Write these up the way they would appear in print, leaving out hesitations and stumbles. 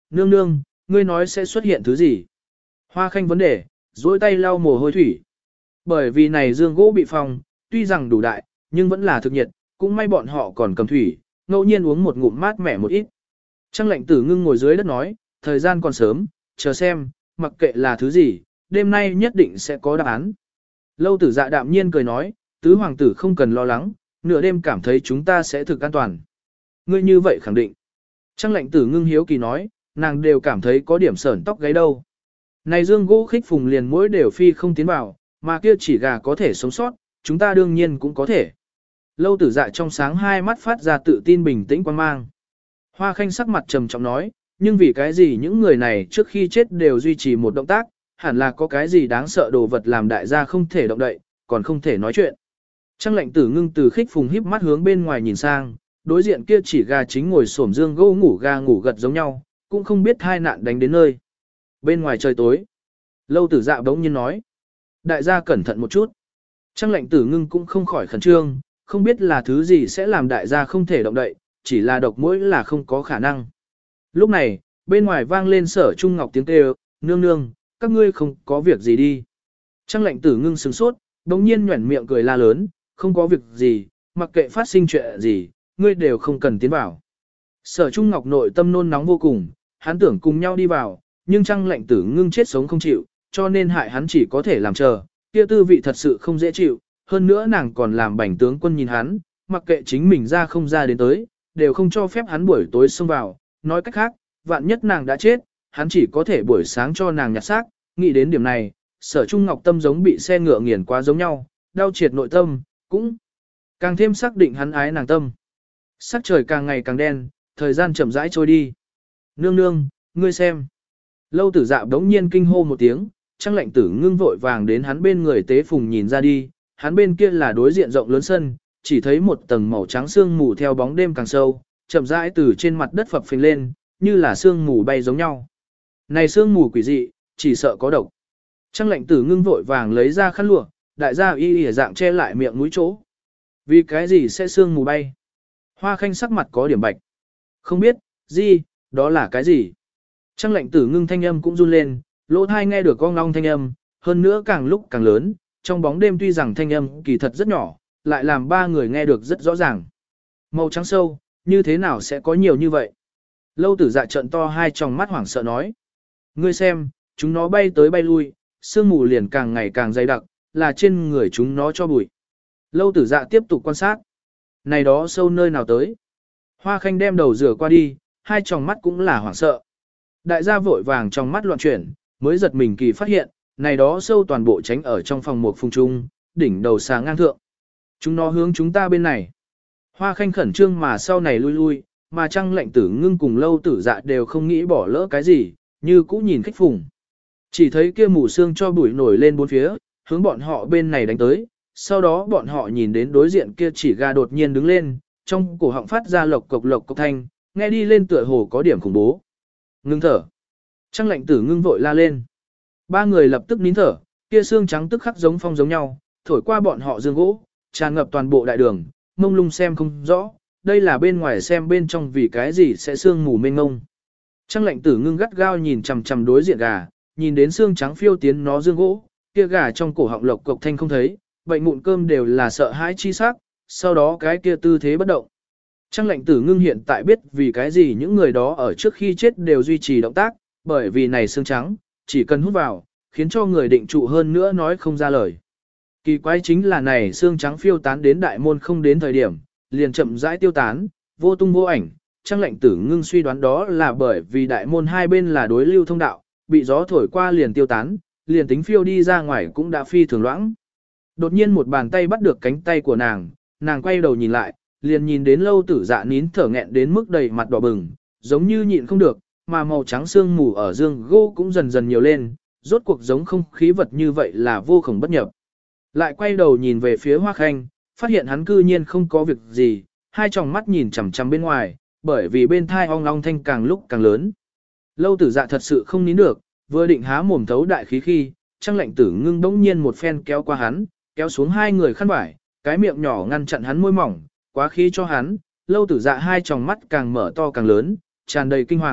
Nương nương, ngươi nói sẽ xuất hiện thứ gì? Hoa Khanh vấn đề, duỗi tay lau mồ hôi thủy. Bởi vì này giường gỗ bị phong, tuy rằng đủ đại, nhưng vẫn là thực nhiệt, cũng may bọn họ còn cầm thủy, ngẫu nhiên uống một ngụm mát mẻ một ít. Trang lệnh tử ngưng ngồi dưới đất nói, thời gian còn sớm, chờ xem, mặc kệ là thứ gì, đêm nay nhất định sẽ có đáp án. Lâu tử dạ đạm nhiên cười nói, tứ hoàng tử không cần lo lắng, nửa đêm cảm thấy chúng ta sẽ thực an toàn. Ngươi như vậy khẳng định. Trang lệnh tử ngưng hiếu kỳ nói, nàng đều cảm thấy có điểm sởn tóc gáy đâu. Này dương gỗ khích phùng liền mỗi đều phi không tiến vào, mà kia chỉ gà có thể sống sót, chúng ta đương nhiên cũng có thể. Lâu tử dạ trong sáng hai mắt phát ra tự tin bình tĩnh quan mang. Hoa Khanh sắc mặt trầm trọng nói, nhưng vì cái gì những người này trước khi chết đều duy trì một động tác, hẳn là có cái gì đáng sợ đồ vật làm đại gia không thể động đậy, còn không thể nói chuyện. Trang lệnh tử ngưng từ khích phùng híp mắt hướng bên ngoài nhìn sang, đối diện kia chỉ gà chính ngồi xổm dương gỗ ngủ gà ngủ gật giống nhau, cũng không biết hai nạn đánh đến nơi. Bên ngoài trời tối, lâu tử dạ bỗng nhiên nói, đại gia cẩn thận một chút. Trang lệnh tử ngưng cũng không khỏi khẩn trương, không biết là thứ gì sẽ làm đại gia không thể động đậy, chỉ là độc mũi là không có khả năng. Lúc này, bên ngoài vang lên Sở Trung Ngọc tiếng kêu, nương nương, các ngươi không có việc gì đi. Trang lệnh tử ngưng sửng sốt, bỗng nhiên nhuẩn miệng cười la lớn, không có việc gì, mặc kệ phát sinh chuyện gì, ngươi đều không cần tiến vào. Sở Trung Ngọc nội tâm nôn nóng vô cùng, hắn tưởng cùng nhau đi vào, nhưng Trang lệnh tử ngưng chết sống không chịu, cho nên hại hắn chỉ có thể làm chờ, kia tư vị thật sự không dễ chịu, hơn nữa nàng còn làm bảnh tướng quân nhìn hắn, mặc kệ chính mình ra không ra đến tới, đều không cho phép hắn buổi tối xông vào, nói cách khác, vạn nhất nàng đã chết, hắn chỉ có thể buổi sáng cho nàng nhặt xác, nghĩ đến điểm này, Sở Trung Ngọc tâm giống bị xe ngựa nghiền quá giống nhau, đau triệt nội tâm, cũng càng thêm xác định hắn ái nàng tâm. Sắc trời càng ngày càng đen, thời gian chậm rãi trôi đi. Nương nương, ngươi xem. Lâu tử dạ đống nhiên kinh hô một tiếng, Trang lệnh tử ngưng vội vàng đến hắn bên người tế phùng nhìn ra đi, hắn bên kia là đối diện rộng lớn sân, chỉ thấy một tầng màu trắng sương mù theo bóng đêm càng sâu, chậm rãi từ trên mặt đất phập phình lên, như là sương mù bay giống nhau. Này sương mù quỷ dị, chỉ sợ có độc. Trang lệnh tử ngưng vội vàng lấy ra khăn lụa, đại gia y dạng che lại miệng mũi chỗ. Vì cái gì sẽ sương mù bay? Hoa Khanh sắc mặt có điểm bạch. Không biết, gì, đó là cái gì? Trang lệnh tử ngưng thanh âm cũng run lên, lỗ thai nghe được gong long thanh âm, hơn nữa càng lúc càng lớn, trong bóng đêm tuy rằng thanh âm kỳ thật rất nhỏ, lại làm ba người nghe được rất rõ ràng. Màu trắng sâu, như thế nào sẽ có nhiều như vậy? Lâu tử dạ trận to hai tròng mắt hoảng sợ nói. Ngươi xem, chúng nó bay tới bay lui, sương mù liền càng ngày càng dày đặc, là trên người chúng nó cho bụi. Lâu tử dạ tiếp tục quan sát. Này đó sâu nơi nào tới? Hoa Khanh đem đầu rửa qua đi, hai tròng mắt cũng là hoảng sợ. Đại gia vội vàng trong mắt loạn chuyển, mới giật mình kỳ phát hiện, này đó sâu toàn bộ tránh ở trong phòng một phùng trung, đỉnh đầu xà ngang thượng. Chúng nó hướng chúng ta bên này. Hoa Khanh khẩn trương mà sau này lui lui, mà Trang lệnh tử ngưng cùng lâu tử dạ đều không nghĩ bỏ lỡ cái gì, như cũ nhìn khách phùng. Chỉ thấy kia mù sương cho bụi nổi lên bốn phía, hướng bọn họ bên này đánh tới, sau đó bọn họ nhìn đến đối diện kia chỉ gà đột nhiên đứng lên, trong cổ họng phát ra lộc cộc thanh, nghe đi lên tựa hồ có điểm khủng bố. Ngưng thở. Trang lệnh tử ngưng vội la lên. Ba người lập tức nín thở, kia xương trắng tức khắc giống phong giống nhau, thổi qua bọn họ dương gỗ, tràn ngập toàn bộ đại đường, mông lung xem không rõ, đây là bên ngoài xem bên trong vì cái gì sẽ sương mù mênh ngông. Trang lệnh tử ngưng gắt gao nhìn chằm chằm đối diện gà, nhìn đến xương trắng phiêu tiến nó dương gỗ, kia gà trong cổ họng lộc cộc thanh không thấy, bệnh mụn cơm đều là sợ hãi chi sắc, sau đó cái kia tư thế bất động. Trang lệnh tử ngưng hiện tại biết vì cái gì những người đó ở trước khi chết đều duy trì động tác, bởi vì này xương trắng, chỉ cần hút vào, khiến cho người định trụ hơn nữa nói không ra lời. Kỳ quái chính là này xương trắng phiêu tán đến đại môn không đến thời điểm, liền chậm rãi tiêu tán, vô tung vô ảnh. Trang lệnh tử ngưng suy đoán đó là bởi vì đại môn hai bên là đối lưu thông đạo, bị gió thổi qua liền tiêu tán, liền tính phiêu đi ra ngoài cũng đã phi thường loãng. Đột nhiên một bàn tay bắt được cánh tay của nàng quay đầu nhìn lại, liền nhìn đến lâu tử dạ nín thở nghẹn đến mức đầy mặt đỏ bừng, giống như nhịn không được, mà màu trắng sương mù ở dương gỗ cũng dần dần nhiều lên, rốt cuộc giống không khí vật như vậy là vô cùng bất nhập. Lại quay đầu nhìn về phía Hoa Khanh, phát hiện hắn cư nhiên không có việc gì, hai tròng mắt nhìn chằm chằm bên ngoài, bởi vì bên thai ong ong thanh càng lúc càng lớn. Lâu tử dạ thật sự không nín được, vừa định há mồm thấu đại khí khi, Trang lệnh tử ngưng bỗng nhiên một phen kéo qua hắn, kéo xuống hai người khăn vải, cái miệng nhỏ ngăn chặn hắn môi mỏng, quá khí cho hắn, lâu tử dạ hai tròng mắt càng mở to càng lớn, tràn đầy kinh hoàng,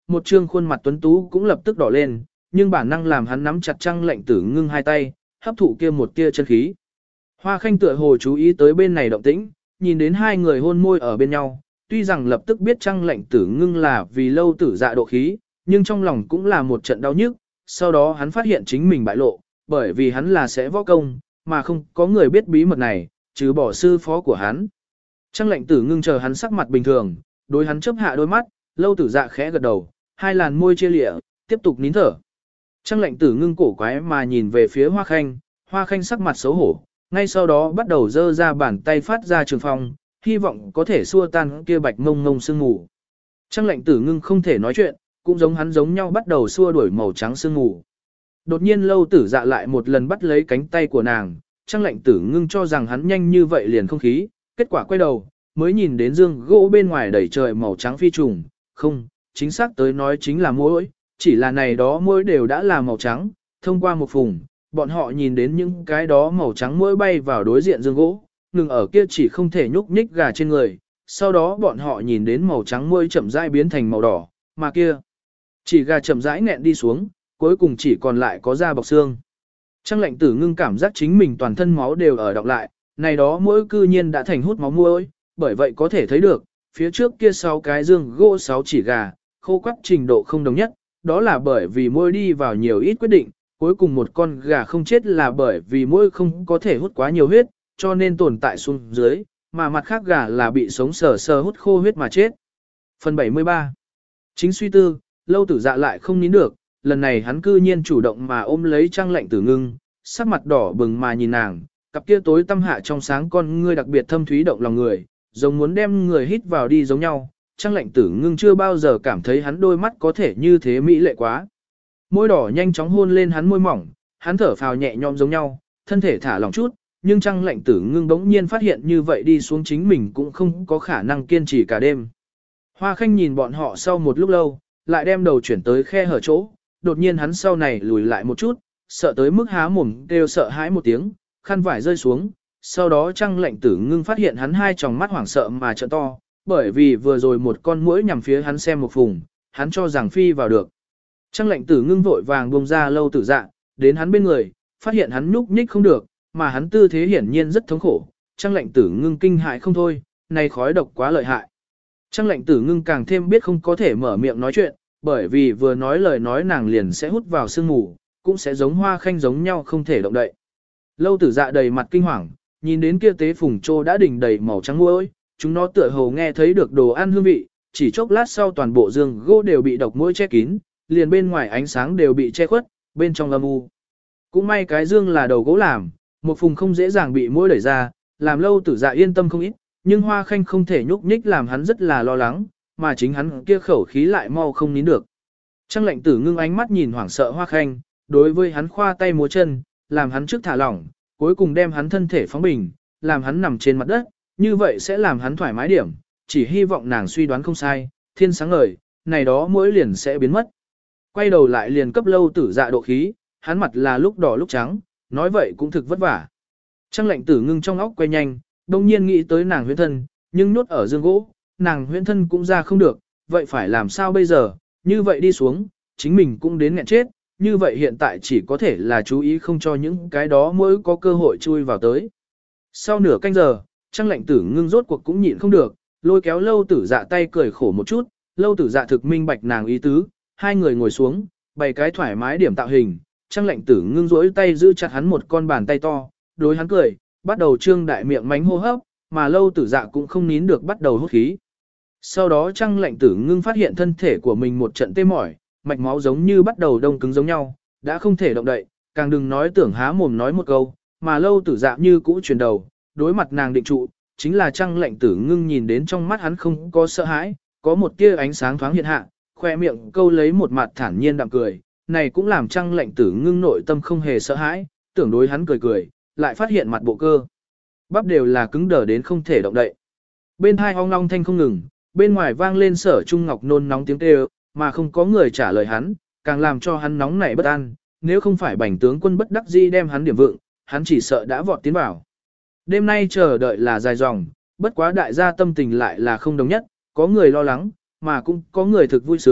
một trương khuôn mặt tuấn tú cũng lập tức đỏ lên, nhưng bản năng làm hắn nắm chặt Trang Lệnh Tử Ngưng hai tay, hấp thụ kia một tia chân khí. Hoa Khanh tựa hồ chú ý tới bên này động tĩnh, nhìn đến hai người hôn môi ở bên nhau, tuy rằng lập tức biết Trang Lệnh Tử Ngưng là vì Lâu Tử Dạ độ khí, nhưng trong lòng cũng là một trận đau nhức, sau đó hắn phát hiện chính mình bại lộ, bởi vì hắn là sẽ võ công, mà không có người biết bí mật này, trừ bỏ sư phó của hắn. Trang Lệnh Tử Ngưng chờ hắn sắc mặt bình thường, đối hắn chớp hạ đôi mắt, Lâu Tử Dạ khẽ gật đầu, hai làn môi chia lịa, tiếp tục nín thở. Trang Lệnh Tử Ngưng cổ quái mà nhìn về phía Hoa Khanh sắc mặt xấu hổ, ngay sau đó bắt đầu giơ ra bàn tay phát ra trường phong, hy vọng có thể xua tan kia bạch ngông ngông sương mù. Trang Lệnh Tử Ngưng không thể nói chuyện, cũng giống hắn giống nhau bắt đầu xua đuổi màu trắng sương mù. Đột nhiên Lâu Tử Dạ lại một lần bắt lấy cánh tay của nàng, Trang Lệnh Tử Ngưng cho rằng hắn nhanh như vậy liền không khí, kết quả quay đầu, mới nhìn đến dương gỗ bên ngoài đầy trời màu trắng phi trùng, không, chính xác tới nói chính là muỗi, chỉ là này đó muỗi đều đã là màu trắng, thông qua một vùng, bọn họ nhìn đến những cái đó màu trắng muỗi bay vào đối diện dương gỗ, ngừng ở kia chỉ không thể nhúc nhích gà trên người, sau đó bọn họ nhìn đến màu trắng muỗi chậm rãi biến thành màu đỏ, mà kia chỉ gà chậm rãi nghẹn đi xuống, cuối cùng chỉ còn lại có da bọc xương. Trang Lệnh Tử Ngưng cảm giác chính mình toàn thân máu đều ở đọng lại, này đó muỗi cư nhiên đã thành hút máu muỗi, bởi vậy có thể thấy được, phía trước kia 6 cái dương gỗ 6 chỉ gà, khô quắt trình độ không đồng nhất, đó là bởi vì muỗi đi vào nhiều ít quyết định, cuối cùng một con gà không chết là bởi vì muỗi không có thể hút quá nhiều huyết, cho nên tồn tại xuống dưới, mà mặt khác gà là bị sống sờ sờ hút khô huyết mà chết. Phần 73. Chính suy tư, Lâu Tử Dạ lại không nín được, lần này hắn cư nhiên chủ động mà ôm lấy Trang Lệnh Tử Ngưng, sắc mặt đỏ bừng mà nhìn nàng, cặp kia tối tăm hạ trong sáng con ngươi đặc biệt thâm thúy động lòng người, giống muốn đem người hít vào đi giống nhau. Trang Lệnh Tử Ngưng chưa bao giờ cảm thấy hắn đôi mắt có thể như thế mỹ lệ quá. Môi đỏ nhanh chóng hôn lên hắn môi mỏng, hắn thở phào nhẹ nhõm giống nhau, thân thể thả lỏng chút, nhưng Trang Lệnh Tử Ngưng bỗng nhiên phát hiện như vậy đi xuống chính mình cũng không có khả năng kiên trì cả đêm. Hoa Khanh nhìn bọn họ sau một lúc lâu, lại đem đầu chuyển tới khe hở chỗ, đột nhiên hắn sau này lùi lại một chút, sợ tới mức há mồm kêu sợ hãi một tiếng, khăn vải rơi xuống, sau đó Trang Lệnh Tử Ngưng phát hiện hắn hai tròng mắt hoảng sợ mà trợn to, bởi vì vừa rồi một con muỗi nhằm phía hắn xem một vùng, hắn cho rằng phi vào được. Trang Lệnh Tử Ngưng vội vàng buông ra Lâu Tử Dạ, đến hắn bên người, phát hiện hắn nhúc nhích không được, mà hắn tư thế hiển nhiên rất thống khổ. Trang Lệnh Tử Ngưng kinh hại không thôi, này khói độc quá lợi hại. Trang Lệnh Tử Ngưng càng thêm biết không có thể mở miệng nói chuyện, bởi vì vừa nói lời nói nàng liền sẽ hút vào sương mù, cũng sẽ giống Hoa Khanh giống nhau không thể động đậy. Lâu Tử Dạ đầy mặt kinh hoàng, nhìn đến kia tế phùng trô đã đỉnh đầy màu trắng muỗi, chúng nó tựa hồ nghe thấy được đồ ăn hương vị, chỉ chốc lát sau toàn bộ giường gỗ đều bị độc muỗi che kín, liền bên ngoài ánh sáng đều bị che khuất, bên trong âm u. Cũng may cái dương là đầu gỗ làm, một phùng không dễ dàng bị muỗi đẩy ra, làm Lâu Tử Dạ yên tâm không ít, nhưng Hoa Khanh không thể nhúc nhích làm hắn rất là lo lắng, mà chính hắn kia khẩu khí lại mau không nín được. Trang Lệnh Tử Ngưng ánh mắt nhìn hoảng sợ Hoa Khanh, đối với hắn khoa tay múa chân, làm hắn trước thả lỏng, cuối cùng đem hắn thân thể phóng bình, làm hắn nằm trên mặt đất, như vậy sẽ làm hắn thoải mái điểm, chỉ hy vọng nàng suy đoán không sai, thiên sáng ngời, này đó muỗi liền sẽ biến mất. Quay đầu lại liền cấp Lâu Tử Dạ độ khí, hắn mặt là lúc đỏ lúc trắng, nói vậy cũng thực vất vả. Trang Lệnh Tử Ngưng trong óc quay nhanh, đông nhiên nghĩ tới nàng huyễn thân, nhưng nhốt ở dương gỗ, nàng huyễn thân cũng ra không được, vậy phải làm sao bây giờ, như vậy đi xuống, chính mình cũng đến nghẹn chết, như vậy hiện tại chỉ có thể là chú ý không cho những cái đó muỗi có cơ hội chui vào tới. Sau nửa canh giờ, Trang Lệnh Tử Ngưng rốt cuộc cũng nhịn không được, lôi kéo Lâu Tử Dạ tay cười khổ một chút, Lâu Tử Dạ thực minh bạch nàng ý tứ, hai người ngồi xuống, bày cái thoải mái điểm tạo hình, Trang Lệnh Tử Ngưng duỗi tay giữ chặt hắn một con bàn tay to, đối hắn cười, bắt đầu trương đại miệng mánh hô hấp, mà Lâu Tử Dạ cũng không nín được bắt đầu hút khí. Sau đó Trang Lệnh Tử Ngưng phát hiện thân thể của mình một trận tê mỏi, mạch máu giống như bắt đầu đông cứng giống nhau, đã không thể động đậy, càng đừng nói tưởng há mồm nói một câu, mà Lâu Tử Dạ như cũ chuyển đầu, đối mặt nàng định trụ, chính là Trang Lệnh Tử Ngưng nhìn đến trong mắt hắn không có sợ hãi, có một tia ánh sáng thoáng hiện hạ, khoe miệng câu lấy một mặt thản nhiên đạm cười, này cũng làm Trang Lệnh Tử Ngưng nội tâm không hề sợ hãi, tưởng đối hắn cười cười, lại phát hiện mặt bộ cơ bắp đều là cứng đờ đến không thể động đậy. Bên hai ong long thanh không ngừng, bên ngoài vang lên Sở Trung Ngọc nôn nóng tiếng kêu, mà không có người trả lời hắn, càng làm cho hắn nóng nảy bất an, nếu không phải Bành tướng quân bất đắc dĩ đem hắn điểm vượng, hắn chỉ sợ đã vọt tiến vào. Đêm nay chờ đợi là dài dòng, bất quá đại gia tâm tình lại là không đồng nhất, có người lo lắng, mà cũng có người thực vui sướng,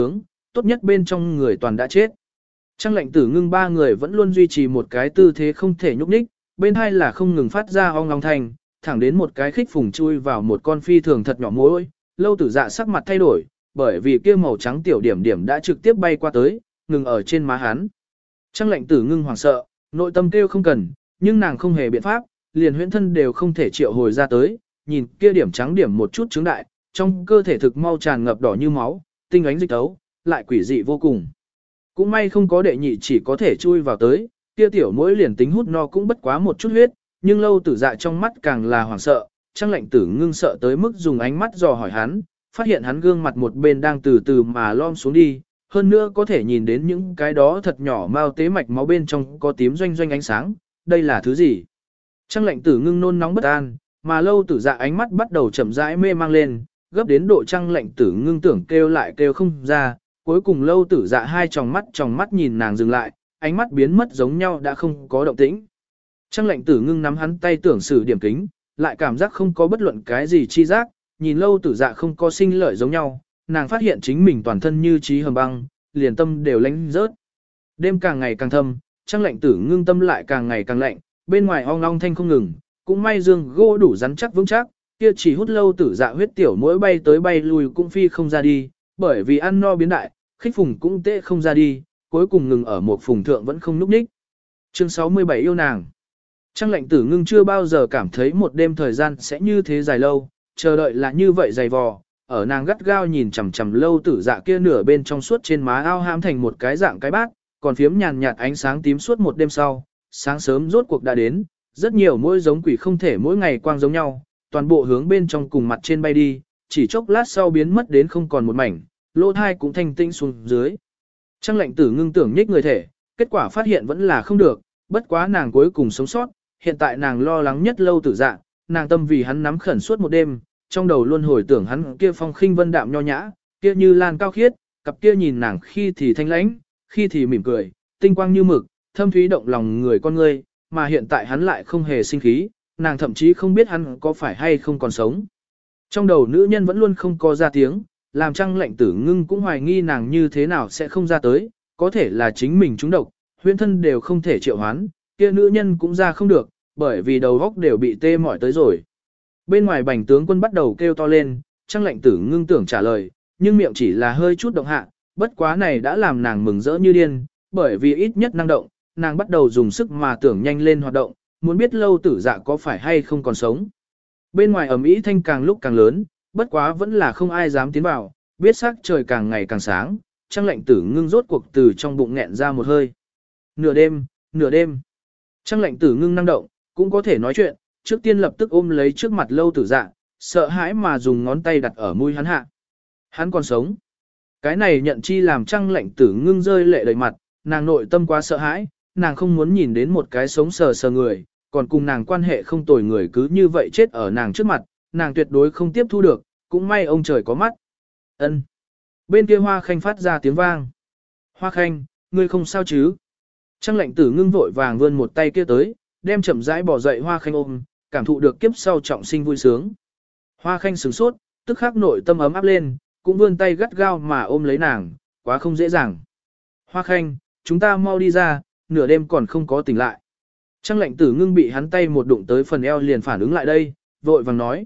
tốt nhất bên trong người toàn đã chết. Trang lệnh tử ngưng ba người vẫn luôn duy trì một cái tư thế không thể nhúc nhích, bên hai là không ngừng phát ra ong ong thanh, thẳng đến một cái khích phùng chui vào một con phi thường thật nhỏ mối. Lâu tử dạ sắc mặt thay đổi, bởi vì kia màu trắng tiểu điểm điểm đã trực tiếp bay qua tới, ngừng ở trên má hắn. Trang lệnh tử ngưng hoảng sợ, nội tâm kêu không cần, nhưng nàng không hề biện pháp, liền huyễn thân đều không thể triệu hồi ra tới, nhìn kia điểm trắng điểm một chút trứng đại, trong cơ thể thực mau tràn ngập đỏ như máu, tinh ánh dịch tấu, lại quỷ dị vô cùng. Cũng may không có đệ nhị chỉ có thể chui vào tới, kia tiểu mỗi liền tính hút no cũng bất quá một chút huyết, nhưng lâu tử dạ trong mắt càng là hoảng sợ, Trang lệnh tử ngưng sợ tới mức dùng ánh mắt dò hỏi hắn, phát hiện hắn gương mặt một bên đang từ từ mà lom xuống đi, hơn nữa có thể nhìn đến những cái đó thật nhỏ mao tế mạch máu bên trong có tím doanh doanh ánh sáng, đây là thứ gì? Trang lệnh tử ngưng nôn nóng bất an, mà lâu tử dạ ánh mắt bắt đầu chậm rãi mê mang lên, gấp đến độ trang lệnh tử ngưng tưởng kêu lại kêu không ra, cuối cùng lâu tử dạ hai tròng mắt nhìn nàng dừng lại, ánh mắt biến mất giống nhau đã không có động tĩnh. Trang lệnh tử ngưng nắm hắn tay tưởng sử điểm kính, lại cảm giác không có bất luận cái gì chi giác, nhìn lâu tử dạ không có sinh lợi giống nhau, nàng phát hiện chính mình toàn thân như trí hầm băng, liền tâm đều lánh rớt. Đêm càng ngày càng thâm, Trang lệnh tử ngưng tâm lại càng ngày càng lạnh, bên ngoài ong ong thanh không ngừng, cũng may dương gỗ đủ rắn chắc vững chắc, kia chỉ hút lâu tử dạ huyết tiểu mỗi bay tới bay lui cũng phi không ra đi, bởi vì ăn no biến đại, khích phùng cũng tệ không ra đi, cuối cùng ngừng ở một phùng thượng vẫn không núp ních. Chương 67 yêu nàng. Trang lệnh tử ngưng chưa bao giờ cảm thấy một đêm thời gian sẽ như thế dài lâu, chờ đợi là như vậy dày vò, ở nàng gắt gao nhìn chằm chằm lâu tử dạ kia nửa bên trong suốt trên má ao hãm thành một cái dạng cái bát, còn phiếm nhàn nhạt ánh sáng tím suốt một đêm sau, sáng sớm rốt cuộc đã đến, rất nhiều mỗi giống quỷ không thể mỗi ngày quang giống nhau, toàn bộ hướng bên trong cùng mặt trên bay đi, chỉ chốc lát sau biến mất đến không còn một mảnh, lỗ thai cũng thanh tinh xuống dưới. Trang lệnh tử ngưng tưởng nhích người thể, kết quả phát hiện vẫn là không được, bất quá nàng cuối cùng sống sót, hiện tại nàng lo lắng nhất lâu tử dạ, nàng tâm vì hắn nắm khẩn suốt một đêm, trong đầu luôn hồi tưởng hắn kia phong khinh vân đạm nho nhã, kia như lan cao khiết, cặp kia nhìn nàng khi thì thanh lãnh, khi thì mỉm cười, tinh quang như mực, thâm thúy động lòng người con ngươi, mà hiện tại hắn lại không hề sinh khí, nàng thậm chí không biết hắn có phải hay không còn sống. Trong đầu nữ nhân vẫn luôn không có ra tiếng, làm Trang lệnh tử ngưng cũng hoài nghi nàng như thế nào sẽ không ra tới, có thể là chính mình trúng độc, huyễn thân đều không thể triệu hoán, kia nữ nhân cũng ra không được, bởi vì đầu góc đều bị tê mỏi tới rồi. Bên ngoài bành tướng quân bắt đầu kêu to lên, Trang lệnh tử ngưng tưởng trả lời, nhưng miệng chỉ là hơi chút động hạ, bất quá này đã làm nàng mừng rỡ như điên, bởi vì ít nhất năng động, nàng bắt đầu dùng sức mà tưởng nhanh lên hoạt động, muốn biết lâu tử dạ có phải hay không còn sống. Bên ngoài ầm ĩ thanh càng lúc càng lớn, bất quá vẫn là không ai dám tiến vào, biết sắc trời càng ngày càng sáng, Trang lệnh tử ngưng rốt cuộc từ trong bụng nghẹn ra một hơi. Nửa đêm. Trang lệnh tử ngưng năng động, cũng có thể nói chuyện, trước tiên lập tức ôm lấy trước mặt lâu tử dạ, sợ hãi mà dùng ngón tay đặt ở mũi hắn hạ. Hắn còn sống. Cái này nhận chi làm Trang lệnh tử ngưng rơi lệ đầy mặt, nàng nội tâm quá sợ hãi, nàng không muốn nhìn đến một cái sống sờ sờ người, còn cùng nàng quan hệ không tồi người cứ như vậy chết ở nàng trước mặt, nàng tuyệt đối không tiếp thu được, cũng may ông trời có mắt. Ân. Bên kia Hoa Khanh phát ra tiếng vang. Hoa Khanh, ngươi không sao chứ? Trang lệnh tử ngưng vội vàng vươn một tay kia tới, đem chậm rãi bỏ dậy Hoa Khanh ôm, cảm thụ được kiếp sau trọng sinh vui sướng. Hoa Khanh sửng sốt, tức khắc nội tâm ấm áp lên, cũng vươn tay gắt gao mà ôm lấy nàng, quá không dễ dàng. Hoa Khanh, chúng ta mau đi ra, nửa đêm còn không có tỉnh lại. Trang lệnh tử ngưng bị hắn tay một đụng tới phần eo liền phản ứng lại đây, vội vàng nói.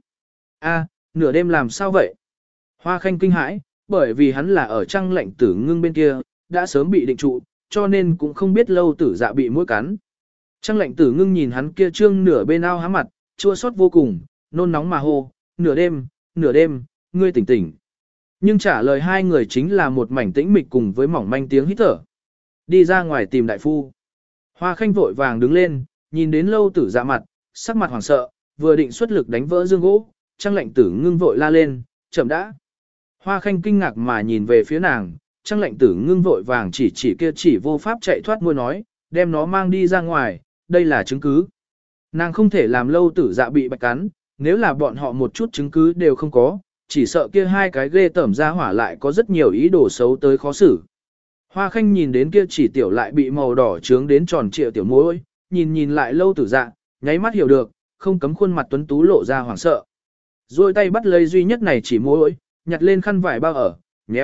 Nửa đêm làm sao vậy? Hoa Khanh kinh hãi, bởi vì hắn là ở Trang lệnh tử ngưng bên kia, đã sớm bị định trụ, cho nên cũng không biết lâu tử dạ bị mũi cắn. Trang lệnh tử ngưng nhìn hắn kia trương nửa bên ao há mặt, chua xót vô cùng, nôn nóng mà hô, nửa đêm, ngươi tỉnh tỉnh. Nhưng trả lời hai người chính là một mảnh tĩnh mịch cùng với mỏng manh tiếng hít thở. Đi ra ngoài tìm đại phu. Hoa Khanh vội vàng đứng lên, nhìn đến lâu tử dạ mặt, sắc mặt hoảng sợ, vừa định xuất lực đánh vỡ dương gỗ, Trang lệnh tử ngưng vội la lên, chậm đã. Hoa Khanh kinh ngạc mà nhìn về phía nàng, Trang lệnh tử ngưng vội vàng chỉ kia chỉ vô pháp chạy thoát môi nói, đem nó mang đi ra ngoài, đây là chứng cứ. Nàng không thể làm lâu tử dạ bị bạch cắn, nếu là bọn họ một chút chứng cứ đều không có, chỉ sợ kia hai cái ghê tởm ra hỏa lại có rất nhiều ý đồ xấu tới khó xử. Hoa Khanh nhìn đến kia chỉ tiểu lại bị màu đỏ trướng đến tròn trịa tiểu môi, nhìn lại lâu tử dạ, nháy mắt hiểu được, không cấm khuôn mặt tuấn tú lộ ra hoảng sợ. Rồi tay bắt lấy duy nhất này chỉ môi, nhặt lên khăn vải bao ở, nhéo,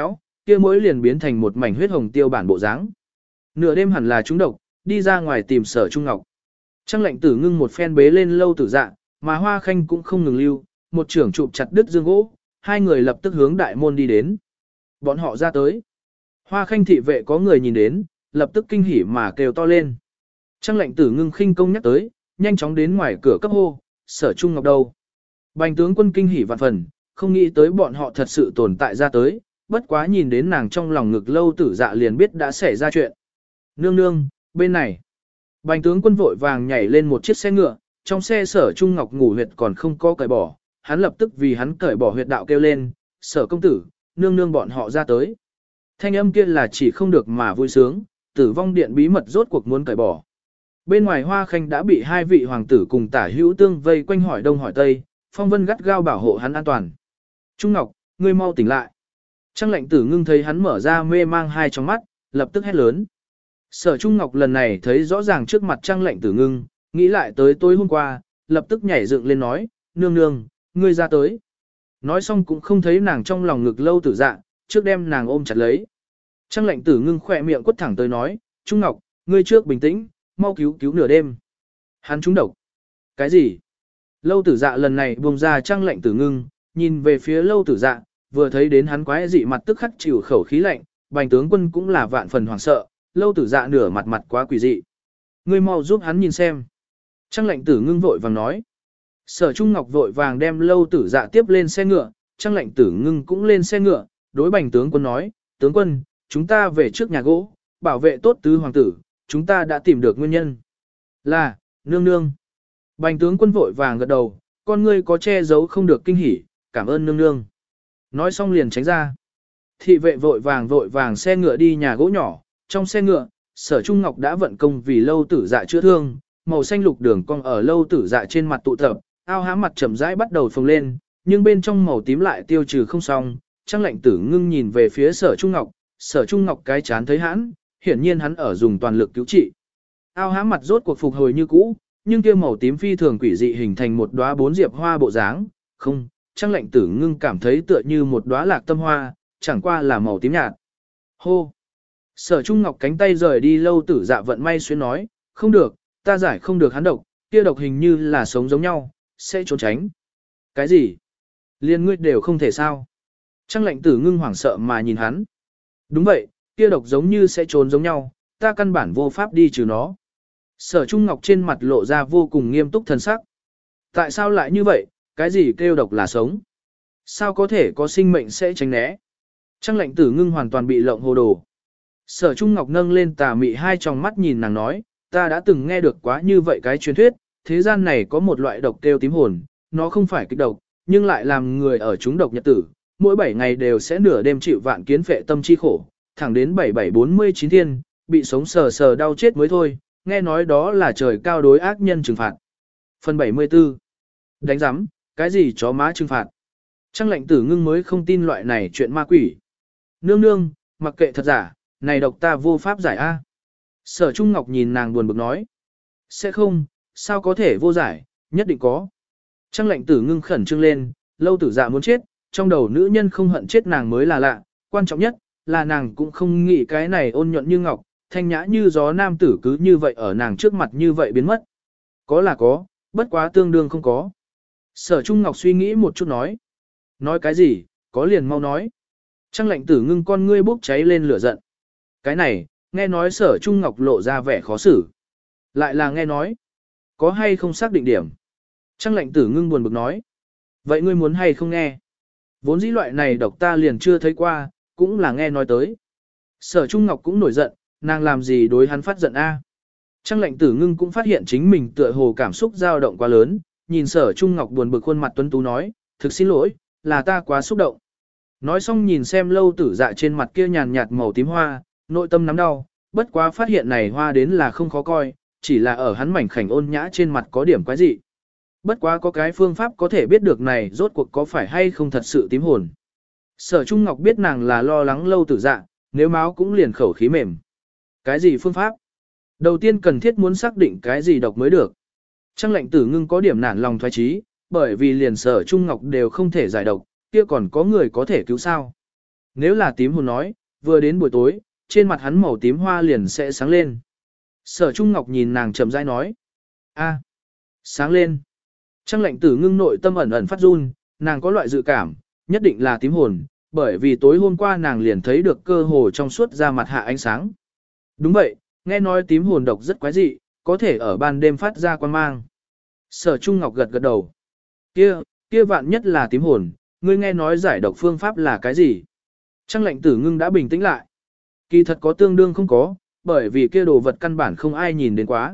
kia mỗi liền biến thành một mảnh huyết hồng tiêu bản bộ dáng. Nửa đêm hẳn là trúng độc, đi ra ngoài tìm Sở Trung Ngọc. Trang Lệnh Tử Ngưng một phen bế lên Lâu Tử Dạ, mà Hoa Khanh cũng không ngừng lưu, một trưởng chụp chặt đứt dương gỗ, hai người lập tức hướng đại môn đi đến. Bọn họ ra tới. Hoa Khanh thị vệ có người nhìn đến, lập tức kinh hỉ mà kêu to lên. Trang Lệnh Tử Ngưng khinh công nhắc tới, nhanh chóng đến ngoài cửa cấp hô, Sở Trung Ngọc đâu. Bành tướng quân kinh hỉ vạn phần, không nghĩ tới bọn họ thật sự tồn tại ra tới, bất quá nhìn đến nàng trong lòng ngực Lâu Tử Dạ liền biết đã xảy ra chuyện. Nương nương, bên này. Bành tướng quân vội vàng nhảy lên một chiếc xe ngựa, trong xe Sở Trung Ngọc ngủ huyệt còn không có cởi bỏ, hắn lập tức vì hắn cởi bỏ huyệt đạo kêu lên, Sở công tử, nương nương bọn họ ra tới. Thanh âm kia là chỉ không được mà vui sướng, Tử Vong Điện bí mật rốt cuộc muốn cởi bỏ. Bên ngoài Hoa Khanh đã bị hai vị hoàng tử cùng Tả Hữu Tương vây quanh hỏi đông hỏi tây, Phong Vân gắt gao bảo hộ hắn an toàn. Trung Ngọc, ngươi mau tỉnh lại. Trang Lệnh Tử Ngưng thấy hắn mở ra mê mang hai trong mắt, lập tức hét lớn. Sở Trung Ngọc lần này thấy rõ ràng trước mặt Trang Lệnh Tử Ngưng, nghĩ lại tới tối hôm qua, lập tức nhảy dựng lên nói, nương nương, ngươi ra tới. Nói xong cũng không thấy nàng trong lòng ngực Lâu Tử Dạ, trước đem nàng ôm chặt lấy. Trang Lệnh Tử Ngưng khỏe miệng quất thẳng tới nói, Trung Ngọc, ngươi trước bình tĩnh, mau cứu cứu nửa đêm. Hắn trúng độc. Cái gì? Lâu Tử Dạ lần này buông ra Trang Lệnh Tử Ngưng, nhìn về phía Lâu Tử Dạ, vừa thấy đến hắn quái dị mặt tức khắc chịu khẩu khí lạnh, Bành tướng quân cũng là vạn phần hoảng sợ, Lâu Tử Dạ nửa mặt mặt quá quỷ dị. Ngươi mau giúp hắn nhìn xem. Trang Lệnh Tử Ngưng vội vàng nói. Sở Trung Ngọc vội vàng đem Lâu Tử Dạ tiếp lên xe ngựa, Trang Lệnh Tử Ngưng cũng lên xe ngựa, đối Bành tướng quân nói, tướng quân, chúng ta về trước nhà gỗ, bảo vệ tốt tứ hoàng tử, chúng ta đã tìm được nguyên nhân. Là, nương nương. Bành tướng quân vội vàng gật đầu, con ngươi có che giấu không được kinh hỉ, cảm ơn nương nương. Nói xong liền tránh ra. Thị vệ vội vàng xe ngựa đi nhà gỗ nhỏ, trong xe ngựa, Sở Trung Ngọc đã vận công vì Lâu Tử Dạ chữa thương, màu xanh lục đường cong ở Lâu Tử Dạ trên mặt tụ tập, ao há mặt chậm rãi bắt đầu phồng lên, nhưng bên trong màu tím lại tiêu trừ không xong. Trang Lệnh Tử Ngưng nhìn về phía Sở Trung Ngọc cái chán thấy hãn, hiển nhiên hắn ở dùng toàn lực cứu trị. Ao há mặt rốt cuộc phục hồi như cũ, nhưng kia màu tím phi thường quỷ dị hình thành một đóa bốn diệp hoa bộ dáng, không, Trang Lệnh Tử Ngưng cảm thấy tựa như một đóa lạc tâm hoa, chẳng qua là màu tím nhạt. Hô! Sở Trung Ngọc cánh tay rời đi Lâu Tử Dạ vận may xuyên nói, không được, ta giải không được hắn độc, kia độc hình như là sống giống nhau, sẽ trốn tránh. Cái gì? Liên ngươi đều không thể sao? Trang Lệnh Tử Ngưng hoảng sợ mà nhìn hắn. Đúng vậy, kia độc giống như sẽ trốn giống nhau, ta căn bản vô pháp đi trừ nó. Sở Trung Ngọc trên mặt lộ ra vô cùng nghiêm túc thần sắc. Tại sao lại như vậy, cái gì kêu độc là sống? Sao có thể có sinh mệnh sẽ tránh né? Trang Lệnh Tử Ngưng hoàn toàn bị lộng hồ đồ. Sở Trung Ngọc nâng lên tà mị hai tròng mắt nhìn nàng nói, ta đã từng nghe được quá như vậy cái truyền thuyết, thế gian này có một loại độc kêu tím hồn, nó không phải kịch độc, nhưng lại làm người ở chúng độc nhật tử, mỗi 7 ngày đều sẽ nửa đêm chịu vạn kiến phệ tâm chi khổ, thẳng đến 7749 thiên, bị sống sờ sờ đau chết mới thôi, nghe nói đó là trời cao đối ác nhân trừng phạt. Phần 74. Đánh giám, cái gì chó má trừng phạt? Trang Lệnh Tử Ngưng mới không tin loại này chuyện ma quỷ. Nương nương, mặc kệ thật giả, này độc ta vô pháp giải a. Sở Trung Ngọc nhìn nàng buồn bực nói. Sẽ không, sao có thể vô giải, nhất định có. Trang Lệnh Tử Ngưng khẩn trương lên, Lâu Tử Dạ muốn chết, trong đầu nữ nhân không hận chết nàng mới là lạ, quan trọng nhất là nàng cũng không nghĩ cái này ôn nhuận như ngọc, thanh nhã như gió nam tử cứ như vậy ở nàng trước mặt như vậy biến mất. Có là có, bất quá tương đương không có. Sở Trung Ngọc suy nghĩ một chút nói. Nói cái gì, có liền mau nói. Trang Lệnh Tử Ngưng con ngươi bốc cháy lên lửa giận. Cái này, nghe nói Sở Trung Ngọc lộ ra vẻ khó xử. Lại là nghe nói. Có hay không xác định điểm. Trang Lệnh Tử Ngưng buồn bực nói. Vậy ngươi muốn hay không nghe? Vốn dĩ loại này độc ta liền chưa thấy qua, cũng là nghe nói tới. Sở Trung Ngọc cũng nổi giận, nàng làm gì đối hắn phát giận a? Trang Lệnh Tử Ngưng cũng phát hiện chính mình tựa hồ cảm xúc dao động quá lớn, nhìn Sở Trung Ngọc buồn bực khuôn mặt tuấn tú nói, thực xin lỗi, là ta quá xúc động. Nói xong nhìn xem Lâu Tử Dạ trên mặt kia nhàn nhạt màu tím hoa, nội tâm nắm đau, bất quá phát hiện này hoa đến là không khó coi, chỉ là ở hắn mảnh khảnh ôn nhã trên mặt có điểm quái dị. Bất quá có cái phương pháp có thể biết được này rốt cuộc có phải hay không thật sự tím hồn. Sở Trung Ngọc biết nàng là lo lắng Lâu Tử Dạ, nếu máu cũng liền khẩu khí mềm. Cái gì phương pháp? Đầu tiên cần thiết muốn xác định cái gì độc mới được. Trang Lệnh Tử Ngưng có điểm nản lòng thoái trí, bởi vì liền Sở Trung Ngọc đều không thể giải độc, kia còn có người có thể cứu sao. Nếu là tím hồn nói, vừa đến buổi tối, trên mặt hắn màu tím hoa liền sẽ sáng lên. Sở Trung Ngọc nhìn nàng chậm rãi nói. A, sáng lên. Trang lệnh tử ngưng nội tâm ẩn ẩn phát run, nàng có loại dự cảm, nhất định là tím hồn, bởi vì tối hôm qua nàng liền thấy được cơ hồ trong suốt ra mặt hạ ánh sáng. Đúng vậy, nghe nói tím hồn độc rất quái dị, có thể ở ban đêm phát ra quan mang. Sở Trung Ngọc gật gật đầu. Kia vạn nhất là tím hồn, ngươi nghe nói giải độc phương pháp là cái gì? Trang lệnh tử ngưng đã bình tĩnh lại. Kỳ thật có tương đương không có, bởi vì kia đồ vật căn bản không ai nhìn đến quá.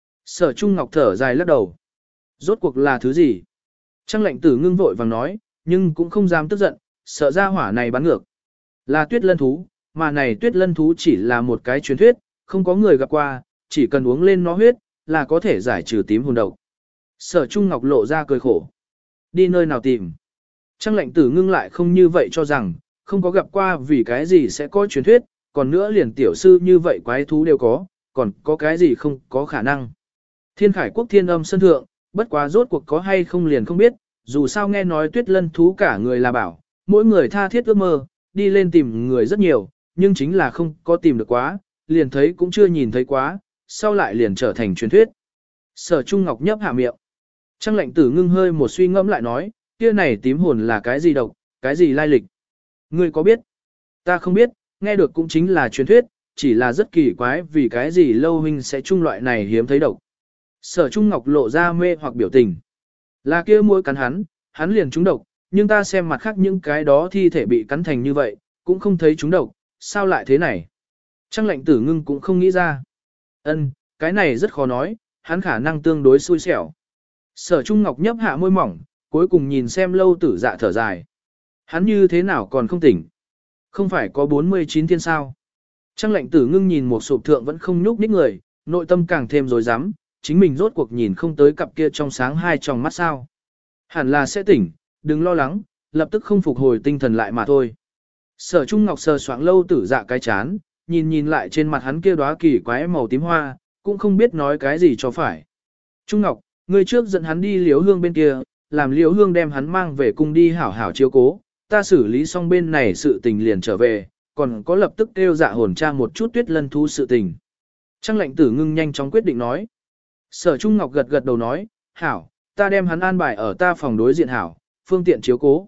Sở Trung Ngọc thở dài lắc đầu. Rốt cuộc là thứ gì? Trang lệnh tử ngưng vội vàng nói, nhưng cũng không dám tức giận, sợ ra hỏa này bắn ngược. Là tuyết lân thú, mà này tuyết lân thú chỉ là một cái truyền thuyết, không có người gặp qua, chỉ cần uống lên nó huyết, là có thể giải trừ tím hồn độc. Sở Trung Ngọc lộ ra cười khổ. Đi nơi nào tìm? Trang lệnh tử ngưng lại không như vậy cho rằng, không có gặp qua vì cái gì sẽ có truyền thuyết, còn nữa liền tiểu sư như vậy quái thú đều có, còn có cái gì không có khả năng. Thiên Khải Quốc Thiên Âm Sân Thượng, bất quá rốt cuộc có hay không liền không biết, dù sao nghe nói tuyết lân thú cả người là bảo, mỗi người tha thiết ước mơ, đi lên tìm người rất nhiều, nhưng chính là không có tìm được quá, liền thấy cũng chưa nhìn thấy quá, sau lại liền trở thành truyền thuyết. Sở Trung Ngọc nhấp hạ miệng. Trang lệnh tử ngưng hơi một suy ngẫm lại nói, kia này tím hồn là cái gì độc, cái gì lai lịch. Ngươi có biết? Ta không biết, nghe được cũng chính là truyền thuyết, chỉ là rất kỳ quái vì cái gì lâu huynh sẽ chung loại này hiếm thấy độc. Sở Trung Ngọc lộ ra mê hoặc biểu tình. Là kia mũi cắn hắn liền trúng độc, nhưng ta xem mặt khác những cái đó thi thể bị cắn thành như vậy, cũng không thấy trúng độc, sao lại thế này? Trang lệnh tử ngưng cũng không nghĩ ra. Cái này rất khó nói, hắn khả năng tương đối xui xẻo. Sở Trung Ngọc nhấp hạ môi mỏng, cuối cùng nhìn xem lâu tử dạ thở dài. Hắn như thế nào còn không tỉnh? Không phải có 49 thiên sao? Trang lệnh tử ngưng nhìn một sụp thượng vẫn không nhúc nhích người, nội tâm càng thêm rối rắm, chính mình rốt cuộc nhìn không tới cặp kia trong sáng hai tròng mắt sao. Hẳn là sẽ tỉnh, đừng lo lắng, lập tức không phục hồi tinh thần lại mà thôi. Sở Trung Ngọc sờ soạng lâu tử dạ cái chán, nhìn lại trên mặt hắn kia đóa kỳ quái màu tím hoa, cũng không biết nói cái gì cho phải. Trung Ngọc, ngươi trước dẫn hắn đi Liễu Hương bên kia, làm Liễu Hương đem hắn mang về cung đi hảo hảo chiếu cố, ta xử lý xong bên này sự tình liền trở về, còn có lập tức kêu dạ hồn tra một chút tuyết lân thú sự tình. Trang lệnh tử ngưng nhanh chóng quyết định nói. Sở Trung Ngọc gật gật đầu nói, hảo, ta đem hắn an bài ở ta phòng đối diện hảo, phương tiện chiếu cố.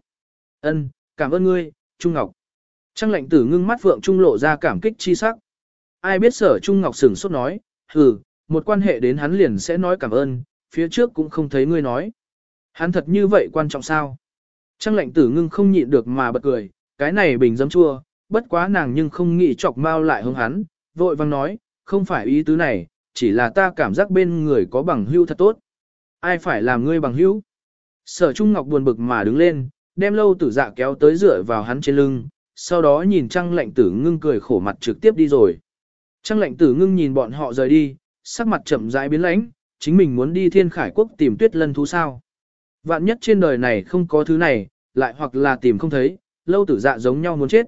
Cảm ơn ngươi, Trung Ngọc. Trang lệnh tử ngưng mắt phượng trung lộ ra cảm kích chi sắc. Ai biết Sở Trung Ngọc sửng sốt nói, một quan hệ đến hắn liền sẽ nói cảm ơn, phía trước cũng không thấy ngươi nói. Hắn thật như vậy quan trọng sao? Trang lệnh tử ngưng không nhịn được mà bật cười, cái này bình dấm chua, bất quá nàng nhưng không nghĩ chọc mau lại hướng hắn, vội vang nói, không phải ý tứ này, chỉ là ta cảm giác bên người có bằng hữu thật tốt. Ai phải làm ngươi bằng hữu? Sở Trung Ngọc buồn bực mà đứng lên, đem lâu tử dạ kéo tới dựa vào hắn trên lưng, sau đó nhìn Trang lệnh tử ngưng cười khổ mặt trực tiếp đi rồi. Trang lệnh tử ngưng nhìn bọn họ rời đi, sắc mặt chậm rãi biến lãnh, chính mình muốn đi Thiên Khải Quốc tìm tuyết lân thú sao. Vạn nhất trên đời này không có thứ này, lại hoặc là tìm không thấy, lâu tử dạ giống nhau muốn chết.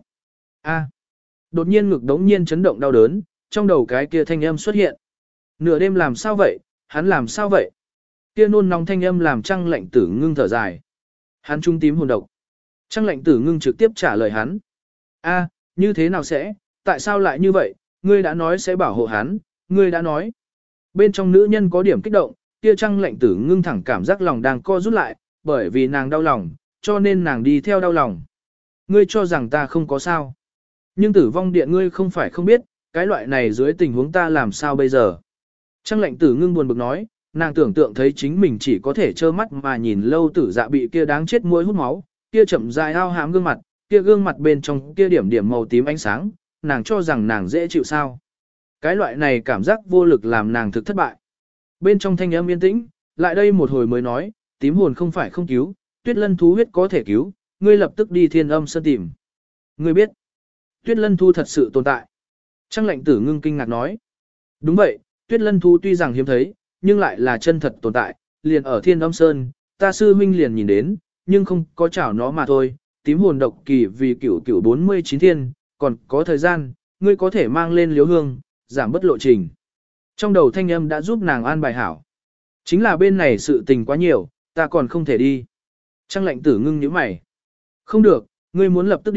Đột nhiên ngực đống nhiên chấn động đau đớn, trong đầu cái kia thanh âm xuất hiện. Nửa đêm làm sao vậy, hắn làm sao vậy? Kia nôn nóng thanh âm làm Trang lệnh tử ngưng thở dài. Hắn trung tím hồn độc. Trang lệnh tử ngưng trực tiếp trả lời hắn. Như thế nào sẽ, tại sao lại như vậy, ngươi đã nói sẽ bảo hộ hắn, ngươi đã nói. Bên trong nữ nhân có điểm kích động, kia Trang lệnh tử ngưng thẳng cảm giác lòng đang co rút lại, bởi vì nàng đau lòng, cho nên nàng đi theo đau lòng. Ngươi cho rằng ta không có sao. Nhưng tử vong điện ngươi không phải không biết, cái loại này dưới tình huống ta làm sao bây giờ. Trang lệnh tử ngưng buồn bực nói, nàng tưởng tượng thấy chính mình chỉ có thể trơ mắt mà nhìn lâu tử dạ bị kia đáng chết muỗi hút máu, kia chậm dài ao hám gương mặt, kia gương mặt bên trong kia điểm điểm màu tím ánh sáng, nàng cho rằng nàng dễ chịu sao. Cái loại này cảm giác vô lực làm nàng thực thất bại. Bên trong thanh âm yên tĩnh, lại đây một hồi mới nói, tím hồn không phải không cứu, tuyết lân thú huyết có thể cứu, ngươi lập tức đi Thiên Âm Sơn tìm. Ngươi biết, tuyết lân thú thật sự tồn tại. Trang lệnh tử ngưng kinh ngạc nói. Đúng vậy, tuyết lân thú tuy rằng hiếm thấy, nhưng lại là chân thật tồn tại, liền ở Thiên Âm Sơn, ta sư huynh liền nhìn đến, nhưng không có chảo nó mà thôi, tím hồn độc kỳ vì cửu 49 thiên, còn có thời gian, ngươi có thể mang lên Liễu Hương, giảm bất lộ trình. Trong đầu thanh âm đã giúp nàng an bài hảo. Chính là bên này sự tình quá nhiều, ta còn không thể đi. Trang lệnh tử ngưng nhíu mày. Không được, ngươi muốn lập tức đi,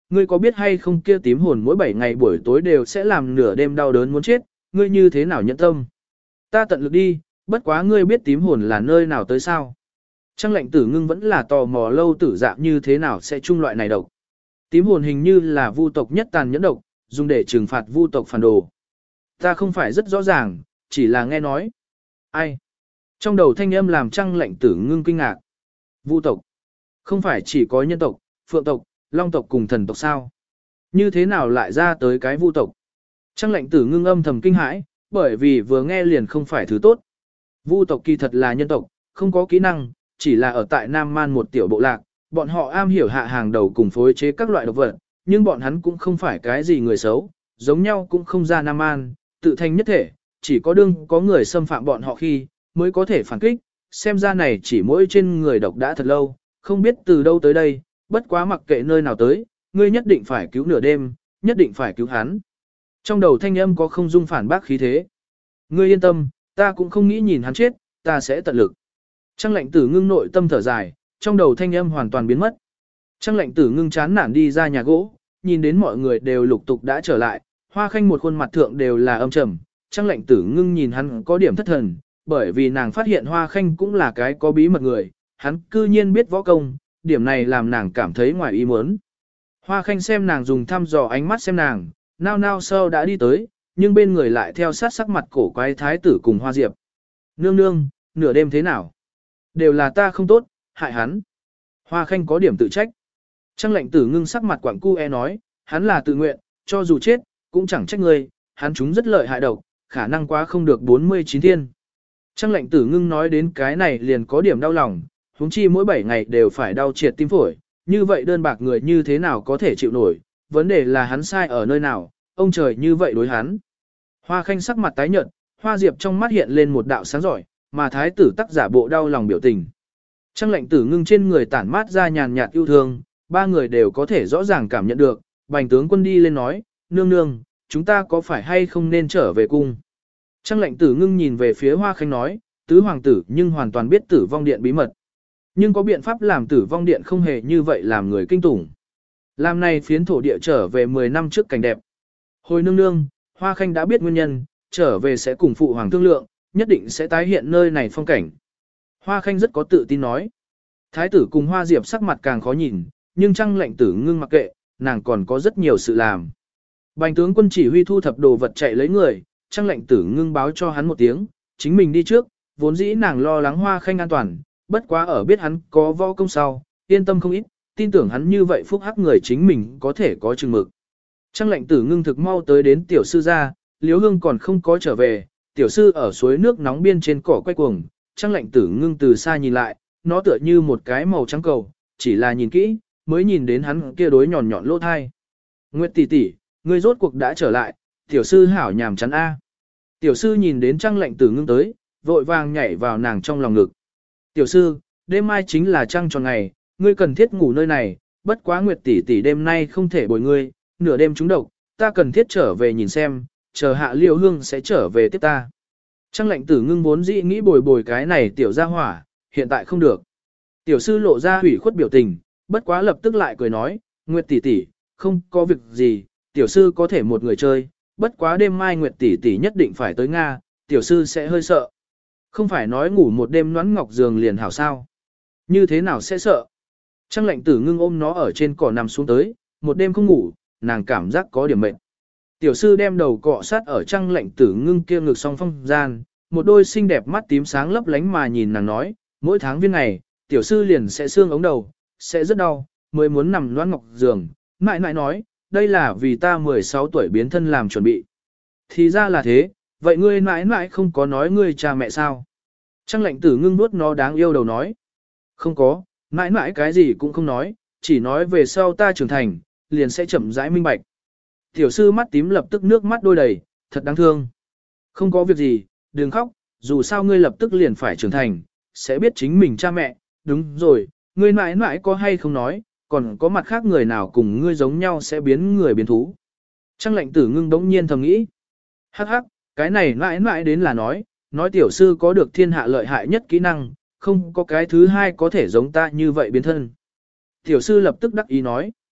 ngươi có biết hay không kia tím hồn mỗi 7 ngày buổi tối đều sẽ làm nửa đêm đau đớn muốn chết, ngươi như thế nào nhẫn tâm. Ta tận lực đi, bất quá ngươi biết tím hồn là nơi nào tới sao. Trang lệnh tử ngưng vẫn là tò mò lâu tử dạ như thế nào sẽ chung loại này độc. Tím hồn hình như là vu tộc nhất tàn nhẫn độc, dùng để trừng phạt vu tộc phản đồ. Ta không phải rất rõ ràng, chỉ là nghe nói. Ai? Trong đầu thanh âm làm Trang lệnh tử ngưng kinh ngạc. Vu tộc. Không phải chỉ có nhân tộc, phượng tộc, long tộc cùng thần tộc sao? Như thế nào lại ra tới cái vu tộc? Trang lệnh tử ngưng âm thầm kinh hãi, bởi vì vừa nghe liền không phải thứ tốt. Vu tộc kỳ thật là nhân tộc, không có kỹ năng, chỉ là ở tại Nam Man một tiểu bộ lạc, bọn họ am hiểu hạ hàng đầu cùng phối chế các loại độc vật, nhưng bọn hắn cũng không phải cái gì người xấu, giống nhau cũng không ra Nam Man, tự thành nhất thể, chỉ có đương có người xâm phạm bọn họ khi, mới có thể phản kích, xem ra này chỉ mỗi trên người độc đã thật lâu, không biết từ đâu tới đây, bất quá mặc kệ nơi nào tới, ngươi nhất định phải cứu nửa đêm, nhất định phải cứu hắn. Trong đầu thanh âm có không dung phản bác khí thế. Ngươi yên tâm, ta cũng không nghĩ nhìn hắn chết, ta sẽ tận lực. Trang lệnh tử ngưng nội tâm thở dài, trong đầu thanh âm hoàn toàn biến mất. Trang lệnh tử ngưng chán nản đi ra nhà gỗ, nhìn đến mọi người đều lục tục đã trở lại, Hoa Khanh một khuôn mặt thượng đều là âm trầm. Trang lệnh tử ngưng nhìn hắn có điểm thất thần, bởi vì nàng phát hiện Hoa Khanh cũng là cái có bí mật người, hắn cư nhiên biết võ công, điểm này làm nàng cảm thấy ngoài ý muốn. Hoa Khanh xem nàng dùng thăm dò ánh mắt xem nàng, nao nao sâu đã đi tới, nhưng bên người lại theo sát sắc mặt cổ quái thái tử cùng Hoa Diệp. Nương nương, nửa đêm thế nào? Đều là ta không tốt, hại hắn. Hoa Khanh có điểm tự trách. Trang lệnh tử ngưng sắc mặt quặng cu nói, hắn là tự nguyện, cho dù chết, cũng chẳng trách ngươi, hắn chúng rất lợi hại độc, khả năng quá không được 49 thiên. Trang lệnh tử ngưng nói đến cái này liền có điểm đau lòng, huống chi mỗi 7 ngày đều phải đau triệt tim phổi, như vậy đơn bạc người như thế nào có thể chịu nổi, vấn đề là hắn sai ở nơi nào, ông trời như vậy đối hắn. Hoa Khanh sắc mặt tái nhợt, Hoa Diệp trong mắt hiện lên một đạo sáng giỏi, mà thái tử tắc giả bộ đau lòng biểu tình. Trang lệnh tử ngưng trên người tản mát ra nhàn nhạt yêu thương, ba người đều có thể rõ ràng cảm nhận được, Bành tướng quân đi lên nói, nương nương, chúng ta có phải hay không nên trở về cung. Trang lệnh tử ngưng nhìn về phía Hoa Khanh nói, tứ hoàng tử nhưng hoàn toàn biết tử vong điện bí mật. Nhưng có biện pháp làm tử vong điện không hề như vậy làm người kinh tủng. Làm này phiến thổ địa trở về 10 năm trước cảnh đẹp. Hồi nương nương, Hoa Khanh đã biết nguyên nhân, trở về sẽ cùng phụ hoàng thương lượng, nhất định sẽ tái hiện nơi này phong cảnh. Hoa Khanh rất có tự tin nói. Thái tử cùng Hoa Diệp sắc mặt càng khó nhìn, nhưng Trang lệnh tử ngưng mặc kệ, nàng còn có rất nhiều sự làm. Bành tướng quân chỉ huy thu thập đồ vật chạy lấy người, Trang lệnh tử ngưng báo cho hắn một tiếng, chính mình đi trước, vốn dĩ nàng lo lắng Hoa Khanh an toàn, bất quá ở biết hắn có võ công sau, yên tâm không ít, tin tưởng hắn như vậy phúc hắc người chính mình có thể có chừng mực. Trang lệnh tử ngưng thực mau tới đến tiểu sư gia, Liễu Hương còn không có trở về, tiểu sư ở suối nước nóng biên trên cỏ quay cuồng, Trang lệnh tử ngưng từ xa nhìn lại, nó tựa như một cái màu trắng cầu, chỉ là nhìn kỹ, mới nhìn đến hắn kia đối nhọn nhọn lỗ thai. Nguyệt tỷ tỷ, ngươi rốt cuộc đã trở lại, tiểu sư hảo nhàm chán a. Tiểu sư nhìn đến Trang lệnh tử ngưng tới, vội vàng nhảy vào nàng trong lòng ngực. Tiểu sư, đêm mai chính là trăng tròn ngày, ngươi cần thiết ngủ nơi này, bất quá Nguyệt tỷ tỷ đêm nay không thể bồi ngươi, nửa đêm trúng độc, ta cần thiết trở về nhìn xem, chờ hạ Liễu Hương sẽ trở về tiếp ta. Trang lệnh tử ngưng vốn dĩ nghĩ bồi bồi cái này tiểu gia hỏa, hiện tại không được. Tiểu sư lộ ra hủy khuất biểu tình, bất quá lập tức lại cười nói, Nguyệt tỷ tỷ, không có việc gì, tiểu sư có thể một người chơi, bất quá đêm mai Nguyệt tỷ tỷ nhất định phải tới Nga, tiểu sư sẽ hơi sợ. Không phải nói ngủ một đêm nhoắn ngọc giường liền hảo sao. Như thế nào sẽ sợ? Trang lệnh tử ngưng ôm nó ở trên cỏ nằm xuống tới, một đêm không ngủ, nàng cảm giác có điểm mệt. Tiểu sư đem đầu cọ sát ở trang lệnh tử ngưng kia ngực song phong gian, một đôi xinh đẹp mắt tím sáng lấp lánh mà nhìn nàng nói, mỗi tháng viên ngày, tiểu sư liền sẽ xương ống đầu, sẽ rất đau, mới muốn nằm loan ngọc giường. Mãi mãi nói, đây là vì ta 16 tuổi biến thân làm chuẩn bị. Thì ra là thế, vậy ngươi mãi mãi không có nói ngươi cha mẹ sao? Trang lệnh tử ngưng nuốt nó đáng yêu đầu nói. Không có, mãi mãi cái gì cũng không nói, chỉ nói về sau ta trưởng thành, liền sẽ chậm rãi minh bạch. Tiểu sư mắt tím lập tức nước mắt đôi đầy, thật đáng thương. Không có việc gì, đừng khóc, dù sao ngươi lập tức liền phải trưởng thành, sẽ biết chính mình cha mẹ, đúng rồi, ngươi mãi mãi có hay không nói, còn có mặt khác người nào cùng ngươi giống nhau sẽ biến người biến thú. Trang lệnh tử ngưng đống nhiên thầm nghĩ. Hắc hắc, cái này mãi mãi đến là nói tiểu sư có được thiên hạ lợi hại nhất kỹ năng, không có cái thứ hai có thể giống ta như vậy biến thân. Tiểu sư lập tức đắc ý nói.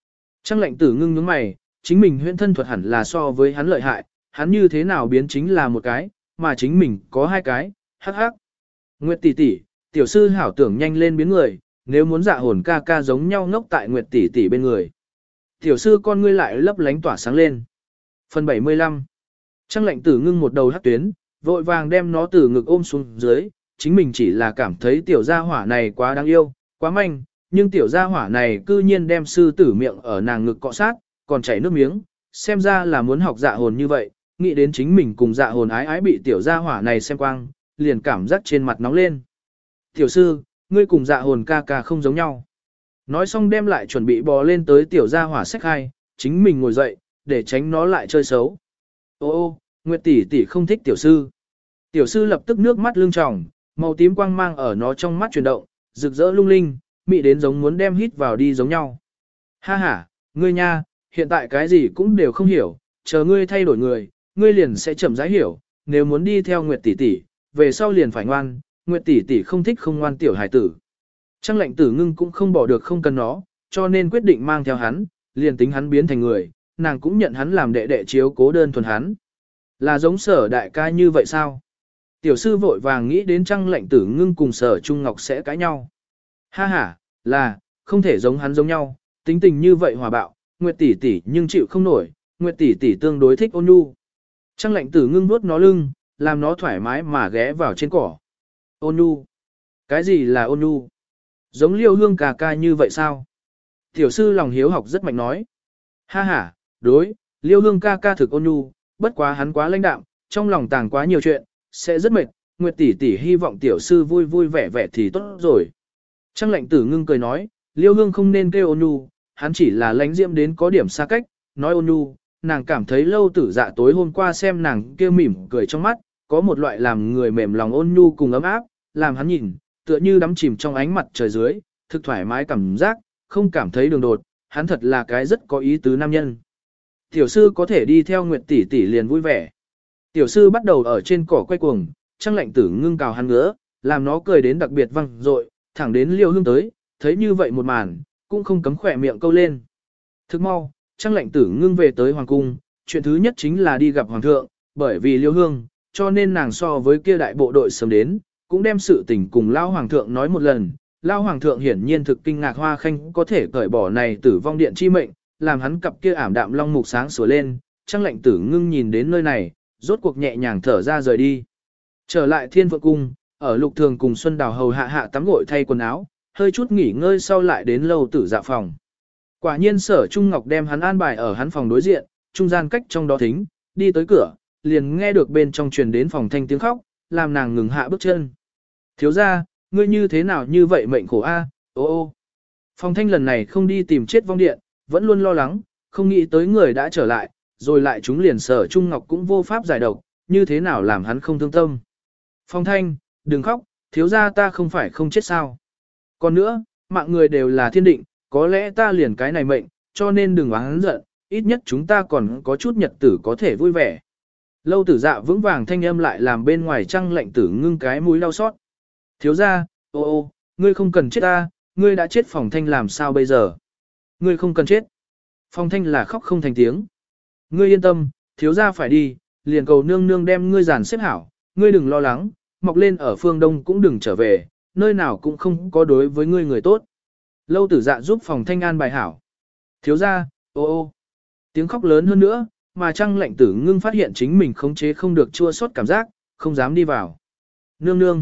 Trang lệnh tử ngưng nhướng mày, chính mình huyễn thân thuật hẳn là so với hắn lợi hại, hắn như thế nào biến chính là một cái, mà chính mình có hai cái, hắc hắc. Nguyệt tỷ tỷ, tiểu sư hảo tưởng nhanh lên biến người, nếu muốn dạ hồn ca ca giống nhau ngốc tại Nguyệt tỷ tỷ bên người. Tiểu sư con ngươi lại lấp lánh tỏa sáng lên. Phần 75. Trang lệnh tử ngưng một đầu hắc tuyến, vội vàng đem nó từ ngực ôm xuống dưới, chính mình chỉ là cảm thấy tiểu gia hỏa này quá đáng yêu, quá manh, nhưng tiểu gia hỏa này cư nhiên đem sư tử miệng ở nàng ngực cọ sát, còn chảy nước miếng, xem ra là muốn học dạ hồn như vậy, nghĩ đến chính mình cùng dạ hồn ái ái bị tiểu gia hỏa này xem quang, liền cảm giác trên mặt nóng lên. Tiểu sư, ngươi cùng dạ hồn ca ca không giống nhau. Nói xong đem lại chuẩn bị bò lên tới tiểu gia hỏa sách hai, chính mình ngồi dậy, để tránh nó lại chơi xấu. Ô ô, Nguyệt tỷ tỷ không thích tiểu sư. Tiểu sư lập tức nước mắt lưng tròng, màu tím quang mang ở nó trong mắt chuyển động, rực rỡ lung linh, mị đến giống muốn đem hít vào đi giống nhau. Ha ha, ngươi nha, hiện tại cái gì cũng đều không hiểu, chờ ngươi thay đổi người, ngươi liền sẽ chậm rãi hiểu, nếu muốn đi theo Nguyệt tỷ tỷ, về sau liền phải ngoan, Nguyệt tỷ tỷ không thích không ngoan tiểu hài tử. Trang lệnh tử ngưng cũng không bỏ được không cần nó, cho nên quyết định mang theo hắn, liền tính hắn biến thành người, nàng cũng nhận hắn làm đệ đệ chiếu cố đơn thuần hắn. Là giống Sở đại ca như vậy sao? Tiểu sư vội vàng nghĩ đến Trang lệnh tử ngưng cùng Sở Trung Ngọc sẽ cãi nhau. Ha ha, là, không thể giống hắn giống nhau, tính tình như vậy hòa bạo, Nguyệt tỷ tỷ nhưng chịu không nổi, Nguyệt tỷ tỷ tương đối thích ôn nhu. Trang lệnh tử ngưng vuốt nó lưng, làm nó thoải mái mà ghé vào trên cỏ. Ôn nhu? Cái gì là ôn nhu? Giống Liêu Hương ca ca như vậy sao? Tiểu sư lòng hiếu học rất mạnh nói. Ha ha, đối, Liêu Hương ca ca thực ôn nhu, bất quá hắn quá lãnh đạm, trong lòng tàng quá nhiều chuyện, sẽ rất mệt, Nguyệt tỷ tỷ hy vọng tiểu sư vui vui vẻ vẻ thì tốt rồi. Trang lệnh tử ngưng cười nói, Liêu Hương không nên kêu ôn nhu, hắn chỉ là lãnh diễm đến có điểm xa cách, nói ôn nhu, nàng cảm thấy Lâu Tử Dạ tối hôm qua xem nàng kia mỉm cười trong mắt, có một loại làm người mềm lòng ôn nhu cùng ấm áp, làm hắn nhìn, tựa như đắm chìm trong ánh mặt trời dưới, thực thoải mái cảm giác, không cảm thấy đường đột, hắn thật là cái rất có ý tứ nam nhân. Tiểu sư có thể đi theo Nguyệt tỷ tỷ liền vui vẻ. Tiểu sư bắt đầu ở trên cỏ quay cuồng, Trang lệnh tử ngưng cào hắn ngứa, làm nó cười đến đặc biệt vang dội, thẳng đến Liêu Hương tới, thấy như vậy một màn, cũng không cấm khỏe miệng câu lên. Thức mau, Trang lệnh tử ngưng về tới hoàng cung, chuyện thứ nhất chính là đi gặp hoàng thượng, bởi vì Liêu Hương, cho nên nàng so với kia đại bộ đội sớm đến, cũng đem sự tình cùng Lao Hoàng thượng nói một lần. Lao Hoàng thượng hiển nhiên thực kinh ngạc Hoa Khanh có thể cởi bỏ này tử vong điện chi mệnh, làm hắn cặp kia ảm đạm long mục sáng sủa lên, Trang lệnh tử ngưng nhìn đến nơi này, rốt cuộc nhẹ nhàng thở ra rời đi. Trở lại Thiên Phượng cung, ở Lục Thường cùng Xuân Đào hầu hạ hạ tắm gội thay quần áo, hơi chút nghỉ ngơi sau lại đến Lâu Tử Dạ phòng. Quả nhiên Sở Trung Ngọc đem hắn an bài ở hắn phòng đối diện, trung gian cách trong đó thính, đi tới cửa, liền nghe được bên trong truyền đến phòng thanh tiếng khóc, làm nàng ngừng hạ bước chân. Thiếu ra, ngươi như thế nào như vậy mệnh khổ a? Ô ô. Phòng thanh lần này không đi tìm chết vong điện, vẫn luôn lo lắng, không nghĩ tới người đã trở lại, rồi lại chúng liền Sở Trung Ngọc cũng vô pháp giải độc, như thế nào làm hắn không thương tâm. Phòng thanh, đừng khóc, thiếu ra ta không phải không chết sao. Còn nữa, mạng người đều là thiên định, có lẽ ta liền cái này mệnh, cho nên đừng oán giận, ít nhất chúng ta còn có chút nhật tử có thể vui vẻ. Lâu Tử Dạ vững vàng thanh âm lại làm bên ngoài Trang lệnh tử ngưng cái mũi đau xót. Thiếu ra, ô ô, ngươi không cần chết ta, ngươi đã chết phòng thanh làm sao bây giờ? Ngươi không cần chết. Phòng thanh là khóc không thành tiếng. Ngươi yên tâm, thiếu ra phải đi, liền cầu nương nương đem ngươi giàn xếp hảo, ngươi đừng lo lắng, mọc lên ở phương Đông cũng đừng trở về, nơi nào cũng không có đối với ngươi người tốt. Lâu Tử Dạ giúp phòng thanh an bài hảo. Thiếu ra, ô ô. Tiếng khóc lớn hơn nữa, mà Trang lệnh tử ngưng phát hiện chính mình khống chế không được chua xót cảm giác, không dám đi vào. Nương nương.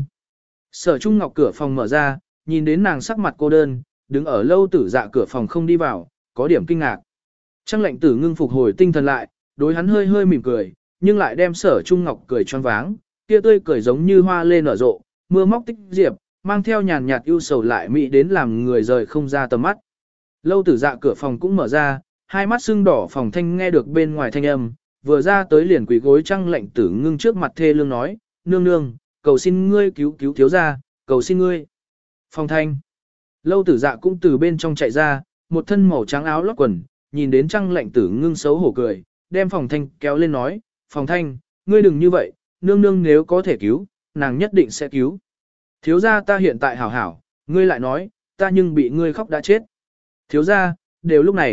Sở Trung Ngọc cửa phòng mở ra, nhìn đến nàng sắc mặt cô đơn, đứng ở Lâu Tử Dạ cửa phòng không đi vào, có điểm kinh ngạc. Trang lệnh tử ngưng phục hồi tinh thần lại, đối hắn hơi hơi mỉm cười, nhưng lại đem Sở Trung Ngọc cười choáng váng, kia tươi cười giống như hoa lê nở rộ, mưa móc tích diệp, mang theo nhàn nhạt ưu sầu lại mỹ đến làm người rời không ra tầm mắt. Lâu Tử Dạ cửa phòng cũng mở ra, hai mắt sưng đỏ phòng thanh nghe được bên ngoài thanh âm, vừa ra tới liền quỳ gối Trang lệnh tử ngưng trước mặt thê lương nói, nương nương, cầu xin ngươi cứu cứu thiếu gia, cầu xin ngươi. Phòng thanh. Lâu Tử Dạ cũng từ bên trong chạy ra, một thân màu trắng áo lót quần, nhìn đến Trang lệnh tử ngưng xấu hổ cười, đem phòng thanh kéo lên nói, phòng thanh, ngươi đừng như vậy, nương nương nếu có thể cứu, nàng nhất định sẽ cứu. Thiếu gia ta hiện tại hảo hảo, ngươi lại nói, ta nhưng bị ngươi khóc đã chết. Thiếu gia, đều lúc này,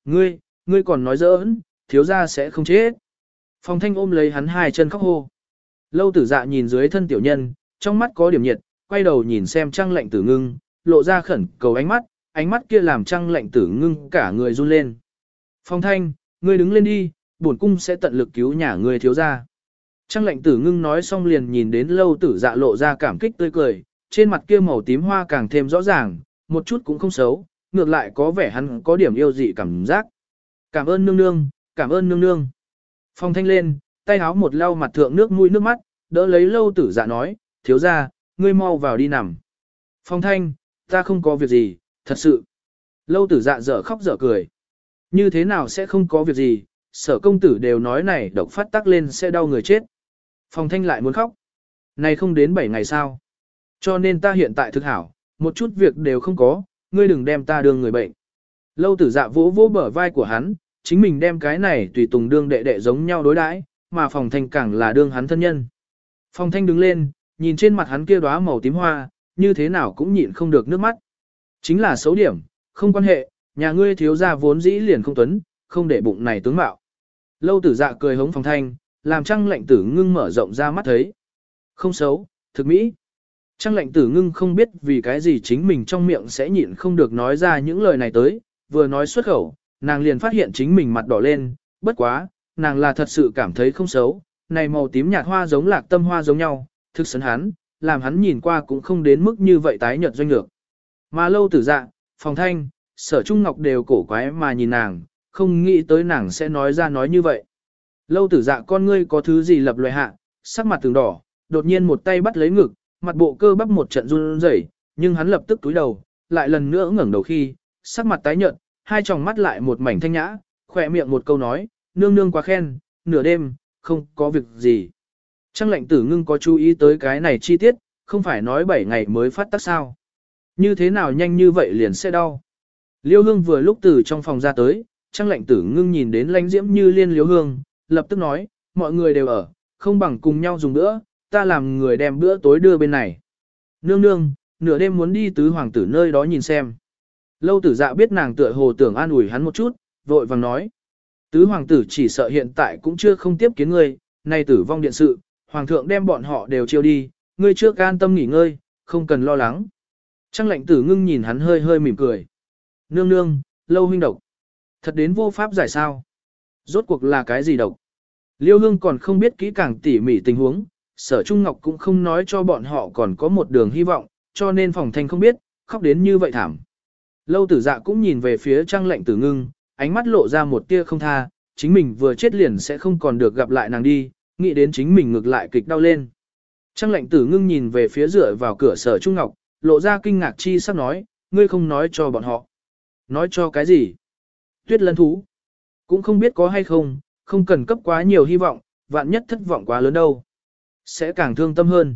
Ngươi còn nói giỡn, thiếu gia sẽ không chết. Phong Thanh ôm lấy hắn hai chân khóc hô. Lâu Tử Dạ nhìn dưới thân tiểu nhân, trong mắt có điểm nhiệt, quay đầu nhìn xem Trăng Lệnh Tử Ngưng, lộ ra khẩn cầu ánh mắt kia làm Trăng Lệnh Tử Ngưng cả người run lên. Phong Thanh, ngươi đứng lên đi, bổn cung sẽ tận lực cứu nhà ngươi thiếu gia. Trăng Lệnh Tử Ngưng nói xong liền nhìn đến Lâu Tử Dạ lộ ra cảm kích tươi cười, trên mặt kia màu tím hoa càng thêm rõ ràng, một chút cũng không xấu, ngược lại có vẻ hắn có điểm yêu dị cảm giác. Cảm ơn nương nương, cảm ơn nương nương. Phong Thanh lên, tay háo một lau mặt thượng nước mũi nước mắt, đỡ lấy Lâu Tử Dạ nói, thiếu gia, ngươi mau vào đi nằm. Phong Thanh, ta không có việc gì, thật sự. Lâu Tử Dạ dở khóc dở cười. Như thế nào sẽ không có việc gì, Sở công tử đều nói này độc phát tắc lên sẽ đau người chết. Phong Thanh lại muốn khóc. Này không đến 7 ngày sao. Cho nên ta hiện tại thực hảo, một chút việc đều không có, ngươi đừng đem ta đương người bệnh. Lâu Tử Dạ vỗ vỗ bờ vai của hắn, chính mình đem cái này tùy tùng đương đệ đệ giống nhau đối đãi, mà Phong Thanh càng là đương hắn thân nhân. Phong Thanh đứng lên, nhìn trên mặt hắn kia đóa màu tím hoa, như thế nào cũng nhịn không được nước mắt. Chính là xấu điểm, không quan hệ, nhà ngươi thiếu gia vốn dĩ liền không tuấn, không để bụng này tướng mạo. Lâu Tử Dạ cười hống Phong Thanh, làm Trăng Lệnh Tử Ngưng mở rộng ra mắt thấy. Không xấu, thực mỹ. Trăng Lệnh Tử Ngưng không biết vì cái gì chính mình trong miệng sẽ nhịn không được nói ra những lời này tới, vừa nói xuất khẩu, nàng liền phát hiện chính mình mặt đỏ lên, bất quá, nàng là thật sự cảm thấy không xấu, này màu tím nhạt hoa giống lạc tâm hoa giống nhau, thực sấn hắn, làm hắn nhìn qua cũng không đến mức như vậy tái nhợt doanh lược. Mà Lâu Tử Dạ, Phong Thanh, Sở Trung Ngọc đều cổ quái mà nhìn nàng, không nghĩ tới nàng sẽ nói ra nói như vậy. Lâu Tử Dạ con ngươi có thứ gì lập loè hạ, sắc mặt từng đỏ, đột nhiên một tay bắt lấy ngực, mặt bộ cơ bắp một trận run rẩy, nhưng hắn lập tức túi đầu, lại lần nữa ngẩng đầu khi, sắc mặt tái nhợt, hai tròng mắt lại một mảnh thanh nhã, khỏe miệng một câu nói, nương nương quá khen, nửa đêm, không có việc gì. Trăng Lệnh Tử Ngưng có chú ý tới cái này chi tiết, không phải nói 7 ngày mới phát tác sao. Như thế nào nhanh như vậy liền sẽ đau. Liêu Hương vừa lúc từ trong phòng ra tới, Trăng Lệnh Tử Ngưng nhìn đến lãnh diễm như liên Liêu Hương, lập tức nói, mọi người đều ở, không bằng cùng nhau dùng bữa, ta làm người đem bữa tối đưa bên này. Nương nương, nửa đêm muốn đi tứ hoàng tử nơi đó nhìn xem. Lâu Tử Dạ biết nàng tựa hồ tưởng an ủi hắn một chút, vội vàng nói. Tứ hoàng tử chỉ sợ hiện tại cũng chưa không tiếp kiến ngươi, nay tử vong điện sự, hoàng thượng đem bọn họ đều chiêu đi, ngươi trước an tâm nghỉ ngơi, không cần lo lắng. Trăng Lệnh Tử Ngưng nhìn hắn hơi hơi mỉm cười. Nương nương, Lâu huynh độc. Thật đến vô pháp giải sao. Rốt cuộc là cái gì độc? Liêu Hương còn không biết kỹ càng tỉ mỉ tình huống, Sở Trung Ngọc cũng không nói cho bọn họ còn có một đường hy vọng, cho nên Phong Thanh không biết, khóc đến như vậy thảm. Lâu Tử Dạ cũng nhìn về phía Trăng Lệnh Tử Ngưng, ánh mắt lộ ra một tia không tha, chính mình vừa chết liền sẽ không còn được gặp lại nàng đi, nghĩ đến chính mình ngược lại kịch đau lên. Trăng Lệnh Tử Ngưng nhìn về phía dựa vào cửa Sở Trung Ngọc, lộ ra kinh ngạc chi sắp nói, ngươi không nói cho bọn họ. Nói cho cái gì? Tuyết lân thú. Cũng không biết có hay không, không cần cấp quá nhiều hy vọng, vạn nhất thất vọng quá lớn đâu. Sẽ càng thương tâm hơn.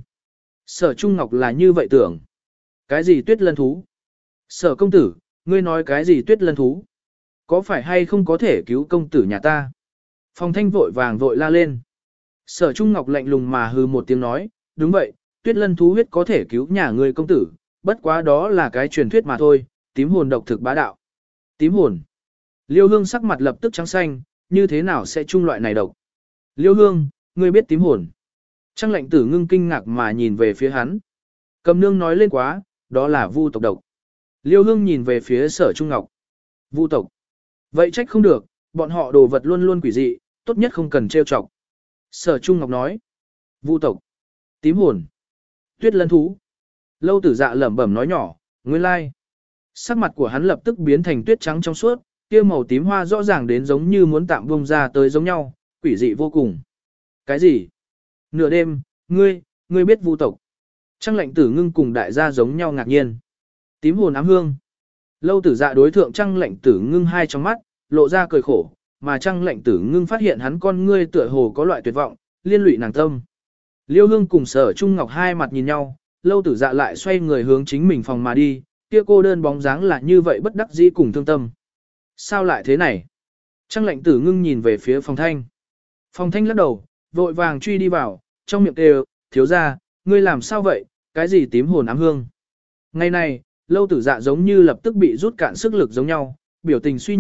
Sở Trung Ngọc là như vậy tưởng. Cái gì tuyết lân thú? Sở công tử, ngươi nói cái gì tuyết lân thú? Có phải hay không có thể cứu công tử nhà ta? Phong Thanh vội vàng vội la lên. Sở Trung Ngọc lạnh lùng mà hừ một tiếng nói, đúng vậy, tuyết lân thú huyết có thể cứu nhà ngươi công tử, bất quá đó là cái truyền thuyết mà thôi, tím hồn độc thực bá đạo. Tím hồn. Liêu Hương sắc mặt lập tức trắng xanh, như thế nào sẽ chung loại này độc? Liêu Hương, ngươi biết tím hồn. Trăng Lệnh Tử Ngưng kinh ngạc mà nhìn về phía hắn. Cầm nương nói lên quá, đó là vu tộc độc. Liêu Hương nhìn về phía Sở Trung Ngọc. Vu tộc. Vậy trách không được, bọn họ đồ vật luôn luôn quỷ dị, tốt nhất không cần trêu chọc. Sở Trung Ngọc nói. Vu tộc. Tím hồn. Tuyết lân thú. Lâu Tử Dạ lẩm bẩm nói nhỏ, nguyên lai. Sắc mặt của hắn lập tức biến thành tuyết trắng trong suốt, kia màu tím hoa rõ ràng đến giống như muốn tạm bông ra tới giống nhau, quỷ dị vô cùng. Cái gì? Nửa đêm, ngươi biết vu tộc. Trăng Lệnh Tử Ngưng cùng đại gia giống nhau ngạc nhiên. Tím hồn ám hương. Lâu Tử Dạ đối thượng Trăng Lệnh Tử Ngưng hai trong mắt, lộ ra cười khổ, mà Trăng Lệnh Tử Ngưng phát hiện hắn con ngươi tựa hồ có loại tuyệt vọng, liên lụy nàng tâm. Liêu Hương cùng Sở Trung Ngọc hai mặt nhìn nhau, Lâu Tử Dạ lại xoay người hướng chính mình phòng mà đi, kia cô đơn bóng dáng là như vậy bất đắc dĩ cùng thương tâm. Sao lại thế này? Trăng Lệnh Tử Ngưng nhìn về phía Phong Thanh. Phong Thanh lắc đầu, vội vàng truy đi vào, trong miệng kêu, thiếu gia, ngươi làm sao vậy, cái gì tím hồn ám hương? Ngày này, Lâu Tử Dạ giống như lập tức bị rút cạn sức lực giống nhau, biểu tình suy nhược,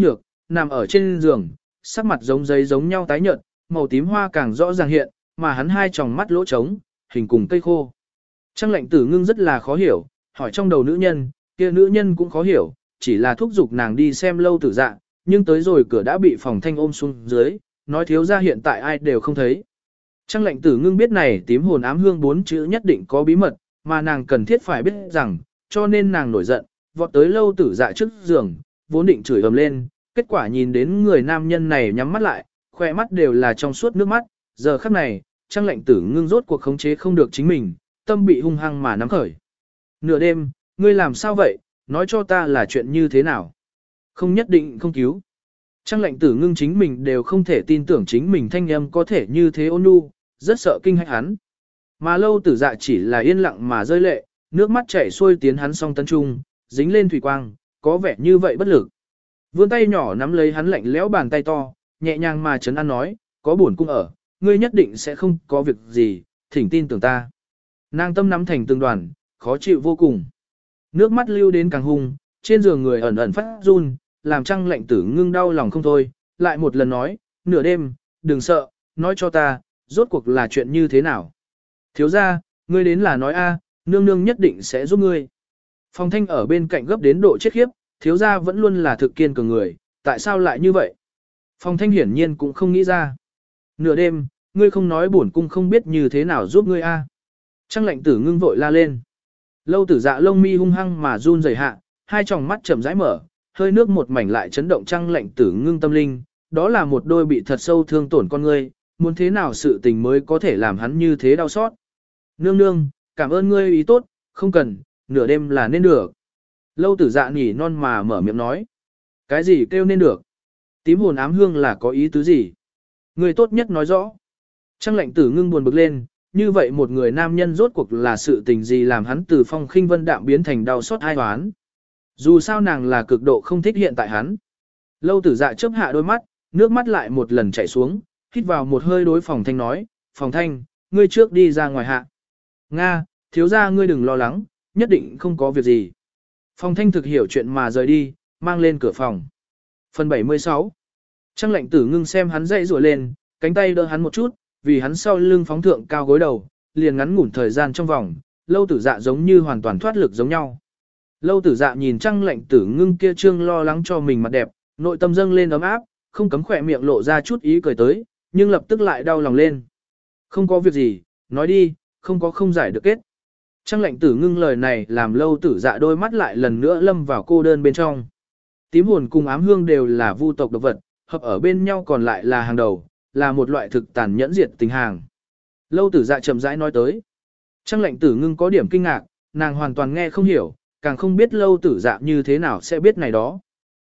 nằm ở trên giường, sắc mặt giống giấy giống nhau tái nhợt, màu tím hoa càng rõ ràng hiện, mà hắn hai tròng mắt lỗ trống, hình cùng cây khô. Trang Lệnh Tử Ngưng rất là khó hiểu, hỏi trong đầu nữ nhân, kia nữ nhân cũng khó hiểu, chỉ là thúc giục nàng đi xem Lâu Tử Dạ, nhưng tới rồi cửa đã bị Phòng Thanh ôm xuống dưới, nói thiếu gia hiện tại ai đều không thấy. Trang Lệnh Tử Ngưng biết này tím hồn ám hương 4 chữ nhất định có bí mật, mà nàng cần thiết phải biết rằng, cho nên nàng nổi giận, vọt tới Lâu Tử Dạ trước giường, vốn định chửi ầm lên, kết quả nhìn đến người nam nhân này nhắm mắt lại, khỏe mắt đều là trong suốt nước mắt, giờ khắc này, Trang Lệnh Tử Ngưng rốt cuộc khống chế không được chính mình, tâm bị hung hăng mà nắm khởi. Nửa đêm, ngươi làm sao vậy, nói cho ta là chuyện như thế nào. Không nhất định không cứu. Trang Lệnh Tử Ngưng chính mình đều không thể tin tưởng chính mình thanh âm có thể như thế ôn nhu, rất sợ kinh hãi hắn. Mà Lâu Tử Dạ chỉ là yên lặng mà rơi lệ, nước mắt chảy xuôi tiến hắn song tân trung, dính lên thủy quang, có vẻ như vậy bất lực. Vươn tay nhỏ nắm lấy hắn lạnh lẽo bàn tay to, nhẹ nhàng mà trấn an nói, có bổn cung ở, ngươi nhất định sẽ không có việc gì, thỉnh tin tưởng ta. Nàng tâm nắm thành từng đoàn, khó chịu vô cùng. Nước mắt lưu đến càng hung, trên giường người ẩn ẩn phát run, làm Trang Lệnh Tử Ngưng đau lòng không thôi, lại một lần nói, nửa đêm, đừng sợ, nói cho ta, rốt cuộc là chuyện như thế nào. Thiếu gia, ngươi đến là nói a, nương nương nhất định sẽ giúp ngươi. Phong Thanh ở bên cạnh gấp đến độ chết khiếp, thiếu gia vẫn luôn là thực kiên cường người, tại sao lại như vậy? Phong Thanh hiển nhiên cũng không nghĩ ra. Nửa đêm, ngươi không nói bổn cung không biết như thế nào giúp ngươi a. Trang Lệnh Tử Ngưng vội la lên. Lâu Tử Dạ lông mi hung hăng mà run rẩy hạ, hai tròng mắt chậm rãi mở, hơi nước một mảnh lại chấn động Trang Lệnh Tử Ngưng tâm linh, đó là một đôi bị thật sâu thương tổn con ngươi, muốn thế nào sự tình mới có thể làm hắn như thế đau xót. Nương nương, cảm ơn ngươi ý tốt, không cần, nửa đêm là nên được. Lâu Tử Dạ nhỉ non mà mở miệng nói. Cái gì kêu nên được? Tím hồn ám hương là có ý tứ gì? Ngươi tốt nhất nói rõ. Trang Lệnh Tử Ngưng buồn bực lên, như vậy một người nam nhân rốt cuộc là sự tình gì làm hắn từ phong khinh vân đạm biến thành đau xót ai oán. Dù sao nàng là cực độ không thích hiện tại hắn. Lâu Tử Dạ chớp hạ đôi mắt, nước mắt lại một lần chảy xuống, hít vào một hơi đối Phòng Thanh nói, Phòng Thanh, ngươi trước đi ra ngoài hạ. Nga, thiếu gia ngươi đừng lo lắng, nhất định không có việc gì. Phòng Thanh thực hiểu chuyện mà rời đi, mang lên cửa phòng. Phần 76. Trang Lệnh Tử Ngưng xem hắn dậy rủa lên, cánh tay đỡ hắn một chút, vì hắn sau lưng phóng thượng cao gối đầu, liền ngắn ngủn thời gian trong vòng, Lâu Tử Dạ giống như hoàn toàn thoát lực giống nhau. Lâu Tử Dạ nhìn Trang Lệnh Tử Ngưng kia trương lo lắng cho mình mặt đẹp, nội tâm dâng lên ấm áp, không cấm khỏe miệng lộ ra chút ý cười tới, nhưng lập tức lại đau lòng lên. Không có việc gì, nói đi, không có không giải được kết. Trang Lệnh Tử Ngưng lời này làm Lâu Tử Dạ đôi mắt lại lần nữa lâm vào cô đơn bên trong. Tím hồn cùng ám hương đều là vu tộc độc vật, hợp ở bên nhau còn lại là hàng đầu, là một loại thực tàn nhẫn diệt tình hàng. Lâu Tử Dạ chậm rãi nói tới. Trang Lệnh Tử Ngưng có điểm kinh ngạc, nàng hoàn toàn nghe không hiểu, càng không biết Lâu Tử Dạ như thế nào sẽ biết này đó.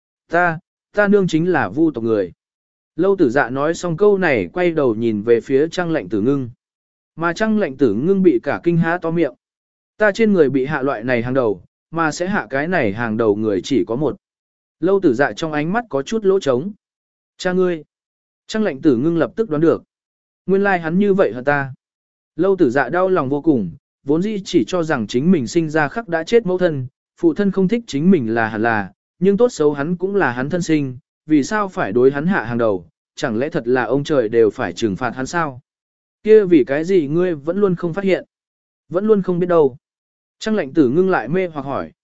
Ta nương chính là vu tộc người. Lâu Tử Dạ nói xong câu này quay đầu nhìn về phía Trang Lệnh Tử Ngưng. Mà Trang Lệnh Tử Ngưng bị cả kinh há to miệng. Ta trên người bị hạ loại này hàng đầu, mà sẽ hạ cái này hàng đầu người chỉ có một. Lâu Tử Dạ trong ánh mắt có chút lỗ trống. Cha ngươi. Trang Lệnh Tử Ngưng lập tức đoán được. Nguyên lai hắn như vậy hả ta? Lâu Tử Dạ đau lòng vô cùng, vốn dĩ chỉ cho rằng chính mình sinh ra khắc đã chết mẫu thân, phụ thân không thích chính mình là hẳn là, nhưng tốt xấu hắn cũng là hắn thân sinh, vì sao phải đối hắn hạ hàng đầu, chẳng lẽ thật là ông trời đều phải trừng phạt hắn sao? Kia vì cái gì ngươi vẫn luôn không phát hiện? Vẫn luôn không biết đâu. Trang Lệnh Tử Ngưng lại mê hoặc hỏi.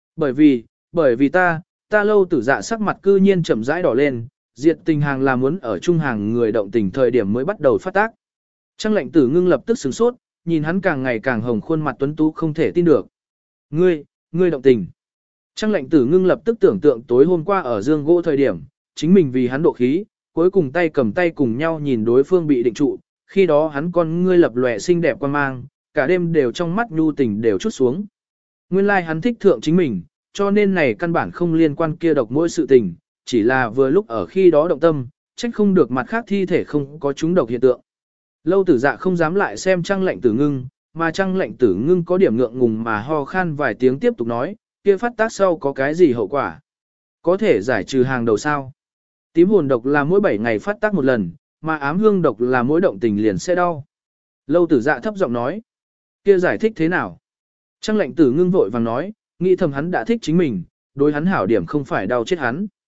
Bởi vì ta Lâu Tử Dạ sắc mặt cư nhiên chậm rãi đỏ lên, diệt tình hàng là muốn ở trung hàng người động tình thời điểm mới bắt đầu phát tác. Trang Lệnh Tử Ngưng lập tức sửng sốt, nhìn hắn càng ngày càng hồng khuôn mặt tuấn tú không thể tin được. Ngươi động tình. Trang Lệnh Tử Ngưng lập tức tưởng tượng tối hôm qua ở giường gỗ thời điểm, chính mình vì hắn độ khí, cuối cùng tay cầm tay cùng nhau nhìn đối phương bị định trụ, khi đó hắn con ngươi lập lòe xinh đẹp quan mang, cả đêm đều trong mắt nhu tình đều chút xuống. Nguyên lai hắn thích thượng chính mình, cho nên này căn bản không liên quan kia độc mỗi sự tình, chỉ là vừa lúc ở khi đó động tâm, trách không được mặt khác thi thể không có chúng độc hiện tượng. Lâu Tử Dạ không dám lại xem Trang Lệnh Tử Ngưng, mà Trang Lệnh Tử Ngưng có điểm ngượng ngùng mà ho khan vài tiếng tiếp tục nói, kia phát tác sau có cái gì hậu quả? Có thể giải trừ hàng đầu sao? Tím hồn độc là mỗi 7 ngày phát tác một lần, mà ám hương độc là mỗi động tình liền sẽ đau. Lâu Tử Dạ thấp giọng nói, kia giải thích thế nào? Trang Lệnh Tử Ngưng vội vàng nói, nghĩ thầm hắn đã thích chính mình, đối hắn hảo điểm không phải đau chết hắn.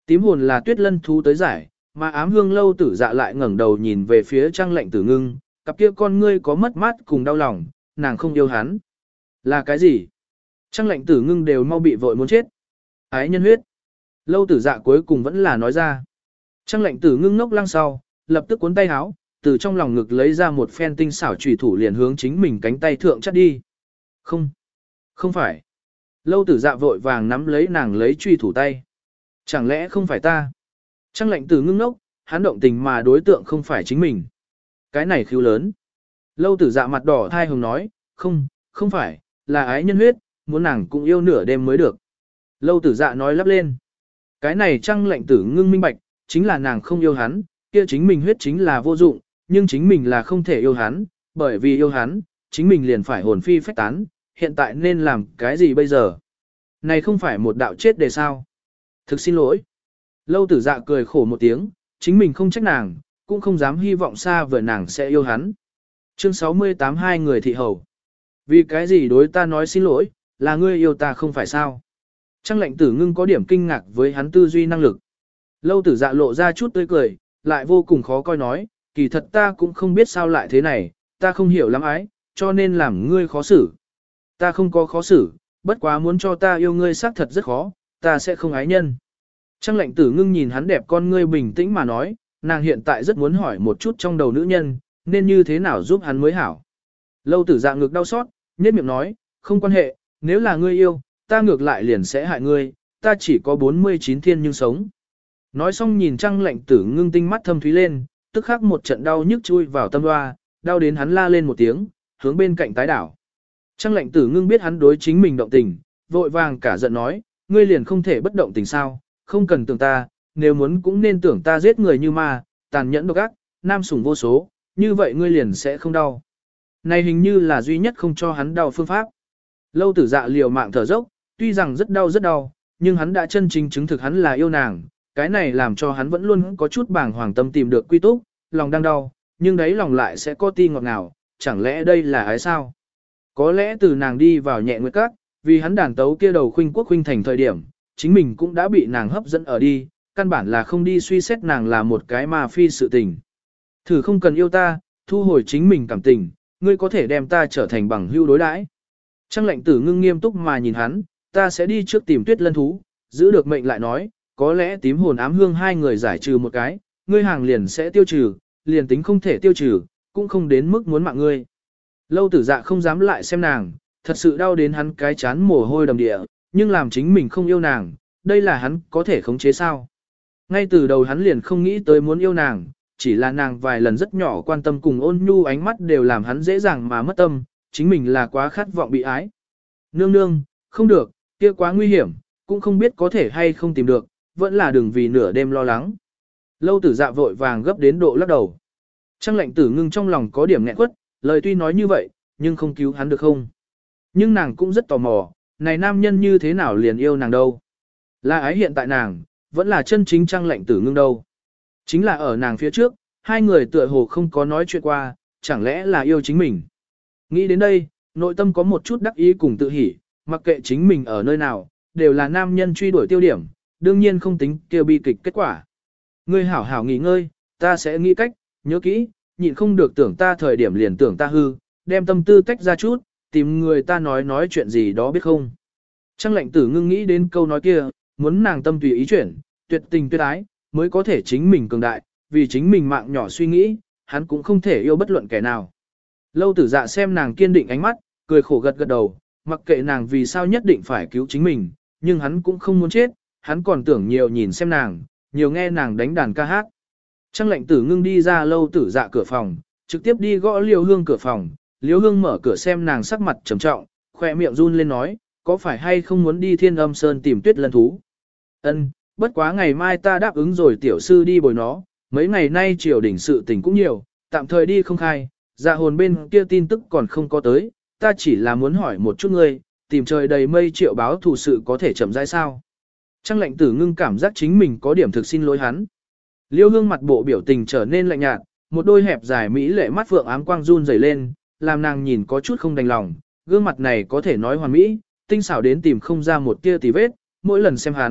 Tím hồn là tuyết lân thú tới giải, mà ám hương lâu tử dạ lại ngẩng đầu nhìn về phía Trang Lệnh Tử Ngưng, cặp kia con ngươi có mất mát cùng đau lòng, nàng không yêu hắn. Là cái gì? Trang Lệnh Tử Ngưng đều mau bị vội muốn chết. Ái nhân huyết. Lâu tử dạ cuối cùng vẫn là nói ra. Trang Lệnh Tử Ngưng ngốc lăng sau, lập tức cuốn tay áo, từ trong lòng ngực lấy ra một phen tinh xảo chủy thủ liền hướng chính mình cánh tay thượng chắt đi. Không, không phải. Lâu tử dạ vội vàng nắm lấy nàng lấy truy thủ tay. Chẳng lẽ không phải ta? Trang Lệnh Tử Ngưng ngốc, hắn động tình mà đối tượng không phải chính mình. Cái này khiêu lớn. Lâu tử dạ mặt đỏ thai hồng nói, không, không phải, là ái nhân huyết, muốn nàng cũng yêu nửa đêm mới được. Lâu tử dạ nói lắp lên. Cái này Trang Lệnh Tử Ngưng minh bạch, chính là nàng không yêu hắn, kia chính mình huyết chính là vô dụng, nhưng chính mình là không thể yêu hắn, bởi vì yêu hắn, chính mình liền phải hồn phi phách tán, hiện tại nên làm cái gì bây giờ? Này không phải một đạo chết đề sao? Thực xin lỗi. Lâu tử dạ cười khổ một tiếng, chính mình không trách nàng, cũng không dám hy vọng xa vời nàng sẽ yêu hắn. Chương 68 hai người thị hầu. Vì cái gì đối ta nói xin lỗi, là ngươi yêu ta không phải sao? Trang Lệnh Tử Ngưng có điểm kinh ngạc với hắn tư duy năng lực. Lâu tử dạ lộ ra chút tươi cười, lại vô cùng khó coi nói, kỳ thật ta cũng không biết sao lại thế này, ta không hiểu lắm ái, cho nên làm ngươi khó xử. Ta không có khó xử, bất quá muốn cho ta yêu ngươi xác thật rất khó, ta sẽ không ái nhân. Trang Lệnh Tử Ngưng nhìn hắn đẹp con ngươi bình tĩnh mà nói, nàng hiện tại rất muốn hỏi một chút trong đầu nữ nhân, nên như thế nào giúp hắn mới hảo. Lâu tử dạ ngực đau xót, nhếch miệng nói, không quan hệ, nếu là ngươi yêu, ta ngược lại liền sẽ hại ngươi, ta chỉ có 49 thiên nhưng sống. Nói xong nhìn Trang Lệnh Tử Ngưng tinh mắt thâm thúy lên, tức khắc một trận đau nhức chui vào tâm hoa, đau đến hắn la lên một tiếng, hướng bên cạnh tái đảo. Trang Lệnh Tử Ngưng biết hắn đối chính mình động tình, vội vàng cả giận nói, ngươi liền không thể bất động tình sao, không cần tưởng ta, nếu muốn cũng nên tưởng ta giết người như ma, tàn nhẫn độc ác, nam sủng vô số, như vậy ngươi liền sẽ không đau. Này hình như là duy nhất không cho hắn đau phương pháp. Lâu tử dạ liều mạng thở dốc, tuy rằng rất đau, nhưng hắn đã chân chính chứng thực hắn là yêu nàng, cái này làm cho hắn vẫn luôn có chút bàng hoàng tâm tìm được quy túc, lòng đang đau, nhưng đấy lòng lại sẽ có ti ngọt ngào, chẳng lẽ đây là ái sao? Có lẽ từ nàng đi vào nhẹ nguyệt các, vì hắn đàn tấu kia đầu khuynh quốc khuynh thành thời điểm, chính mình cũng đã bị nàng hấp dẫn ở đi, căn bản là không đi suy xét nàng là một cái ma phi sự tình. Thử không cần yêu ta, thu hồi chính mình cảm tình, ngươi có thể đem ta trở thành bằng hữu đối đãi. Trang Lệnh Tử Ngưng nghiêm túc mà nhìn hắn, ta sẽ đi trước tìm tuyết lân thú, giữ được mệnh lại nói, có lẽ tím hồn ám hương hai người giải trừ một cái, ngươi hàng liền sẽ tiêu trừ, liền tính không thể tiêu trừ, cũng không đến mức muốn mạng ngươi. Lâu tử dạ không dám lại xem nàng, thật sự đau đến hắn cái chán mồ hôi đầm địa, nhưng làm chính mình không yêu nàng, đây là hắn có thể khống chế sao. Ngay từ đầu hắn liền không nghĩ tới muốn yêu nàng, chỉ là nàng vài lần rất nhỏ quan tâm cùng ôn nhu ánh mắt đều làm hắn dễ dàng mà mất tâm, chính mình là quá khát vọng bị ái. Nương nương, không được, kia quá nguy hiểm, cũng không biết có thể hay không tìm được, vẫn là đừng vì nửa đêm lo lắng. Lâu tử dạ vội vàng gấp đến độ lắc đầu. Trang Lệnh Tử Ngưng trong lòng có điểm nghẹn quất, lời tuy nói như vậy, nhưng không cứu hắn được không. Nhưng nàng cũng rất tò mò, này nam nhân như thế nào liền yêu nàng đâu. Là ái hiện tại nàng, vẫn là chân chính Trang Lệnh Tử Ngưng đâu. Chính là ở nàng phía trước, hai người tựa hồ không có nói chuyện qua, chẳng lẽ là yêu chính mình. Nghĩ đến đây, nội tâm có một chút đắc ý cùng tự hỉ, mặc kệ chính mình ở nơi nào, đều là nam nhân truy đuổi tiêu điểm, đương nhiên không tính kêu bi kịch kết quả. Ngươi hảo hảo nghỉ ngơi, ta sẽ nghĩ cách, nhớ kỹ, nhịn không được tưởng ta thời điểm liền tưởng ta hư, đem tâm tư tách ra chút, tìm người ta nói chuyện gì đó biết không. Trang Lệnh Tử Ngưng nghĩ đến câu nói kia, muốn nàng tâm tùy ý chuyển, tuyệt tình tuyệt ái, mới có thể chính mình cường đại, vì chính mình mạng nhỏ suy nghĩ, hắn cũng không thể yêu bất luận kẻ nào. Lâu tử dạ xem nàng kiên định ánh mắt, cười khổ gật gật đầu, mặc kệ nàng vì sao nhất định phải cứu chính mình, nhưng hắn cũng không muốn chết, hắn còn tưởng nhiều nhìn xem nàng, nhiều nghe nàng đánh đàn ca hát. Trang Lệnh Tử Ngưng đi ra lâu tử dạ cửa phòng, trực tiếp đi gõ Liêu Hương cửa phòng, Liêu Hương mở cửa xem nàng sắc mặt trầm trọng, khỏe miệng run lên nói, có phải hay không muốn đi Thiên Âm Sơn tìm tuyết lân thú? Ân, bất quá ngày mai ta đáp ứng rồi tiểu sư đi bồi nó, mấy ngày nay triều đình sự tình cũng nhiều, tạm thời đi không khai, dạ hồn bên kia tin tức còn không có tới, ta chỉ là muốn hỏi một chút ngươi, tìm trời đầy mây triệu báo thù sự có thể chậm rãi sao? Trang Lệnh Tử Ngưng cảm giác chính mình có điểm thực xin lỗi hắn. Liêu Hương mặt bộ biểu tình trở nên lạnh nhạt, một đôi hẹp dài mỹ lệ mắt phượng ám quang run rẩy lên, làm nàng nhìn có chút không đành lòng, gương mặt này có thể nói hoàn mỹ, tinh xảo đến tìm không ra một tia tì vết, mỗi lần xem hắn,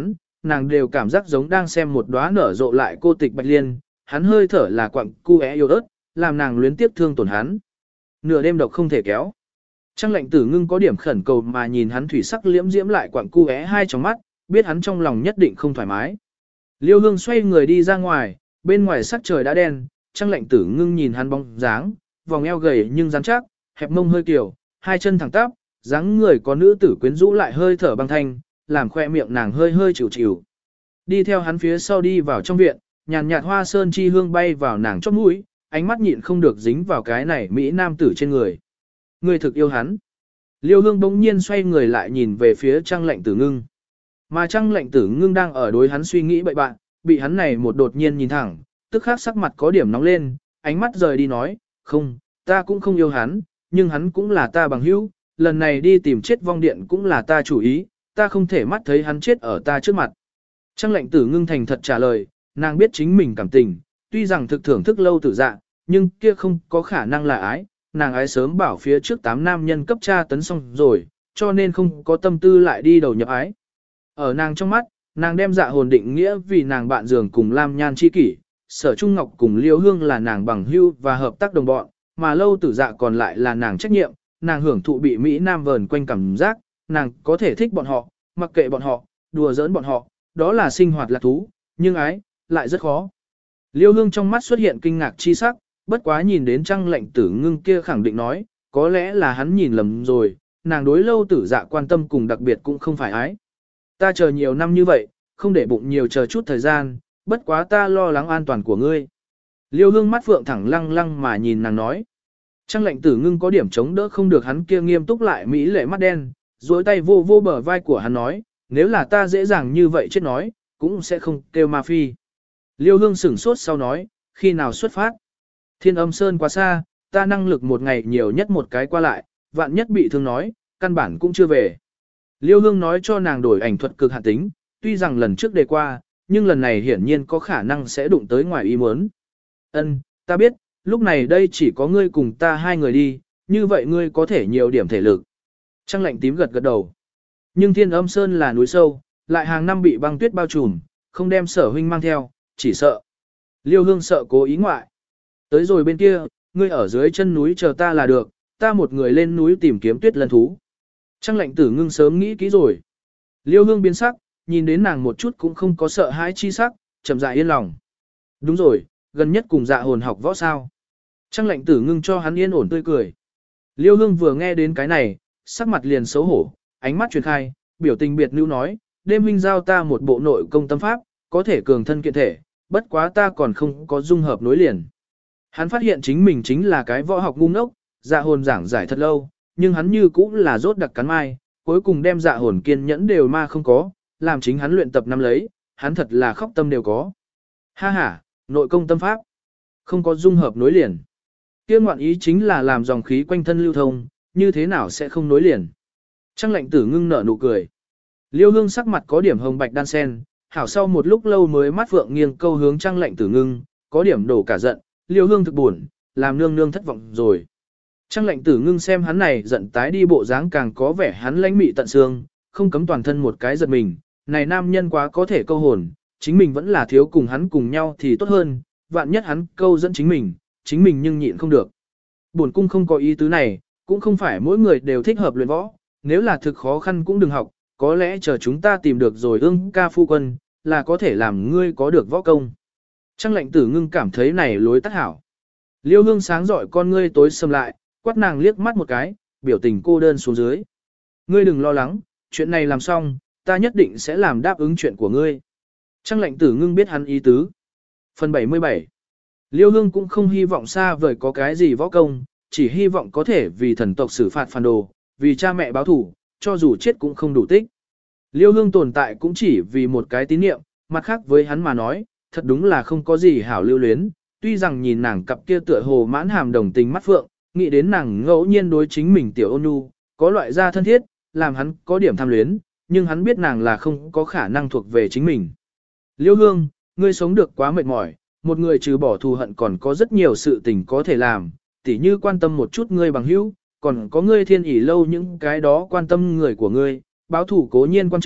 nàng đều cảm giác giống đang xem một đóa nở rộ lại cô tịch bạch liên, hắn hơi thở là quặng cu é yêu ớt, làm nàng luyến tiếp thương tổn hắn. Nửa đêm độc không thể kéo. Trang Lệnh Tử Ngưng có điểm khẩn cầu mà nhìn hắn thủy sắc liễm diễm lại quặng cu é hai trong mắt, biết hắn trong lòng nhất định không thoải mái. Liêu Hương xoay người đi ra ngoài, bên ngoài sắc trời đã đen, Trang Lệnh Tử Ngưng nhìn hắn bóng dáng, vòng eo gầy nhưng rắn chắc, hẹp mông hơi kiểu, hai chân thẳng tắp, dáng người có nữ tử quyến rũ lại hơi thở băng thanh, làm khoe miệng nàng hơi hơi chịu chịu. Đi theo hắn phía sau đi vào trong viện, nhàn nhạt hoa sơn chi hương bay vào nàng chóp mũi, ánh mắt nhịn không được dính vào cái này mỹ nam tử trên người. Người thực yêu hắn. Liêu Hương bỗng nhiên xoay người lại nhìn về phía Trang Lệnh Tử Ngưng. Mà Trang Lệnh Tử Ngưng đang ở đối hắn suy nghĩ bậy bạn, bị hắn này một đột nhiên nhìn thẳng, tức khắc sắc mặt có điểm nóng lên, ánh mắt rời đi nói, không, ta cũng không yêu hắn, nhưng hắn cũng là ta bằng hữu, lần này đi tìm chết vong điện cũng là ta chủ ý, ta không thể mắt thấy hắn chết ở ta trước mặt. Trang Lệnh Tử Ngưng thành thật trả lời, nàng biết chính mình cảm tình, tuy rằng thực thưởng thức lâu tử dạ, nhưng kia không có khả năng là ái, nàng ái sớm bảo phía trước 8 nam nhân cấp tra tấn xong rồi, cho nên không có tâm tư lại đi đầu nhập ái. Ở nàng trong mắt, nàng đem Dạ Hồn định nghĩa vì nàng bạn giường cùng Lam Nhan chi kỷ, Sở Trung Ngọc cùng Liêu Hương là nàng bằng hữu và hợp tác đồng bọn, mà lâu tử dạ còn lại là nàng trách nhiệm, nàng hưởng thụ bị Mỹ Nam vờn quanh cảm giác, nàng có thể thích bọn họ, mặc kệ bọn họ, đùa giỡn bọn họ, đó là sinh hoạt lạc thú, nhưng ái, lại rất khó. Liêu Hương trong mắt xuất hiện kinh ngạc chi sắc, bất quá nhìn đến Trang Lệnh Tử Ngưng kia khẳng định nói, có lẽ là hắn nhìn lầm rồi, nàng đối lâu tử dạ quan tâm cùng đặc biệt cũng không phải ái. Ta chờ nhiều năm như vậy, không để bụng nhiều chờ chút thời gian, bất quá ta lo lắng an toàn của ngươi. Liêu Hương mắt phượng thẳng lăng lăng mà nhìn nàng nói. Trang Lệnh Tử Ngưng có điểm chống đỡ không được hắn kia nghiêm túc lại mỹ lệ mắt đen, duỗi tay vô vô bờ vai của hắn nói, nếu là ta dễ dàng như vậy chết nói, cũng sẽ không kêu ma phi. Liêu Hương sửng sốt sau nói, khi nào xuất phát? Thiên Âm Sơn quá xa, ta năng lực một ngày nhiều nhất một cái qua lại, vạn nhất bị thương nói, căn bản cũng chưa về. Liêu Hương nói cho nàng đổi ảnh thuật cực hạn tính, tuy rằng lần trước đề qua, nhưng lần này hiển nhiên có khả năng sẽ đụng tới ngoài ý muốn. Ân, ta biết, lúc này đây chỉ có ngươi cùng ta hai người đi, như vậy ngươi có thể nhiều điểm thể lực. Trang Lệnh tím gật gật đầu. Nhưng Thiên Âm Sơn là núi sâu, lại hàng năm bị băng tuyết bao trùm, không đem Sở huynh mang theo, chỉ sợ. Liêu Hương sợ cố ý ngoại. Tới rồi bên kia, ngươi ở dưới chân núi chờ ta là được, ta một người lên núi tìm kiếm tuyết lân thú. Trang Lệnh Tử Ngưng sớm nghĩ kỹ rồi. Liêu Hương biến sắc, nhìn đến nàng một chút cũng không có sợ hãi chi sắc, chậm rãi yên lòng. Đúng rồi, gần nhất cùng Dạ Hồn học võ sao. Trang Lệnh Tử Ngưng cho hắn yên ổn tươi cười. Liêu Hương vừa nghe đến cái này, sắc mặt liền xấu hổ, ánh mắt truyền khai, biểu tình biệt lưu nói, đêm huynh giao ta một bộ nội công tâm pháp, có thể cường thân kiện thể, bất quá ta còn không có dung hợp nối liền. Hắn phát hiện chính mình chính là cái võ học ngu ngốc, Dạ Hồn giảng giải thật lâu, nhưng hắn như cũng là rốt đặc cắn mai, cuối cùng đem Dạ Hồn kiên nhẫn đều ma không có, làm chính hắn luyện tập năm lấy, hắn thật là khóc tâm đều có. Ha ha, nội công tâm pháp, không có dung hợp nối liền. Kia ngoạn ý chính là làm dòng khí quanh thân lưu thông, như thế nào sẽ không nối liền. Trang Lệnh Tử Ngưng nở nụ cười. Liêu Hương sắc mặt có điểm hồng bạch đan sen, hảo sau một lúc lâu mới mắt phượng nghiêng câu hướng Trang Lệnh Tử Ngưng, có điểm đổ cả giận, Liêu Hương thực buồn, làm nương nương thất vọng rồi. Trang Lệnh Tử Ngưng xem hắn này giận tái đi bộ dáng càng có vẻ hắn lãnh mị tận xương, không cấm toàn thân một cái giật mình, này nam nhân quá có thể câu hồn, chính mình vẫn là thiếu cùng hắn cùng nhau thì tốt hơn, vạn nhất hắn câu dẫn chính mình nhưng nhịn không được. Bổn cung không có ý tứ này, cũng không phải mỗi người đều thích hợp luyện võ, nếu là thực khó khăn cũng đừng học, có lẽ chờ chúng ta tìm được rồi ương ca phu quân, là có thể làm ngươi có được võ công. Trang Lệnh Tử Ngưng cảm thấy này lối tắt hảo. Liêu Hương sáng rọi con ngươi tối sầm lại, quát nàng liếc mắt một cái, biểu tình cô đơn xuống dưới. Ngươi đừng lo lắng, chuyện này làm xong, ta nhất định sẽ làm đáp ứng chuyện của ngươi. Trang Lệnh Tử Ngưng biết hắn ý tứ. Phần 77. Liêu Hương cũng không hy vọng xa vời có cái gì võ công, chỉ hy vọng có thể vì thần tộc xử phạt phản đồ, vì cha mẹ báo thủ, cho dù chết cũng không đủ tích. Liêu Hương tồn tại cũng chỉ vì một cái tín niệm, mặt khác với hắn mà nói, thật đúng là không có gì hảo lưu luyến, tuy rằng nhìn nàng cặp kia tựa hồ mãn hàm đồng tình mắt phượng, nghĩ đến nàng ngẫu nhiên đối chính mình tiểu ôn nhu, có loại da thân thiết, làm hắn có điểm tham luyến, nhưng hắn biết nàng là không có khả năng thuộc về chính mình. Liêu Hương, ngươi sống được quá mệt mỏi, một người trừ bỏ thù hận còn có rất nhiều sự tình có thể làm, tỉ như quan tâm một chút ngươi bằng hữu, còn có ngươi thiên ỷ lâu những cái đó quan tâm người của ngươi, báo thủ cố nhiên quan trọng,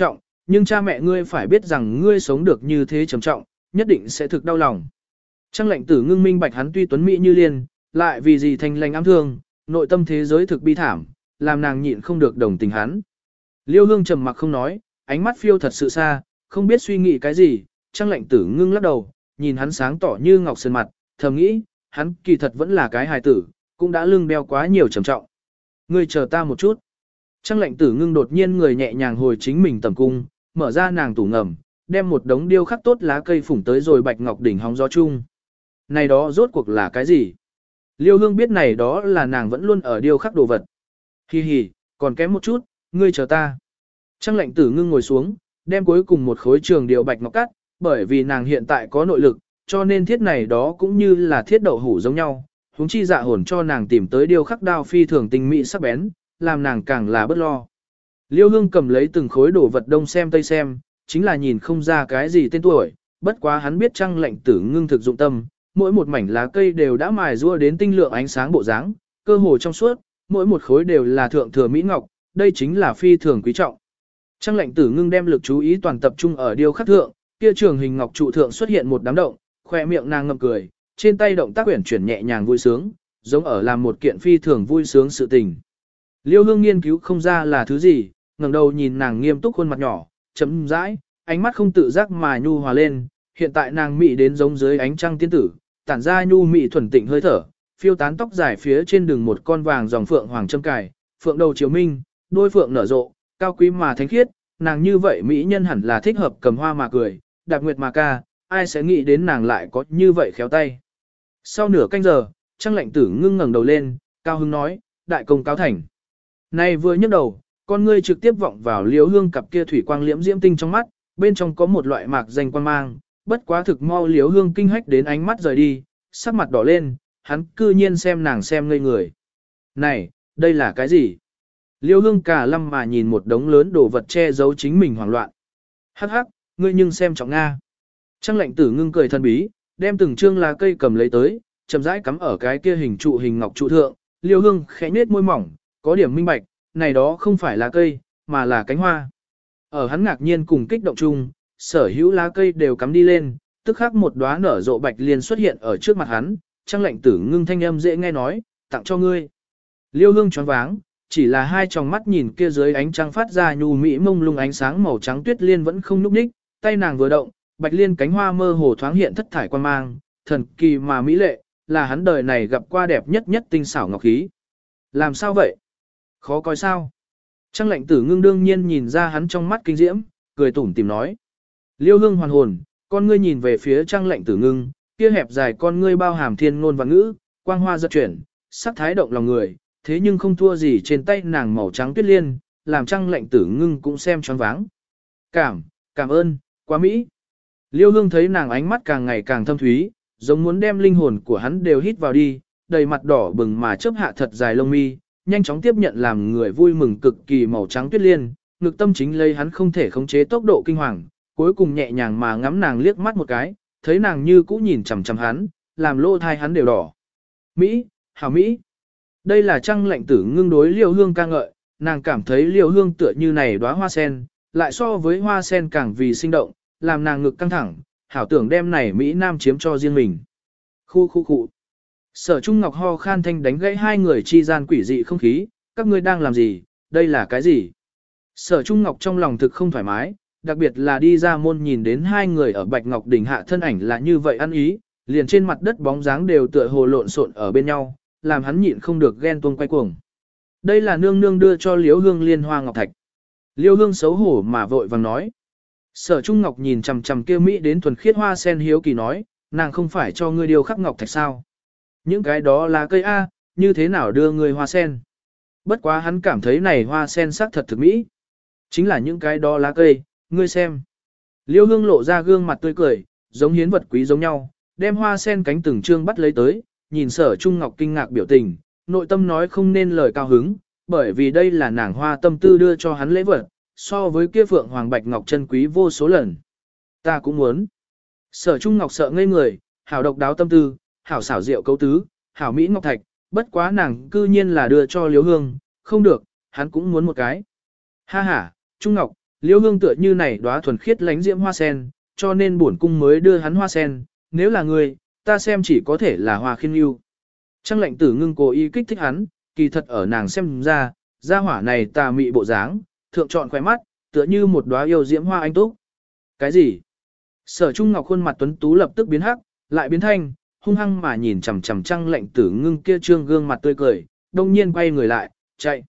nhưng cha mẹ ngươi phải biết rằng ngươi sống được như thế trầm trọng, nhất định sẽ thực đau lòng. Trang lệnh tử ngưng minh bạch hắn tuy tuấn mỹ như liên, lại vì gì thành lành ám thương, nội tâm thế giới thực bi thảm, làm nàng nhịn không được đồng tình hắn. Liêu hương trầm mặc không nói, ánh mắt phiêu thật sự xa, không biết suy nghĩ cái gì, trang lệnh tử ngưng lắc đầu, nhìn hắn sáng tỏ như ngọc sơn mặt, thầm nghĩ, hắn kỳ thật vẫn là cái hài tử, cũng đã lưng đeo quá nhiều trầm trọng. Ngươi chờ ta một chút. Trang lệnh tử ngưng đột nhiên người nhẹ nhàng hồi chính mình tầm cung, mở ra nàng tủ ngầm, đem một đống điêu khắc tốt lá cây phủng tới rồi bạch ngọc đỉnh hóng gió chung. Này đó rốt cuộc là cái gì? Liêu hương biết này đó là nàng vẫn luôn ở điêu khắc đồ vật. Hi hi, còn kém một chút, ngươi chờ ta. Trang lệnh tử ngưng ngồi xuống, đem cuối cùng một khối trường điệu bạch ngọc cắt, bởi vì nàng hiện tại có nội lực, cho nên thiết này đó cũng như là thiết đậu hủ giống nhau. Huống chi dạ hồn cho nàng tìm tới điêu khắc đao phi thường tinh mỹ sắc bén, làm nàng càng là bất lo. Liêu hương cầm lấy từng khối đồ vật đông xem tây xem, chính là nhìn không ra cái gì tên tuổi, bất quá hắn biết Trang lệnh tử ngưng thực dụng tâm, mỗi một mảnh lá cây đều đã mài rua đến tinh lượng ánh sáng bộ dáng, cơ hồ trong suốt, mỗi một khối đều là thượng thừa mỹ ngọc, đây chính là phi thường quý trọng. Trang lệnh tử ngưng đem lực chú ý toàn tập trung ở điêu khắc thượng, kia trường hình ngọc trụ thượng xuất hiện một đám động, khoe miệng nàng ngậm cười, trên tay động tác uyển chuyển nhẹ nhàng vui sướng, giống ở làm một kiện phi thường vui sướng sự tình. Liêu hương nghiên cứu không ra là thứ gì, ngẩng đầu nhìn nàng nghiêm túc khuôn mặt nhỏ, chấm rãi, ánh mắt không tự giác mà nhu hòa lên, hiện tại nàng mị đến giống dưới ánh trăng tiên tử, tản ra nhu mị thuần tịnh hơi thở, phiêu tán tóc dài phía trên đường một con vàng dòng phượng hoàng châm cài, phượng đầu chiếu minh, đôi phượng nở rộ, cao quý mà thánh khiết, nàng như vậy mỹ nhân hẳn là thích hợp cầm hoa mà cười, đạp nguyệt mà ca, ai sẽ nghĩ đến nàng lại có như vậy khéo tay. Sau nửa canh giờ, Trang lệnh tử ngưng ngẩng đầu lên, cao hứng nói, đại công cáo thành. Này vừa nhấc đầu, con ngươi trực tiếp vọng vào Liêu hương cặp kia thủy quang liễm diễm tinh trong mắt, bên trong có một loại mạc danh quan mang, bất quá thực mau Liêu hương kinh hách đến ánh mắt rời đi, sắc mặt đỏ lên, hắn cư nhiên xem nàng xem ngây người. Này, đây là cái gì? Liêu hương cả lâm mà nhìn một đống lớn đồ vật che giấu chính mình hoảng loạn. Hắc hắc, ngươi nhưng xem trọng Nga. Trang lệnh tử ngưng cười thân bí, đem từng trương lá cây cầm lấy tới, chậm rãi cắm ở cái kia hình trụ hình ngọc trụ thượng. Liêu hương khẽ nết môi mỏng, có điểm minh bạch, này đó không phải lá cây, mà là cánh hoa. Ở hắn ngạc nhiên cùng kích động chung, sở hữu lá cây đều cắm đi lên, tức khắc một đóa nở rộ bạch liên xuất hiện ở trước mặt hắn. Trang lệnh tử ngưng thanh âm dễ nghe nói, tặng cho ngươi. Liêu hương choáng váng, chỉ là hai tròng mắt nhìn kia dưới ánh trăng phát ra nhu mỹ mông lung ánh sáng màu trắng tuyết liên vẫn không núp ních, tay nàng vừa động, bạch liên cánh hoa mơ hồ thoáng hiện thất thải quan mang, thần kỳ mà mỹ lệ, là hắn đời này gặp qua đẹp nhất nhất tinh xảo ngọc khí. Làm sao vậy? Khó coi sao? Trang lệnh tử ngưng đương nhiên nhìn ra hắn trong mắt kinh diễm, cười tủm tìm nói. Liêu hương hoàn hồn, con ngươi nhìn về phía trang lệnh tử ngưng, kia hẹp dài con ngươi bao hàm thiên ngôn và ngữ, quang hoa giật chuyển, sắc thái động lòng người, thế nhưng không thua gì trên tay nàng màu trắng tuyết liên, làm trang lệnh tử ngưng cũng xem choáng váng. Cảm ơn, quá mỹ. Liêu hương thấy nàng ánh mắt càng ngày càng thâm thúy, giống muốn đem linh hồn của hắn đều hít vào đi, đầy mặt đỏ bừng mà chớp hạ thật dài lông mi, nhanh chóng tiếp nhận làm người vui mừng cực kỳ màu trắng tuyết liên, ngực tâm chính lấy hắn không thể khống chế tốc độ kinh hoàng, cuối cùng nhẹ nhàng mà ngắm nàng liếc mắt một cái, thấy nàng như cũ nhìn chằm chằm hắn, làm lỗ thai hắn đều đỏ. Mỹ, hảo Mỹ. Đây là Trang lệnh tử ngưng đối Liêu hương ca ngợi, nàng cảm thấy Liêu hương tựa như này đóa hoa sen, lại so với hoa sen càng vì sinh động, làm nàng ngực căng thẳng, hảo tưởng đem này Mỹ Nam chiếm cho riêng mình. Khu. Sở Trung Ngọc ho khan thanh đánh gãy hai người chi gian quỷ dị không khí, các ngươi đang làm gì, đây là cái gì? Sở Trung Ngọc trong lòng thực không thoải mái, đặc biệt là đi ra môn nhìn đến hai người ở Bạch Ngọc đỉnh hạ thân ảnh là như vậy ăn ý, liền trên mặt đất bóng dáng đều tựa hồ lộn xộn ở bên nhau, làm hắn nhịn không được ghen tuông quay cuồng. Đây là nương nương đưa cho Liễu Hương liên hoa ngọc thạch. Liễu Hương xấu hổ mà vội vàng nói. Sở Trung Ngọc nhìn chằm chằm kia Mỹ đến thuần khiết hoa sen hiếu kỳ nói, nàng không phải cho ngươi điều khắc ngọc thạch sao? Những cái đó là cây A, như thế nào đưa ngươi hoa sen? Bất quá hắn cảm thấy này hoa sen sắc thật thực mỹ. Chính là những cái đó lá cây, ngươi xem. Liêu hương lộ ra gương mặt tươi cười, giống hiến vật quý giống nhau, đem hoa sen cánh từng trương bắt lấy tới, nhìn sở Trung Ngọc kinh ngạc biểu tình, nội tâm nói không nên lời cao hứng, bởi vì đây là nàng hoa tâm tư đưa cho hắn lễ vật, so với kia phượng hoàng bạch ngọc chân quý vô số lần. Ta cũng muốn. Sở Trung Ngọc sợ ngây người, hảo độc đáo tâm tư, hảo xảo diệu cấu tứ, hảo mỹ ngọc thạch, bất quá nàng cư nhiên là đưa cho Liêu hương, không được, hắn cũng muốn một cái. Ha ha, Trung Ngọc, Liễu Hương tựa như này đóa thuần khiết lánh diễm hoa sen, cho nên bổn cung mới đưa hắn hoa sen, nếu là người, ta xem chỉ có thể là hoa khiên yêu. Trang lệnh tử ngưng cố ý kích thích hắn, kỳ thật ở nàng xem ra, gia hỏa này tà mị bộ dáng, thượng trọn khóe mắt, tựa như một đóa yêu diễm hoa anh túc. Cái gì? Sở Trung Ngọc khuôn mặt tuấn tú lập tức biến hắc, lại biến thanh, hung hăng mà nhìn chằm chằm Trang lệnh tử ngưng kia trương gương mặt tươi cười, đông nhiên quay người lại, chạy.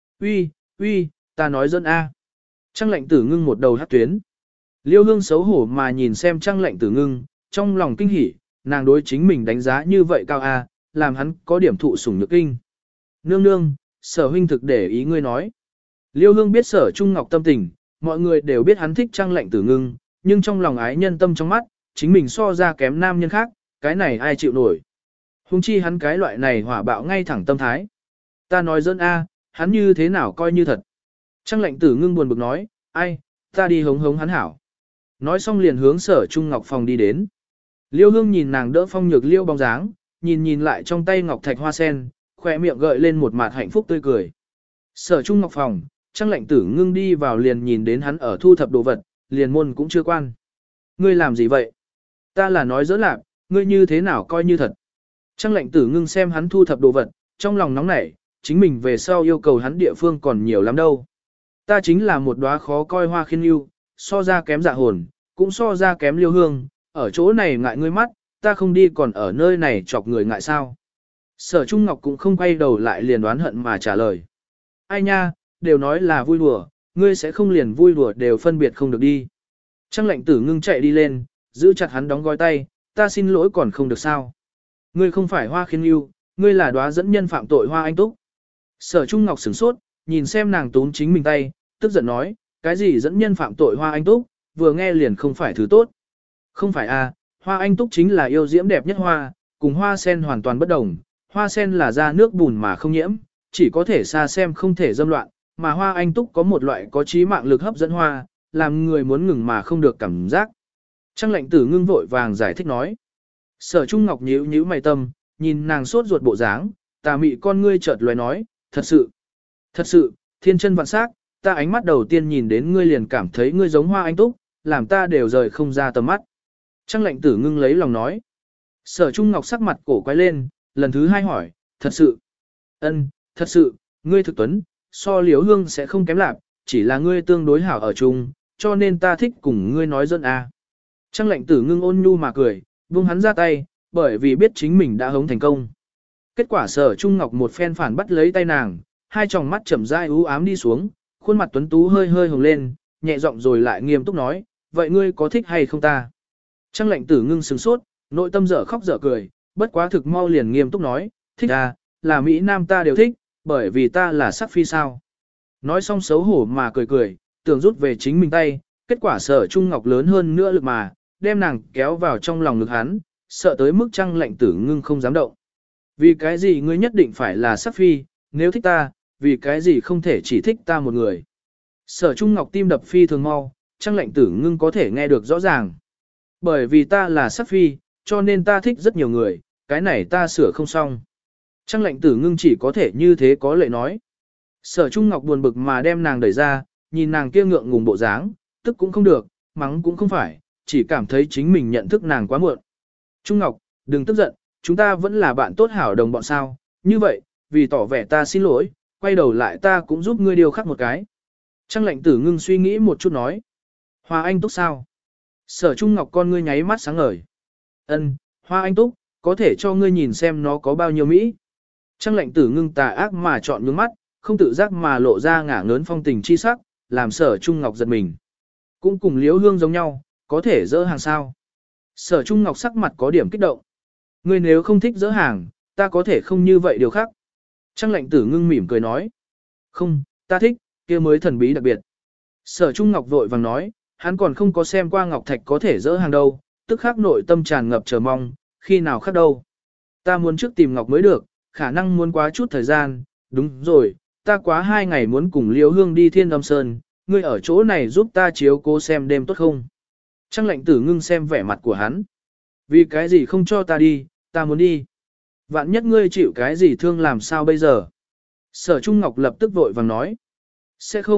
Uy, ta nói dân A. Trang lệnh tử ngưng một đầu hắc tuyến. Liêu Hương xấu hổ mà nhìn xem Trang lệnh tử ngưng, trong lòng kinh hỉ, nàng đối chính mình đánh giá như vậy cao A, làm hắn có điểm thụ sủng nhược kinh. Nương nương, sở huynh thực để ý ngươi nói. Liêu Hương biết sở Trung Ngọc tâm tình, mọi người đều biết hắn thích Trang lệnh tử ngưng, nhưng trong lòng ái nhân tâm trong mắt, chính mình so ra kém nam nhân khác, cái này ai chịu nổi. Hùng chi hắn cái loại này hỏa bạo ngay thẳng tâm thái. Ta nói dân A, hắn như thế nào coi như thật. Trang lệnh tử ngưng buồn bực nói, ai, ta đi hống hống hắn hảo. Nói xong liền hướng sở Trung Ngọc phòng đi đến. Liêu Hương nhìn nàng đỡ phong nhược liêu bóng dáng, nhìn lại trong tay ngọc thạch hoa sen, khỏe miệng gợi lên một mặt hạnh phúc tươi cười. Sở Trung Ngọc phòng, Trang lệnh tử ngưng đi vào liền nhìn đến hắn ở thu thập đồ vật, liền môn cũng chưa quan. Ngươi làm gì vậy? Ta là nói dỡ lạc, ngươi như thế nào coi như thật. Trang lệnh tử ngưng xem hắn thu thập đồ vật, trong lòng nóng nảy, chính mình về sau yêu cầu hắn địa phương còn nhiều lắm đâu. Ta chính là một đóa khó coi hoa khiên yêu, so ra kém dạ hồn, cũng so ra kém Liêu Hương, ở chỗ này ngại ngươi mắt, ta không đi còn ở nơi này chọc người ngại sao. Sở Trung Ngọc cũng không quay đầu lại liền đoán hận mà trả lời. Ai nha, đều nói là vui đùa, ngươi sẽ không liền vui đùa đều phân biệt không được đi. Trang lệnh tử ngưng chạy đi lên, giữ chặt hắn đóng gói tay, ta xin lỗi còn không được sao. Ngươi không phải hoa khiên yêu, ngươi là đóa dẫn nhân phạm tội hoa anh túc. Sở Trung Ngọc sửng sốt, nhìn xem nàng túm chính mình tay, tức giận nói, cái gì dẫn nhân phạm tội hoa anh túc, vừa nghe liền không phải thứ tốt. Không phải à, hoa anh túc chính là yêu diễm đẹp nhất hoa, cùng hoa sen hoàn toàn bất đồng, hoa sen là ra nước bùn mà không nhiễm, chỉ có thể xa xem không thể dâm loạn, mà hoa anh túc có một loại có trí mạng lực hấp dẫn hoa, làm người muốn ngừng mà không được cảm giác. Trang lệnh tử ngưng vội vàng giải thích nói. Sở Trung Ngọc nhíu mày tâm, nhìn nàng sốt ruột bộ dáng, tà mị con ngươi chợt lóe nói, thật sự, thiên chân vạn sắc, ta ánh mắt đầu tiên nhìn đến ngươi liền cảm thấy ngươi giống hoa anh túc, làm ta đều rời không ra tầm mắt. Trang lệnh tử ngưng lấy lòng nói. Sở Trung Ngọc sắc mặt cổ quay lên, lần thứ hai hỏi, thật sự, thật sự, ngươi thực tuấn, so Liễu Hương sẽ không kém lạc, chỉ là ngươi tương đối hảo ở chung, cho nên ta thích cùng ngươi nói dân a. Trang lệnh tử ngưng ôn nhu mà cười, buông hắn ra tay, bởi vì biết chính mình đã hống thành công. Kết quả Sở Trung Ngọc một phen phản bắt lấy tay nàng, hai tròng mắt chậm rãi u ám đi xuống, khuôn mặt tuấn tú hơi hơi hồng lên, nhẹ giọng rồi lại nghiêm túc nói, vậy ngươi có thích hay không ta? Trang lệnh tử ngưng sửng sốt, nội tâm dở khóc dở cười, bất quá thực mau liền nghiêm túc nói, thích à, là Mỹ Nam ta đều thích, bởi vì ta là sắc phi sao. Nói xong xấu hổ mà cười, tưởng rút về chính mình tay, kết quả Sở Trung Ngọc lớn hơn nữa lực mà, đem nàng kéo vào trong lòng ngực hắn, sợ tới mức Trang lệnh tử ngưng không dám động. Vì cái gì ngươi nhất định phải là sắc phi, nếu thích ta, vì cái gì không thể chỉ thích ta một người. Sở Trung Ngọc tim đập phi thường mau, Trang lệnh tử ngưng có thể nghe được rõ ràng. Bởi vì ta là sắc phi, cho nên ta thích rất nhiều người, cái này ta sửa không xong. Trang lệnh tử ngưng chỉ có thể như thế có lệ nói. Sở Trung Ngọc buồn bực mà đem nàng đẩy ra, nhìn nàng kia ngượng ngùng bộ dáng, tức cũng không được, mắng cũng không phải, chỉ cảm thấy chính mình nhận thức nàng quá muộn. Trung Ngọc, đừng tức giận, chúng ta vẫn là bạn tốt hảo đồng bọn sao, như vậy, vì tỏ vẻ ta xin lỗi, quay đầu lại ta cũng giúp ngươi điều khắc một cái. Trang lệnh tử ngưng suy nghĩ một chút nói. Hoa anh túc sao? Sở Trung Ngọc con ngươi nháy mắt sáng ngời. Hoa anh túc, có thể cho ngươi nhìn xem nó có bao nhiêu Mỹ. Trang lệnh tử ngưng tà ác mà chọn nhướng mắt, không tự giác mà lộ ra ngả ngớn phong tình chi sắc, làm Sở Trung Ngọc giật mình. Cũng cùng Liễu Hương giống nhau, có thể dỡ hàng sao. Sở Trung Ngọc sắc mặt có điểm kích động. Ngươi nếu không thích dỡ hàng, ta có thể không như vậy điều khác. Trang lệnh tử ngưng mỉm cười nói. Không, ta thích, kia mới thần bí đặc biệt. Sở Trung Ngọc vội vàng nói, hắn còn không có xem qua Ngọc Thạch có thể dỡ hàng đâu, tức khắc nội tâm tràn ngập chờ mong, khi nào khác đâu. Ta muốn trước tìm Ngọc mới được, khả năng muốn quá chút thời gian, đúng rồi, ta quá 2 ngày muốn cùng Liễu Hương đi Thiên Âm Sơn, ngươi ở chỗ này giúp ta chiếu cố xem đêm tốt không. Trang lệnh tử ngưng xem vẻ mặt của hắn. Vì cái gì không cho ta đi, ta muốn đi. Vạn nhất ngươi chịu cái gì thương làm sao bây giờ. Sở Trung Ngọc lập tức vội vàng nói. Sẽ không,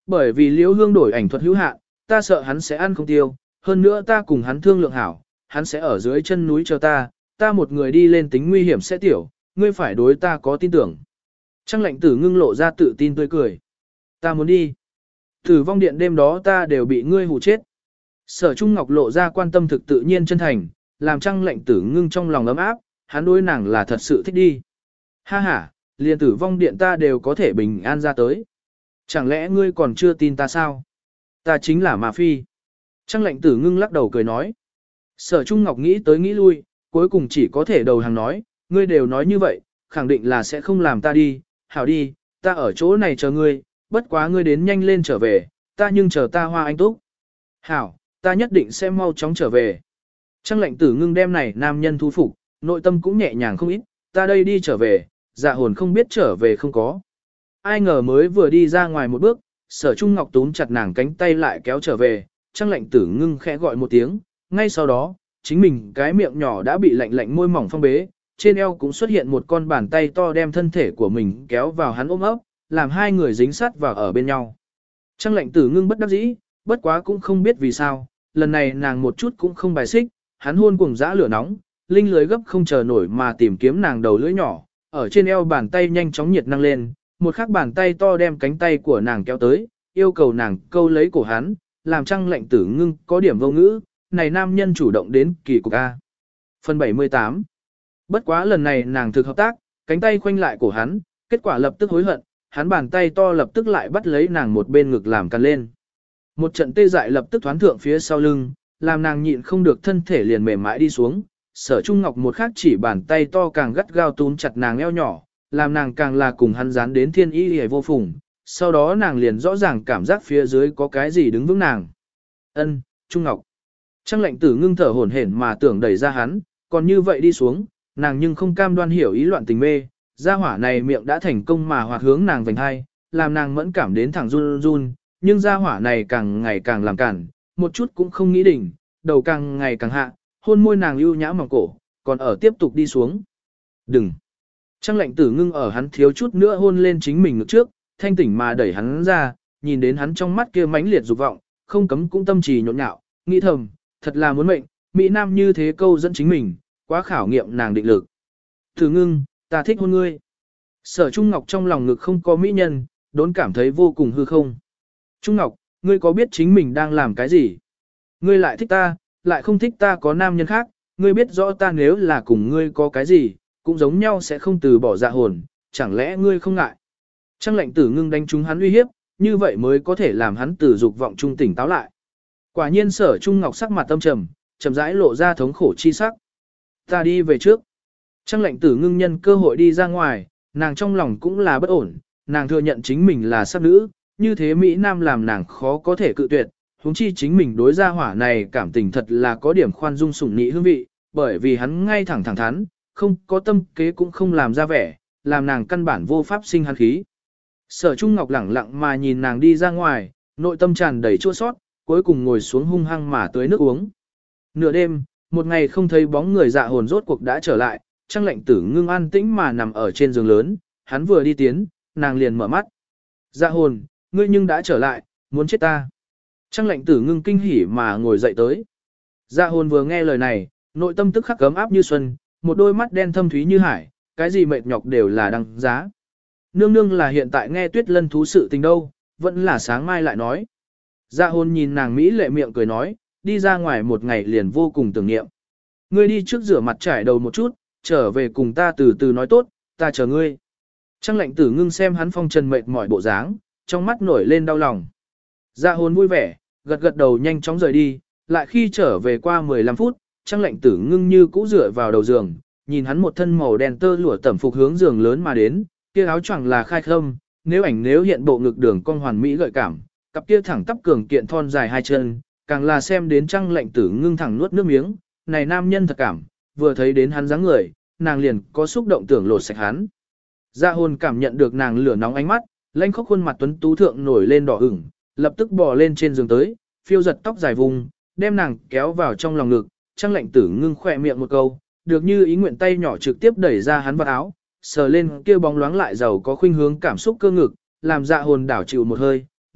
Bởi vì Liễu Hương đổi ảnh thuật hữu hạn, ta sợ hắn sẽ ăn không tiêu, hơn nữa ta cùng hắn thương lượng hảo, hắn sẽ ở dưới chân núi chờ ta một người đi lên tính nguy hiểm sẽ tiểu, ngươi phải đối ta có tin tưởng. Trang Lệnh Tử ngưng lộ ra tự tin tươi cười. Ta muốn đi. Tử vong điện đêm đó ta đều bị ngươi hù chết. Sở Trung Ngọc lộ ra quan tâm thực tự nhiên chân thành, làm Trang Lệnh Tử ngưng trong lòng ấm áp, hắn đối nàng là thật sự thích đi. Ha ha, liền tử vong điện ta đều có thể bình an ra tới. Chẳng lẽ ngươi còn chưa tin ta sao? Ta chính là Ma Phi. Trang Lệnh Tử ngưng lắc đầu cười nói. Sở Trung Ngọc nghĩ tới nghĩ lui, cuối cùng chỉ có thể đầu hàng nói, ngươi đều nói như vậy, khẳng định là sẽ không làm ta đi, hảo đi, ta ở chỗ này chờ ngươi, bất quá ngươi đến nhanh lên trở về, ta nhưng chờ ta Hoa Anh Túc. Hảo, ta nhất định sẽ mau chóng trở về. Trang Lệnh Tử ngưng đem này nam nhân thu phục, nội tâm cũng nhẹ nhàng không ít, ta đây đi trở về, dạ hồn không biết trở về không có. Ai ngờ mới vừa đi ra ngoài một bước, Sở Trung Ngọc túm chặt nàng cánh tay lại kéo trở về, Trang Lệnh Tử ngưng khẽ gọi một tiếng, ngay sau đó, chính mình cái miệng nhỏ đã bị lạnh môi mỏng phong bế, trên eo cũng xuất hiện một con bàn tay to đem thân thể của mình kéo vào hắn ôm ấp, làm hai người dính sát vào ở bên nhau. Trang Lệnh Tử ngưng bất đắc dĩ, bất quá cũng không biết vì sao, lần này nàng một chút cũng không bài xích, hắn hôn cùng dã lửa nóng, linh lưới gấp không chờ nổi mà tìm kiếm nàng đầu lưỡi nhỏ, ở trên eo bàn tay nhanh chóng nhiệt năng lên, một khắc bàn tay to đem cánh tay của nàng kéo tới, yêu cầu nàng câu lấy cổ hắn, làm Trang Lệnh Tử ngưng có điểm vô ngữ, này nam nhân chủ động đến kỳ cục A. Phần 78. Bất quá lần này nàng thực hợp tác, cánh tay khoanh lại cổ hắn, kết quả lập tức hối hận, hắn bàn tay to lập tức lại bắt lấy nàng một bên ngực làm căng lên. Một trận tê dại lập tức thoán thượng phía sau lưng, làm nàng nhịn không được thân thể liền mềm mại đi xuống. Sở Trung Ngọc một khắc chỉ bàn tay to càng gắt gao túm chặt nàng eo nhỏ, làm nàng càng là cùng hắn dán đến thiên y hề vô phùng. Sau đó nàng liền rõ ràng cảm giác phía dưới có cái gì đứng vững nàng. Ân, Trung Ngọc. Trang Lệnh Tử ngưng thở hổn hển mà tưởng đẩy ra hắn, còn như vậy đi xuống, nàng nhưng không cam đoan hiểu ý loạn tình mê. Gia hỏa này miệng đã thành công mà hoạt hướng nàng vành hai, làm nàng mẫn cảm đến thẳng run run, nhưng gia hỏa này càng ngày càng làm cản, một chút cũng không nghĩ đỉnh, đầu càng ngày càng hạ, hôn môi nàng ưu nhã mỏng cổ, còn ở tiếp tục đi xuống. Đừng! Trang Lệnh Tử ngưng ở hắn thiếu chút nữa hôn lên chính mình ngực trước, thanh tỉnh mà đẩy hắn ra, nhìn đến hắn trong mắt kia mãnh liệt dục vọng, không cấm cũng tâm trì nhộn nhạo, nghĩ thầm, thật là muốn mệnh, Mỹ Nam như thế câu dẫn chính mình, quá khảo nghiệm nàng định lực. Tử ngưng, ta thích hôn ngươi. Sở Trung Ngọc trong lòng ngực không có mỹ nhân, đốn cảm thấy vô cùng hư không. Trung Ngọc, ngươi có biết chính mình đang làm cái gì? Ngươi lại thích ta, lại không thích ta có nam nhân khác, ngươi biết rõ ta nếu là cùng ngươi có cái gì, cũng giống nhau sẽ không từ bỏ dạ hồn, chẳng lẽ ngươi không ngại? Trang Lệnh Tử ngưng đánh trúng hắn uy hiếp, như vậy mới có thể làm hắn từ dục vọng trung tỉnh táo lại. Quả nhiên Sở Trung Ngọc sắc mặt tâm trầm, chậm rãi lộ ra thống khổ chi sắc. Ta đi về trước. Trang Lệnh Tử ngưng nhân cơ hội đi ra ngoài, nàng trong lòng cũng là bất ổn, nàng thừa nhận chính mình là sắc nữ, như thế Mỹ Nam làm nàng khó có thể cự tuyệt, huống chi chính mình đối gia hỏa này cảm tình thật là có điểm khoan dung sủng nị hương vị, bởi vì hắn ngay thẳng thẳng thắn, không có tâm kế cũng không làm ra vẻ, làm nàng căn bản vô pháp sinh hắn khí. Sở Trung Ngọc lẳng lặng mà nhìn nàng đi ra ngoài, nội tâm tràn đầy chua sót, cuối cùng ngồi xuống hung hăng mà tưới nước uống. Nửa đêm, một ngày không thấy bóng người dạ hồn rốt cuộc đã trở lại, Trang Lệnh Tử ngưng an tĩnh mà nằm ở trên giường lớn, hắn vừa đi tiến, nàng liền mở mắt. Dạ hồn, ngươi nhưng đã trở lại, muốn chết ta. Trang Lệnh Tử ngưng kinh hỉ mà ngồi dậy tới. Dạ hồn vừa nghe lời này, nội tâm tức khắc cấm áp như xuân, một đôi mắt đen thâm thúy như hải, cái gì mệt nhọc đều là đăng giá. Nương nương là hiện tại nghe Tuyết Lân thú sự tình đâu, vẫn là sáng mai lại nói. Dạ hồn nhìn nàng Mỹ lệ miệng cười nói, đi ra ngoài một ngày liền vô cùng tưởng niệm. Ngươi đi trước rửa mặt trải đầu một chút, trở về cùng ta từ từ nói tốt, ta chờ ngươi. Trang Lệnh Tử ngưng xem hắn phong trần mệt mỏi bộ dáng, trong mắt nổi lên đau lòng. Dạ hồn vui vẻ, gật gật đầu nhanh chóng rời đi, lại khi trở về qua 15 phút, Trang Lệnh Tử ngưng như cũ dựa vào đầu giường, nhìn hắn một thân màu đen tơ lụa tẩm phục hướng giường lớn mà đến, kia áo choàng là khai khâm, nếu hiện bộ ngực đường cong hoàn mỹ gợi cảm, cặp kia thẳng tắp cường kiện thon dài hai chân, càng là xem đến Trang Lệnh Tử ngưng thẳng nuốt nước miếng, này nam nhân thật cảm, vừa thấy đến hắn dáng người, nàng liền có xúc động tưởng lột sạch hắn. Dạ hồn cảm nhận được nàng lửa nóng ánh mắt, lanh khóc khuôn mặt tuấn tú thượng nổi lên đỏ ửng, lập tức bò lên trên giường tới, phiêu giật tóc dài vùng, đem nàng kéo vào trong lòng ngực, Trang Lệnh Tử ngưng khỏe miệng một câu, được như ý nguyện tay nhỏ trực tiếp đẩy ra hắn vào áo, sờ lên kia bóng loáng lại giàu có khuynh hướng cảm xúc cơ ngực, làm dạ hồn đảo chịu một hơi,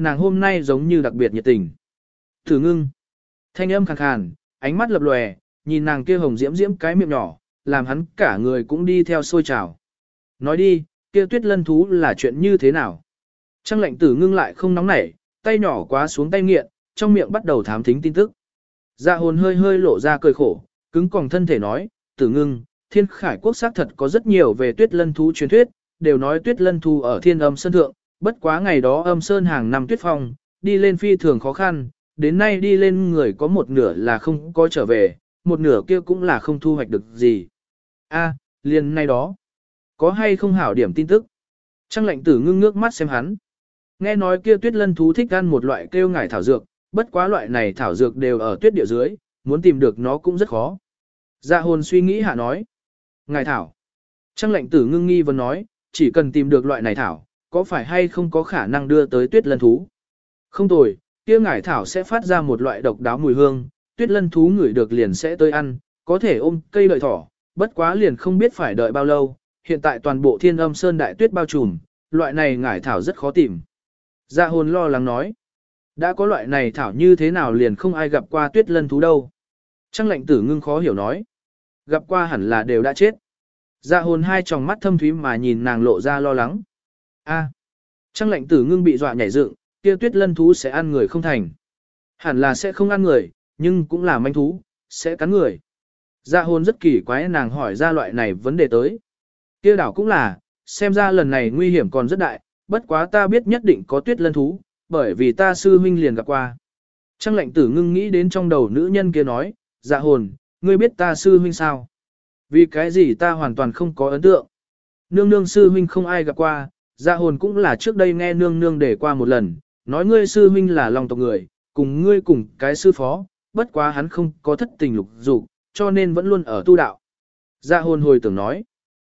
nàng hôm nay giống như đặc biệt nhiệt tình. Tử ngưng. Thanh âm khàn khàn, ánh mắt lập lòe, nhìn nàng kia hồng diễm diễm cái miệng nhỏ, làm hắn cả người cũng đi theo sôi trào. Nói đi, kia tuyết lân thú là chuyện như thế nào? Trăng lệnh tử ngưng lại không nóng nảy, tay nhỏ quá xuống tay nghiện, trong miệng bắt đầu thám thính tin tức. Dạ hồn hơi hơi lộ ra cười khổ, cứng còng thân thể nói, tử ngưng, thiên khải quốc xác thật có rất nhiều về tuyết lân thú truyền thuyết, đều nói tuyết lân thú ở thiên âm sơn thượng, bất quá ngày đó âm sơn hàng năm tuyết phong, đi lên phi thường khó khăn, đến nay đi lên người có một nửa là không có trở về, một nửa kia cũng là không thu hoạch được gì. A, liền nay đó, có hay không hảo điểm tin tức? Trăng lệnh tử ngưng ngước mắt xem hắn. Nghe nói kia tuyết lân thú thích ăn một loại kêu ngải thảo dược, bất quá loại này thảo dược đều ở tuyết địa dưới, muốn tìm được nó cũng rất khó. Dạ hồn suy nghĩ hạ nói. Ngải thảo. Trăng lệnh tử ngưng nghi vấn nói, chỉ cần tìm được loại này thảo, có phải hay không có khả năng đưa tới tuyết lân thú? Không tồi, kia ngải thảo sẽ phát ra một loại độc đáo mùi hương, tuyết lân thú ngửi được liền sẽ tới ăn, có thể ôm cây đợi thỏ, bất quá liền không biết phải đợi bao lâu, hiện tại toàn bộ thiên âm sơn đại tuyết bao trùm, loại này ngải thảo rất khó tìm. Dạ hồn lo lắng nói, đã có loại này thảo như thế nào liền không ai gặp qua tuyết lân thú đâu. Trăng lệnh tử ngưng khó hiểu nói, gặp qua hẳn là đều đã chết. Dạ hồn hai tròng mắt thâm thúy mà nhìn nàng lộ ra lo lắng. A, Trăng lệnh tử ngưng bị dọa nhảy dựng, kia tuyết lân thú sẽ ăn người không thành. Hẳn là sẽ không ăn người, nhưng cũng là manh thú, sẽ cắn người. Dạ hồn rất kỳ quái nàng hỏi ra loại này vấn đề tới. Kia đảo cũng là, xem ra lần này nguy hiểm còn rất đại, bất quá ta biết nhất định có tuyết lân thú, bởi vì ta sư huynh liền gặp qua. Trăng lệnh tử ngưng nghĩ đến trong đầu nữ nhân kia nói, dạ hồn, ngươi biết ta sư huynh sao? Vì cái gì ta hoàn toàn không có ấn tượng. Nương nương sư huynh không ai gặp qua, dạ hồn cũng là trước đây nghe nương nương để qua một lần, nói ngươi sư huynh là lòng tộc người, cùng ngươi cùng cái sư phó, bất quá hắn không có thất tình lục dục, cho nên vẫn luôn ở tu đạo. Dạ hồn hồi tưởng nói,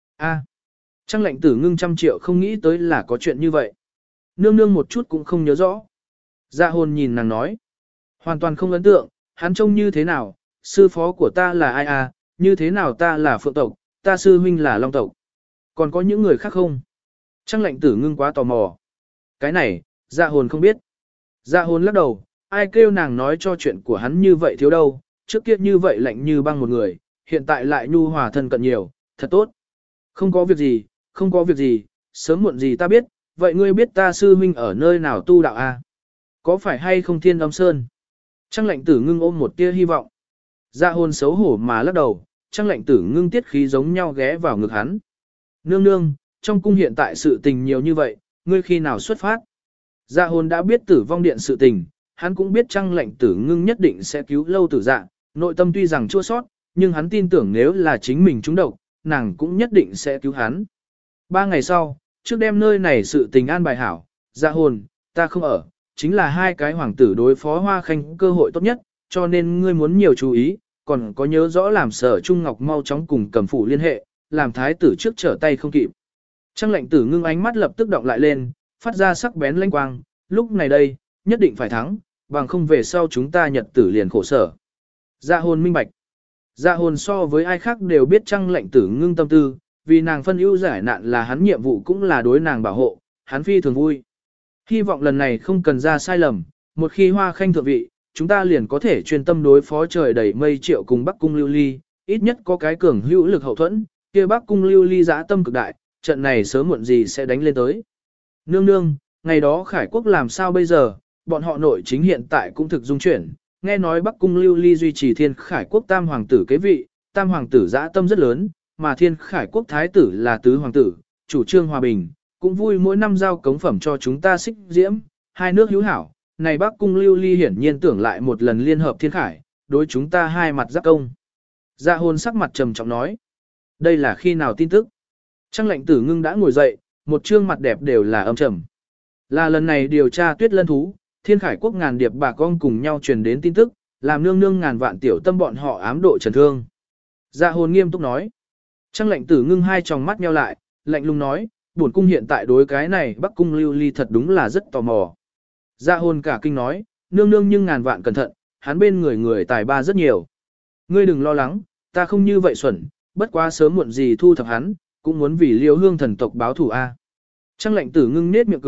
Trăng lệnh tử ngưng 100 triệu không nghĩ tới là có chuyện như vậy. Nương nương một chút cũng không nhớ rõ. Dạ hồn nhìn nàng nói, hoàn toàn không ấn tượng, hắn trông như thế nào, sư phó của ta là ai à, như thế nào ta là phượng tộc, ta sư huynh là long tộc. Còn có những người khác không? Trăng lệnh tử ngưng quá tò mò. Cái này, dạ hồn không biết. Dạ hồn lắc đầu, ai kêu nàng nói cho chuyện của hắn như vậy thiếu đâu, trước kia như vậy lạnh như băng một người, hiện tại lại nhu hòa thân cận nhiều, thật tốt. Không có việc gì, không có việc gì, sớm muộn gì ta biết, vậy ngươi biết ta sư huynh ở nơi nào tu đạo à? Có phải hay không thiên âm sơn? Trăng lệnh tử ngưng ôm một tia hy vọng. Dạ hồn xấu hổ mà lắc đầu, trăng lệnh tử ngưng tiết khí giống nhau ghé vào ngực hắn. Nương nương, trong cung hiện tại sự tình nhiều như vậy, ngươi khi nào xuất phát? Dạ hồn đã biết tử vong điện sự tình, hắn cũng biết trăng lệnh tử ngưng nhất định sẽ cứu lâu tử dạ, nội tâm tuy rằng chua sót, nhưng hắn tin tưởng nếu là chính mình trúng độc, nàng cũng nhất định sẽ cứu hắn. 3 ngày sau, trước đêm nơi này sự tình an bài hảo, dạ hồn, ta không ở, chính là hai cái hoàng tử đối phó Hoa Khanh cơ hội tốt nhất, cho nên ngươi muốn nhiều chú ý, còn có nhớ rõ làm Sở Trung Ngọc mau chóng cùng Cẩm phủ liên hệ, làm thái tử trước trở tay không kịp. Trăng lệnh tử ngưng ánh mắt lập tức động lại lên, phát ra sắc bén lanh quang, lúc này đây, nhất định phải thắng, bằng không về sau chúng ta nhật tử liền khổ sở. Dạ hồn minh bạch. Dạ hồn so với ai khác đều biết trăng lệnh tử ngưng tâm tư, vì nàng phân ưu giải nạn là hắn nhiệm vụ cũng là đối nàng bảo hộ, hắn phi thường vui. Hy vọng lần này không cần ra sai lầm, một khi Hoa Khanh thượng vị, chúng ta liền có thể chuyên tâm đối phó trời đầy mây Triệu cùng Bắc Cung Lưu Ly, ít nhất có cái cường hữu lực hậu thuẫn, kia Bắc Cung Lưu Ly dã tâm cực đại, trận này sớm muộn gì sẽ đánh lên tới. Nương nương, ngày đó Khải Quốc làm sao bây giờ, bọn họ nội chính hiện tại cũng thực dung chuyển, nghe nói Bắc Cung Lưu Ly duy trì Thiên Khải Quốc tam hoàng tử kế vị, tam hoàng tử dã tâm rất lớn, mà Thiên Khải Quốc thái tử là tứ hoàng tử, chủ trương hòa bình, cũng vui mỗi năm giao cống phẩm cho chúng ta xích diễm, hai nước hữu hảo, này Bắc Cung Lưu Ly hiển nhiên tưởng lại một lần liên hợp Thiên Khải, đối chúng ta hai mặt giáp công. Dạ hồn sắc mặt trầm trọng nói, đây là khi nào tin tức? Trăng lệnh tử ngưng đã ngồi dậy, một trương mặt đẹp đều là âm trầm. Là lần này điều tra tuyết lân thú, Thiên Khải Quốc ngàn điệp bà con cùng nhau truyền đến tin tức, làm nương nương ngàn vạn tiểu tâm bọn họ ám độ trần thương. Dạ hồn nghiêm túc nói. Trăng lệnh tử ngưng hai tròng mắt nheo lại, lạnh lùng nói, bổn cung hiện tại đối cái này Bắc Cung Lưu Ly thật đúng là rất tò mò. Dạ hồn cả kinh nói, nương nương nhưng ngàn vạn cẩn thận, hắn bên người tài ba rất nhiều. Ngươi đừng lo lắng, ta không như vậy xuẩn, bất quá sớm muộn gì thu thập hắn, cũng muốn vì Liêu Hương thần tộc báo thù a. Trăng lệnh tử ngưng nết miệng cười,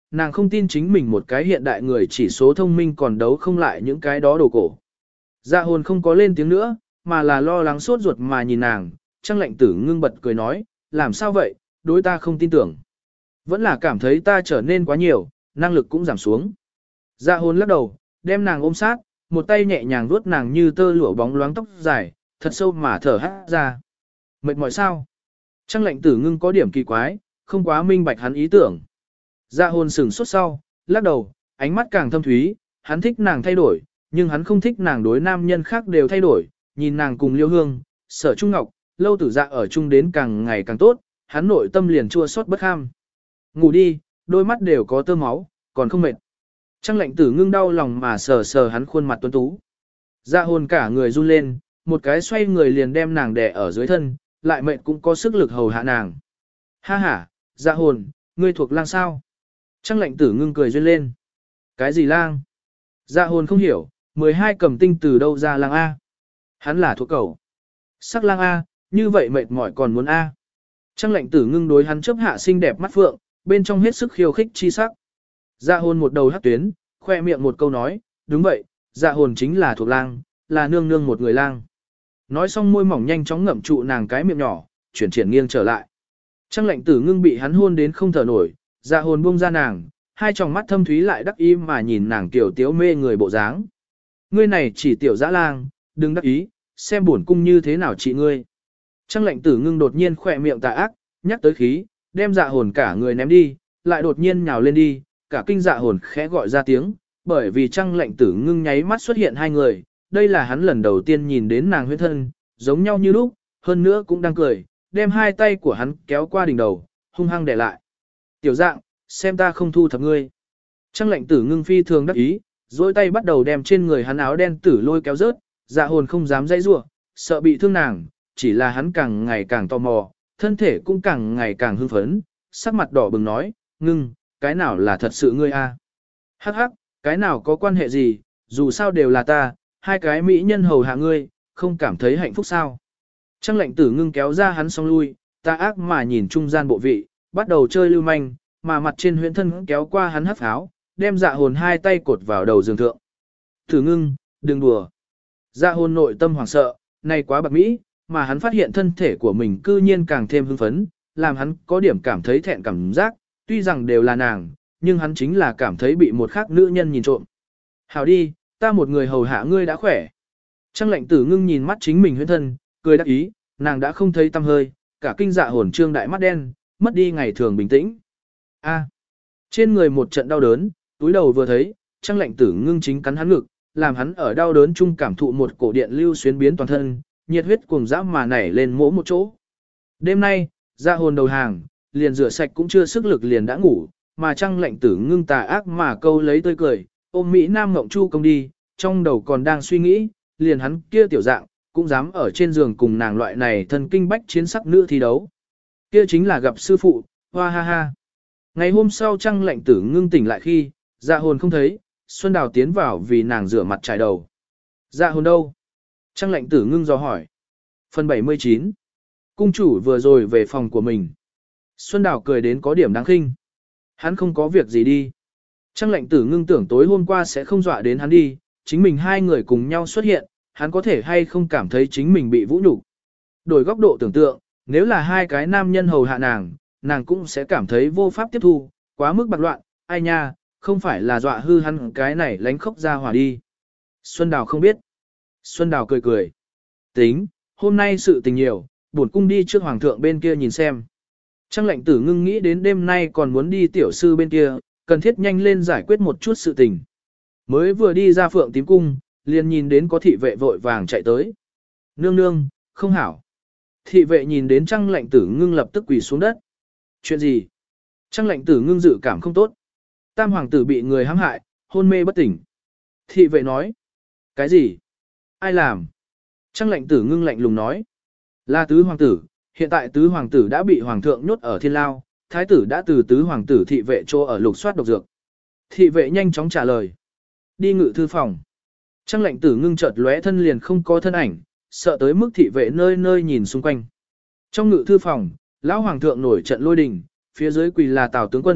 nàng không tin chính mình một cái hiện đại người chỉ số thông minh còn đấu không lại những cái đó đồ cổ. Dạ hồn không có lên tiếng nữa, mà là lo lắng sốt ruột mà nhìn nàng, Trang Lệnh Tử ngưng bật cười nói, làm sao vậy, đối ta không tin tưởng. Vẫn là cảm thấy ta trở nên quá nhiều, năng lực cũng giảm xuống. Dạ hồn lắc đầu, đem nàng ôm sát, một tay nhẹ nhàng vuốt nàng như tơ lụa bóng loáng tóc dài, thật sâu mà thở hát ra. Mệt mỏi sao? Trang Lệnh Tử ngưng có điểm kỳ quái, không quá minh bạch hắn ý tưởng. Dạ hồn sửng sốt sau, lắc đầu, ánh mắt càng thâm thúy, hắn thích nàng thay đổi, nhưng hắn không thích nàng đối nam nhân khác đều thay đổi, nhìn nàng cùng Liêu Hương, Sở Trung Ngọc, Lâu Tử Dạ ở chung đến càng ngày càng tốt, hắn nội tâm liền chua xót bất ham. Ngủ đi, đôi mắt đều có tơ máu, còn không mệt. Trang Lệnh Tử ngưng đau lòng mà sờ sờ hắn khuôn mặt tuấn tú. Dạ hồn cả người run lên, một cái xoay người liền đem nàng đè ở dưới thân, lại mệt cũng có sức lực hầu hạ nàng. Ha ha, dạ hồn, ngươi thuộc lang sao? Trang Lệnh Tử ngưng cười duyên lên. Cái gì lang? Dạ hồn không hiểu, 12 cầm tinh từ đâu ra lang A? Hắn là thuộc cẩu. Sắc lang A, như vậy mệt mỏi còn muốn A. Trang Lệnh Tử ngưng đối hắn chớp hạ xinh đẹp mắt phượng, bên trong hết sức khiêu khích chi sắc. Dạ hồn một đầu hắc tuyến, khoe miệng một câu nói, đúng vậy, dạ hồn chính là thuộc lang, là nương nương một người lang. Nói xong môi mỏng nhanh chóng ngậm trụ nàng cái miệng nhỏ, chuyển triển nghiêng trở lại. Trang Lệnh Tử ngưng bị hắn hôn đến không thở nổi, dạ hồn buông ra nàng, hai tròng mắt thâm thúy lại đắc ý mà nhìn nàng tiểu tiếu mê người bộ dáng. Ngươi này chỉ tiểu dã lang, đừng đắc ý, xem bổn cung như thế nào trị ngươi. Trang Lệnh Tử ngưng đột nhiên khỏe miệng tà ác, nhắc tới khí, đem dạ hồn cả người ném đi, lại đột nhiên nhào lên đi, cả kinh dạ hồn khẽ gọi ra tiếng, bởi vì Trang Lệnh Tử ngưng nháy mắt xuất hiện hai người, đây là hắn lần đầu tiên nhìn đến nàng huyết thân, giống nhau như lúc, hơn nữa cũng đang cười, đem hai tay của hắn kéo qua đỉnh đầu, hung hăng để lại. Tiểu dạng, xem ta không thu thập ngươi. Trang Lệnh Tử ngưng phi thường đắc ý, dối tay bắt đầu đem trên người hắn áo đen tử lôi kéo rớt, dạ hồn không dám dãy rủa, sợ bị thương nàng, chỉ là hắn càng ngày càng tò mò, thân thể cũng càng ngày càng hưng phấn, sắc mặt đỏ bừng nói, ngưng, cái nào là thật sự ngươi a? Hắc hắc, cái nào có quan hệ gì, dù sao đều là ta, hai cái mỹ nhân hầu hạ ngươi, không cảm thấy hạnh phúc sao? Trang Lệnh Tử ngưng kéo ra hắn xong lui, ta ác mà nhìn trung gian bộ vị, bắt đầu chơi lưu manh, mà mặt trên huyễn thân kéo qua hắn hấp áo, đem dạ hồn hai tay cột vào đầu giường thượng. Tử ngưng, đừng đùa. Dạ hồn nội tâm hoảng sợ, này quá bạc mỹ, mà hắn phát hiện thân thể của mình cư nhiên càng thêm hưng phấn, làm hắn có điểm cảm thấy thẹn cảm giác, tuy rằng đều là nàng, nhưng hắn chính là cảm thấy bị một khác nữ nhân nhìn trộm. Hảo đi, ta một người hầu hạ ngươi đã khỏe. Trang Lệnh Tử ngưng nhìn mắt chính mình huyễn thân, cười đắc ý, nàng đã không thấy tâm hơi, cả kinh dạ hồn trương đại mắt đen, mất đi ngày thường bình tĩnh. A. Trên người một trận đau đớn, túi đầu vừa thấy, Trang Lệnh Tử ngưng chính cắn hắn ngực, làm hắn ở đau đớn chung cảm thụ một cổ điện lưu xuyến biến toàn thân, nhiệt huyết cuồng dã mà nảy lên mỗi một chỗ. Đêm nay, dạ hồn đầu hàng, liền rửa sạch cũng chưa sức lực liền đã ngủ, mà Trang Lệnh Tử ngưng tà ác mà câu lấy tươi cười, ôm Mỹ Nam Ngộng Chu công đi, trong đầu còn đang suy nghĩ, liền hắn kia tiểu dạng, cũng dám ở trên giường cùng nàng loại này thân kinh bách chiến sắc nữ thi đấu. Kia chính là gặp sư phụ, hoa ha ha. Ngày hôm sau Trang Lệnh Tử ngưng tỉnh lại khi, dạ hồn không thấy, Xuân Đào tiến vào vì nàng rửa mặt trải đầu. Dạ hồn đâu? Trang Lệnh Tử ngưng dò hỏi. Phần 79. Cung chủ vừa rồi về phòng của mình. Xuân Đào cười đến có điểm đáng khinh. Hắn không có việc gì đi. Trang Lệnh Tử ngưng tưởng tối hôm qua sẽ không dọa đến hắn đi, chính mình hai người cùng nhau xuất hiện, hắn có thể hay không cảm thấy chính mình bị vũ nhục. Đổi góc độ tưởng tượng, nếu là hai cái nam nhân hầu hạ nàng, nàng cũng sẽ cảm thấy vô pháp tiếp thu, quá mức bạc loạn, ai nha, không phải là dọa hư hắn cái này lánh khóc ra hỏa đi. Xuân Đào không biết. Xuân Đào cười cười. Tính, hôm nay sự tình nhiều, bổn cung đi trước hoàng thượng bên kia nhìn xem. Trang Lệnh Tử ngưng nghĩ đến đêm nay còn muốn đi tiểu sư bên kia, cần thiết nhanh lên giải quyết một chút sự tình. Mới vừa đi ra Phượng Tím Cung, liền nhìn đến có thị vệ vội vàng chạy tới. Nương nương, không hảo. Thị vệ nhìn đến Trang Lệnh Tử ngưng lập tức quỳ xuống đất. Chuyện gì? Trang Lệnh Tử ngưng dự cảm không tốt. Tam hoàng tử bị người hãm hại, hôn mê bất tỉnh. Thị vệ nói. Cái gì? Ai làm? Trang Lệnh Tử ngưng lạnh lùng nói. Là tứ hoàng tử, hiện tại tứ hoàng tử đã bị hoàng thượng nhốt ở thiên lao, thái tử đã từ tứ hoàng tử thị vệ chỗ ở lục soát độc dược. Thị vệ nhanh chóng trả lời. Đi ngự thư phòng. Trang Lệnh Tử ngưng chợt lóe thân liền không có thân ảnh, sợ tới mức thị vệ nơi nơi nhìn xung quanh. Trong ngự thư phòng, lão hoàng thượng nổi trận lôi đình, phía dưới quỳ là Tào tướng quân,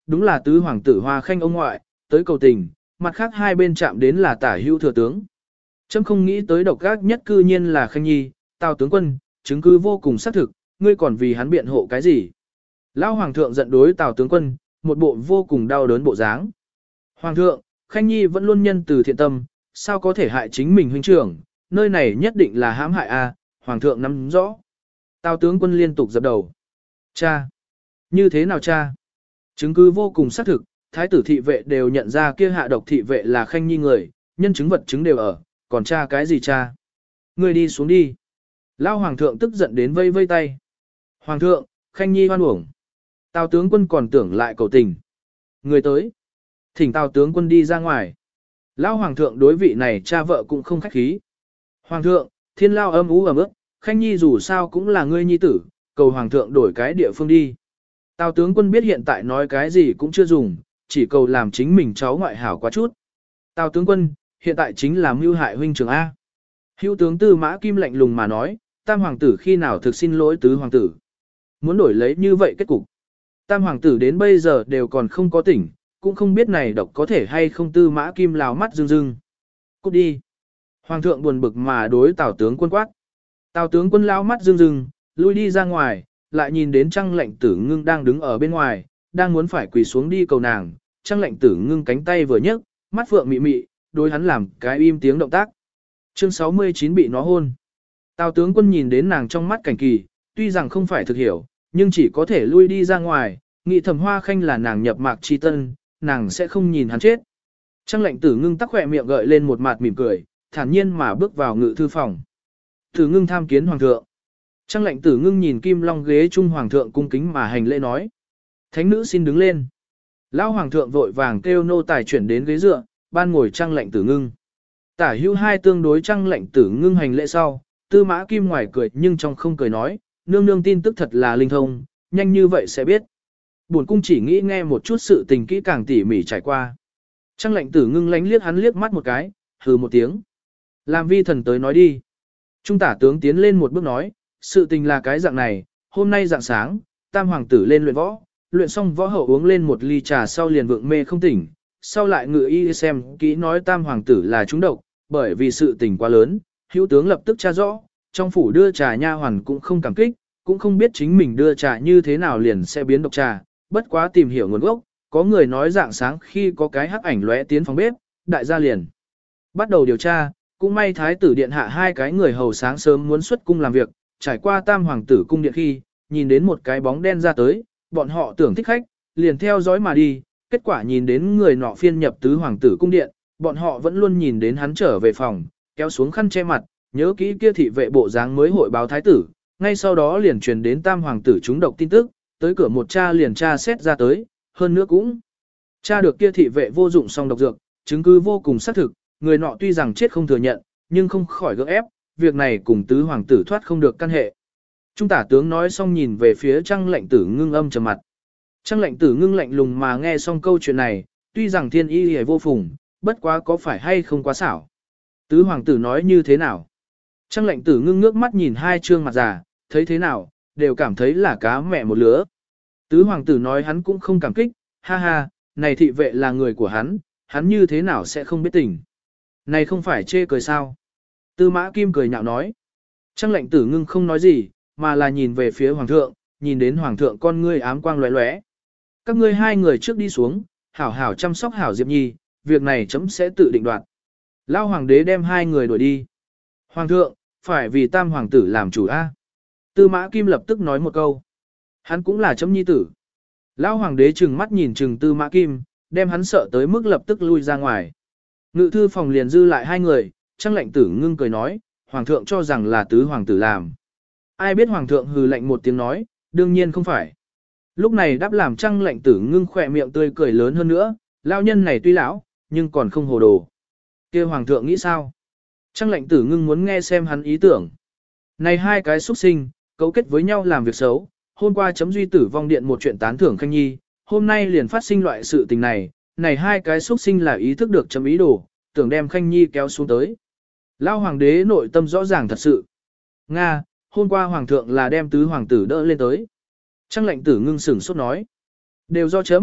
đúng là tứ hoàng tử Hoa Khanh ông ngoại, tới cầu tình, mặt khác hai bên chạm đến là tả hữu thừa tướng. Chấm không nghĩ tới độc ác nhất cư nhiên là Khanh Nhi, Tào tướng quân, chứng cứ vô cùng xác thực, ngươi còn vì hắn biện hộ cái gì? Lão hoàng thượng giận đối Tào tướng quân, một bộ vô cùng đau đớn bộ dáng. Hoàng thượng, Khanh Nhi vẫn luôn nhân từ thiện tâm, sao có thể hại chính mình huynh trưởng, nơi này nhất định là hãm hại a, hoàng thượng nắm rõ. Tào tướng quân liên tục dập đầu. Cha! Như thế nào cha? Chứng cứ vô cùng xác thực, thái tử thị vệ đều nhận ra kia hạ độc thị vệ là Khanh Nhi người, nhân chứng vật chứng đều ở, còn cha cái gì cha? Ngươi đi xuống đi. Lão hoàng thượng tức giận đến vây vây tay. Hoàng thượng, Khanh Nhi hoan uổng. Tào tướng quân còn tưởng lại cầu tình. Người tới. Thỉnh Tào tướng quân đi ra ngoài. Lão hoàng thượng đối vị này cha vợ cũng không khách khí. Hoàng thượng, thiên lao âm ú ẩm ướt, Khanh Nhi dù sao cũng là ngươi nhi tử, cầu hoàng thượng đổi cái địa phương đi. Tào tướng quân biết hiện tại nói cái gì cũng chưa dùng, chỉ cầu làm chính mình cháu ngoại hảo quá chút. Tào tướng quân, hiện tại chính là mưu hại huynh trưởng A. Hữu tướng Tư Mã Kim lạnh lùng mà nói, tam hoàng tử khi nào thực xin lỗi tứ hoàng tử. Muốn đổi lấy như vậy kết cục. Tam hoàng tử đến bây giờ đều còn không có tỉnh, cũng không biết này độc có thể hay không. Tư Mã Kim lào mắt rưng rưng. Cút đi. Hoàng thượng buồn bực mà đối Tào tướng quân quát. Tào tướng quân lao mắt rưng rưng, lui đi ra ngoài, lại nhìn đến Trăng Lệnh Tử Ngưng đang đứng ở bên ngoài, đang muốn phải quỳ xuống đi cầu nàng. Trăng Lệnh Tử Ngưng cánh tay vừa nhấc, mắt phượng mị mị, đối hắn làm cái im tiếng động tác. Chương 69 bị nó hôn. Tào tướng quân nhìn đến nàng trong mắt cảnh kỳ, tuy rằng không phải thực hiểu, nhưng chỉ có thể lui đi ra ngoài, nghĩ thầm Hoa Khanh là nàng nhập mạc chi tân, nàng sẽ không nhìn hắn chết. Trăng Lệnh Tử Ngưng tắc khỏe miệng gợi lên một mặt mỉm cười, thản nhiên mà bước vào ngự thư phòng. Tử Ngưng tham kiến hoàng thượng. Trăng Lệnh Tử Ngưng nhìn kim long ghế trung hoàng thượng cung kính mà hành lễ nói. Thánh nữ xin đứng lên. Lão hoàng thượng vội vàng kêu nô tài chuyển đến ghế dựa, ban ngồi Trăng Lệnh Tử Ngưng. Tả hữu hai tương đối Trăng Lệnh Tử Ngưng hành lễ sau, Tư Mã Kim ngoài cười nhưng trong không cười nói, nương nương tin tức thật là linh thông, nhanh như vậy sẽ biết. Bổn cung chỉ nghĩ nghe một chút sự tình kỹ càng tỉ mỉ trải qua. Trăng Lệnh Tử Ngưng lánh liếc hắn liếc mắt một cái, hừ một tiếng. Làm vi thần tới nói đi. Trung tả tướng tiến lên một bước nói, sự tình là cái dạng này, hôm nay dạng sáng, tam hoàng tử lên luyện xong võ hậu uống lên một ly trà sau liền vượng mê không tỉnh, sau lại ngự y xem kỹ nói tam hoàng tử là trúng độc, bởi vì sự tình quá lớn, hữu tướng lập tức tra rõ, trong phủ đưa trà nha hoàn cũng không cảm kích, cũng không biết chính mình đưa trà như thế nào liền sẽ biến độc trà, bất quá tìm hiểu nguồn gốc, có người nói dạng sáng khi có cái hắc ảnh lóe tiến phòng bếp, đại gia liền bắt đầu điều tra, cũng may thái tử điện hạ hai cái người hầu sáng sớm muốn xuất cung làm việc, trải qua tam hoàng tử cung điện khi, nhìn đến một cái bóng đen ra tới, bọn họ tưởng thích khách, liền theo dõi mà đi, kết quả nhìn đến người nọ phiên nhập tứ hoàng tử cung điện, bọn họ vẫn luôn nhìn đến hắn trở về phòng, kéo xuống khăn che mặt, nhớ kỹ kia thị vệ bộ dáng mới hội báo thái tử, ngay sau đó liền truyền đến tam hoàng tử trúng độc tin tức, tới cửa một cha liền tra xét ra tới, hơn nữa cũng tra được kia thị vệ vô dụng song độc dược, chứng cứ vô cùng xác thực, người nọ tuy rằng chết không thừa nhận, nhưng không khỏi gượng ép, việc này cùng tứ hoàng tử thoát không được căn hệ. Trung tả tướng nói xong nhìn về phía Trăng Lệnh Tử Ngưng âm trầm mặt. Trăng Lệnh Tử Ngưng lạnh lùng mà nghe xong câu chuyện này, tuy rằng thiên y hề vô phùng, bất quá có phải hay không quá xảo. Tứ hoàng tử nói như thế nào? Trăng Lệnh Tử Ngưng ngước mắt nhìn hai trương mặt già, thấy thế nào, đều cảm thấy là cá mẹ một lứa. Tứ hoàng tử nói hắn cũng không cảm kích, ha ha, này thị vệ là người của hắn như thế nào sẽ không biết tình. Này không phải chê cười sao? Tư Mã Kim cười nhạo nói. Trăng Lệnh Tử Ngưng không nói gì, mà là nhìn về phía hoàng thượng, nhìn đến hoàng thượng con ngươi ám quang lóe lóe. Các ngươi hai người trước đi xuống, hảo hảo chăm sóc hảo Diệp Nhi, việc này chấm sẽ tự định đoạt. Lao hoàng đế đem hai người đuổi đi. Hoàng thượng, phải vì tam hoàng tử làm chủ a. Tư Mã Kim lập tức nói một câu. Hắn cũng là chấm nhi tử. Lão hoàng đế trừng mắt nhìn trừng Tư Mã Kim, đem hắn sợ tới mức lập tức lui ra ngoài. Ngự thư phòng liền dư lại hai người, Trăng Lệnh Tử Ngưng cười nói, hoàng thượng cho rằng là tứ hoàng tử làm. Ai biết hoàng thượng hừ lạnh một tiếng nói, đương nhiên không phải. Lúc này đáp làm Trăng Lệnh Tử Ngưng khỏe miệng tươi cười lớn hơn nữa, lão nhân này tuy lão, nhưng còn không hồ đồ. Kia hoàng thượng nghĩ sao? Trăng Lệnh Tử Ngưng muốn nghe xem hắn ý tưởng. Này hai cái xuất sinh, cấu kết với nhau làm việc xấu, hôm qua chấm duy tử vong điện một chuyện tán thưởng Khanh Nhi, hôm nay liền phát sinh loại sự tình này, này hai cái xuất sinh là ý thức được chấm ý đồ, tưởng đem Khanh Nhi kéo xuống tới. Lão hoàng đế nội tâm rõ ràng thật sự. Nga, hôm qua hoàng thượng là đem tứ hoàng tử đỡ lên tới. Trăng Lệnh Tử Ngưng sửng sốt nói. Đều do chấm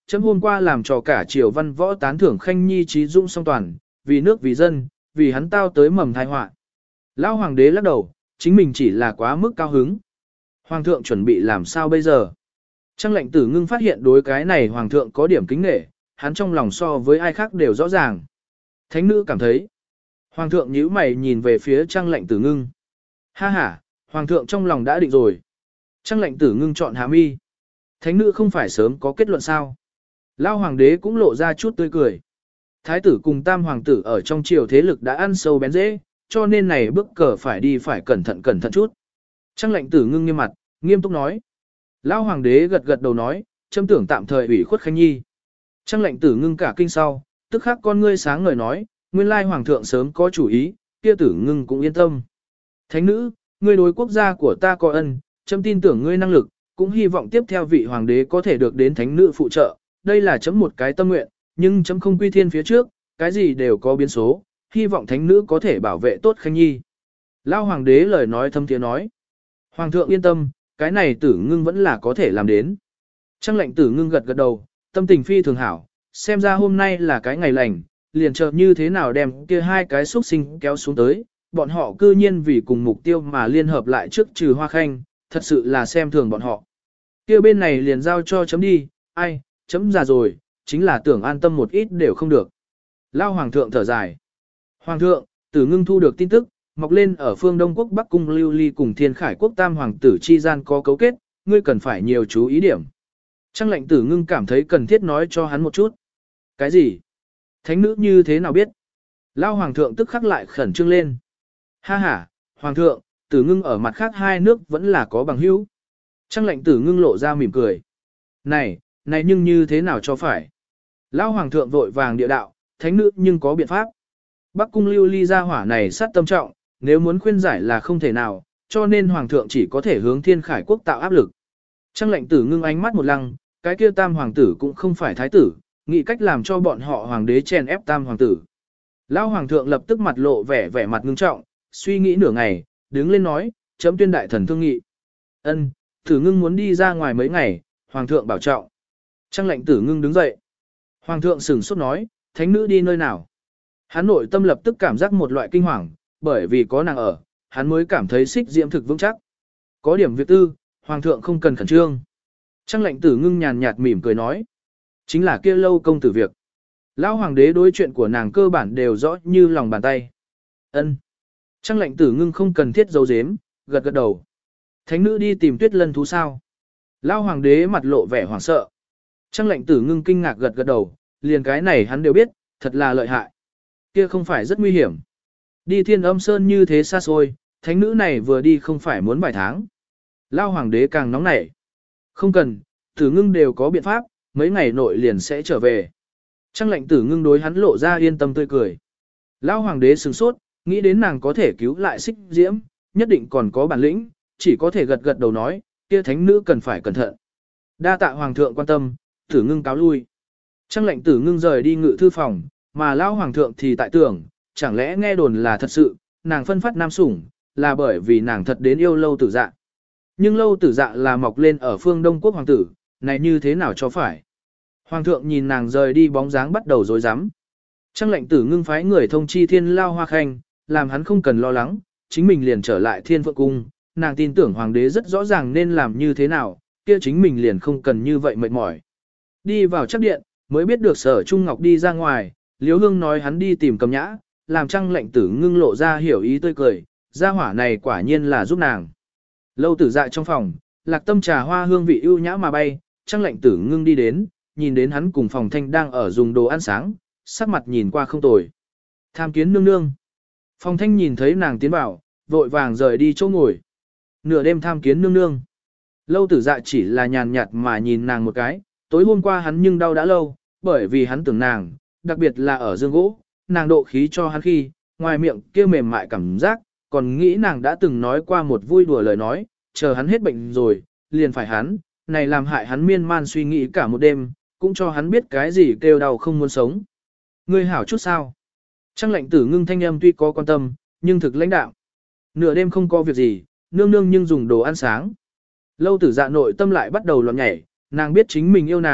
chấm hôm qua làm cho cả triều văn võ tán thưởng khanh nhi trí dũng song toàn, vì nước vì dân, vì hắn tao tới mầm tai họa. Lão hoàng đế lắc đầu, chính mình chỉ là quá mức cao hứng. Hoàng thượng chuẩn bị làm sao bây giờ? Trang lệnh tử ngưng phát hiện đối cái này hoàng thượng có điểm kính nể, hắn trong lòng so với ai khác đều rõ ràng. Thánh nữ cảm thấy. Hoàng thượng nhíu mày nhìn về phía trang lệnh tử ngưng. Ha ha, hoàng thượng trong lòng đã định rồi. Trang lệnh tử ngưng chọn hạ mi. Thánh nữ không phải sớm có kết luận sao? Lao hoàng đế cũng lộ ra chút tươi cười. Thái tử cùng tam hoàng tử ở trong triều thế lực đã ăn sâu bén rễ, cho nên này bước cờ phải đi phải cẩn thận chút. Trang lệnh tử ngưng nghiêm mặt, nghiêm túc nói. Lão hoàng đế gật gật đầu nói, châm tưởng tạm thời ủy khuất khanh nhi. Trang lệnh tử ngưng cả kinh sau, tức khắc con ngươi sáng ngời nói, nguyên lai hoàng thượng sớm có chủ ý, kia tử ngưng cũng yên tâm. Thánh nữ, ngươi đối quốc gia của ta có ân, châm tin tưởng ngươi năng lực, cũng hy vọng tiếp theo vị hoàng đế có thể được đến thánh nữ phụ trợ, đây là chấm một cái tâm nguyện, nhưng chấm không quy thiên phía trước, cái gì đều có biến số, hy vọng thánh nữ có thể bảo vệ tốt khanh nhi. Lão hoàng đế lời nói thâm tiếng nói. Hoàng thượng yên tâm, cái này tử ngưng vẫn là có thể làm đến. Trang lệnh tử ngưng gật gật đầu, tâm tình phi thường hảo, xem ra hôm nay là cái ngày lành, liền chờ như thế nào đem kia hai cái xuất sinh kéo xuống tới, bọn họ cư nhiên vì cùng mục tiêu mà liên hợp lại trước trừ Hoa Khanh, thật sự là xem thường bọn họ. Kia bên này liền giao cho chấm đi, ai, chấm già rồi, chính là tưởng an tâm một ít đều không được. Lao hoàng thượng thở dài. Hoàng thượng, tử ngưng thu được tin tức, mọc lên ở phương Đông quốc Bắc Cung Lưu Ly cùng Thiên Khải quốc tam hoàng tử chi gian có cấu kết, ngươi cần phải nhiều chú ý điểm. Trang lệnh tử ngưng cảm thấy cần thiết nói cho hắn một chút. Cái gì? Thánh nữ như thế nào biết? Lao hoàng thượng tức khắc lại khẩn trương lên. Ha ha, hoàng thượng, tử ngưng ở mặt khác hai nước vẫn là có bằng hữu. Trang lệnh tử ngưng lộ ra mỉm cười. Này nhưng như thế nào cho phải? Lao hoàng thượng vội vàng địa đạo, thánh nữ nhưng có biện pháp. Bắc cung Lưu Ly ra hỏa này sát tâm trọng, nếu muốn khuyên giải là không thể nào, cho nên hoàng thượng chỉ có thể hướng Thiên Khải quốc tạo áp lực. Trang lệnh tử ngưng ánh mắt một lăng, cái kia tam hoàng tử cũng không phải thái tử, nghĩ cách làm cho bọn họ hoàng đế chèn ép tam hoàng tử. Lão hoàng thượng lập tức mặt lộ vẻ mặt ngưng trọng, suy nghĩ nửa ngày, đứng lên nói, chấm tuyên đại thần thương nghị. Ân, tử ngưng muốn đi ra ngoài mấy ngày, hoàng thượng bảo trọng. Trang lệnh tử ngưng đứng dậy. Hoàng thượng sửng sốt nói, thánh nữ đi nơi nào? Hắn nội tâm lập tức cảm giác một loại kinh hoàng, bởi vì có nàng ở, hắn mới cảm thấy xích diễm thực vững chắc. Có điểm việc tư, hoàng thượng không cần khẩn trương. Trang lệnh tử ngưng nhàn nhạt mỉm cười nói. Chính là kia lâu công tử việc. Lão hoàng đế đối chuyện của nàng cơ bản đều rõ như lòng bàn tay. Ân. Trang lệnh tử ngưng không cần thiết giấu giếm, gật gật đầu. Thánh nữ đi tìm Tuyết Lân thú sao? Lão hoàng đế mặt lộ vẻ hoảng sợ. Trang lệnh tử ngưng kinh ngạc gật gật đầu, liền cái này hắn đều biết, thật là lợi hại. Kia không phải rất nguy hiểm. Đi Thiên Âm Sơn như thế xa xôi, thánh nữ này vừa đi không phải muốn vài tháng. Lão hoàng đế càng nóng nảy. Không cần, tử ngưng đều có biện pháp, mấy ngày nội liền sẽ trở về. Trang lệnh tử ngưng đối hắn lộ ra yên tâm tươi cười. Lão hoàng đế sửng sốt, nghĩ đến nàng có thể cứu lại xích diễm, nhất định còn có bản lĩnh, chỉ có thể gật gật đầu nói, kia thánh nữ cần phải cẩn thận. Đa tạ hoàng thượng quan tâm, tử ngưng cáo lui. Trang lệnh tử ngưng rời đi ngự thư phòng, mà lão hoàng thượng thì tại tưởng, chẳng lẽ nghe đồn là thật sự, nàng phân phát nam sủng, là bởi vì nàng thật đến yêu Lâu Tử Dạ. Nhưng Lâu Tử Dạ là mọc lên ở phương Đông quốc hoàng tử, này như thế nào cho phải? Hoàng thượng nhìn nàng rời đi bóng dáng bắt đầu rối rắm. Trang lệnh tử ngưng phái người thông chi Thiên Lao Hoa Khanh, làm hắn không cần lo lắng, chính mình liền trở lại Thiên Phượng Cung, nàng tin tưởng hoàng đế rất rõ ràng nên làm như thế nào, kia chính mình liền không cần như vậy mệt mỏi. Đi vào chắc điện, mới biết được Sở Trung Ngọc đi ra ngoài, Liễu Hương nói hắn đi tìm Cầm Nhã, làm Trang lệnh tử ngưng lộ ra hiểu ý tươi cười, gia hỏa này quả nhiên là giúp nàng. Lâu Tử Dạ trong phòng, lạc tâm trà hoa hương vị ưu nhã mà bay, Trang lệnh tử ngưng đi đến, nhìn đến hắn cùng Phòng Thanh đang ở dùng đồ ăn sáng, sắc mặt nhìn qua không tồi. Tham kiến nương nương. Phòng Thanh nhìn thấy nàng tiến vào, vội vàng rời đi chỗ ngồi. Nửa đêm tham kiến nương nương. Lâu Tử Dạ chỉ là nhàn nhạt mà nhìn nàng một cái, tối hôm qua hắn nhưng đau đã lâu, bởi vì hắn tưởng nàng, đặc biệt là ở dương gỗ, nàng độ khí cho hắn khi, ngoài miệng kia mềm mại cảm giác, còn nghĩ nàng đã từng nói qua một vui đùa lời nói, chờ hắn hết bệnh rồi, liền phải hắn, này làm hại hắn miên man suy nghĩ cả một đêm, cũng cho hắn biết cái gì kêu đau không muốn sống. Ngươi hảo chút sao? Trang lệnh tử ngưng thanh âm tuy có quan tâm, nhưng thực lãnh đạo. Nửa đêm không có việc gì, nương nương nhưng dùng đồ ăn sáng. Lâu Tử Dạ nội tâm lại bắt đầu loạn nhảy, nàng biết chính mình yêu nàng,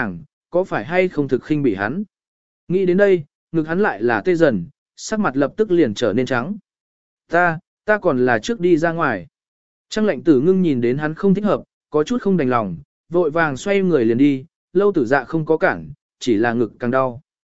có phải hay không thực khinh bị hắn. Nghĩ đến đây, ngực hắn lại là tê dần, sắc mặt lập tức liền trở nên trắng. Ta còn là trước đi ra ngoài. Trang lệnh tử ngưng nhìn đến hắn không thích hợp, có chút không đành lòng, vội vàng xoay người liền đi, Lâu Tử Dạ không có cản, chỉ là ngực càng đau.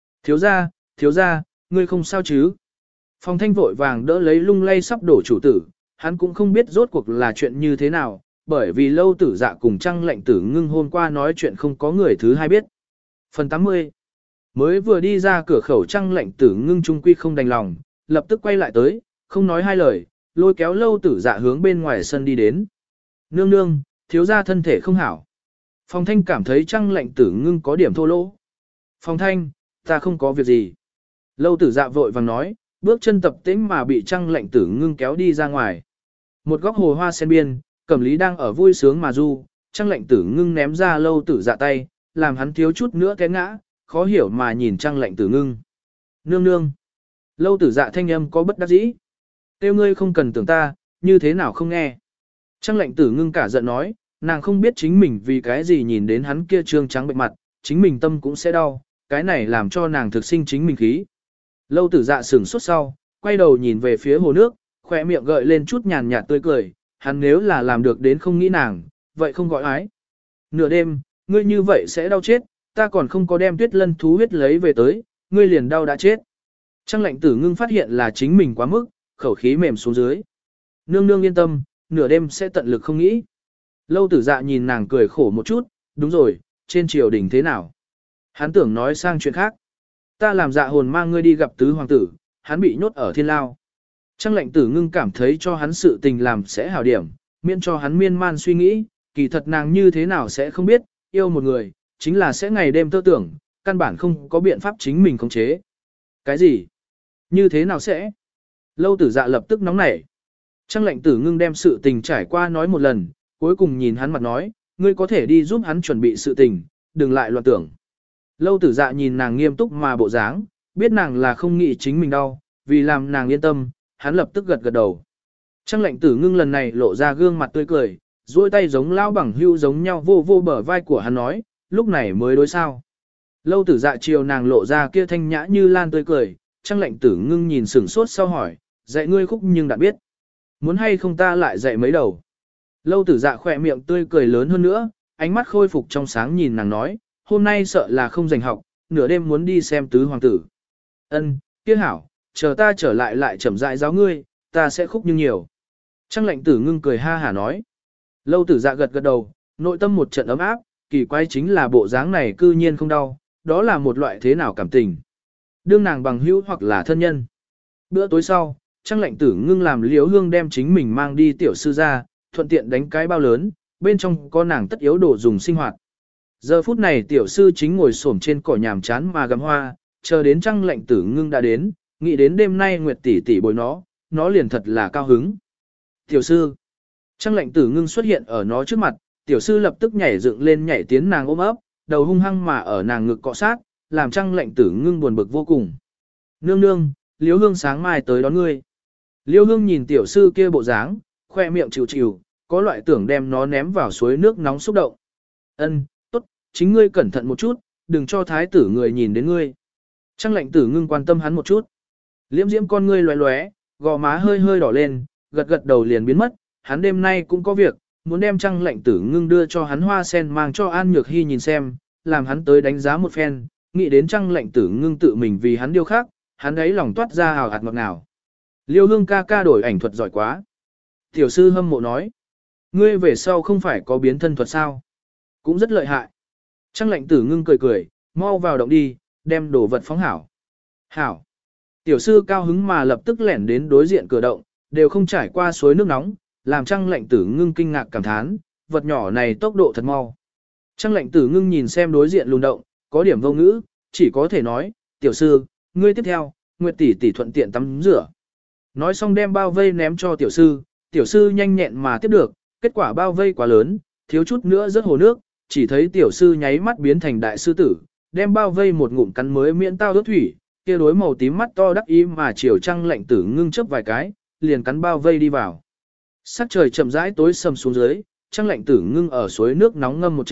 Thiếu gia, ngươi không sao chứ? Phong Thanh vội vàng đỡ lấy lung lay sắp đổ chủ tử, hắn cũng không biết rốt cuộc là chuyện như thế nào, bởi vì Lâu Tử Dạ cùng Trang lệnh tử ngưng hôm qua nói chuyện không có người thứ hai biết. Phần 80. Mới vừa đi ra cửa khẩu Trang lệnh tử ngưng trung quy không đành lòng, lập tức quay lại tới, không nói hai lời, lôi kéo Lâu Tử Dạ hướng bên ngoài sân đi đến. Nương nương, thiếu gia thân thể không hảo. Phong Thanh cảm thấy Trang lệnh tử ngưng có điểm thô lỗ. Phong Thanh, ta không có việc gì. Lâu Tử Dạ vội vàng nói, bước chân tập tễnh mà bị Trang lệnh tử ngưng kéo đi ra ngoài. Một góc hồ hoa sen biên, Cẩm Lý đang ở vui sướng mà du, Trang lệnh tử ngưng ném ra Lâu Tử Dạ tay, làm hắn thiếu chút nữa té ngã, khó hiểu mà nhìn Trang lệnh tử ngưng. Nương nương. Lâu Tử Dạ thanh âm có bất đắc dĩ. Tiêu ngươi không cần tưởng ta, như thế nào không nghe. Trang lệnh tử ngưng cả giận nói, nàng không biết chính mình vì cái gì nhìn đến hắn kia trương trắng bệnh mặt, chính mình tâm cũng sẽ đau, cái này làm cho nàng thực sinh chính mình khí. Lâu Tử Dạ sửng sốt sau, quay đầu nhìn về phía hồ nước, khỏe miệng gợi lên chút nhàn nhạt tươi cười, hắn nếu là làm được đến không nghĩ nàng, vậy không gọi ái. Nửa đêm, ngươi như vậy sẽ đau chết, ta còn không có đem Tuyết Lân thú huyết lấy về tới, ngươi liền đau đã chết. Trang lệnh tử ngưng phát hiện là chính mình quá mức, khẩu khí mềm xuống dưới. Nương nương yên tâm, nửa đêm sẽ tận lực không nghĩ. Lâu Tử Dạ nhìn nàng cười khổ một chút, đúng rồi, trên triều đình thế nào? Hắn tưởng nói sang chuyện khác. Ta làm Dạ hồn mang ngươi đi gặp tứ hoàng tử, hắn bị nhốt ở thiên lao. Trang lệnh tử ngưng cảm thấy cho hắn sự tình làm sẽ hảo điểm, miễn cho hắn miên man suy nghĩ, kỳ thật nàng như thế nào sẽ không biết, yêu một người, chính là sẽ ngày đêm tơ tưởng, căn bản không có biện pháp chính mình khống chế. Cái gì? Như thế nào sẽ? Lâu Tử Dạ lập tức nóng nảy. Trang lệnh tử ngưng đem sự tình trải qua nói một lần, cuối cùng nhìn hắn mặt nói, ngươi có thể đi giúp hắn chuẩn bị sự tình, đừng lại loạn tưởng. Lâu Tử Dạ nhìn nàng nghiêm túc mà bộ dáng, biết nàng là không nghĩ chính mình đâu, vì làm nàng yên tâm, hắn lập tức gật gật đầu. Trang lệnh tử ngưng lần này lộ ra gương mặt tươi cười, duỗi tay giống lao bằng hưu giống nhau vô vô bờ vai của hắn nói, lúc này mới đối sao. Lâu Tử Dạ chiều nàng lộ ra kia thanh nhã như lan tươi cười, Trang lệnh tử ngưng nhìn sửng sốt sau hỏi, dạy ngươi khúc nhưng đã biết. Muốn hay không ta lại dạy mấy đầu. Lâu Tử Dạ khỏe miệng tươi cười lớn hơn nữa, ánh mắt khôi phục trong sáng nhìn nàng nói, hôm nay sợ là không dành học, nửa đêm muốn đi xem tứ hoàng tử. Ân, kia hảo, chờ ta trở lại chậm rãi giáo ngươi, ta sẽ khúc nhưng nhiều. Trang lệnh tử ngưng cười ha hả nói. Lâu Tử Dạ gật gật đầu, nội tâm một trận ấm áp, kỳ quái chính là bộ dáng này cư nhiên không đau, đó là một loại thế nào cảm tình. Đương nàng bằng hữu hoặc là thân nhân. Bữa tối sau, Trang lệnh tử ngưng làm Liễu Hương đem chính mình mang đi tiểu sư ra, thuận tiện đánh cái bao lớn, bên trong có nàng tất yếu đồ dùng sinh hoạt. Giờ phút này tiểu sư chính ngồi xổm trên cỏ nhàm chán mà gặm hoa, chờ đến Trang lệnh tử ngưng đã đến, nghĩ đến đêm nay Nguyệt tỷ tỷ bồi nó liền thật là cao hứng. Tiểu sư, Trang lệnh tử ngưng xuất hiện ở nó trước mặt, tiểu sư lập tức nhảy dựng lên nhảy tiến nàng ôm ấp, đầu hung hăng mà ở nàng ngực cọ sát, làm Trang lệnh tử ngưng buồn bực vô cùng. Nương nương, Liễu Hương sáng mai tới đón ngươi. Liễu Hương nhìn tiểu sư kia bộ dáng, khoe miệng chịu chịu, có loại tưởng đem nó ném vào suối nước nóng xúc động. Ân, tốt, chính ngươi cẩn thận một chút, đừng cho thái tử người nhìn đến ngươi. Trang lệnh tử ngưng quan tâm hắn một chút. Liễm diễm con ngươi lóe lóe, gò má hơi hơi đỏ lên, gật gật đầu liền biến mất, hắn đêm nay cũng có việc, muốn đem Trang lệnh tử ngưng đưa cho hắn hoa sen mang cho An Nhược Hy nhìn xem, làm hắn tới đánh giá một phen, nghĩ đến Trang lệnh tử ngưng tự mình vì hắn điêu khắc, hắn ấy lòng toát ra hào hạt ngọt ngào. Liêu Hương ca ca đổi ảnh thuật giỏi quá. Tiểu sư hâm mộ nói, ngươi về sau không phải có biến thân thuật sao? Cũng rất lợi hại. Trang lệnh tử ngưng cười cười, mau vào động đi, đem đồ vật phóng hảo. Hảo. Tiểu sư cao hứng mà lập tức lẻn đến đối diện cửa động, đều không trải qua suối nước nóng, làm Trang lệnh tử ngưng kinh ngạc cảm thán, vật nhỏ này tốc độ thật mau. Trang lệnh tử ngưng nhìn xem đối diện lùn động, có điểm vô ngữ, chỉ có thể nói, tiểu sư, ngươi tiếp theo, Nguyệt tỷ tỷ thuận tiện tắm rửa. Nói xong đem bao vây ném cho tiểu sư nhanh nhẹn mà tiếp được, kết quả bao vây quá lớn, thiếu chút nữa rớt hồ nước, chỉ thấy tiểu sư nháy mắt biến thành đại sư tử, đem bao vây một ngụm cắn mới miễn tao đốt thủy, kia đối màu tím mắt to đắc ý mà chiều Trang lệnh tử ngưng chớp vài cái, liền cắn bao vây đi vào. Sắc trời chậm rãi tối sầm xuống dưới, Trang lệnh tử ngưng ở suối nước nóng ngâm một trận,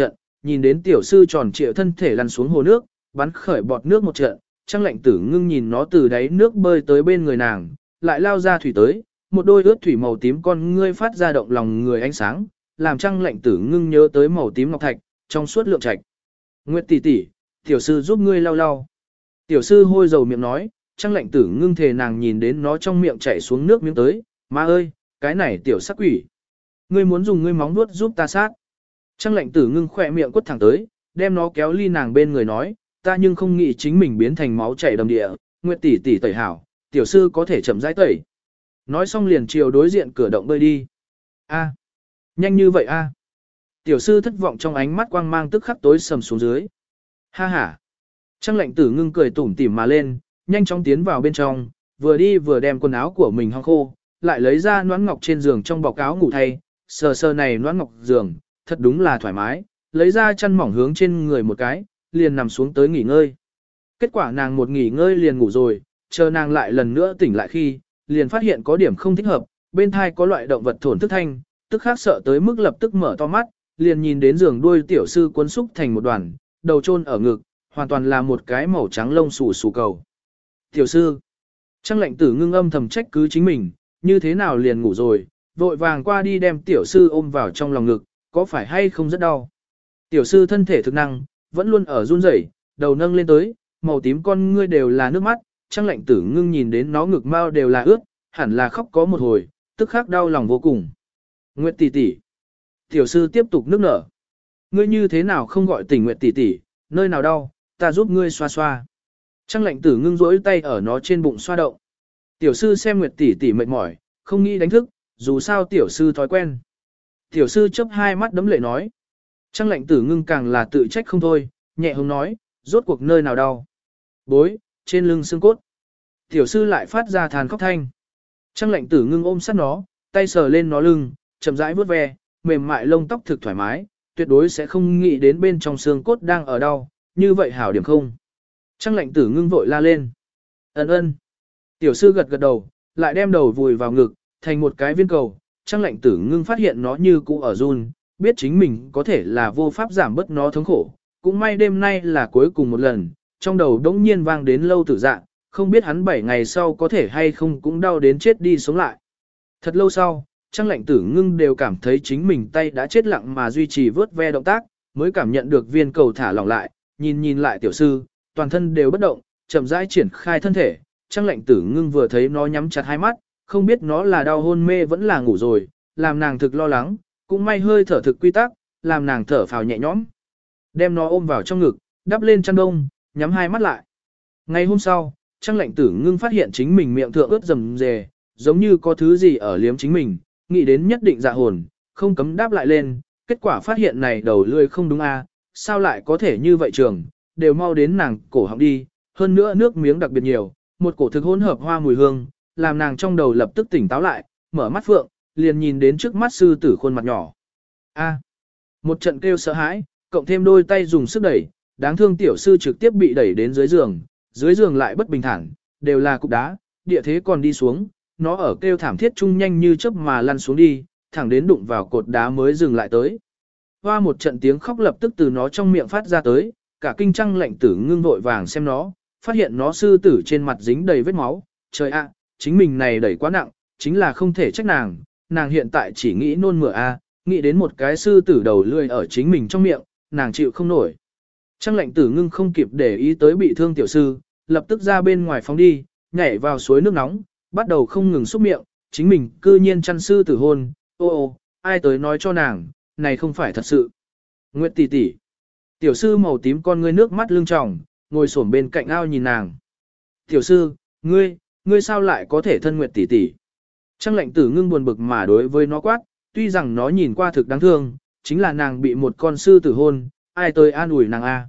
nhìn đến tiểu sư tròn trịa thân thể lăn xuống hồ nước, bắn khởi bọt nước một trận, Trang Lệnh Tử Ngưng nhìn nó từ đáy nước bơi tới bên người nàng, lại lao ra thủy tới, một đôi ướt thủy màu tím con ngươi phát ra động lòng người ánh sáng, làm Trang Lệnh Tử Ngưng nhớ tới màu tím ngọc thạch, trong suốt lượng trạch. Nguyệt tỷ tỷ, tiểu sư giúp ngươi lau lau. Tiểu sư hôi dầu miệng nói, Trang Lệnh Tử Ngưng thề nàng nhìn đến nó trong miệng chảy xuống nước miếng tới, má ơi, cái này tiểu sắc quỷ. Ngươi muốn dùng ngươi móng vuốt giúp ta sát. Trang Lệnh Tử Ngưng khỏe miệng quất thẳng tới, đem nó kéo ly nàng bên người nói, ta nhưng không nghĩ chính mình biến thành máu chảy đầm địa, Nguyệt tỷ tỷ tẩy hảo, tiểu sư có thể chậm rãi tẩy. Nói xong liền chiều đối diện cửa động bơi đi. A, nhanh như vậy a. Tiểu sư thất vọng trong ánh mắt quang mang tức khắc tối sầm xuống dưới. Ha ha. Trang Lệnh Tử Ngưng cười tủm tỉm mà lên, nhanh chóng tiến vào bên trong, vừa đi vừa đem quần áo của mình hong khô, lại lấy ra noãn ngọc trên giường trong bọc áo ngủ thay, sờ sờ này noãn ngọc giường, thật đúng là thoải mái, lấy ra chăn mỏng hướng trên người một cái, liền nằm xuống tới nghỉ ngơi. Kết quả nàng một nghỉ ngơi liền ngủ rồi, chờ nàng lại lần nữa tỉnh lại khi, liền phát hiện có điểm không thích hợp, bên thai có loại động vật thổn thức thanh, tức khác sợ tới mức lập tức mở to mắt, liền nhìn đến giường đuôi tiểu sư cuốn xúc thành một đoàn, đầu chôn ở ngực, hoàn toàn là một cái màu trắng lông xù xù cầu. Tiểu sư, Trang Lệnh Tử Ngưng âm thầm trách cứ chính mình, như thế nào liền ngủ rồi, vội vàng qua đi đem tiểu sư ôm vào trong lòng ngực, có phải hay không rất đau. Tiểu sư thân thể thực năng, vẫn luôn ở run rẩy, đầu nâng lên tới, màu tím con ngươi đều là nước mắt, Trang Lệnh Tử Ngưng nhìn đến nó ngực mau đều là ướt, hẳn là khóc có một hồi, tức khắc đau lòng vô cùng. Nguyệt tỷ tỷ. Tiểu sư tiếp tục nức nở. Ngươi như thế nào không gọi tỉnh Nguyệt tỷ tỷ, nơi nào đau, ta giúp ngươi xoa xoa. Trang Lệnh Tử Ngưng rỗi tay ở nó trên bụng xoa động. Tiểu sư xem Nguyệt tỷ tỷ mệt mỏi, không nghĩ đánh thức, dù sao tiểu sư thói quen. Tiểu sư chớp hai mắt đấm lệ nói. Trang Lệnh Tử Ngưng càng là tự trách không thôi, nhẹ hống nói, rốt cuộc nơi nào đau. Bối, trên lưng xương cốt. Tiểu sư lại phát ra than khóc thanh. Trang Lệnh Tử Ngưng ôm sát nó, tay sờ lên nó lưng, chậm rãi vuốt ve, mềm mại lông tóc thực thoải mái, tuyệt đối sẽ không nghĩ đến bên trong xương cốt đang ở đau, như vậy hảo điểm không. Trang Lệnh Tử Ngưng vội la lên. Ấn ơn. Tiểu sư gật gật đầu, lại đem đầu vùi vào ngực, thành một cái viên cầu. Trang Lệnh Tử Ngưng phát hiện nó như cũ ở run, biết chính mình có thể là vô pháp giảm bớt nó thống khổ. Cũng may đêm nay là cuối cùng một lần, trong đầu đống nhiên vang đến Lâu Tử Dạ, không biết hắn 7 ngày sau có thể hay không cũng đau đến chết đi sống lại. Thật lâu sau, Trang Lệnh Tử Ngưng đều cảm thấy chính mình tay đã chết lặng mà duy trì vớt ve động tác, mới cảm nhận được viên cầu thả lỏng lại, nhìn lại tiểu sư, toàn thân đều bất động, chậm rãi triển khai thân thể. Trang Lệnh Tử Ngưng vừa thấy nó nhắm chặt hai mắt, không biết nó là đau hôn mê vẫn là ngủ rồi, làm nàng thực lo lắng, cũng may hơi thở thực quy tắc, làm nàng thở phào nhẹ nhõm. Đem nó ôm vào trong ngực, đắp lên chăn đông, nhắm hai mắt lại. Ngày hôm sau, Trang Lệnh Tử Ngưng phát hiện chính mình miệng thượng ướt rầm rề, giống như có thứ gì ở liếm chính mình, nghĩ đến nhất định dạ hồn, không cấm đáp lại lên, kết quả phát hiện này đầu lưỡi không đúng a, sao lại có thể như vậy trường, đều mau đến nàng cổ họng đi, hơn nữa nước miếng đặc biệt nhiều, một cổ thực hỗn hợp hoa mùi hương, làm nàng trong đầu lập tức tỉnh táo lại, mở mắt phượng, liền nhìn đến trước mắt sư tử khuôn mặt nhỏ. A. Một trận kêu sợ hãi, cộng thêm đôi tay dùng sức đẩy, đáng thương tiểu sư trực tiếp bị đẩy đến dưới giường lại bất bình thản, đều là cục đá, địa thế còn đi xuống, nó ở kêu thảm thiết chung nhanh như chớp mà lăn xuống đi, thẳng đến đụng vào cột đá mới dừng lại tới. Hoa một trận tiếng khóc lập tức từ nó trong miệng phát ra tới, cả kinh Trang Lệnh Tử Ngưng vội vàng xem nó, phát hiện nó sư tử trên mặt dính đầy vết máu, trời ạ, chính mình này đẩy quá nặng, chính là không thể trách nàng hiện tại chỉ nghĩ nôn mửa nghĩ đến một cái sư tử đầu lươi ở chính mình trong miệng, nàng chịu không nổi. Trang Lệnh Tử Ngưng không kịp để ý tới bị thương tiểu sư, lập tức ra bên ngoài phóng đi, nhảy vào suối nước nóng, bắt đầu không ngừng xúc miệng, chính mình cư nhiên chăn sư tử hôn, ô, ai tới nói cho nàng, này không phải thật sự. Nguyệt tỷ tỷ. Tiểu sư màu tím con ngươi nước mắt lưng tròng, ngồi xổm bên cạnh ao nhìn nàng. Tiểu sư, ngươi sao lại có thể thân Nguyệt tỷ tỷ? Trang Lệnh Tử Ngưng buồn bực mà đối với nó quát, tuy rằng nó nhìn qua thực đáng thương, chính là nàng bị một con sư tử hôn, ai tới an ủi nàng a?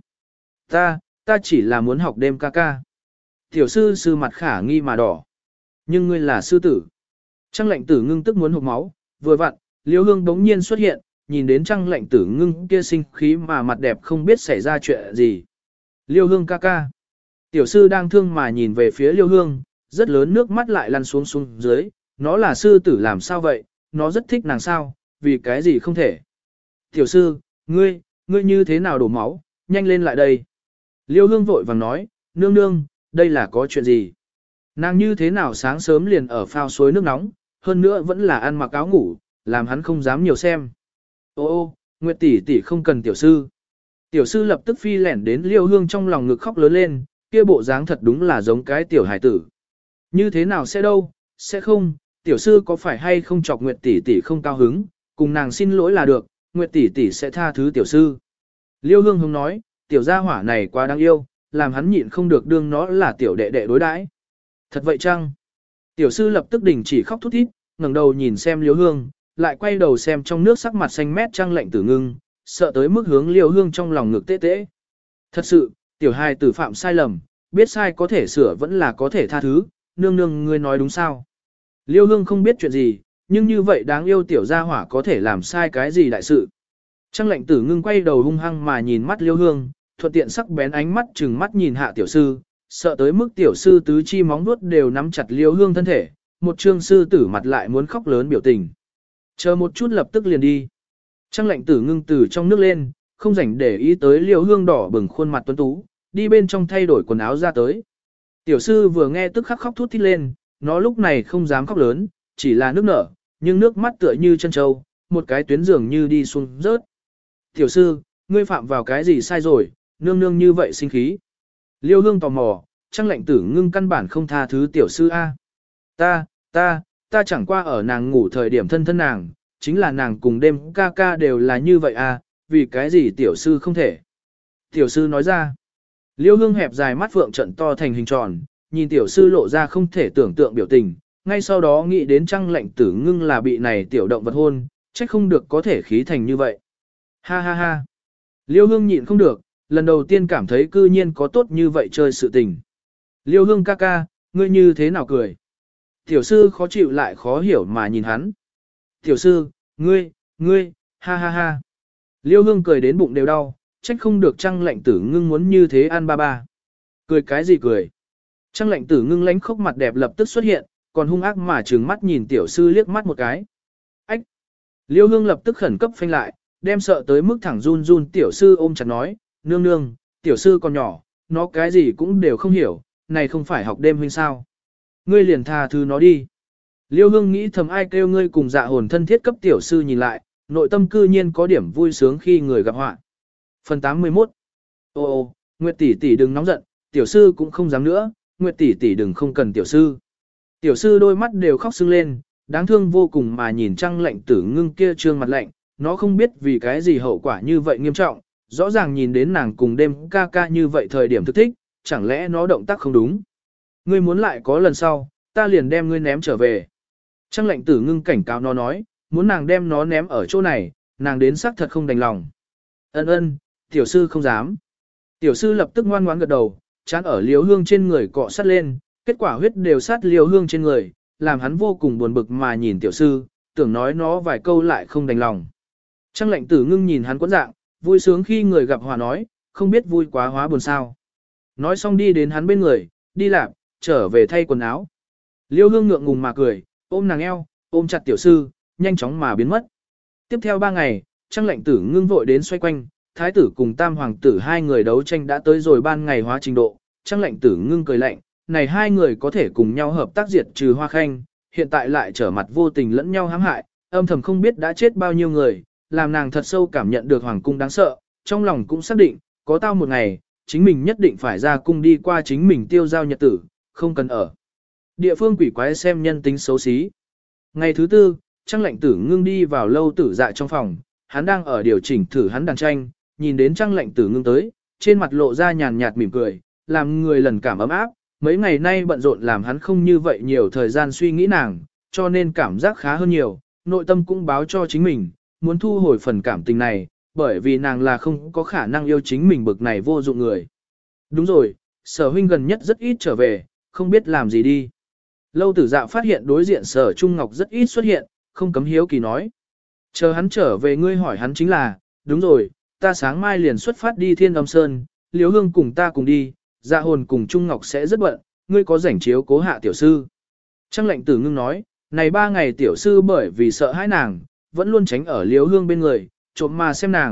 Ta chỉ là muốn học đêm ca ca. Tiểu sư mặt khả nghi mà đỏ. Nhưng ngươi là sư tử. Trang Lệnh Tử Ngưng tức muốn hộc máu, vừa vặn, Liêu Hương bỗng nhiên xuất hiện, nhìn đến Trang Lệnh Tử Ngưng kia sinh khí mà mặt đẹp không biết xảy ra chuyện gì. Liêu Hương ca ca. Tiểu sư đang thương mà nhìn về phía Liêu Hương, rất lớn nước mắt lại lăn xuống dưới, nó là sư tử làm sao vậy, nó rất thích nàng sao, vì cái gì không thể. Tiểu sư, ngươi như thế nào đổ máu, nhanh lên lại đây. Liêu hương vội vàng nói, nương nương, đây là có chuyện gì? Nàng như thế nào sáng sớm liền ở phao suối nước nóng, hơn nữa vẫn là ăn mặc áo ngủ, làm hắn không dám nhiều xem. Ô ô, Nguyệt tỷ tỷ không cần tiểu sư. Tiểu sư lập tức phi lẻn đến Liêu hương trong lòng ngực khóc lớn lên, kia bộ dáng thật đúng là giống cái tiểu hải tử. Như thế nào sẽ đâu, sẽ không, tiểu sư có phải hay không chọc Nguyệt tỷ tỷ không cao hứng, cùng nàng xin lỗi là được, Nguyệt tỷ tỷ sẽ tha thứ tiểu sư. Liêu hương hứng nói, tiểu gia hỏa này quá đáng yêu, làm hắn nhịn không được đương nó là tiểu đệ đệ đối đãi. Thật vậy chăng? Tiểu sư lập tức đình chỉ khóc thút thít, ngẩng đầu nhìn xem Liêu hương, lại quay đầu xem trong nước sắc mặt xanh mét Trang Lệnh Tử Ngưng, sợ tới mức hướng Liêu hương trong lòng ngực tê tê. Thật sự, tiểu hài tử phạm sai lầm, biết sai có thể sửa vẫn là có thể tha thứ, nương nương ngươi nói đúng sao? Liêu hương không biết chuyện gì, nhưng như vậy đáng yêu tiểu gia hỏa có thể làm sai cái gì đại sự. Trang Lệnh Tử Ngưng quay đầu hung hăng mà nhìn mắt Liêu hương, thuận tiện sắc bén ánh mắt chừng mắt nhìn hạ tiểu sư, sợ tới mức tiểu sư tứ chi móng vuốt đều nắm chặt Liêu hương thân thể, một trương sư tử mặt lại muốn khóc lớn biểu tình. Chờ một chút lập tức liền đi. Trang Lệnh Tử Ngưng từ trong nước lên, không rảnh để ý tới Liêu hương đỏ bừng khuôn mặt tuấn tú, đi bên trong thay đổi quần áo ra tới. Tiểu sư vừa nghe tức khắc khóc thút thít lên, nó lúc này không dám khóc lớn, chỉ là nước nở, nhưng nước mắt tựa như chân trâu, một cái tuyến dường như đi xuống rớt. Tiểu sư, ngươi phạm vào cái gì sai rồi, nương nương như vậy sinh khí. Liêu hương tò mò, Trang Lệnh Tử Ngưng căn bản không tha thứ tiểu sư A. Ta chẳng qua ở nàng ngủ thời điểm thân thân nàng, chính là nàng cùng đêm ca ca đều là như vậy A, vì cái gì tiểu sư không thể. Tiểu sư nói ra, Liêu hương hẹp dài mắt phượng trận to thành hình tròn, nhìn tiểu sư lộ ra không thể tưởng tượng biểu tình, ngay sau đó nghĩ đến Trang Lệnh Tử Ngưng là bị này tiểu động vật hôn, trách không được có thể khí thành như vậy. Ha ha ha. Liêu hương nhịn không được, lần đầu tiên cảm thấy cư nhiên có tốt như vậy chơi sự tình. Liêu hương ca ca, ngươi như thế nào cười? Tiểu sư khó chịu lại khó hiểu mà nhìn hắn. Tiểu sư, ngươi, ha ha ha. Liêu hương cười đến bụng đều đau, trách không được Trang Lệnh Tử Ngưng muốn như thế ăn ba ba. Cười cái gì cười? Trang Lệnh Tử Ngưng lánh khóc mặt đẹp lập tức xuất hiện, còn hung ác mà trừng mắt nhìn tiểu sư liếc mắt một cái. Ách! Liêu hương lập tức khẩn cấp phanh lại, đem sợ tới mức thẳng run run tiểu sư ôm chặt nói, nương nương, tiểu sư còn nhỏ, nó cái gì cũng đều không hiểu, này không phải học đêm huynh sao. Ngươi liền tha thứ nó đi. Liêu hương nghĩ thầm ai kêu ngươi cùng dạ hồn thân thiết cấp tiểu sư nhìn lại, nội tâm cư nhiên có điểm vui sướng khi người gặp họa. Phần 81. Ô, Nguyệt tỷ tỷ đừng nóng giận, tiểu sư cũng không dám nữa, Nguyệt tỷ tỷ đừng không cần tiểu sư. Tiểu sư đôi mắt đều khóc sưng lên, đáng thương vô cùng mà nhìn Trang Lệnh Tử Ngưng kia trương mặt lạnh, nó không biết vì cái gì hậu quả như vậy nghiêm trọng, rõ ràng nhìn đến nàng cùng đêm ca ca như vậy thời điểm thức thích, chẳng lẽ nó động tác không đúng. Ngươi muốn lại có lần sau, ta liền đem ngươi ném trở về. Trang Lệnh Tử Ngưng cảnh cáo nó nói, muốn nàng đem nó ném ở chỗ này, nàng đến xác thật không đành lòng. Ân, tiểu sư không dám. Tiểu sư lập tức ngoan ngoãn gật đầu, chán ở Liêu hương trên người cọ sát lên, kết quả huyết đều sát Liêu hương trên người, làm hắn vô cùng buồn bực mà nhìn tiểu sư, tưởng nói nó vài câu lại không đành lòng. Trang Lệnh Tử Ngưng nhìn hắn quẫn dạng, vui sướng khi người gặp hòa nói, không biết vui quá hóa buồn sao. Nói xong đi đến hắn bên người, đi làm, trở về thay quần áo. Liêu hương ngượng ngùng mà cười, ôm nàng eo, ôm chặt tiểu sư, nhanh chóng mà biến mất. Tiếp theo 3 ngày, Trang Lệnh Tử Ngưng vội đến xoay quanh, thái tử cùng tam hoàng tử hai người đấu tranh đã tới rồi ban ngày hóa trình độ. Trang Lệnh Tử Ngưng cười lạnh, này hai người có thể cùng nhau hợp tác diệt trừ Hoa Khanh, hiện tại lại trở mặt vô tình lẫn nhau hãm hại, âm thầm không biết đã chết bao nhiêu người, làm nàng thật sâu cảm nhận được hoàng cung đáng sợ, trong lòng cũng xác định, có tao một ngày, chính mình nhất định phải ra cung đi qua chính mình tiêu giao nhật tử, không cần ở địa phương quỷ quái xem nhân tính xấu xí. Ngày thứ 4, Trang Lệnh Tử Ngưng đi vào Lâu Tử Dạ trong phòng, hắn đang ở điều chỉnh thử hắn đàn tranh, nhìn đến Trang Lệnh Tử Ngưng tới, trên mặt lộ ra nhàn nhạt mỉm cười, làm người lần cảm ấm áp, mấy ngày nay bận rộn làm hắn không như vậy nhiều thời gian suy nghĩ nàng, cho nên cảm giác khá hơn nhiều, nội tâm cũng báo cho chính mình, muốn thu hồi phần cảm tình này, bởi vì nàng là không có khả năng yêu chính mình bực này vô dụng người. Đúng rồi, Sở huynh gần nhất rất ít trở về, không biết làm gì đi. Lâu Tử Dạ phát hiện đối diện Sở Trung Ngọc rất ít xuất hiện, không cấm hiếu kỳ nói. Chờ hắn trở về ngươi hỏi hắn chính là, đúng rồi, ta sáng mai liền xuất phát đi Thiên Âm Sơn, Liễu Hương cùng ta cùng đi, Dạ hồn cùng Trung Ngọc sẽ rất bận, ngươi có rảnh chiếu cố hạ tiểu sư. Trang Lệnh Tử Ngưng nói, này 3 ngày tiểu sư bởi vì sợ hãi nàng, vẫn luôn tránh ở Liễu Hương bên người, trộm mà xem nàng,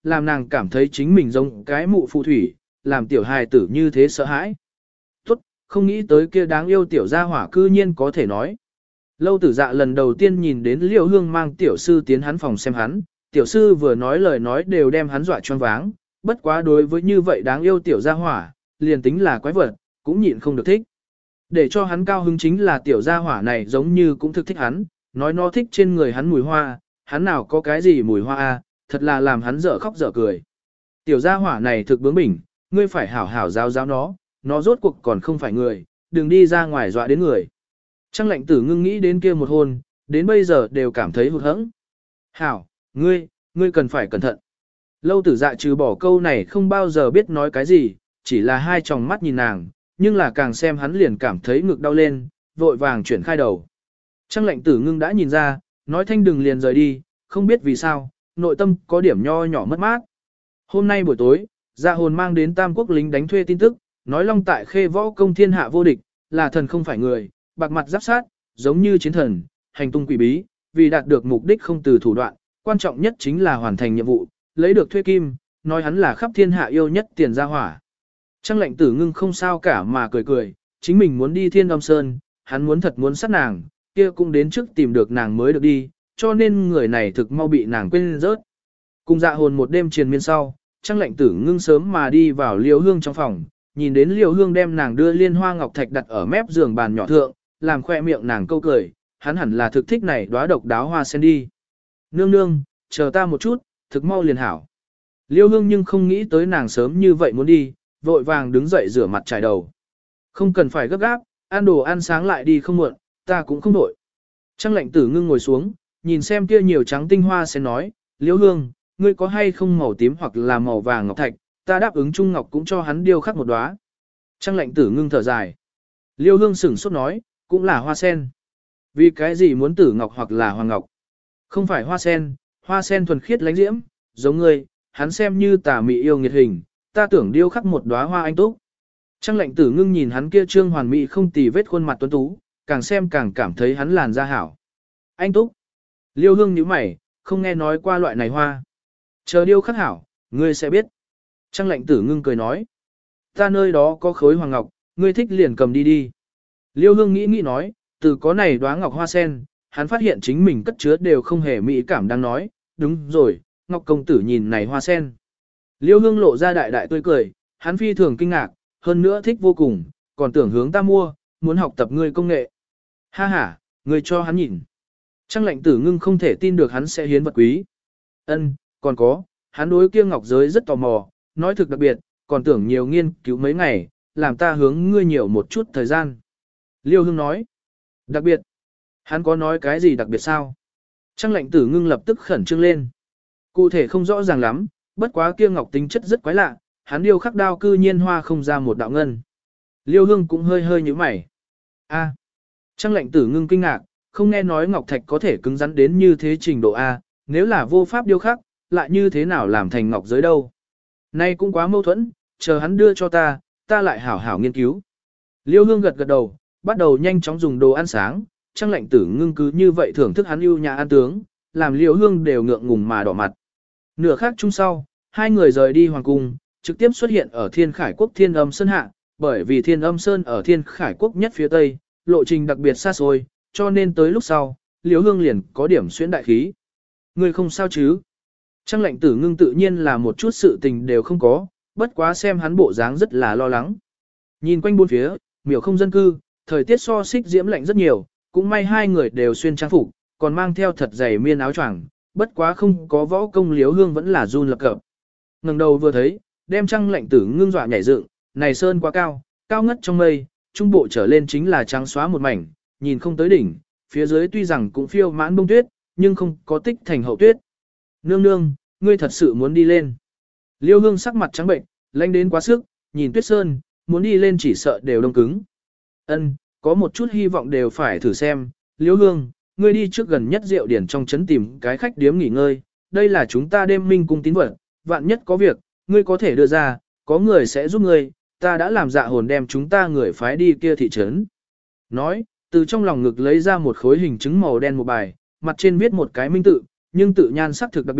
làm nàng cảm thấy chính mình giống cái mụ phù thủy, làm tiểu hài tử như thế sợ hãi. Tốt, không nghĩ tới kia đáng yêu tiểu gia hỏa cư nhiên có thể nói. Lâu Tử Dạ lần đầu tiên nhìn đến Liễu Hương mang tiểu sư tiến hắn phòng xem hắn, tiểu sư vừa nói lời nói đều đem hắn dọa choáng váng, bất quá đối với như vậy đáng yêu tiểu gia hỏa, liền tính là quái vật, cũng nhịn không được thích. Để cho hắn cao hứng chính là tiểu gia hỏa này giống như cũng thực thích hắn, nói nó thích trên người hắn mùi hoa, hắn nào có cái gì mùi hoa a, thật là làm hắn dở khóc dở cười. Tiểu gia hỏa này thực bướng bỉnh, ngươi phải hảo hảo giáo giáo nó rốt cuộc còn không phải người, đừng đi ra ngoài dọa đến người. Trang Lệnh Tử ngưng nghĩ đến kia một hôn, đến bây giờ đều cảm thấy hụt hẫng. Hảo, ngươi cần phải cẩn thận. Lâu Tử Dạ trừ bỏ câu này không bao giờ biết nói cái gì, chỉ là hai tròng mắt nhìn nàng, nhưng là càng xem hắn liền cảm thấy ngực đau lên, vội vàng chuyển khai đầu. Trang Lệnh Tử ngưng đã nhìn ra, nói thanh đừng liền rời đi, không biết vì sao, nội tâm có điểm nho nhỏ mất mát. Hôm nay buổi tối, Dạ Hồn mang đến Tam Quốc lính đánh thuê tin tức, nói Long tại Khê võ công thiên hạ vô địch, là thần không phải người, bạc mặt giáp sát, giống như chiến thần, hành tung quỷ bí, vì đạt được mục đích không từ thủ đoạn, quan trọng nhất chính là hoàn thành nhiệm vụ, lấy được thuê kim, nói hắn là khắp thiên hạ yêu nhất tiền gia hỏa. Trang Lệnh Tử ngưng không sao cả mà cười cười, chính mình muốn đi Thiên Âm Sơn, hắn muốn thật muốn sát nàng, kia cũng đến trước tìm được nàng mới được đi, cho nên người này thực mau bị nàng quên rớt. Cùng Dạ Hồn một đêm triền miên sau, Trang Lệnh Tử ngưng sớm mà đi vào Liễu Hương trong phòng, nhìn đến Liễu Hương đem nàng đưa liên hoa ngọc thạch đặt ở mép giường bàn nhỏ thượng, làm khoe miệng nàng câu cười, hắn hẳn là thực thích này đóa độc đáo hoa sen đi. Nương nương, chờ ta một chút, thực mau liền hảo. Liễu Hương nhưng không nghĩ tới nàng sớm như vậy muốn đi, vội vàng đứng dậy rửa mặt trải đầu. Không cần phải gấp gáp, ăn đồ ăn sáng lại đi không muộn, ta cũng không đổi. Trang Lệnh Tử ngưng ngồi xuống, nhìn xem kia nhiều trắng tinh hoa sẽ nói, Liễu Hương, ngươi có hay không màu tím hoặc là màu vàng ngọc thạch, ta đáp ứng Trung Ngọc cũng cho hắn điêu khắc một đóa. Trang Lệnh Tử ngưng thở dài. Liễu Hương sửng sốt nói, cũng là hoa sen. Vì cái gì muốn tử ngọc hoặc là hoàng ngọc? Không phải hoa sen thuần khiết lánh diễm, giống ngươi, hắn xem như tà mị yêu nghiệt hình, ta tưởng điêu khắc một đóa hoa anh túc. Trang Lệnh Tử ngưng nhìn hắn kia trương hoàn mỹ không tì vết khuôn mặt tuấn tú, càng xem càng cảm thấy hắn làn da hảo. Anh túc. Liêu Hương nhíu mày, không nghe nói qua loại này hoa. Chờ điêu khắc hảo, ngươi sẽ biết. Trang Lệnh Tử ngưng cười nói. Ta nơi đó có khối hoàng ngọc, ngươi thích liền cầm đi đi. Liêu Hương nghĩ nói, từ có này đóa ngọc hoa sen, hắn phát hiện chính mình cất chứa đều không hề mỹ cảm đang nói. Đúng rồi, Ngọc công tử nhìn này hoa sen. Liêu Hương lộ ra đại đại tươi cười, hắn phi thường kinh ngạc, hơn nữa thích vô cùng, còn tưởng hướng ta mua, muốn học tập ngươi công nghệ. Ha ha, ngươi cho hắn nhìn. Trang Lệnh Tử ngưng không thể tin được hắn sẽ hiến vật quý. Ân, còn có, hắn đối kia ngọc giới rất tò mò, nói thực đặc biệt, còn tưởng nhiều nghiên cứu mấy ngày, làm ta hướng ngươi nhiều một chút thời gian. Liêu Hương nói, đặc biệt, hắn có nói cái gì đặc biệt sao? Trang Lệnh Tử ngưng lập tức khẩn trương lên. Cụ thể không rõ ràng lắm, bất quá kia ngọc tính chất rất quái lạ, hắn điêu khắc đao cư nhiên hoa không ra một đạo ngân. Liêu Hương cũng hơi hơi nhíu mày. A. Trang Lệnh Tử ngưng kinh ngạc, không nghe nói ngọc thạch có thể cứng rắn đến như thế trình độ A, nếu là vô pháp điêu khắc, lại như thế nào làm thành ngọc giới đâu. Nay cũng quá mâu thuẫn, chờ hắn đưa cho ta, ta lại hảo hảo nghiên cứu. Liêu Hương gật gật đầu, bắt đầu nhanh chóng dùng đồ ăn sáng, Trang Lệnh Tử ngưng cứ như vậy thưởng thức hắn ưu nhã ăn tướng, làm Liêu Hương đều ngượng ngùng mà đỏ mặt. Nửa khắc chung sau, hai người rời đi hoàng cung, trực tiếp xuất hiện ở Thiên Khải Quốc Thiên Âm Sơn hạ, bởi vì Thiên Âm Sơn ở Thiên Khải Quốc nhất phía tây, lộ trình đặc biệt xa xôi, cho nên tới lúc sau, Liễu Hương liền có điểm xuyễn đại khí. Ngươi không sao chứ? Trang Lệnh Tử ngưng tự nhiên là một chút sự tình đều không có, bất quá xem hắn bộ dáng rất là lo lắng. Nhìn quanh bốn phía, miểu không dân cư, thời tiết so xích diễm lạnh rất nhiều, cũng may hai người đều xuyên trang phục, còn mang theo thật dày miên áo choàng, bất quá không có võ công Liễu Hương vẫn là run lập cập. Ngẩng đầu vừa thấy, đem Trang Lệnh Tử ngưng dọa nhảy dựng, này sơn quá cao, cao ngất trong mây, trung bộ trở lên chính là trắng xóa một mảnh, nhìn không tới đỉnh, phía dưới tuy rằng cũng phiêu mãn bông tuyết, nhưng không có tích thành hậu tuyết. Nương nương, ngươi thật sự muốn đi lên. Liêu Hương sắc mặt trắng bệnh, lạnh đến quá sức, nhìn tuyết sơn, muốn đi lên chỉ sợ đều đông cứng. Ân, có một chút hy vọng đều phải thử xem. Liêu Hương, ngươi đi trước gần nhất Diệu Điển trong trấn tìm cái khách điếm nghỉ ngơi, đây là chúng ta đêm minh cung tín vật, vạn nhất có việc, ngươi có thể đưa ra, có người sẽ giúp ngươi, ta đã làm Dạ Hồn đem chúng ta người phái đi kia thị trấn. Nói, từ trong lòng ngực lấy ra một khối hình chứng màu đen một bài, mặt trên viết một cái minh tự, nhưng tự nhan sắc thực đặc biệt,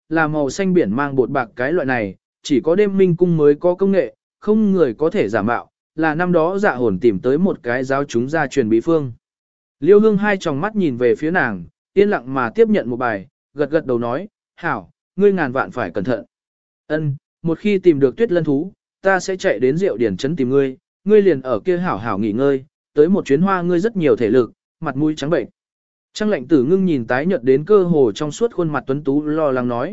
là màu xanh biển mang bột bạc cái loại này, chỉ có đêm minh cung mới có công nghệ, không người có thể giả mạo, là năm đó Dạ Hồn tìm tới một cái giáo chúng ra truyền bí phương. Liêu Hương hai tròng mắt nhìn về phía nàng, yên lặng mà tiếp nhận một bài, gật gật đầu nói, hảo, ngươi ngàn vạn phải cẩn thận. Ân, một khi tìm được tuyết lân thú, ta sẽ chạy đến Diệu Điển trấn tìm ngươi, ngươi liền ở kia hảo hảo nghỉ ngơi, tới một chuyến hoa ngươi rất nhiều thể lực, mặt mũi trắng bệnh. Trang Lệnh Tử Ngưng nhìn tái nhợt đến cơ hồ trong suốt khuôn mặt tuấn tú lo lắng nói.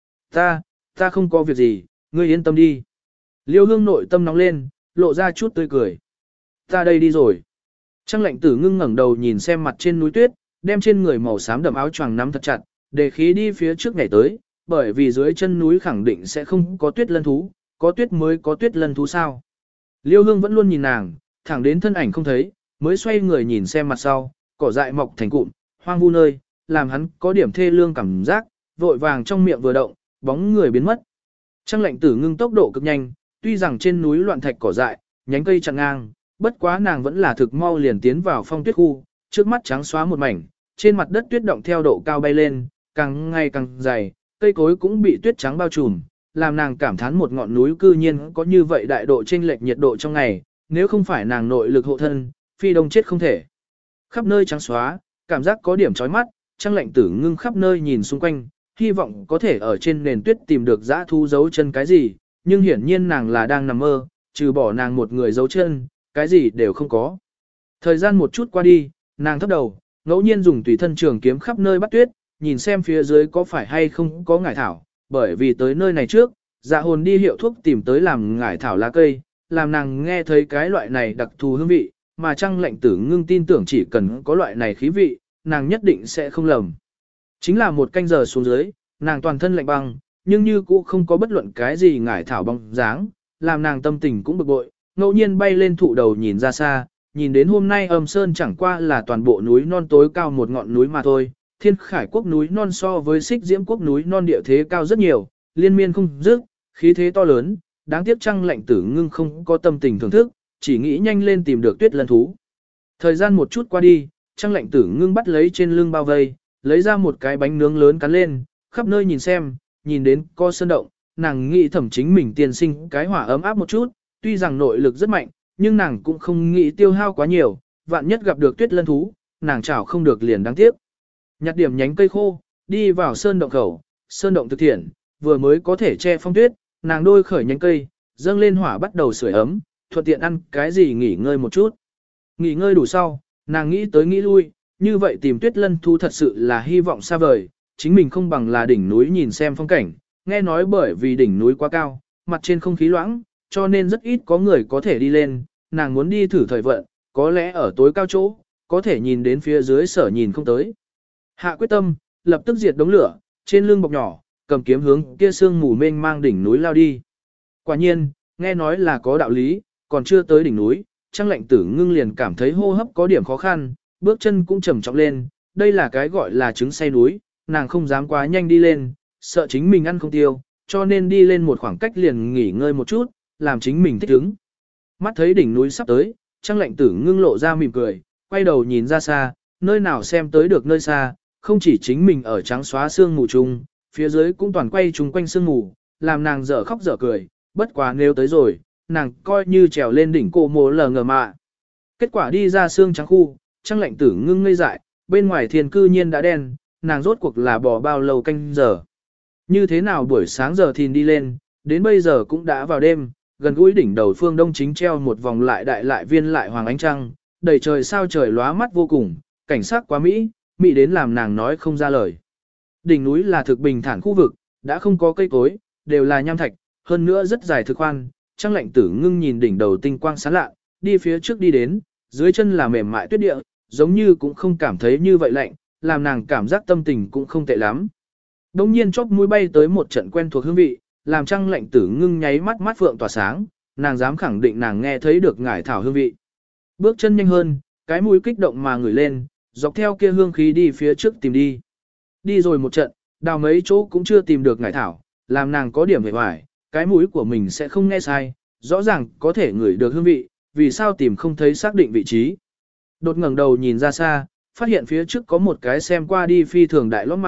Ta không có việc gì, ngươi yên tâm đi. Liêu Hương nội tâm nóng lên, lộ ra chút tươi cười. Ta đây đi rồi. Trang Lệnh Tử Ngưng ngẩng đầu nhìn xem mặt trên núi tuyết, đem trên người màu xám đậm áo choàng nắm thật chặt, để khí đi phía trước ngày tới, bởi vì dưới chân núi khẳng định sẽ không có tuyết lân thú, có tuyết mới có tuyết lân thú sao. Liêu Hương vẫn luôn nhìn nàng, thẳng đến thân ảnh không thấy, mới xoay người nhìn xem mặt sau, cỏ dại mọc thành cụm, hoang vu nơi, làm hắn có điểm thê lương cảm giác, vội vàng trong miệng vừa động, bóng người biến mất. Trang Lệnh Tử Ngưng tốc độ cực nhanh, tuy rằng trên núi loạn thạch cỏ dại, nhánh cây chặn ngang, bất quá nàng vẫn là thực mau liền tiến vào phong tuyết khu, trước mắt trắng xóa một mảnh, trên mặt đất tuyết động theo độ cao bay lên, càng ngày càng dày, cây cối cũng bị tuyết trắng bao trùm, làm nàng cảm thán một ngọn núi cư nhiên có như vậy đại độ chênh lệch nhiệt độ trong ngày, nếu không phải nàng nội lực hộ thân, phi đông chết không thể. Khắp nơi trắng xóa, cảm giác có điểm chói mắt, Trang Lệnh Tử Ngưng khắp nơi nhìn xung quanh, hy vọng có thể ở trên nền tuyết tìm được dã thú dấu chân cái gì, nhưng hiển nhiên nàng là đang nằm mơ, trừ bỏ nàng một người dấu chân, cái gì đều không có. Thời gian một chút qua đi, nàng thấp đầu, ngẫu nhiên dùng tùy thân trường kiếm khắp nơi bắt tuyết, nhìn xem phía dưới có phải hay không có ngải thảo, bởi vì tới nơi này trước, Dạ Hồn đi hiệu thuốc tìm tới làm ngải thảo lá cây, làm nàng nghe thấy cái loại này đặc thù hương vị, mà Trang Lệnh Tử Ngưng tin tưởng chỉ cần có loại này khí vị, nàng nhất định sẽ không lầm. Chính là một canh giờ xuống dưới, nàng toàn thân lạnh băng, nhưng như cũ không có bất luận cái gì ngải thảo bóng dáng, làm nàng tâm tình cũng bực bội, ngẫu nhiên bay lên thụ đầu nhìn ra xa, nhìn đến hôm nay Âm Sơn chẳng qua là toàn bộ núi non tối cao một ngọn núi mà thôi, Thiên Khải quốc núi non so với Xích Diễm quốc núi non địa thế cao rất nhiều, liên miên không dứt, khí thế to lớn, đáng tiếc Trang Lệnh Tử Ngưng không có tâm tình thưởng thức, chỉ nghĩ nhanh lên tìm được tuyết lân thú. Thời gian một chút qua đi, Trang Lệnh Tử Ngưng bắt lấy trên lưng bao vây, lấy ra một cái bánh nướng lớn cắn lên, khắp nơi nhìn xem, nhìn đến co sơn động, nàng nghĩ thẩm chính mình tiên sinh cái hỏa ấm áp một chút, tuy rằng nội lực rất mạnh, nhưng nàng cũng không nghĩ tiêu hao quá nhiều, vạn nhất gặp được tuyết lân thú, nàng chảo không được liền đáng tiếc. Nhặt điểm nhánh cây khô, đi vào sơn động khẩu, sơn động thực thiện, vừa mới có thể che phong tuyết, nàng đôi khởi nhánh cây, dâng lên hỏa bắt đầu sưởi ấm, thuận tiện ăn cái gì nghỉ ngơi một chút. Nghỉ ngơi đủ sau, nàng nghĩ tới nghĩ lui, như vậy tìm tuyết lân thú thật sự là hy vọng xa vời, chính mình không bằng là đỉnh núi nhìn xem phong cảnh, nghe nói bởi vì đỉnh núi quá cao, mặt trên không khí loãng, cho nên rất ít có người có thể đi lên, nàng muốn đi thử thời vận, có lẽ ở tối cao chỗ, có thể nhìn đến phía dưới sở nhìn không tới. Hạ quyết tâm, lập tức diệt đống lửa, trên lưng bọc nhỏ, cầm kiếm hướng kia sương mù mênh mang đỉnh núi lao đi. Quả nhiên, nghe nói là có đạo lý, còn chưa tới đỉnh núi, Trang Lệnh Tử Ngưng liền cảm thấy hô hấp có điểm khó khăn, bước chân cũng trầm trọng lên, đây là cái gọi là trứng say núi, nàng không dám quá nhanh đi lên, sợ chính mình ăn không tiêu, cho nên đi lên một khoảng cách liền nghỉ ngơi một chút, làm chính mình thích ứng. Mắt thấy đỉnh núi sắp tới, Trang Lệnh Tử Ngưng lộ ra mỉm cười, quay đầu nhìn ra xa, nơi nào xem tới được nơi xa, không chỉ chính mình ở trắng xóa sương mù chung, phía dưới cũng toàn quay chung quanh sương mù, làm nàng dở khóc dở cười, bất quá nếu tới rồi, nàng coi như trèo lên đỉnh cô mồ lờ ngờ mạ. Kết quả đi ra sương trắng khu, Trang Lệnh Tử Ngưng ngây dại, bên ngoài thiên cư nhiên đã đen, nàng rốt cuộc là bỏ bao lâu canh giờ. Như thế nào buổi sáng giờ thìn đi lên, đến bây giờ cũng đã vào đêm, gần gũi đỉnh đầu phương đông chính treo một vòng lại đại lại viên lại hoàng ánh trăng, đầy trời sao trời lóa mắt vô cùng, cảnh sắc quá mỹ, mỹ đến làm nàng nói không ra lời. Đỉnh núi là thực bình thản khu vực, đã không có cây cối, đều là nham thạch, hơn nữa rất dài thực khoan. Trang Lệnh Tử Ngưng nhìn đỉnh đầu tinh quang sáng lạ, đi phía trước đi đến, dưới chân là mềm mại tuyết địa, giống như cũng không cảm thấy như vậy lạnh, làm nàng cảm giác tâm tình cũng không tệ lắm. Đông nhiên chóp mũi bay tới một trận quen thuộc hương vị, làm Trang Lệnh Tử Ngưng nháy mắt mắt phượng tỏa sáng, nàng dám khẳng định nàng nghe thấy được ngải thảo hương vị. Bước chân nhanh hơn, cái mũi kích động mà ngửi lên, dọc theo kia hương khí đi phía trước tìm đi. Đi rồi một trận, đào mấy chỗ cũng chưa tìm được ngải thảo, làm nàng có điểm hề hoài, cái mũi của mình sẽ không nghe sai, rõ ràng có thể ngửi được hương vị, vì sao tìm không thấy xác định vị trí. Đột ngẩng đầu nhìn ra xa, phát hiện phía trước có một cái xem qua đi phi thường đại lót mà,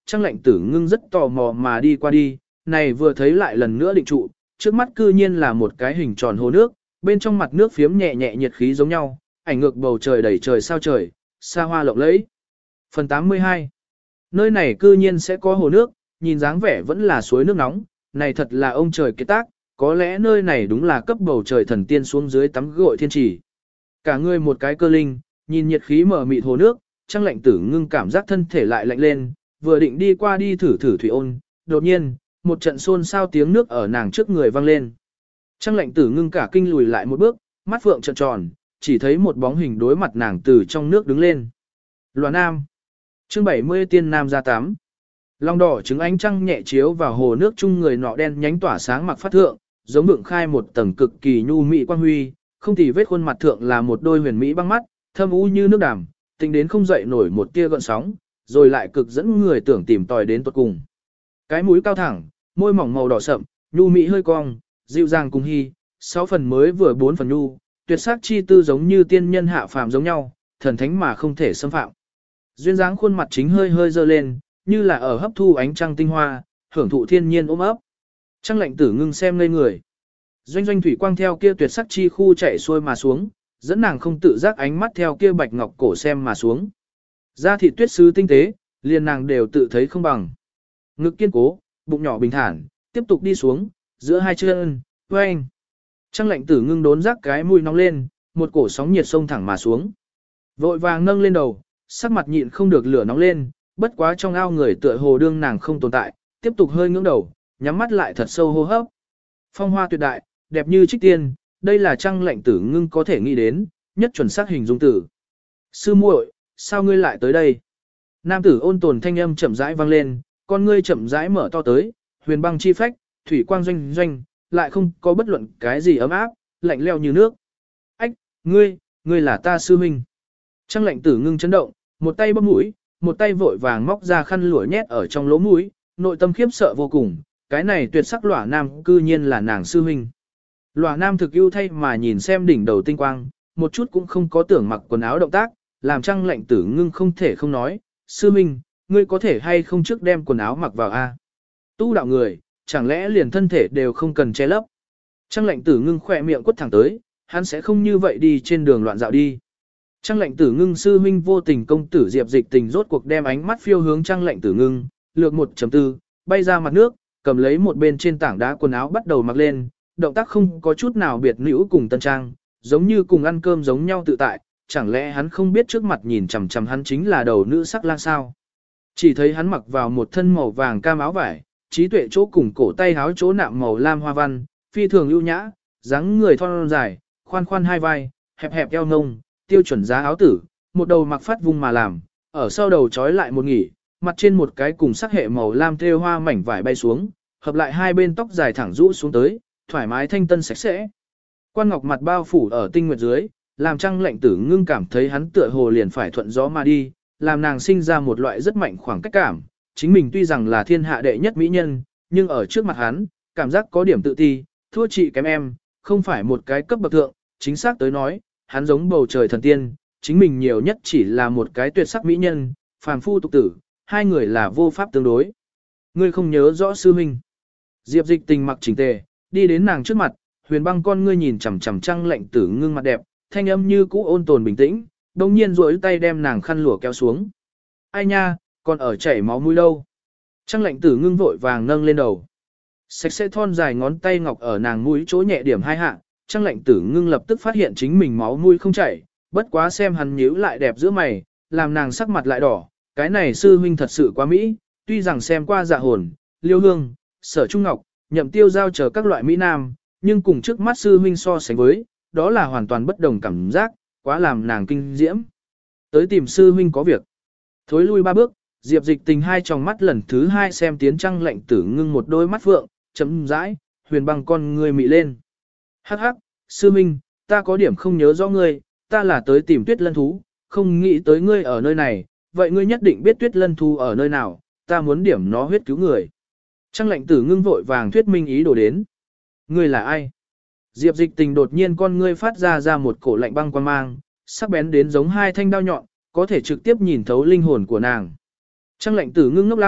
Trang Lệnh Tử Ngưng rất tò mò mà đi qua đi, này vừa thấy lại lần nữa định trụ, trước mắt cư nhiên là một cái hình tròn hồ nước, bên trong mặt nước phiếm nhẹ nhẹ nhiệt khí giống nhau, ảnh ngược bầu trời đầy trời sao trời, xa hoa lộng lẫy. Phần 82. Nơi này cư nhiên sẽ có hồ nước, nhìn dáng vẻ vẫn là suối nước nóng, này thật là ông trời kết tác, có lẽ nơi này đúng là cấp bầu trời thần tiên xuống dưới tắm gội thiên trì. Cả người một cái cơ linh, nhìn nhiệt khí mở mịt hồ nước, Trang Lệnh Tử Ngưng cảm giác thân thể lại lạnh lên, vừa định đi qua đi thử thủy ôn, đột nhiên, một trận xôn xao tiếng nước ở nàng trước người vang lên. Trang Lệnh Tử Ngưng cả kinh lùi lại một bước, mắt phượng trợn tròn, chỉ thấy một bóng hình đối mặt nàng từ trong nước đứng lên. Lòa Nam. Chương 70 Tiên Nam ra tắm. Long đỏ trứng ánh trăng nhẹ chiếu vào hồ nước chung, người nọ đen nhánh tỏa sáng mặc phát thượng, giống vượng khai một tầng cực kỳ nhu mỹ quang huy, không thì vết khuôn mặt thượng là một đôi huyền mỹ băng mắt, thâm u như nước đàm, tính đến không dậy nổi một tia gợn sóng, rồi lại cực dẫn người tưởng tìm tòi đến tuột cùng. Cái mũi cao thẳng, môi mỏng màu đỏ sậm, nhu mỹ hơi cong, dịu dàng cùng hy, 6 phần mới vừa 4 phần nhu, tuyệt sắc chi tư giống như tiên nhân hạ phàm giống nhau, thần thánh mà không thể xâm phạm. Duyên dáng khuôn mặt chính hơi hơi dơ lên, như là ở hấp thu ánh trăng tinh hoa, hưởng thụ thiên nhiên ôm ấp. Trang Lệnh Tử Ngưng xem ngây người. Doanh doanh thủy quang theo kia tuyệt sắc chi khu chạy xuôi mà xuống, dẫn nàng không tự giác ánh mắt theo kia bạch ngọc cổ xem mà xuống. Da thịt tuyết sứ tinh tế, liền nàng đều tự thấy không bằng. Ngực kiên cố, bụng nhỏ bình thản, tiếp tục đi xuống, giữa hai chân, oanh. Trang Lệnh Tử Ngưng đốn giác cái mũi nóng lên, một cổ sóng nhiệt sông thẳng mà xuống. Vội vàng nâng lên đầu, sắc mặt nhịn không được lửa nóng lên, bất quá trong ao người tựa hồ đương nàng không tồn tại, tiếp tục hơi ngưỡng đầu, nhắm mắt lại thật sâu hô hấp. Phong hoa tuyệt đại, đẹp như trích tiên, đây là Trang Lệnh Tử Ngưng có thể nghĩ đến, nhất chuẩn xác hình dung tử. Sư muội, sao ngươi lại tới đây? Nam tử ôn tồn thanh âm chậm rãi vang lên, con ngươi chậm rãi mở to tới, huyền băng chi phách, thủy quang doanh doanh, lại không có bất luận cái gì ấm áp, lạnh leo như nước. Ách, ngươi là ta sư huynh. Trang Lệnh Tử Ngưng chấn động, một tay bấm mũi, một tay vội vàng móc ra khăn lụa nhét ở trong lỗ mũi, nội tâm khiếp sợ vô cùng, cái này tuyệt sắc Lỏa Nam cư nhiên là nàng sư huynh. Lỏa Nam thực ưu thay mà nhìn xem đỉnh đầu tinh quang, một chút cũng không có tưởng mặc quần áo động tác, làm Trang Lệnh Tử Ngưng không thể không nói, sư huynh, ngươi có thể hay không trước đem quần áo mặc vào a? Tu đạo người, chẳng lẽ liền thân thể đều không cần che lấp? Trang Lệnh Tử Ngưng khỏe miệng quất thẳng tới, hắn sẽ không như vậy đi trên đường loạn dạo đi. Trang Lệnh Tử Ngưng sư huynh vô tình công tử Diệp Dịch Tình rốt cuộc đem ánh mắt phiêu hướng Trang Lệnh Tử Ngưng, lược 1.4, bay ra mặt nước, cầm lấy một bên trên tảng đá quần áo bắt đầu mặc lên, động tác không có chút nào biệt nữ cùng tân trang, giống như cùng ăn cơm giống nhau tự tại, chẳng lẽ hắn không biết trước mặt nhìn chằm chằm hắn chính là đầu nữ sắc lang sao? Chỉ thấy hắn mặc vào một thân màu vàng cam áo vải, trí tuệ chỗ cùng cổ tay áo chỗ nạm màu lam hoa văn, phi thường ưu nhã, dáng người thon dài, khoan khoan hai vai, hẹp hẹp eo ngông, tiêu chuẩn giá áo tử, một đầu mặc phát vùng mà làm, ở sau đầu trói lại một nghỉ, mặt trên một cái cùng sắc hệ màu lam thêu hoa mảnh vải bay xuống, hợp lại hai bên tóc dài thẳng rũ xuống tới, thoải mái thanh tân sạch sẽ. Quan ngọc mặt bao phủ ở tinh nguyệt dưới, làm Trang Lệnh Tử Ngưng cảm thấy hắn tựa hồ liền phải thuận gió mà đi, làm nàng sinh ra một loại rất mạnh khoảng cách cảm. Chính mình tuy rằng là thiên hạ đệ nhất mỹ nhân, nhưng ở trước mặt hắn, cảm giác có điểm tự ti, thua chị kém em, không phải một cái cấp bậc thượng, chính xác tới nói, hắn giống bầu trời thần tiên, chính mình nhiều nhất chỉ là một cái tuyệt sắc mỹ nhân, phàm phu tục tử, hai người là vô pháp tương đối. Ngươi không nhớ rõ sư huynh. Diệp Dịch Tình mặc chỉnh tề, đi đến nàng trước mặt, huyền băng con ngươi nhìn chằm chằm Trang Lệnh Tử Ngưng mặt đẹp, thanh âm như cũ ôn tồn bình tĩnh, đồng nhiên duỗi tay đem nàng khăn lụa kéo xuống. Ai nha, còn ở chảy máu mũi đâu. Trang Lệnh Tử Ngưng vội vàng nâng lên đầu. Sạch sẽ thon dài ngón tay ngọc ở nàng mũi chỗ nhẹ điểm hai hạ, Trang Lệnh Tử Ngưng lập tức phát hiện chính mình máu mũi không chảy, bất quá xem hắn nhíu lại đẹp giữa mày, làm nàng sắc mặt lại đỏ, cái này sư huynh thật sự quá mỹ, tuy rằng xem qua Dạ Hồn, Liêu Hương, Sở Trung Ngọc, Nhậm Tiêu Giao chờ các loại mỹ nam, nhưng cùng trước mắt sư huynh so sánh với, đó là hoàn toàn bất đồng cảm giác, quá làm nàng kinh diễm. Tới tìm sư huynh có việc. Thối lui 3 bước, Diệp Dịch Tình hai tròng mắt lần thứ 2 xem tiến Trang Lệnh Tử Ngưng một đôi mắt phượng, chấm rãi, huyền băng con người mị lên. Hắc hắc, sư huynh, ta có điểm không nhớ rõ ngươi, ta là tới tìm Tuyết Lân thú, không nghĩ tới ngươi ở nơi này, vậy ngươi nhất định biết Tuyết Lân thú ở nơi nào, ta muốn điểm nó huyết cứu người. Trang Lệnh Tử Ngưng vội vàng thuyết minh ý đồ đến. Ngươi là ai? Diệp Dịch Tình đột nhiên con ngươi phát ra một cổ lạnh băng quan mang, sắc bén đến giống hai thanh đao nhọn, có thể trực tiếp nhìn thấu linh hồn của nàng. Trang Lệnh Tử Ngưng ngốc lăng,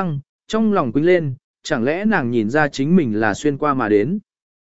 trong lòng quýnh lên, chẳng lẽ nàng nhìn ra chính mình là xuyên qua mà đến.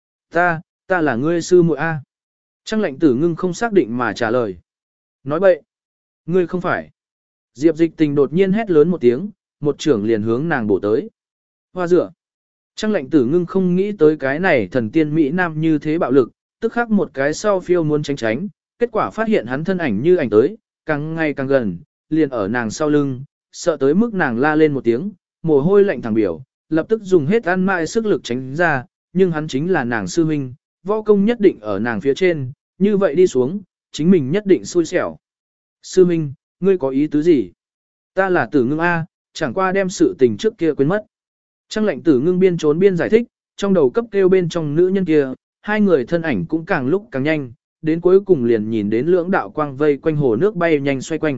Ta là ngươi sư muội A. Trang lệnh tử ngưng không xác định mà trả lời. Nói bậy. Ngươi không phải. Diệp dịch tình đột nhiên hét lớn một tiếng, một trưởng liền hướng nàng bổ tới. Hoa rửa. Trang lệnh tử ngưng không nghĩ tới cái này thần tiên Mỹ Nam như thế bạo lực, tức khắc một cái sau phiêu muốn tránh tránh, kết quả phát hiện hắn thân ảnh như ảnh tới, càng ngày càng gần, liền ở nàng sau lưng, sợ tới mức nàng la lên một tiếng, mồ hôi lạnh thẳng biểu, lập tức dùng hết ăn mãi sức lực tránh ra, nhưng hắn chính là nàng sư huynh, võ công nhất định ở nàng phía trên, như vậy đi xuống, chính mình nhất định xui xẻo. Sư huynh, ngươi có ý tứ gì? Ta là tử ngưng A, chẳng qua đem sự tình trước kia quên mất. Trang lệnh tử ngưng biên trốn biên giải thích, trong đầu cấp kêu bên trong nữ nhân kia, hai người thân ảnh cũng càng lúc càng nhanh, đến cuối cùng liền nhìn đến lưỡng đạo quang vây quanh hồ nước bay nhanh xoay quanh.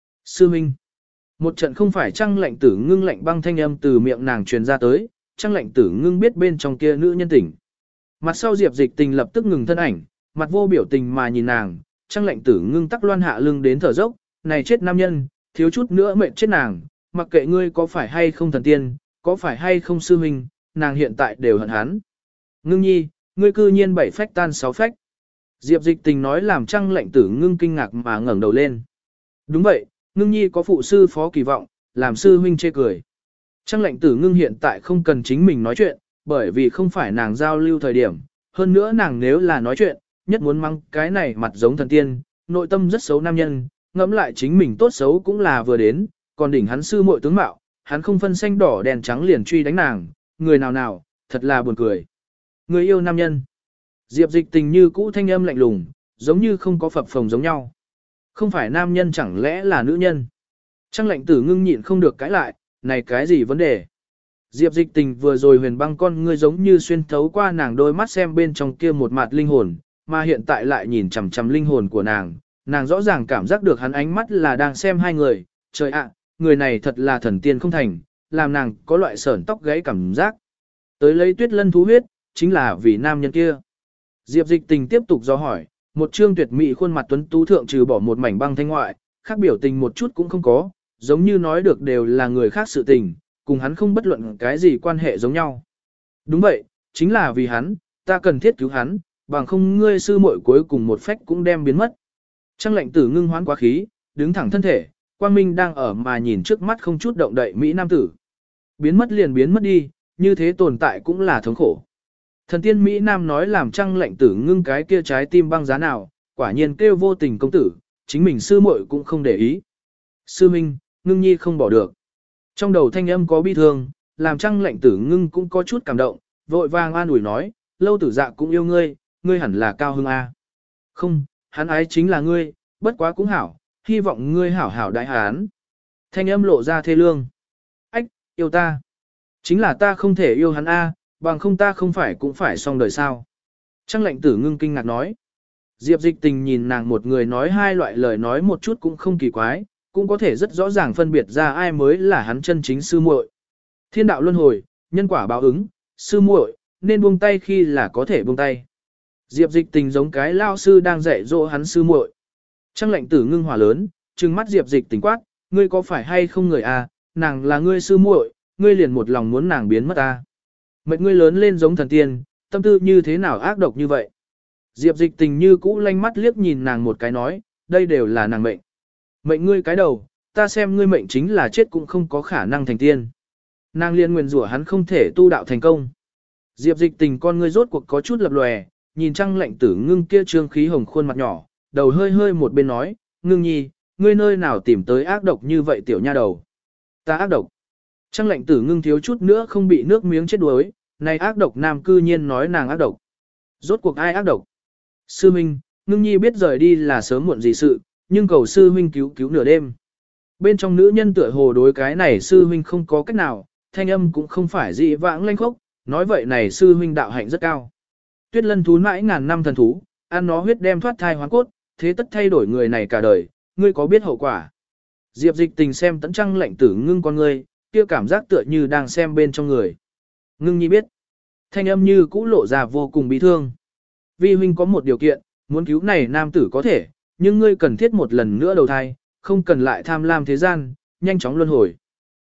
Sư huynh. Một trận không phải Trang lệnh tử ngưng lạnh băng thanh âm từ miệng nàng truyền ra tới, Trang lệnh tử ngưng biết bên trong kia nữ nhân tỉnh. Mặt sau Diệp dịch tình lập tức ngừng thân ảnh, mặt vô biểu tình mà nhìn nàng, Trang lệnh tử ngưng tắc loan hạ lưng đến thở dốc, này chết nam nhân, thiếu chút nữa mệnh chết nàng, mặc kệ ngươi có phải hay không thần tiên, có phải hay không sư huynh, nàng hiện tại đều hận hắn. Ngưng nhi, ngươi cư nhiên bảy phách tan sáu phách. Diệp dịch tình nói làm Trang lệnh tử ngưng kinh ngạc mà ngẩng đầu lên. Đúng vậy, ngưng nhi có phụ sư phó kỳ vọng, làm sư huynh chê cười. Trang lệnh tử ngưng hiện tại không cần chính mình nói chuyện, bởi vì không phải nàng giao lưu thời điểm. Hơn nữa nàng nếu là nói chuyện, nhất muốn mắng cái này mặt giống thần tiên, nội tâm rất xấu nam nhân, ngẫm lại chính mình tốt xấu cũng là vừa đến, còn đỉnh hắn sư muội tướng mạo, hắn không phân xanh đỏ đèn trắng liền truy đánh nàng, người nào nào, thật là buồn cười. Người yêu nam nhân. Diệp dịch tình như cũ thanh âm lạnh lùng, giống như không có phập phồng giống nhau. Không phải nam nhân chẳng lẽ là nữ nhân. Trang lệnh tử ngưng nhịn không được cãi lại, này cái gì vấn đề. Diệp dịch tình vừa rồi huyền băng con ngươi giống như xuyên thấu qua nàng đôi mắt xem bên trong kia một mặt linh hồn, mà hiện tại lại nhìn chằm chằm linh hồn của nàng rõ ràng cảm giác được hắn ánh mắt là đang xem hai người, trời ạ, người này thật là thần tiên không thành, làm nàng có loại sởn tóc gáy cảm giác. Tới lấy tuyết lân thú huyết, chính là vì nam nhân kia. Diệp dịch tình tiếp tục do hỏi, một trương tuyệt mỹ khuôn mặt tuấn tú thượng trừ bỏ một mảnh băng thanh ngoại, khác biểu tình một chút cũng không có, giống như nói được đều là người khác sự tình, cùng hắn không bất luận cái gì quan hệ giống nhau. Đúng vậy, chính là vì hắn, ta cần thiết cứu hắn, bằng không ngươi sư muội cuối cùng một phách cũng đem biến mất. Trang lệnh tử ngưng hoán quá khí, đứng thẳng thân thể, quang minh đang ở mà nhìn trước mắt không chút động đậy Mỹ nam tử. Biến mất liền biến mất đi, như thế tồn tại cũng là thống khổ. Thần tiên Mỹ Nam nói làm Trang lệnh tử ngưng cái kia trái tim băng giá nào, quả nhiên kêu vô tình công tử, chính mình sư muội cũng không để ý. Sư minh, ngưng nhi không bỏ được. Trong đầu thanh âm có bi thương, làm Trang lệnh tử ngưng cũng có chút cảm động, vội vàng an ủi nói, lâu tử dạ cũng yêu ngươi, ngươi hẳn là cao hưng A. Không, hắn ái chính là ngươi, bất quá cũng hảo, hy vọng ngươi hảo hảo đại hán. Thanh âm lộ ra thê lương. Ách, yêu ta. Chính là ta không thể yêu hắn A, bằng không ta không phải cũng phải xong đời sao. Trang lệnh tử ngưng kinh ngạc nói. Diệp dịch tình nhìn nàng một người nói hai loại lời nói một chút cũng không kỳ quái, cũng có thể rất rõ ràng phân biệt ra ai mới là hắn chân chính sư muội. Thiên đạo luân hồi, nhân quả báo ứng, sư muội, nên buông tay khi là có thể buông tay. Diệp dịch tình giống cái lao sư đang dạy dỗ hắn sư muội. Trang lệnh tử ngưng hỏa lớn, trừng mắt Diệp dịch tình quát, ngươi có phải hay không người à, nàng là ngươi sư muội, ngươi liền một lòng muốn nàng biến mất à. Mệnh ngươi lớn lên giống thần tiên, tâm tư như thế nào ác độc như vậy. Diệp dịch tình như cũ lanh mắt liếc nhìn nàng một cái nói, đây đều là nàng mệnh. Mệnh ngươi cái đầu, ta xem ngươi mệnh chính là chết cũng không có khả năng thành tiên. Nàng liên nguyền rủa hắn không thể tu đạo thành công. Diệp dịch tình con ngươi rốt cuộc có chút lập lòe, nhìn Trang lệnh tử ngưng kia trương khí hồng khuôn mặt nhỏ, đầu hơi hơi một bên nói, ngưng nhi, ngươi nơi nào tìm tới ác độc như vậy tiểu nha đầu. Ta ác độc. Trang lệnh tử ngưng thiếu chút nữa không bị nước miếng chết đuối, này ác độc nam cư nhiên nói nàng ác độc. Rốt cuộc ai ác độc? Sư Minh, ngưng nhi biết rời đi là sớm muộn gì sự, nhưng cầu sư huynh cứu cứu nửa đêm. Bên trong nữ nhân tựa hồ đối cái này sư huynh không có cách nào, thanh âm cũng không phải dị vãng lanh khốc, nói vậy này sư huynh đạo hạnh rất cao. Tuyết lân thú mãi ngàn năm thần thú, ăn nó huyết đem thoát thai hoán cốt, thế tất thay đổi người này cả đời, ngươi có biết hậu quả? Diệp dịch tình xem tấn Trang lệnh tử ngưng con ngươi, kia cảm giác tựa như đang xem bên trong người. Ngưng nhi biết. Thanh âm như cũ lộ ra vô cùng bi thương. Vi huynh có một điều kiện, muốn cứu này nam tử có thể, nhưng ngươi cần thiết một lần nữa đầu thai, không cần lại tham lam thế gian, nhanh chóng luân hồi.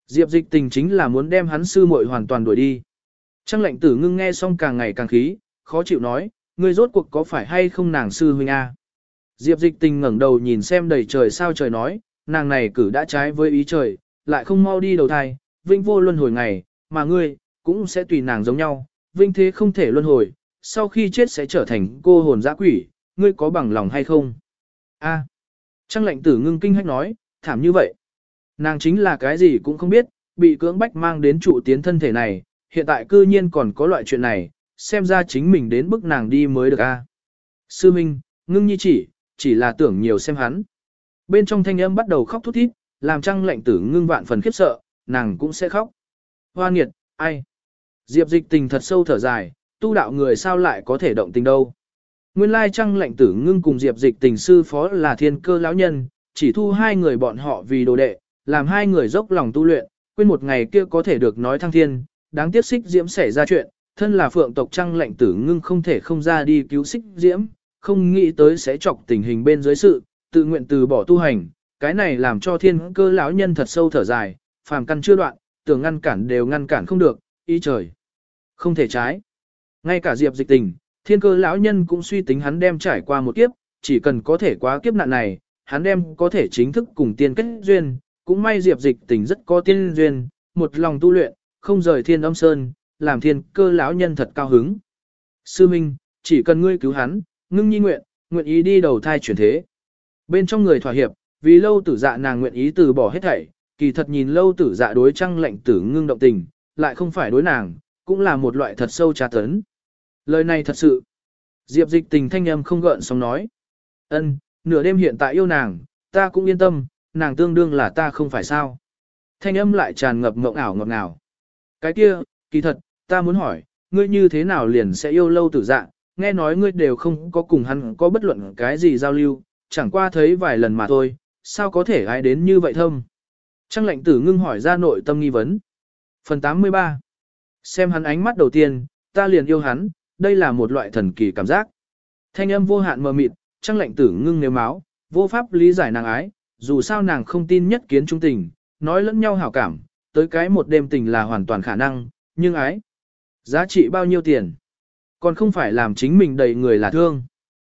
Diệp Dịch Tình chính là muốn đem hắn sư muội hoàn toàn đuổi đi. Trang Lệnh Tử Ngưng nghe xong càng ngày càng khí, khó chịu nói, ngươi rốt cuộc có phải hay không nàng sư huynh a? Diệp Dịch Tình ngẩng đầu nhìn xem đầy trời sao trời nói, nàng này cử đã trái với ý trời, lại không mau đi đầu thai, vinh vô luân hồi ngày, mà ngươi cũng sẽ tùy nàng giống nhau, vinh thế không thể luân hồi, sau khi chết sẽ trở thành cô hồn dã quỷ, ngươi có bằng lòng hay không? A. Trang Lệnh Tử Ngưng kinh hách nói, thảm như vậy. Nàng chính là cái gì cũng không biết, bị cưỡng bách mang đến trụ tiến thân thể này, hiện tại cư nhiên còn có loại chuyện này, xem ra chính mình đến bức nàng đi mới được a. Sư Minh, Ngưng Nhi chỉ là tưởng nhiều xem hắn. Bên trong thanh âm bắt đầu khóc thút thít, làm Trang Lệnh Tử Ngưng vạn phần khiếp sợ, nàng cũng sẽ khóc. Hoa nghiệt, ai? Diệp Dịch Tình thật sâu thở dài, tu đạo người sao lại có thể động tình đâu. Nguyên lai Trang Lệnh Tử Ngưng cùng Diệp Dịch Tình sư phó là Thiên Cơ lão nhân, chỉ thu hai người bọn họ vì đồ đệ, làm hai người dốc lòng tu luyện, quên một ngày kia có thể được nói thăng thiên, đáng tiếc Xích Diễm xảy ra chuyện, thân là phượng tộc Trang Lệnh Tử Ngưng không thể không ra đi cứu Xích Diễm, không nghĩ tới sẽ chọc tình hình bên dưới sự, tự nguyện từ bỏ tu hành, cái này làm cho Thiên Cơ lão nhân thật sâu thở dài, phàm căn chưa đoạn, tưởng ngăn cản đều ngăn cản không được, ý trời không thể trái. Ngay cả Diệp Dịch Tình, Thiên Cơ lão nhân cũng suy tính hắn đem trải qua một kiếp, chỉ cần có thể quá kiếp nạn này, hắn đem có thể chính thức cùng tiên kết duyên, cũng may Diệp Dịch Tình rất có tiên duyên, một lòng tu luyện, không rời Thiên Âm Sơn, làm Thiên Cơ lão nhân thật cao hứng. Sư Minh, chỉ cần ngươi cứu hắn, Ngưng Nhi nguyện ý đi đầu thai chuyển thế. Bên trong người thỏa hiệp, vì Lâu Tử Dạ nàng nguyện ý từ bỏ hết thảy, kỳ thật nhìn Lâu Tử Dạ đối Trang Lệnh Tử Ngưng động tình, lại không phải đối nàng, cũng là một loại thật sâu tra tấn. Lời này thật sự. Diệp Dịch Tình thanh âm không gợn sóng nói. Ân, nửa đêm hiện tại yêu nàng, ta cũng yên tâm, nàng tương đương là ta không phải sao. Thanh âm lại tràn ngập mộng ảo ngọt ngào. Cái kia, kỳ thật, ta muốn hỏi, ngươi như thế nào liền sẽ yêu Lâu Tử Dạ, nghe nói ngươi đều không có cùng hắn có bất luận cái gì giao lưu, chẳng qua thấy vài lần mà thôi, sao có thể ai đến như vậy thâm. Trang Lệnh Tử Ngưng hỏi ra nội tâm nghi vấn. Phần 83. Xem hắn ánh mắt đầu tiên, ta liền yêu hắn, đây là một loại thần kỳ cảm giác. Thanh âm vô hạn mờ mịt, Trang Lệnh Tử Ngưng nếu máu, vô pháp lý giải nàng ái, dù sao nàng không tin nhất kiến trung tình, nói lẫn nhau hảo cảm, tới cái một đêm tình là hoàn toàn khả năng, nhưng ái, giá trị bao nhiêu tiền? Còn không phải làm chính mình đầy người là thương.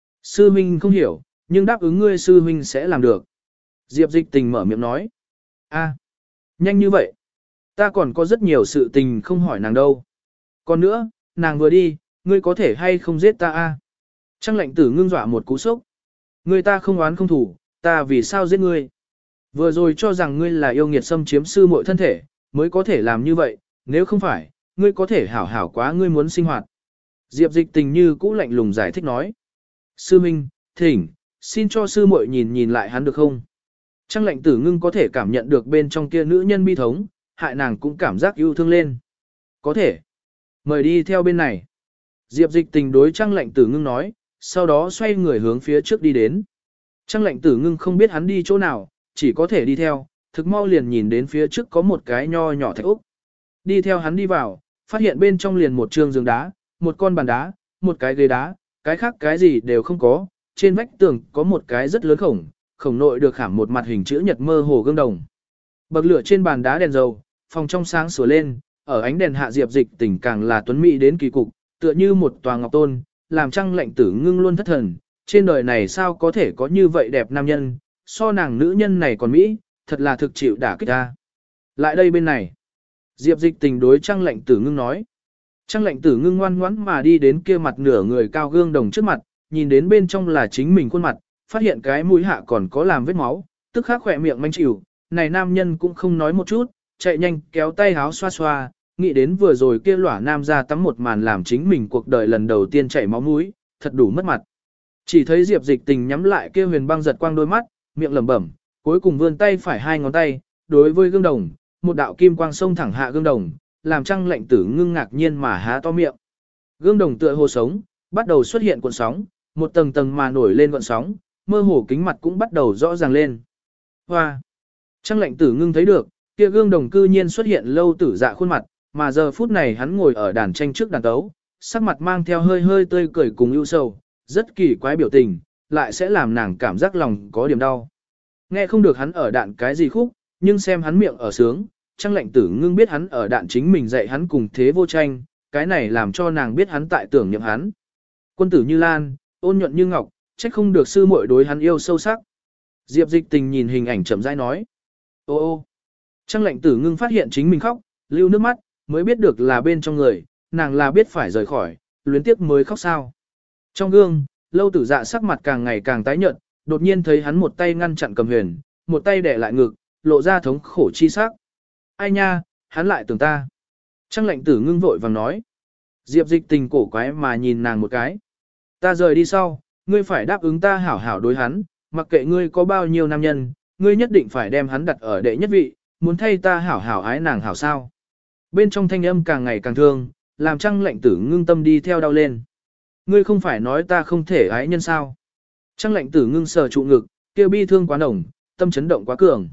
Sư huynh không hiểu, nhưng đáp ứng ngươi sư huynh sẽ làm được. Diệp Dịch Tình mở miệng nói. A, nhanh như vậy. Ta còn có rất nhiều sự tình không hỏi nàng đâu. Còn nữa, nàng vừa đi, ngươi có thể hay không giết ta a? Trang Lệnh Tử Ngưng dọa một cú sốc. Ngươi ta không oán không thủ, ta vì sao giết ngươi? Vừa rồi cho rằng ngươi là yêu nghiệt xâm chiếm sư muội thân thể, mới có thể làm như vậy, nếu không phải, ngươi có thể hảo hảo quá ngươi muốn sinh hoạt. Diệp Dịch Tình như cũ lạnh lùng giải thích nói. Sư Minh, thỉnh, xin cho sư muội nhìn nhìn lại hắn được không? Trang Lệnh Tử Ngưng có thể cảm nhận được bên trong kia nữ nhân bi thống, hại nàng cũng cảm giác yêu thương lên. Có thể. Mời đi theo bên này. Diệp Dịch Tình đối Trang Lệnh Tử Ngưng nói, sau đó xoay người hướng phía trước đi đến. Trang Lệnh Tử Ngưng không biết hắn đi chỗ nào, chỉ có thể đi theo, thực mau liền nhìn đến phía trước có một cái nho nhỏ thạch úc. Đi theo hắn đi vào, phát hiện bên trong liền một trường giường đá, một con bàn đá, một cái ghế đá, cái khác cái gì đều không có, trên vách tường có một cái rất lớn khổng nội được khảm một mặt hình chữ nhật mơ hồ gương đồng. Bậc lửa trên bàn đá đèn dầu, phòng trong sáng sủa lên, ở ánh đèn hạ Diệp Dịch Tình càng là tuấn mỹ đến kỳ cục, tựa như một tòa ngọc tôn, làm Trang Lệnh Tử Ngưng luôn thất thần, trên đời này sao có thể có như vậy đẹp nam nhân, so nàng nữ nhân này còn mỹ, thật là thực chịu đả kích ta. Lại đây bên này. Diệp Dịch Tình đối Trang Lệnh Tử Ngưng nói. Trang Lệnh Tử Ngưng ngoan ngoãn mà đi đến kia mặt nửa người cao gương đồng trước mặt, nhìn đến bên trong là chính mình khuôn mặt, phát hiện cái mũi hạ còn có làm vết máu, tức khắc khỏe miệng manh chịu, này nam nhân cũng không nói một chút, chạy nhanh kéo tay háo xoa xoa, nghĩ đến vừa rồi kia lỏa nam ra tắm một màn làm chính mình cuộc đời lần đầu tiên chảy máu mũi, thật đủ mất mặt. Chỉ thấy Diệp Dịch Tình nhắm lại kia huyền băng giật quang đôi mắt, miệng lẩm bẩm, cuối cùng vươn tay phải hai ngón tay, đối với gương đồng, một đạo kim quang xông thẳng hạ gương đồng, làm Trang Lệnh Tử Ngưng ngạc nhiên mà há to miệng. Gương đồng tựa hồ sống, bắt đầu xuất hiện cuộn sóng, một tầng tầng mà nổi lên cuộn sóng, mơ hồ kính mặt cũng bắt đầu rõ ràng lên. Hoa! Trang Lệnh Tử Ngưng thấy được, kia gương đồng cư nhiên xuất hiện Lâu Tử Dạ khuôn mặt, mà giờ phút này hắn ngồi ở đàn tranh trước đàn tấu, sắc mặt mang theo hơi hơi tươi cười cùng ưu sầu, rất kỳ quái biểu tình, lại sẽ làm nàng cảm giác lòng có điểm đau. Nghe không được hắn ở đạn cái gì khúc, nhưng xem hắn miệng ở sướng, Trang Lệnh Tử Ngưng biết hắn ở đạn chính mình dạy hắn cùng thế vô tranh, cái này làm cho nàng biết hắn tại tưởng niệm hắn. Quân tử như lan, ôn nhuận như ngọc, trách không được sư muội đối hắn yêu sâu sắc. Diệp Dịch Tình nhìn hình ảnh chậm rãi nói. Ô ô. Trang Lệnh Tử Ngưng phát hiện chính mình khóc, lưu nước mắt, mới biết được là bên trong người, nàng là biết phải rời khỏi, luyến tiếc mới khóc sao. Trong gương, Lâu Tử Dạ sắc mặt càng ngày càng tái nhợt, đột nhiên thấy hắn một tay ngăn chặn Cầm Huyền, một tay đè lại ngực, lộ ra thống khổ chi sắc. Ai nha, hắn lại tưởng ta. Trang Lệnh Tử Ngưng vội vàng nói. Diệp Dịch Tình cổ quái mà nhìn nàng một cái. Ta rời đi sau, ngươi phải đáp ứng ta hảo hảo đối hắn, mặc kệ ngươi có bao nhiêu nam nhân, ngươi nhất định phải đem hắn đặt ở đệ nhất vị, muốn thay ta hảo hảo ái nàng hảo sao. Bên trong thanh âm càng ngày càng thương, làm Trang Lệnh Tử Ngưng tâm đi theo đau lên. Ngươi không phải nói ta không thể ái nhân sao. Trang Lệnh Tử Ngưng sờ trụ ngực, kêu bi thương quá nồng, tâm chấn động quá cường.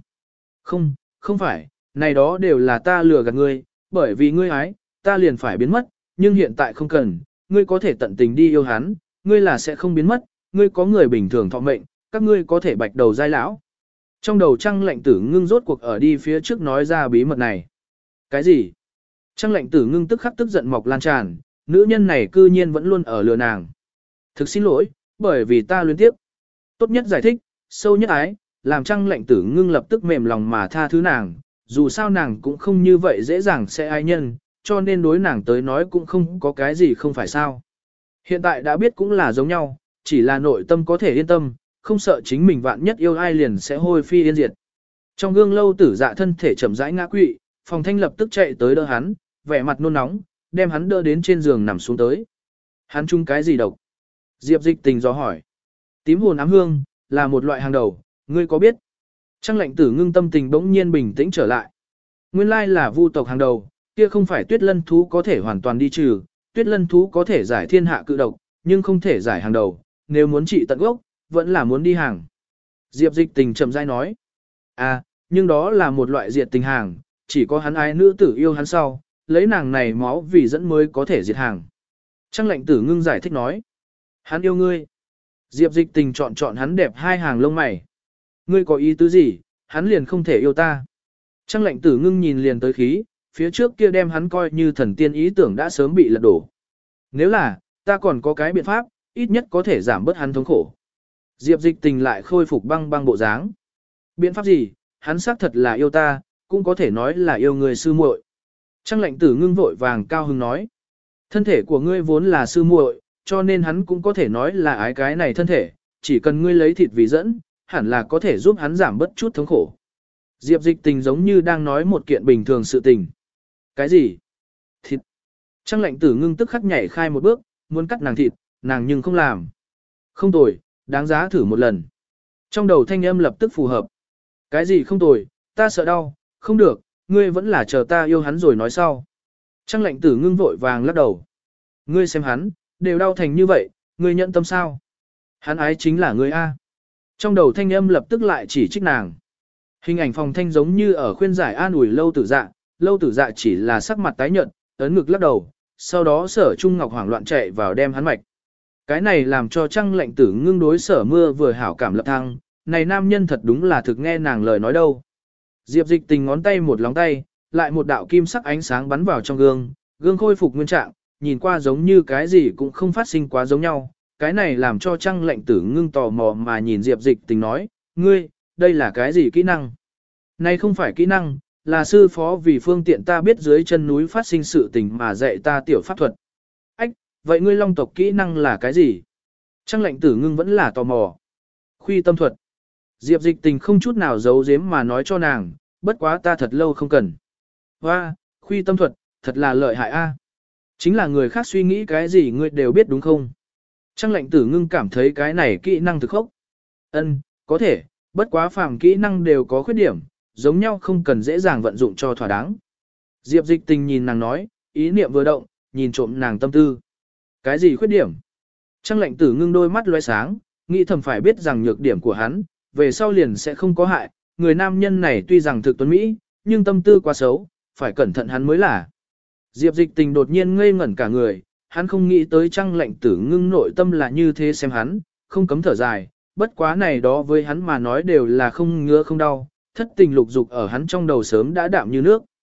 Không phải, này đó đều là ta lừa gạt ngươi, bởi vì ngươi ái, ta liền phải biến mất, nhưng hiện tại không cần, ngươi có thể tận tình đi yêu hắn, ngươi là sẽ không biến mất, ngươi có người bình thường thọ mệnh, các ngươi có thể bạch đầu giai lão. Trong đầu Trang Lệnh Tử Ngưng rốt cuộc ở đi phía trước nói ra bí mật này. Cái gì? Trang Lệnh Tử Ngưng tức khắc tức giận mọc lan tràn, nữ nhân này cư nhiên vẫn luôn ở lừa nàng. Thực xin lỗi, bởi vì ta luyến tiếp. Tốt nhất giải thích, sâu nhất ái, làm Trang Lệnh Tử Ngưng lập tức mềm lòng mà tha thứ nàng, dù sao nàng cũng không như vậy dễ dàng sẽ ai nhân, cho nên đối nàng tới nói cũng không có cái gì không phải sao. Hiện tại đã biết cũng là giống nhau, chỉ là nội tâm có thể yên tâm, không sợ chính mình vạn nhất yêu ai liền sẽ hôi phi yên diệt. Trong gương Lâu Tử Dạ thân thể chậm rãi ngã quỵ, Phòng Thanh lập tức chạy tới đỡ hắn, vẻ mặt nôn nóng, đem hắn đỡ đến trên giường nằm xuống tới. Hắn chung cái gì độc? Diệp Dịch Tình dò hỏi. Tím hồn ám hương, là một loại hàng đầu, ngươi có biết? Trang Lệnh Tử Ngưng tâm tình bỗng nhiên bình tĩnh trở lại. Nguyên lai là vu tộc hàng đầu, kia không phải Tuyết Lân thú có thể hoàn toàn đi trừ, Tuyết Lân thú có thể giải thiên hạ cự độc, nhưng không thể giải hàng đầu, nếu muốn trị tận gốc, vẫn là muốn đi hàng. Diệp Dịch Tình chậm rãi nói. À, nhưng đó là một loại diệt tình hàng, chỉ có hắn ái nữ tử yêu hắn sau, lấy nàng này máu vì dẫn mới có thể diệt hàng. Trang Lệnh Tử Ngưng giải thích nói. Hắn yêu ngươi. Diệp Dịch Tình chọn hắn đẹp hai hàng lông mày. Ngươi có ý tứ gì, hắn liền không thể yêu ta. Trang Lệnh Tử Ngưng nhìn liền tới khí, phía trước kia đem hắn coi như thần tiên ý tưởng đã sớm bị lật đổ. Nếu là, ta còn có cái biện pháp, ít nhất có thể giảm bớt hắn thống khổ. Diệp Dịch Tình lại khôi phục băng băng bộ dáng. Biện pháp gì, hắn xác thật là yêu ta, cũng có thể nói là yêu người sư muội. Trang Lệnh Tử Ngưng vội vàng cao hứng nói. Thân thể của ngươi vốn là sư muội, cho nên hắn cũng có thể nói là ái cái này thân thể, chỉ cần ngươi lấy thịt vì dẫn, hẳn là có thể giúp hắn giảm bớt chút thống khổ. Diệp Dịch Tình giống như đang nói một kiện bình thường sự tình. Cái gì? Thịt. Trang Lệnh Tử Ngưng tức khắc nhảy khai một bước, muốn cắt nàng thịt, nàng nhưng không làm. Không tồi, đáng giá thử một lần. Trong đầu thanh âm lập tức phù hợp. Cái gì không tồi, ta sợ đau, không được, ngươi vẫn là chờ ta yêu hắn rồi nói sau. Trang Lệnh Tử Ngưng vội vàng lắc đầu. Ngươi xem hắn, đều đau thành như vậy, ngươi nhận tâm sao? Hắn ái chính là ngươi A. Trong đầu thanh âm lập tức lại chỉ trích nàng. Hình ảnh Phòng Thanh giống như ở khuyên giải an ủi Lâu Tử Dạ, Lâu Tử Dạ chỉ là sắc mặt tái nhợt, ấn ngực lắc đầu, sau đó Sở Trung Ngọc hoảng loạn chạy vào đem hắn mạch. Cái này làm cho Trang Lệnh Tử Ngưng đối Sở Mưa vừa hảo cảm lập thăng, này nam nhân thật đúng là thực nghe nàng lời nói đâu. Diệp Dịch Tình ngón tay một lóng tay, lại một đạo kim sắc ánh sáng bắn vào trong gương, gương khôi phục nguyên trạng, nhìn qua giống như cái gì cũng không phát sinh quá giống nhau. Cái này làm cho Trang Lệnh Tử Ngưng tò mò mà nhìn Diệp Dịch Tình nói, ngươi, đây là cái gì kỹ năng? Này không phải kỹ năng, là sư phó vì phương tiện ta biết dưới chân núi phát sinh sự tình mà dạy ta tiểu pháp thuật. Ách, vậy ngươi long tộc kỹ năng là cái gì? Trang Lệnh Tử Ngưng vẫn là tò mò. Khuy tâm thuật. Diệp Dịch Tình không chút nào giấu giếm mà nói cho nàng, bất quá ta thật lâu không cần. Hoa, khuy tâm thuật, thật là lợi hại a. Chính là người khác suy nghĩ cái gì ngươi đều biết đúng không? Trang Lệnh Tử Ngưng cảm thấy cái này kỹ năng thực khốc. Ân, có thể, bất quá phàm kỹ năng đều có khuyết điểm, giống nhau không cần dễ dàng vận dụng cho thỏa đáng. Diệp Dịch Tình nhìn nàng nói, ý niệm vừa động, nhìn trộm nàng tâm tư. Cái gì khuyết điểm? Trang Lệnh Tử Ngưng đôi mắt lóe sáng, nghĩ thầm phải biết rằng nhược điểm của hắn, về sau liền sẽ không có hại. Người nam nhân này tuy rằng thực tuấn Mỹ, nhưng tâm tư quá xấu, phải cẩn thận hắn mới là. Diệp Dịch Tình đột nhiên ngây ngẩn cả người, hắn không nghĩ tới Trang Lệnh Tử Ngưng nội tâm là như thế xem hắn, không cấm thở dài, bất quá này đó với hắn mà nói đều là không ngứa không đau, thất tình lục dục ở hắn trong đầu sớm đã đạm như nước.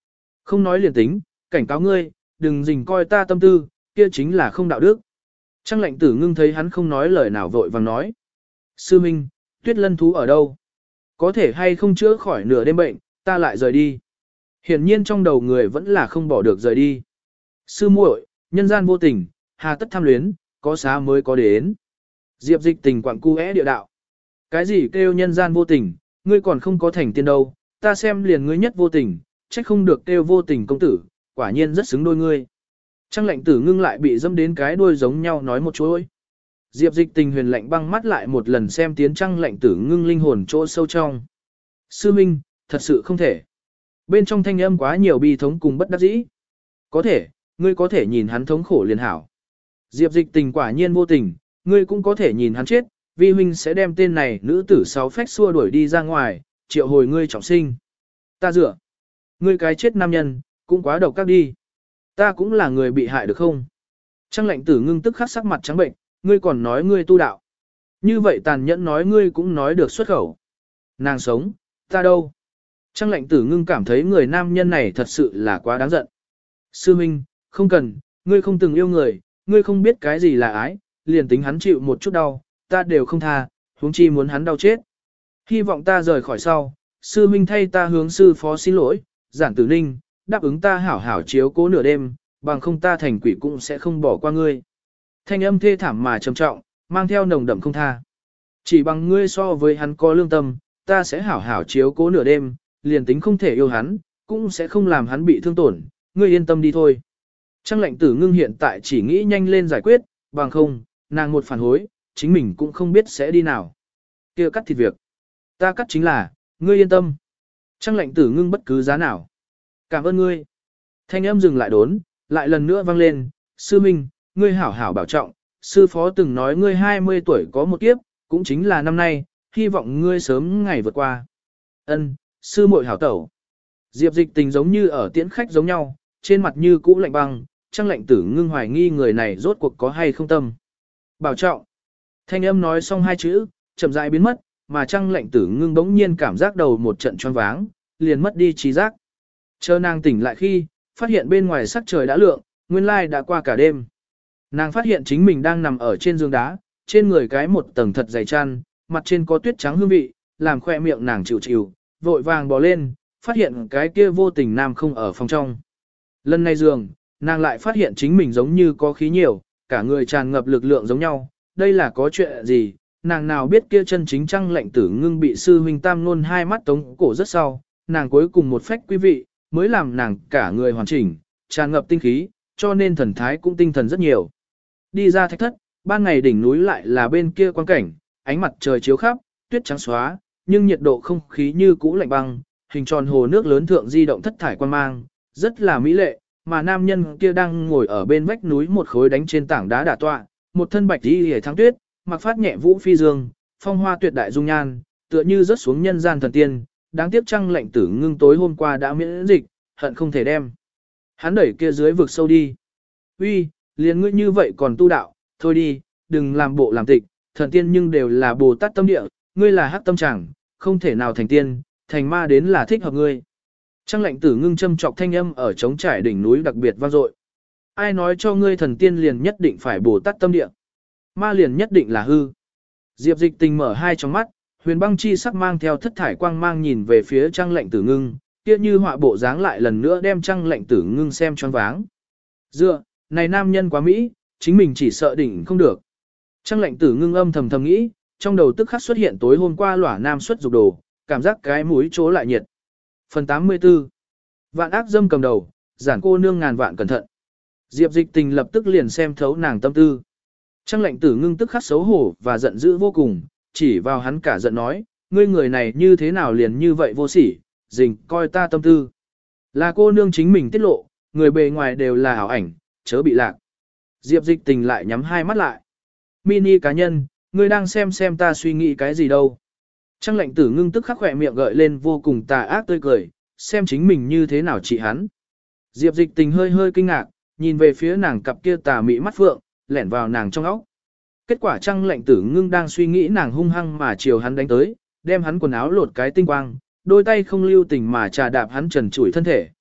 Không nói liền tính, cảnh cáo ngươi, đừng dình coi ta tâm tư, kia chính là không đạo đức. Trang lệnh tử ngưng thấy hắn không nói lời nào vội vàng nói. Sư Minh, Tuyết Lân thú ở đâu? Có thể hay không chữa khỏi nửa đêm bệnh, ta lại rời đi. Hiển nhiên trong đầu người vẫn là không bỏ được rời đi. Sư muội, nhân gian vô tình, hà tất tham luyến, có xá mới có đến. Diệp Dịch Tình quặng cu địa đạo. Cái gì kêu nhân gian vô tình, ngươi còn không có thành tiên đâu, ta xem liền ngươi nhất vô tình, trách không được kêu vô tình công tử, quả nhiên rất xứng đôi ngươi. Trang lệnh tử ngưng lại bị dâm đến cái đuôi giống nhau nói một chuỗi. Diệp Dịch Tình huyền lạnh băng mắt lại một lần xem tiến Trang lệnh tử ngưng linh hồn chỗ sâu trong. Sư Minh, thật sự không thể. Bên trong thanh âm quá nhiều bi thống cùng bất đắc dĩ. Có thể, ngươi có thể nhìn hắn thống khổ liền hảo. Diệp Dịch Tình quả nhiên vô tình, ngươi cũng có thể nhìn hắn chết, vi huynh sẽ đem tên này nữ tử sáu phách xua đuổi đi ra ngoài, triệu hồi ngươi trọng sinh. Ta dựa. Ngươi cái chết nam nhân, cũng quá độc các đi. Ta cũng là người bị hại được không? Trang lệnh tử ngưng tức khắc sắc mặt trắng bệnh, ngươi còn nói ngươi tu đạo. Như vậy tàn nhẫn nói ngươi cũng nói được xuất khẩu. Nàng sống, ta đâu? Trang lệnh tử ngưng cảm thấy người nam nhân này thật sự là quá đáng giận. Sư Minh, không cần, ngươi không từng yêu người, ngươi không biết cái gì là ái, liền tính hắn chịu một chút đau, ta đều không tha, huống chi muốn hắn đau chết. Hy vọng ta rời khỏi sau, sư Minh thay ta hướng sư phó xin lỗi, giản tử ninh, đáp ứng ta hảo hảo chiếu cố nửa đêm, bằng không ta thành quỷ cũng sẽ không bỏ qua ngươi. Thanh âm thê thảm mà trầm trọng, mang theo nồng đậm không tha. Chỉ bằng ngươi so với hắn có lương tâm, ta sẽ hảo hảo chiếu cố nửa đêm, liền tính không thể yêu hắn, cũng sẽ không làm hắn bị thương tổn, ngươi yên tâm đi thôi. Trang lệnh tử ngưng hiện tại chỉ nghĩ nhanh lên giải quyết, bằng không, nàng một phản hối, chính mình cũng không biết sẽ đi nào. Kia cắt thịt việc. Ta cắt chính là, ngươi yên tâm. Trang lệnh tử ngưng bất cứ giá nào. Cảm ơn ngươi. Thanh âm dừng lại đốn, lại lần nữa vang lên, sư minh, ngươi hảo hảo bảo trọng, sư phó từng nói ngươi 20 tuổi có một kiếp, cũng chính là năm nay, hy vọng ngươi sớm ngày vượt qua. Ân, sư muội hảo tẩu. Diệp Dịch Tình giống như ở tiễn khách giống nhau, trên mặt như cũ lạnh băng, Trang lệnh tử ngưng hoài nghi người này rốt cuộc có hay không tâm. Bảo trọng. Thanh âm nói xong hai chữ, chậm rãi biến mất, mà Trang lệnh tử ngưng bỗng nhiên cảm giác đầu một trận choáng váng, liền mất đi trí giác. Chờ nàng tỉnh lại khi, phát hiện bên ngoài sắc trời đã lượng, nguyên lai đã qua cả đêm. Nàng phát hiện chính mình đang nằm ở trên giường đá, trên người cái một tầng thật dày chăn, mặt trên có tuyết trắng hương vị, làm khoe miệng nàng chịu chịu, vội vàng bò lên, phát hiện cái kia vô tình nam không ở phòng trong. Lần này giường, nàng lại phát hiện chính mình giống như có khí nhiều, cả người tràn ngập lực lượng giống nhau, đây là có chuyện gì, nàng nào biết kia chân chính Trang lệnh tử ngưng bị sư huynh tam nôn hai mắt tống cổ rất sau, nàng cuối cùng một phách quý vị, mới làm nàng cả người hoàn chỉnh, tràn ngập tinh khí, cho nên thần thái cũng tinh thần rất nhiều. Đi ra thạch thất, ban ngày đỉnh núi lại là bên kia quang cảnh, ánh mặt trời chiếu khắp, tuyết trắng xóa, nhưng nhiệt độ không khí như cũ lạnh băng, hình tròn hồ nước lớn thượng di động thất thải quan mang, rất là mỹ lệ, mà nam nhân kia đang ngồi ở bên vách núi một khối đánh trên tảng đá đả tọa, một thân bạch y hề thắng tuyết, mặc phát nhẹ vũ phi dương, phong hoa tuyệt đại dung nhan, tựa như rớt xuống nhân gian thần tiên, đáng tiếc Trang lệnh tử ngưng tối hôm qua đã miễn dịch, hận không thể đem. Hắn đẩy kia dưới vực sâu đi. Uy, liền ngươi như vậy còn tu đạo, thôi đi, đừng làm bộ làm tịch, thần tiên nhưng đều là Bồ Tát tâm địa, ngươi là hắc tâm chẳng, không thể nào thành tiên, thành ma đến là thích hợp ngươi. Trang lệnh tử ngưng châm trọc thanh âm ở trống trải đỉnh núi đặc biệt vang dội. Ai nói cho ngươi thần tiên liền nhất định phải Bồ Tát tâm địa, ma liền nhất định là hư. Diệp Dịch Tình mở hai tròng mắt, huyền băng chi sắc mang theo thất thải quang mang nhìn về phía Trang lệnh tử ngưng, kia như họa bộ dáng lại lần nữa đem Trang lệnh tử ngưng xem choáng váng. Dựa, này nam nhân quá mỹ, chính mình chỉ sợ đỉnh không được. Trang lệnh tử ngưng âm thầm thầm nghĩ, trong đầu tức khắc xuất hiện tối hôm qua lỏa nam xuất dục đồ, cảm giác cái mũi chỗ lại nhiệt. Phần 84. Vạn ác dâm cầm đầu, giản cô nương ngàn vạn cẩn thận. Diệp Dịch Tình lập tức liền xem thấu nàng tâm tư. Trang lệnh tử ngưng tức khắc xấu hổ và giận dữ vô cùng, chỉ vào hắn cả giận nói, ngươi người này như thế nào liền như vậy vô sỉ, dình coi ta tâm tư. Là cô nương chính mình tiết lộ, người bề ngoài đều là ảo ảnh, chớ bị lạc. Diệp Dịch Tình lại nhắm hai mắt lại. Mini cá nhân, ngươi đang xem ta suy nghĩ cái gì đâu. Trang lệnh tử ngưng tức khắc khỏe miệng gợi lên vô cùng tà ác tươi cười, xem chính mình như thế nào trị hắn. Diệp Dịch Tình hơi hơi kinh ngạc, nhìn về phía nàng cặp kia tà mị mắt phượng, lẻn vào nàng trong óc. Kết quả Trang lệnh tử ngưng đang suy nghĩ nàng hung hăng mà chiều hắn đánh tới, đem hắn quần áo lột cái tinh quang, đôi tay không lưu tình mà trà đạp hắn trần trụi thân thể.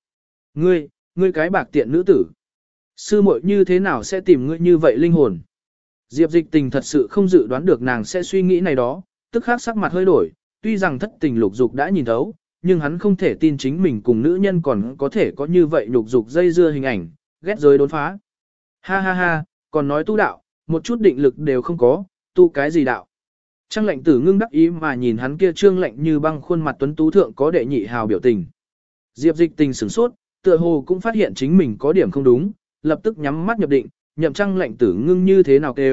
Ngươi cái bạc tiện nữ tử. Sư muội như thế nào sẽ tìm ngươi như vậy linh hồn? Diệp Dịch Tình thật sự không dự đoán được nàng sẽ suy nghĩ này đó, tức khắc sắc mặt hơi đổi, tuy rằng thất tình lục dục đã nhìn thấu, nhưng hắn không thể tin chính mình cùng nữ nhân còn có thể có như vậy lục dục dây dưa hình ảnh, ghét giới đốn phá. Ha ha ha, còn nói tu đạo, một chút định lực đều không có, tu cái gì đạo. Trang Lệnh Tử ngưng đắc ý mà nhìn hắn kia trương lạnh như băng khuôn mặt tuấn tú thượng có đệ nhị hào biểu tình. Diệp Dịch Tình sửng sốt, tựa hồ cũng phát hiện chính mình có điểm không đúng, lập tức nhắm mắt nhập định, nhậm Trang Lệnh Tử ngưng như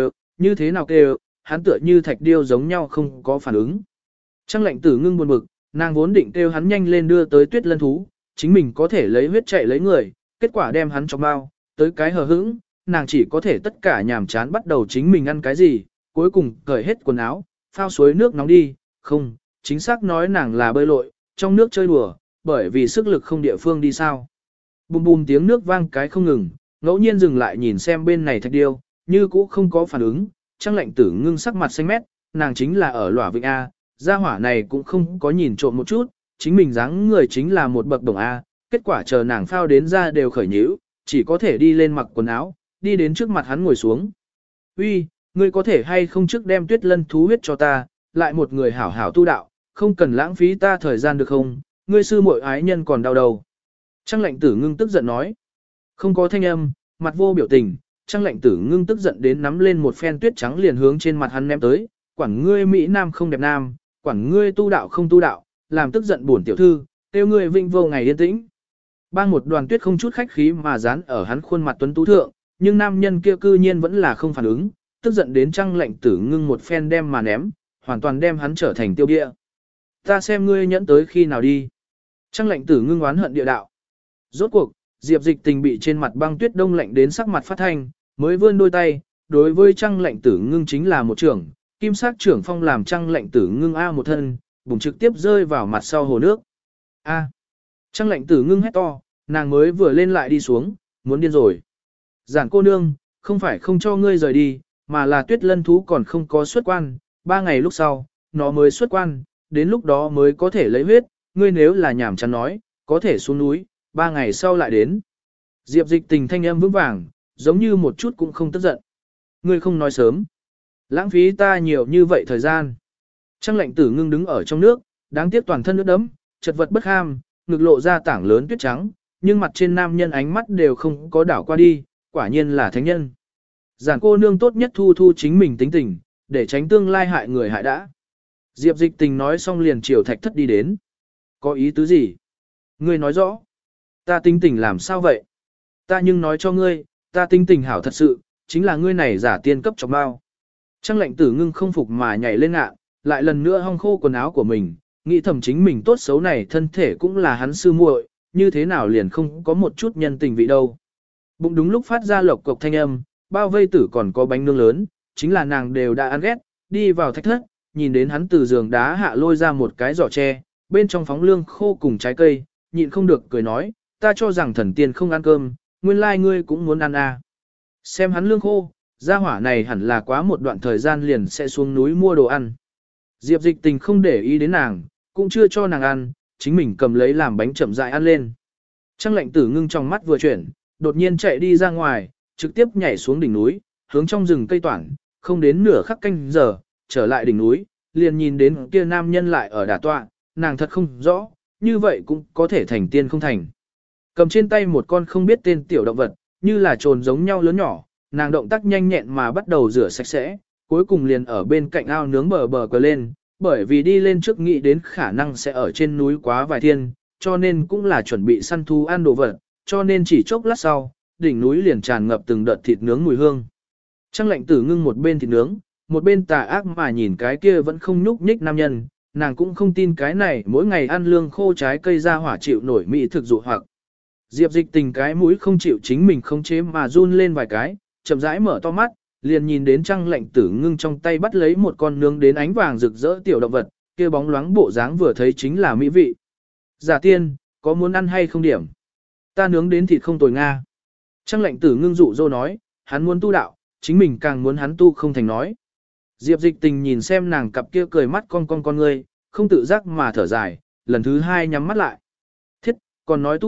thế nào kêu, hắn tựa như thạch điêu giống nhau không có phản ứng. Trang Lệnh Tử ngưng buồn bực, nàng vốn định kêu hắn nhanh lên đưa tới Tuyết Lân thú, chính mình có thể lấy huyết chạy lấy người, kết quả đem hắn cho bao, tới cái hờ hững, nàng chỉ có thể tất cả nhàm chán bắt đầu chính mình ăn cái gì, cuối cùng cởi hết quần áo, phao suối nước nóng đi, không, chính xác nói nàng là bơi lội, trong nước chơi đùa, bởi vì sức lực không địa phương đi sao. Bùm bùm tiếng nước vang cái không ngừng, ngẫu nhiên dừng lại nhìn xem bên này thạch điêu, như cũ không có phản ứng, Trang Lệnh Tử ngưng sắc mặt xanh mét, nàng chính là ở Lỏa Vịnh A, gia hỏa này cũng không có nhìn trộm một chút, chính mình dáng người chính là một bậc đồng A, kết quả chờ nàng phao đến ra đều khởi nhíu, chỉ có thể đi lên mặc quần áo, đi đến trước mặt hắn ngồi xuống. Uy, ngươi có thể hay không trước đem Tuyết Lân thú huyết cho ta, lại một người hảo hảo tu đạo, không cần lãng phí ta thời gian được không, ngươi sư muội ái nhân còn đau đầu. Trang Lệnh Tử ngưng tức giận nói. Không có thanh âm, mặt vô biểu tình, Trang Lệnh Tử ngưng tức giận đến nắm lên một phen tuyết trắng liền hướng trên mặt hắn ném tới, quản ngươi Mỹ Nam không đẹp Nam, quản ngươi tu đạo không tu đạo, làm tức giận buồn tiểu thư, tiêu ngươi vinh vô ngày yên tĩnh. Bang một đoàn tuyết không chút khách khí mà dán ở hắn khuôn mặt tuấn tú thượng, nhưng nam nhân kia cư nhiên vẫn là không phản ứng, tức giận đến Trang Lệnh Tử ngưng một phen đem mà ném, hoàn toàn đem hắn trở thành tiêu địa. Ta xem ngươi nhẫn tới khi nào đi. Trang Lệnh Tử ngưng oán hận địa đạo. Rốt cuộc, Diệp Dịch Tình bị trên mặt băng tuyết đông lạnh đến sắc mặt phát thanh, mới vươn đôi tay, đối với Trang Lệnh Tử ngưng chính là một trưởng, kim sắc trưởng phong làm Trang Lệnh Tử ngưng a một thân, bùng trực tiếp rơi vào mặt sau hồ nước. A. Trang Lệnh Tử ngưng hét to, nàng mới vừa lên lại đi xuống, muốn điên rồi. Giản cô nương, không phải không cho ngươi rời đi, mà là Tuyết Lân thú còn không có xuất quan, 3 ngày lúc sau, nó mới xuất quan, đến lúc đó mới có thể lấy huyết, ngươi nếu là nhảm chán nói, có thể xuống núi, 3 ngày sau lại đến. Diệp Dịch Tình thanh âm vững vàng, giống như một chút cũng không tức giận. Ngươi không nói sớm. Lãng phí ta nhiều như vậy thời gian. Trang Lệnh Tử ngưng đứng ở trong nước, đáng tiếc toàn thân nước đẫm, chật vật bất ham, ngực lộ ra tảng lớn tuyết trắng, nhưng mặt trên nam nhân ánh mắt đều không có đảo qua đi, quả nhiên là thánh nhân. Giản cô nương tốt nhất thu thu chính mình tính tình, để tránh tương lai hại người hại đã. Diệp Dịch Tình nói xong liền chiều thạch thất đi đến. Có ý tứ gì? Ngươi nói rõ. Ta tính tình làm sao vậy? Ta nhưng nói cho ngươi, ta tính tình hảo thật sự, chính là ngươi này giả tiên cấp chọc bao. Trang Lệnh Tử ngưng không phục mà nhảy lên ngạ, lại lần nữa hong khô quần áo của mình, nghĩ thầm chính mình tốt xấu này thân thể cũng là hắn sư muội, như thế nào liền không có một chút nhân tình vị đâu. Bụng đúng lúc phát ra lộc cộc thanh âm, bao vây tử còn có bánh nướng lớn, chính là nàng đều đã ăn ghét, đi vào thạch thất, nhìn đến hắn từ giường đá hạ lôi ra một cái giỏ tre, bên trong phóng lương khô cùng trái cây, nhịn không được cười nói, ta cho rằng thần tiên không ăn cơm, nguyên lai ngươi cũng muốn ăn à. Xem hắn lương khô, gia hỏa này hẳn là quá một đoạn thời gian liền sẽ xuống núi mua đồ ăn. Diệp Dịch Tình không để ý đến nàng, cũng chưa cho nàng ăn, chính mình cầm lấy làm bánh chậm rãi ăn lên. Trang Lệnh Tử ngưng trong mắt vừa chuyển, đột nhiên chạy đi ra ngoài, trực tiếp nhảy xuống đỉnh núi, hướng trong rừng cây toản, không đến nửa khắc canh giờ, trở lại đỉnh núi, liền nhìn đến kia nam nhân lại ở đả tọa, nàng thật không rõ, như vậy cũng có thể thành tiên không thành. Cầm trên tay một con không biết tên tiểu động vật, như là trồn giống nhau lớn nhỏ, nàng động tác nhanh nhẹn mà bắt đầu rửa sạch sẽ, cuối cùng liền ở bên cạnh ao nướng bờ bờ cờ lên, bởi vì đi lên trước nghĩ đến khả năng sẽ ở trên núi quá vài thiên, cho nên cũng là chuẩn bị săn thú ăn đồ vật, cho nên chỉ chốc lát sau, đỉnh núi liền tràn ngập từng đợt thịt nướng mùi hương. Trang Lệnh Tử ngưng một bên thịt nướng, một bên tà ác mà nhìn cái kia vẫn không nhúc nhích nam nhân, nàng cũng không tin cái này mỗi ngày ăn lương khô trái cây ra hỏa chịu nổi mỹ thực dụ hoặc. Diệp Dịch Tình cái mũi không chịu chính mình không chế mà run lên vài cái, chậm rãi mở to mắt, liền nhìn đến Trang Lệnh Tử ngưng trong tay bắt lấy một con nướng đến ánh vàng rực rỡ tiểu động vật, kia bóng loáng bộ dáng vừa thấy chính là mỹ vị. Giả tiên, có muốn ăn hay không điểm? Ta nướng đến thịt không tồi nga. Trang Lệnh Tử ngưng dụ dỗ nói, hắn muốn tu đạo, chính mình càng muốn hắn tu không thành nói. Diệp Dịch Tình nhìn xem nàng cặp kia cười mắt con ngươi, không tự giác mà thở dài, lần thứ hai nhắm mắt lại. Thiết, còn nói tu đạo,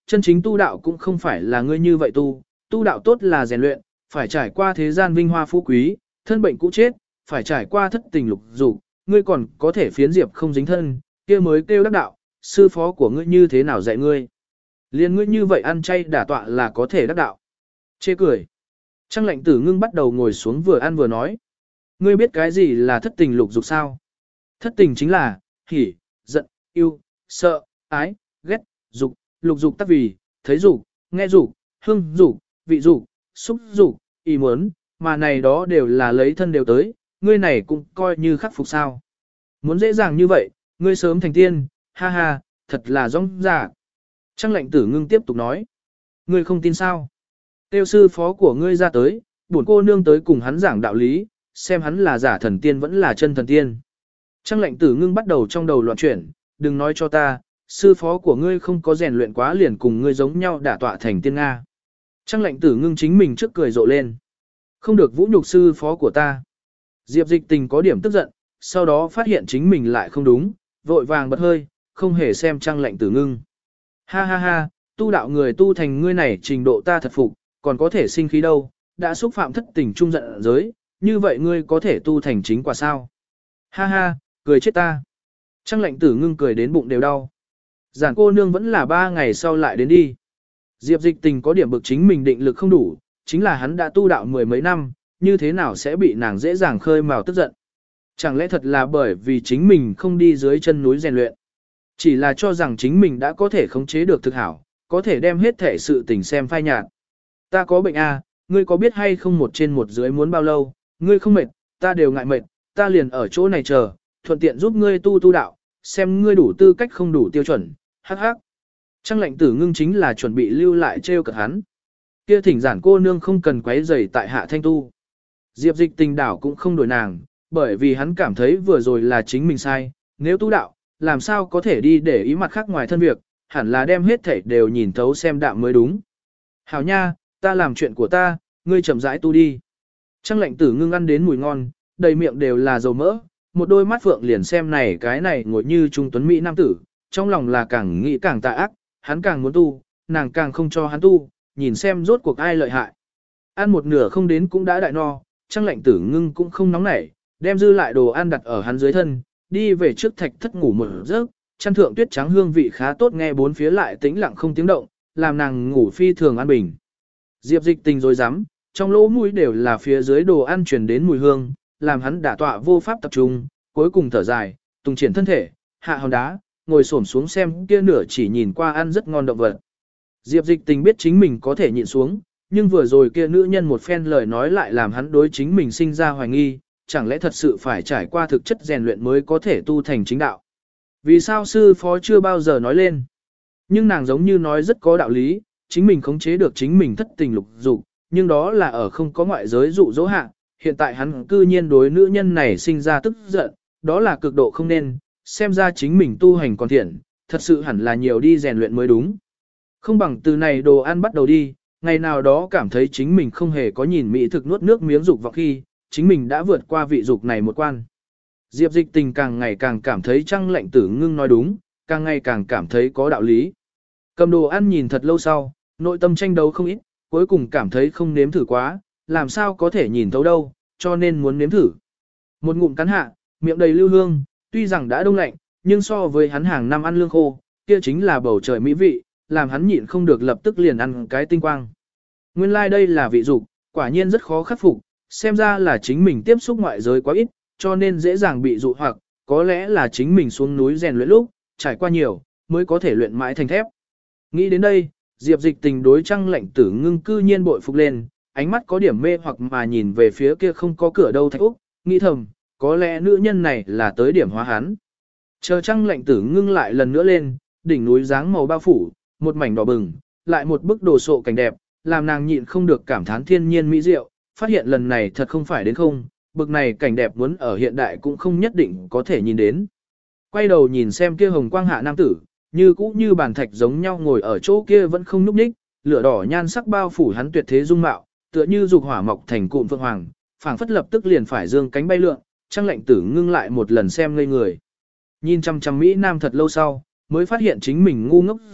chân chính tu đạo cũng không phải là ngươi như vậy tu đạo tốt là rèn luyện, phải trải qua thế gian vinh hoa phú quý, thân bệnh cũ chết, phải trải qua thất tình lục dục, ngươi còn có thể phiến diệp không dính thân, kia mới kêu đắc đạo, sư phó của ngươi như thế nào dạy ngươi? Liên ngươi như vậy ăn chay đả tọa là có thể đắc đạo. Chê cười. Trang Lệnh Tử Ngưng bắt đầu ngồi xuống vừa ăn vừa nói. Ngươi biết cái gì là thất tình lục dục sao? Thất tình chính là hỉ, giận, yêu, sợ, ái, ghét, dục, lục dục tác vì, thấy dục, nghe dục, hương dục, vị dục, xúc dục, ý muốn, mà này đó đều là lấy thân đều tới, ngươi này cũng coi như khắc phục sao. Muốn dễ dàng như vậy, ngươi sớm thành tiên, ha ha, thật là rong rạc. Trang Lệnh Tử Ngưng tiếp tục nói. Ngươi không tin sao? Tiêu sư phó của ngươi ra tới, bổn cô nương tới cùng hắn giảng đạo lý, xem hắn là giả thần tiên vẫn là chân thần tiên. Trang Lệnh Tử Ngưng bắt đầu trong đầu loạn chuyển, đừng nói cho ta, sư phó của ngươi không có rèn luyện quá liền cùng ngươi giống nhau đả tọa thành tiên Nga. Trang Lệnh Tử Ngưng chính mình trước cười rộ lên. Không được vũ nhục sư phó của ta. Diệp Dịch Tình có điểm tức giận, sau đó phát hiện chính mình lại không đúng, vội vàng bật hơi, không hề xem Trang Lệnh Tử Ngưng. Ha ha ha, tu đạo người tu thành ngươi này trình độ ta thật phục, còn có thể sinh khí đâu, đã xúc phạm thất tình trung giận giới, như vậy ngươi có thể tu thành chính quả sao? Ha ha, cười chết ta. Trang Lệnh Tử Ngưng cười đến bụng đều đau. Giản cô nương vẫn là 3 ngày sau lại đến đi. Diệp Dịch Tình có điểm bực chính mình định lực không đủ, chính là hắn đã tu đạo 10 mấy năm, như thế nào sẽ bị nàng dễ dàng khơi mào tức giận. Chẳng lẽ thật là bởi vì chính mình không đi dưới chân núi rèn luyện. Chỉ là cho rằng chính mình đã có thể khống chế được thực hảo, có thể đem hết thể sự tình xem phai nhạt. Ta có bệnh à, ngươi có biết hay không 1 trên 1 dưới muốn bao lâu, ngươi không mệt, ta đều ngại mệt, ta liền ở chỗ này chờ, thuận tiện giúp ngươi tu đạo, xem ngươi đủ tư cách không đủ tiêu chuẩn, hắc hắc. Trang Lệnh Tử Ngưng chính là chuẩn bị lưu lại trêu cợt hắn. Kia thỉnh giản cô nương không cần quấy rầy tại hạ thanh tu. Diệp Dịch Tình đảo cũng không đổi nàng, bởi vì hắn cảm thấy vừa rồi là chính mình sai, nếu tu đạo, làm sao có thể đi để ý mặt khác ngoài thân việc, hẳn là đem hết thảy đều nhìn thấu xem đạm mới đúng. Hảo nha, ta làm chuyện của ta, ngươi chậm rãi tu đi. Trang Lệnh Tử Ngưng ăn đến mùi ngon, đầy miệng đều là dầu mỡ, một đôi mắt phượng liền xem này cái này ngồi như trung tuấn mỹ nam tử, trong lòng là càng nghĩ càng tà ác, hắn càng muốn tu, nàng càng không cho hắn tu, nhìn xem rốt cuộc ai lợi hại. Ăn một nửa không đến cũng đã đại no, Trang Lệnh Tử Ngưng cũng không nóng nảy, đem dư lại đồ ăn đặt ở hắn dưới thân, đi về trước thạch thất ngủ một giấc, chăn thượng tuyết trắng hương vị khá tốt, nghe bốn phía lại tĩnh lặng không tiếng động, làm nàng ngủ phi thường an bình. Diệp Dịch Tình rồi dám, trong lỗ mũi đều là phía dưới đồ ăn truyền đến mùi hương, làm hắn đả tọa vô pháp tập trung, cuối cùng thở dài, tùng triển thân thể, hạ hòn đá, ngồi xổm xuống xem kia nửa chỉ nhìn qua ăn rất ngon động vật. Diệp Dịch Tình biết chính mình có thể nhịn xuống, nhưng vừa rồi kia nữ nhân một phen lời nói lại làm hắn đối chính mình sinh ra hoài nghi, chẳng lẽ thật sự phải trải qua thực chất rèn luyện mới có thể tu thành chính đạo. Vì sao sư phó chưa bao giờ nói lên? Nhưng nàng giống như nói rất có đạo lý, chính mình khống chế được chính mình thất tình lục dục, nhưng đó là ở không có ngoại giới dụ dỗ hạ, hiện tại hắn cư nhiên đối nữ nhân này sinh ra tức giận, đó là cực độ không nên, xem ra chính mình tu hành còn thiện, thật sự hẳn là nhiều đi rèn luyện mới đúng. Không bằng từ này đồ ăn bắt đầu đi, ngày nào đó cảm thấy chính mình không hề có nhìn mỹ thực nuốt nước miếng dục vào khi, chính mình đã vượt qua vị dục này một quan. Diệp Dịch Tình càng ngày càng cảm thấy Trang Lệnh Tử Ngưng nói đúng, càng ngày càng cảm thấy có đạo lý. Cầm đồ ăn nhìn thật lâu sau, nội tâm tranh đấu không ít, cuối cùng cảm thấy không nếm thử quá, làm sao có thể nhìn thấu đâu, cho nên muốn nếm thử. Một ngụm cắn hạ, miệng đầy lưu hương, tuy rằng đã đông lạnh, nhưng so với hắn hàng năm ăn lương khô, kia chính là bầu trời mỹ vị, làm hắn nhịn không được lập tức liền ăn cái tinh quang. Nguyên lai like đây là vị dục, quả nhiên rất khó khắc phục, xem ra là chính mình tiếp xúc ngoại giới quá ít, cho nên dễ dàng bị dụ hoặc, có lẽ là chính mình xuống núi rèn luyện lúc, trải qua nhiều, mới có thể luyện mãi thành thép. Nghĩ đến đây, Diệp Dịch Tình đối Trang Lệnh Tử Ngưng cư nhiên bội phục lên, ánh mắt có điểm mê hoặc mà nhìn về phía kia không có cửa đâu Thạch Úc, nghĩ thầm, có lẽ nữ nhân này là tới điểm hóa hắn. Chờ Trang Lệnh Tử Ngưng lại lần nữa lên, đỉnh núi dáng màu bao phủ, một mảnh đỏ bừng, lại một bức đồ sộ cảnh đẹp, làm nàng nhịn không được cảm thán thiên nhiên mỹ diệu, phát hiện lần này thật không phải đến không, bực này cảnh đẹp muốn ở hiện đại cũng không nhất định có thể nhìn đến. Quay đầu nhìn xem kia hồng quang hạ nam tử, như cũ như bàn thạch giống nhau ngồi ở chỗ kia vẫn không nhúc nhích, lửa đỏ nhan sắc bao phủ hắn tuyệt thế dung mạo, tựa như dục hỏa mọc thành cụm phượng hoàng, phảng phất lập tức liền phải dương cánh bay lượn, Trang Lệnh Tử Ngưng lại một lần xem ngây người. Nhìn chăm chăm mỹ nam thật lâu sau, mới phát hiện chính mình ngu ngốc dạng,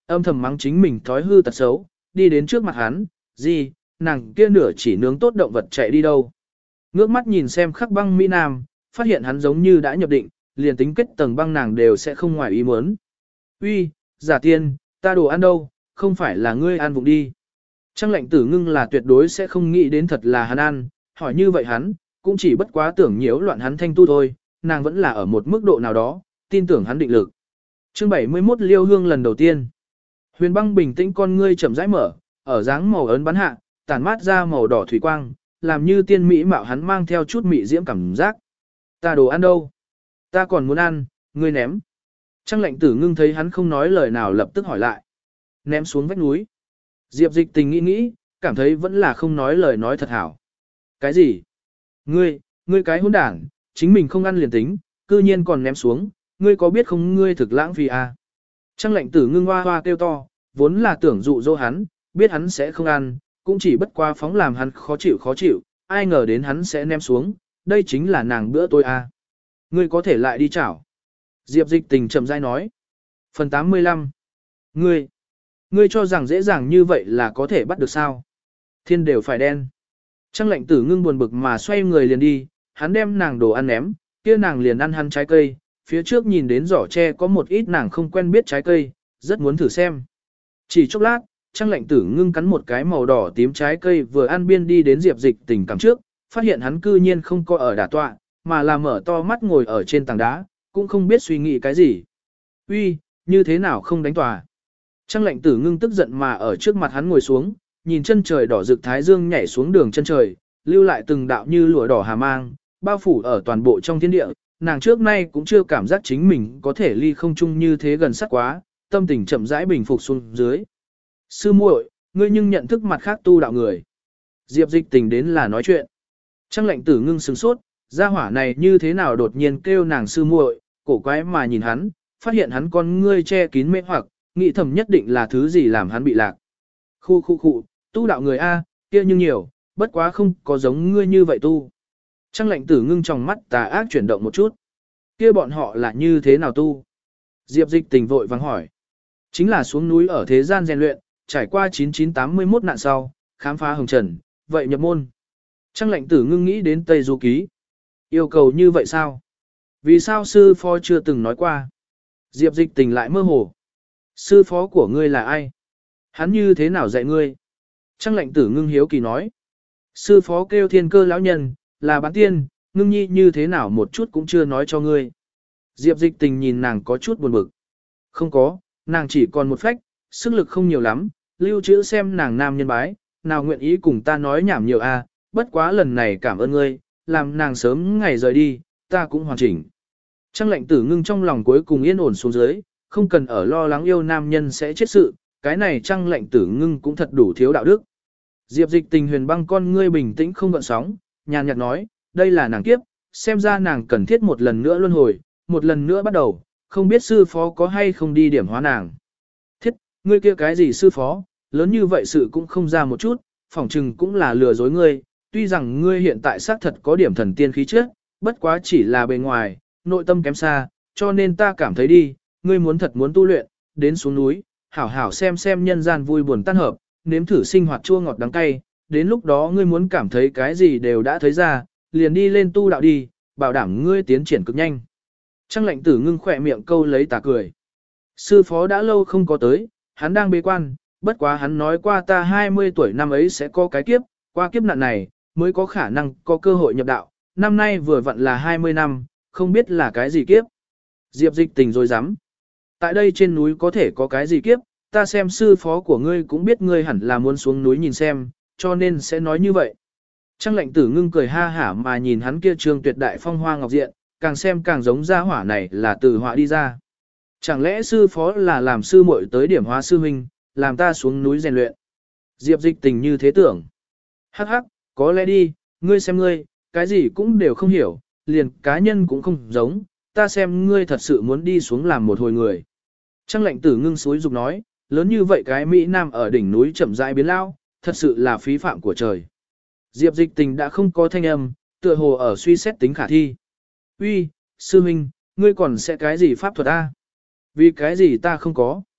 âm thầm mắng chính mình thói hư tật xấu, đi đến trước mặt hắn, gì, nàng kia nửa chỉ nướng tốt động vật chạy đi đâu. Ngước mắt nhìn xem khắc băng Mỹ Nam, phát hiện hắn giống như đã nhập định, liền tính kết tầng băng nàng đều sẽ không ngoài ý muốn. Uy, giả tiên, ta đồ ăn đâu, không phải là ngươi ăn vụng đi. Trang lệnh tử ngưng là tuyệt đối sẽ không nghĩ đến thật là hắn ăn, hỏi như vậy hắn, cũng chỉ bất quá tưởng nhiễu loạn hắn thanh tu thôi, nàng vẫn là ở một mức độ nào đó, tin tưởng hắn định lực. Chương 71 Liêu Hương lần đầu tiên. Huyền băng bình tĩnh con ngươi chậm rãi mở, ở dáng màu ấn bắn hạ, tản mát ra màu đỏ thủy quang, làm như tiên mỹ mạo hắn mang theo chút mị diễm cảm giác. Ta đồ ăn đâu? Ta còn muốn ăn, ngươi ném. Trang lệnh tử ngưng thấy hắn không nói lời nào lập tức hỏi lại. Ném xuống vách núi. Diệp dịch tình nghĩ, cảm thấy vẫn là không nói lời nói thật hảo. Cái gì? Ngươi cái hỗn đảng, chính mình không ăn liền tính, cư nhiên còn ném xuống, ngươi có biết không ngươi thực lãng phí à? Trang lệnh tử ngưng hoa hoa kêu to, vốn là tưởng dụ dỗ hắn, biết hắn sẽ không ăn, cũng chỉ bất qua phóng làm hắn khó chịu, ai ngờ đến hắn sẽ ném xuống, đây chính là nàng bữa tôi à. Ngươi có thể lại đi chảo. Diệp dịch tình chậm rãi nói. Phần 85. Ngươi cho rằng dễ dàng như vậy là có thể bắt được sao? Thiên đều phải đen. Trang lệnh tử ngưng buồn bực mà xoay người liền đi, hắn đem nàng đồ ăn ném, kia nàng liền ăn hắn trái cây, phía trước nhìn đến giỏ tre có một ít nàng không quen biết trái cây, rất muốn thử xem. Chỉ chốc lát, Trang lệnh tử ngưng cắn một cái màu đỏ tím trái cây vừa ăn biên đi đến Diệp dịch tình cảm trước, phát hiện hắn cư nhiên không có ở đả tọa, mà là mở to mắt ngồi ở trên tảng đá, cũng không biết suy nghĩ cái gì. Uy, như thế nào không đánh tòa? Trang lệnh tử ngưng tức giận mà ở trước mặt hắn ngồi xuống, nhìn chân trời đỏ rực thái dương nhảy xuống đường chân trời, lưu lại từng đạo như lụa đỏ hà mang, bao phủ ở toàn bộ trong thiên địa, nàng trước nay cũng chưa cảm giác chính mình có thể ly không chung như thế gần sát quá, tâm tình chậm rãi bình phục xuống dưới. Sư muội, ngươi nhưng nhận thức mặt khác tu đạo người. Diệp dịch tình đến là nói chuyện. Trang lệnh tử ngưng sửng sốt, gia hỏa này như thế nào đột nhiên kêu nàng sư muội, cổ quái mà nhìn hắn, phát hiện hắn con ngươi che kín mê hoặc, nghĩ thầm nhất định là thứ gì làm hắn bị lạc. Khu, tu đạo người A, kia nhưng nhiều, bất quá không có giống ngươi như vậy tu. Trang lệnh tử ngưng trong mắt tà ác chuyển động một chút. Kia bọn họ là như thế nào tu? Diệp dịch tình vội vắng hỏi. Chính là xuống núi ở thế gian rèn luyện, trải qua 9981 nạn sau, khám phá hồng trần, vậy nhập môn. Trang lệnh tử ngưng nghĩ đến Tây Du Ký. Yêu cầu như vậy sao? Vì sao sư phó chưa từng nói qua? Diệp dịch tình lại mơ hồ. Sư phó của ngươi là ai? Hắn như thế nào dạy ngươi? Trang lệnh tử ngưng hiếu kỳ nói. Sư phó kêu thiên cơ lão nhân, là bán tiên, ngưng nhi như thế nào một chút cũng chưa nói cho ngươi. Diệp dịch tình nhìn nàng có chút buồn bực. Không có, nàng chỉ còn một phách, sức lực không nhiều lắm, lưu trữ xem nàng nam nhân bái, nào nguyện ý cùng ta nói nhảm nhiều a, bất quá lần này cảm ơn ngươi, làm nàng sớm ngày rời đi, ta cũng hoàn chỉnh. Trang lệnh tử ngưng trong lòng cuối cùng yên ổn xuống dưới, không cần ở lo lắng yêu nam nhân sẽ chết sự, cái này trang lệnh tử ngưng cũng thật đủ thiếu đạo đức. Diệp dịch tình huyền băng con ngươi bình tĩnh không gợn sóng, nhàn nhạt nói, đây là nàng kiếp, xem ra nàng cần thiết một lần nữa luân hồi, một lần nữa bắt đầu, không biết sư phó có hay không đi điểm hóa nàng. Thiết, ngươi kia cái gì sư phó, lớn như vậy sự cũng không ra một chút, phỏng chừng cũng là lừa dối ngươi, tuy rằng ngươi hiện tại xác thật có điểm thần tiên khí chất, bất quá chỉ là bề ngoài, nội tâm kém xa, cho nên ta cảm thấy đi, ngươi muốn thật muốn tu luyện, đến xuống núi, hảo hảo xem nhân gian vui buồn tan hợp, nếm thử sinh hoạt chua ngọt đắng cay, đến lúc đó ngươi muốn cảm thấy cái gì đều đã thấy ra, liền đi lên tu đạo đi, bảo đảm ngươi tiến triển cực nhanh. Trang lệnh tử ngưng khỏe miệng câu lấy tà cười. Sư phó đã lâu không có tới, hắn đang bế quan, bất quá hắn nói qua ta 20 tuổi năm ấy sẽ có cái kiếp, qua kiếp nạn này, mới có khả năng có cơ hội nhập đạo, năm nay vừa vặn là 20 năm, không biết là cái gì kiếp. Diệp dịch tình rồi dám. Tại đây trên núi có thể có cái gì kiếp, ta xem sư phó của ngươi cũng biết ngươi hẳn là muốn xuống núi nhìn xem, cho nên sẽ nói như vậy. Trang lệnh tử ngưng cười ha hả mà nhìn hắn kia trương tuyệt đại phong hoa ngọc diện, càng xem càng giống gia hỏa này là từ họa đi ra. Chẳng lẽ sư phó là làm sư muội tới điểm hóa sư huynh, làm ta xuống núi rèn luyện. Diệp dịch tình như thế tưởng. Hắc hắc, có lẽ đi, ngươi xem ngươi, cái gì cũng đều không hiểu, liền cá nhân cũng không giống, ta xem ngươi thật sự muốn đi xuống làm một hồi người. Trang lệnh tử ngưng suối dục nói, lớn như vậy cái Mỹ Nam ở đỉnh núi chậm rãi biến lao, thật sự là phí phạm của trời. Diệp dịch tình đã không có thanh âm, tựa hồ ở suy xét tính khả thi. Uy, sư huynh, ngươi còn sẽ cái gì pháp thuật a? Vì cái gì ta không có?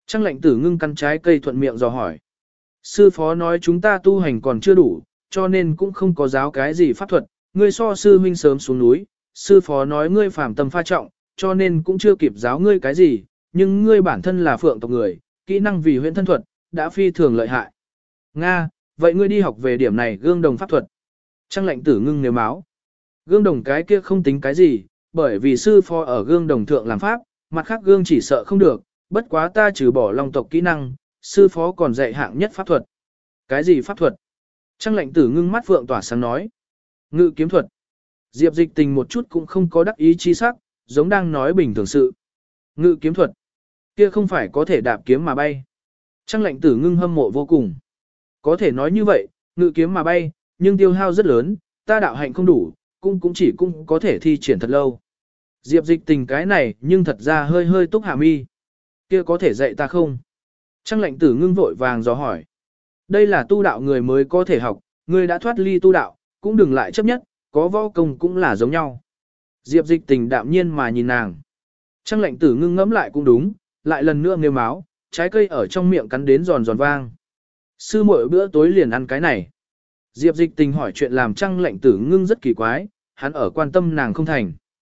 Trang lệnh tử ngưng căn trái cây thuận miệng dò hỏi. Sư phó nói chúng ta tu hành còn chưa đủ, cho nên cũng không có giáo cái gì pháp thuật, ngươi so sư huynh sớm xuống núi, sư phó nói ngươi phàm tâm pha trọng, cho nên cũng chưa kịp giáo ngươi cái gì, nhưng ngươi bản thân là phượng tộc người, kỹ năng vì huyễn thân thuật, đã phi thường lợi hại. Nga, vậy ngươi đi học về điểm này gương đồng pháp thuật. Trang lệnh tử ngưng nếu máu. Gương đồng cái kia không tính cái gì, bởi vì sư phó ở gương đồng thượng làm pháp, mặt khác gương chỉ sợ không được, bất quá ta trừ bỏ long tộc kỹ năng, sư phó còn dạy hạng nhất pháp thuật. Cái gì pháp thuật? Trang lệnh tử ngưng mắt phượng tỏa sáng nói. Ngự kiếm thuật. Diệp dịch tình một chút cũng không có đắc ý chi sắc, giống đang nói bình thường sự. Ngự kiếm thuật. Kia không phải có thể đạp kiếm mà bay. Trang lệnh tử ngưng hâm mộ vô cùng. Có thể nói như vậy, ngự kiếm mà bay, nhưng tiêu hao rất lớn, ta đạo hạnh không đủ, cũng chỉ có thể thi triển thật lâu. Diệp dịch tình cái này nhưng thật ra hơi hơi túc hạ mi. Kia có thể dạy ta không? Trang lệnh tử ngưng vội vàng dò hỏi. Đây là tu đạo người mới có thể học, người đã thoát ly tu đạo, cũng đừng lại chấp nhất, có võ công cũng là giống nhau. Diệp dịch tình đạm nhiên mà nhìn nàng. Trang lệnh tử ngưng ngẫm lại cũng đúng, lại lần nữa nêu máu, trái cây ở trong miệng cắn đến giòn giòn vang. Sư muội bữa tối liền ăn cái này. Diệp dịch tình hỏi chuyện làm Trang lệnh tử ngưng rất kỳ quái, hắn ở quan tâm nàng không thành.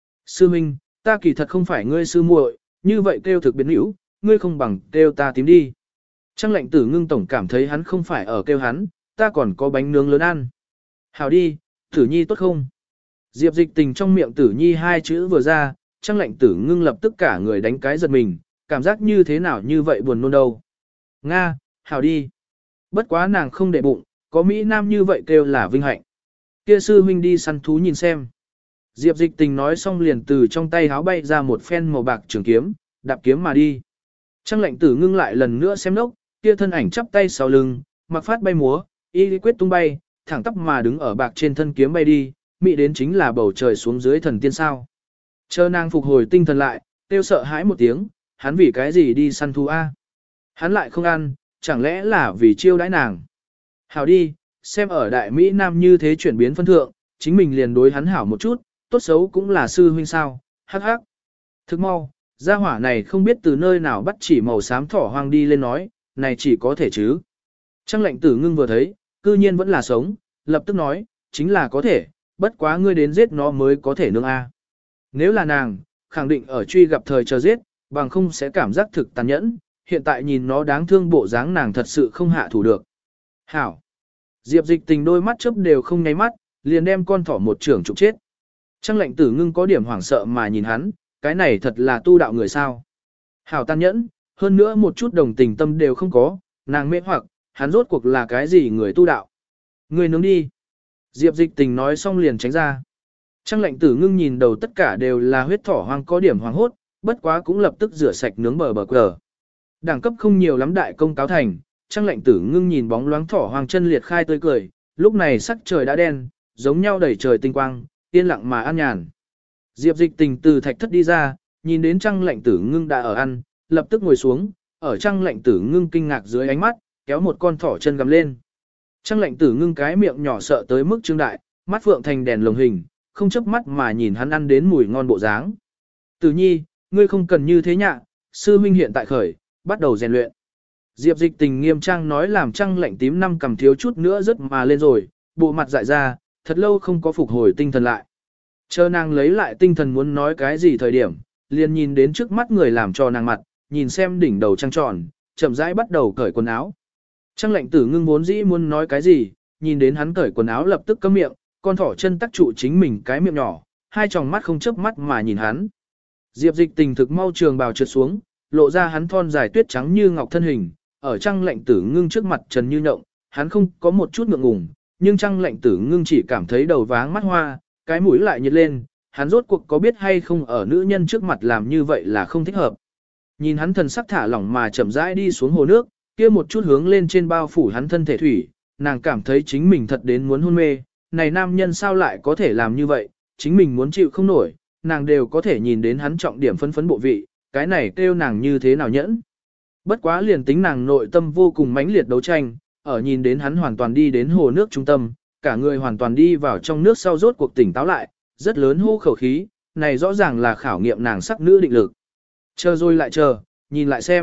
Sư minh, ta kỳ thật không phải ngươi sư muội, như vậy kêu thực biến hữu, ngươi không bằng kêu ta tím đi. Trang lệnh tử ngưng tổng cảm thấy hắn không phải ở kêu hắn, ta còn có bánh nướng lớn ăn. Hào đi, tử nhi tốt không? Diệp dịch tình trong miệng tử nhi hai chữ vừa ra, Trang lệnh tử ngưng lập tức cả người đánh cái giật mình, cảm giác như thế nào như vậy buồn nôn đâu. Nga, hào đi. Bất quá nàng không để bụng, có Mỹ Nam như vậy kêu là vinh hạnh. Kia sư huynh đi săn thú nhìn xem. Diệp dịch tình nói xong liền từ trong tay háo bay ra một phen màu bạc trường kiếm, đạp kiếm mà đi. Trang lệnh tử ngưng lại lần nữa xem nốc, kia thân ảnh chắp tay sau lưng, mặc phát bay múa, y quyết tung bay, thẳng tắp mà đứng ở bạc trên thân kiếm bay đi, mị đến chính là bầu trời xuống dưới thần tiên sao. Chờ nàng phục hồi tinh thần lại, tiêu sợ hãi một tiếng, hắn vì cái gì đi săn thú a? Hắn lại không ăn, chẳng lẽ là vì chiêu đãi nàng? Hảo đi, xem ở đại Mỹ Nam như thế chuyển biến phân thượng, chính mình liền đối hắn hảo một chút, tốt xấu cũng là sư huynh sao, hắc hắc. Thức mau, gia hỏa này không biết từ nơi nào bắt chỉ màu xám thỏ hoang đi lên nói, này chỉ có thể chứ. Trang lệnh tử ngưng vừa thấy, cư nhiên vẫn là sống, lập tức nói, chính là có thể, bất quá ngươi đến giết nó mới có thể nương A. Nếu là nàng, khẳng định ở truy gặp thời chờ giết, bằng không sẽ cảm giác thực tàn nhẫn, hiện tại nhìn nó đáng thương bộ dáng nàng thật sự không hạ thủ được. Hảo! Diệp dịch tình đôi mắt chớp đều không nháy mắt, liền đem con thỏ một trưởng trục chết. Trang lệnh tử ngưng có điểm hoảng sợ mà nhìn hắn, cái này thật là tu đạo người sao. Hảo tàn nhẫn, hơn nữa một chút đồng tình tâm đều không có, nàng mê hoặc, hắn rốt cuộc là cái gì người tu đạo. Người nướng đi. Diệp dịch tình nói xong liền tránh ra. Trang lệnh tử ngưng nhìn đầu tất cả đều là huyết thỏ hoang có điểm hoàng hốt, bất quá cũng lập tức rửa sạch nướng bờ cờ. Đẳng cấp không nhiều lắm đại công cáo thành, Trang lệnh tử ngưng nhìn bóng loáng thỏ hoang chân liệt khai tươi cười, lúc này sắc trời đã đen, giống nhau đẩy trời tinh quang, yên lặng mà an nhàn. Diệp dịch tình từ thạch thất đi ra, nhìn đến Trang lệnh tử ngưng đã ở ăn, lập tức ngồi xuống, ở Trang lệnh tử ngưng kinh ngạc dưới ánh mắt, kéo một con thỏ chân gầm lên. Trang lệnh tử ngưng cái miệng nhỏ sợ tới mức trương đại, mắt phượng thành đèn lồng hình, không chớp mắt mà nhìn hắn ăn đến mùi ngon bộ dáng. Tử nhi, ngươi không cần như thế nhạ, sư huynh hiện tại khởi, bắt đầu rèn luyện. Diệp dịch tình nghiêm trang nói làm Trang lệnh tím năm cầm thiếu chút nữa rất mà lên rồi, bộ mặt dại ra, thật lâu không có phục hồi tinh thần lại. Chờ nàng lấy lại tinh thần muốn nói cái gì thời điểm, liền nhìn đến trước mắt người làm cho nàng mặt, nhìn xem đỉnh đầu trăng tròn, chậm rãi bắt đầu cởi quần áo. Trang lệnh tử ngưng vốn dĩ muốn nói cái gì, nhìn đến hắn cởi quần áo lập tức câm miệng, con thỏ chân tắc trụ chính mình cái miệng nhỏ, hai tròng mắt không chớp mắt mà nhìn hắn. Diệp dịch tình thực mau trường bào trượt xuống, lộ ra hắn thon dài tuyết trắng như ngọc thân hình, ở Trang lệnh tử ngưng trước mặt trần như nhộng, hắn không có một chút ngượng ngùng, nhưng Trang lệnh tử ngưng chỉ cảm thấy đầu váng mắt hoa, cái mũi lại nhiệt lên, hắn rốt cuộc có biết hay không ở nữ nhân trước mặt làm như vậy là không thích hợp. Nhìn hắn thần sắc thả lỏng mà chậm rãi đi xuống hồ nước, kia một chút hướng lên trên bao phủ hắn thân thể thủy, nàng cảm thấy chính mình thật đến muốn hôn mê, này nam nhân sao lại có thể làm như vậy, chính mình muốn chịu không nổi, nàng đều có thể nhìn đến hắn trọng điểm phấn bộ vị, cái này kêu nàng như thế nào nhẫn. Bất quá liền tính nàng nội tâm vô cùng mãnh liệt đấu tranh, ở nhìn đến hắn hoàn toàn đi đến hồ nước trung tâm, cả người hoàn toàn đi vào trong nước sau rốt cuộc tỉnh táo lại, rất lớn hô khẩu khí, này rõ ràng là khảo nghiệm nàng sắc nữ định lực. Chờ rồi lại chờ, nhìn lại xem,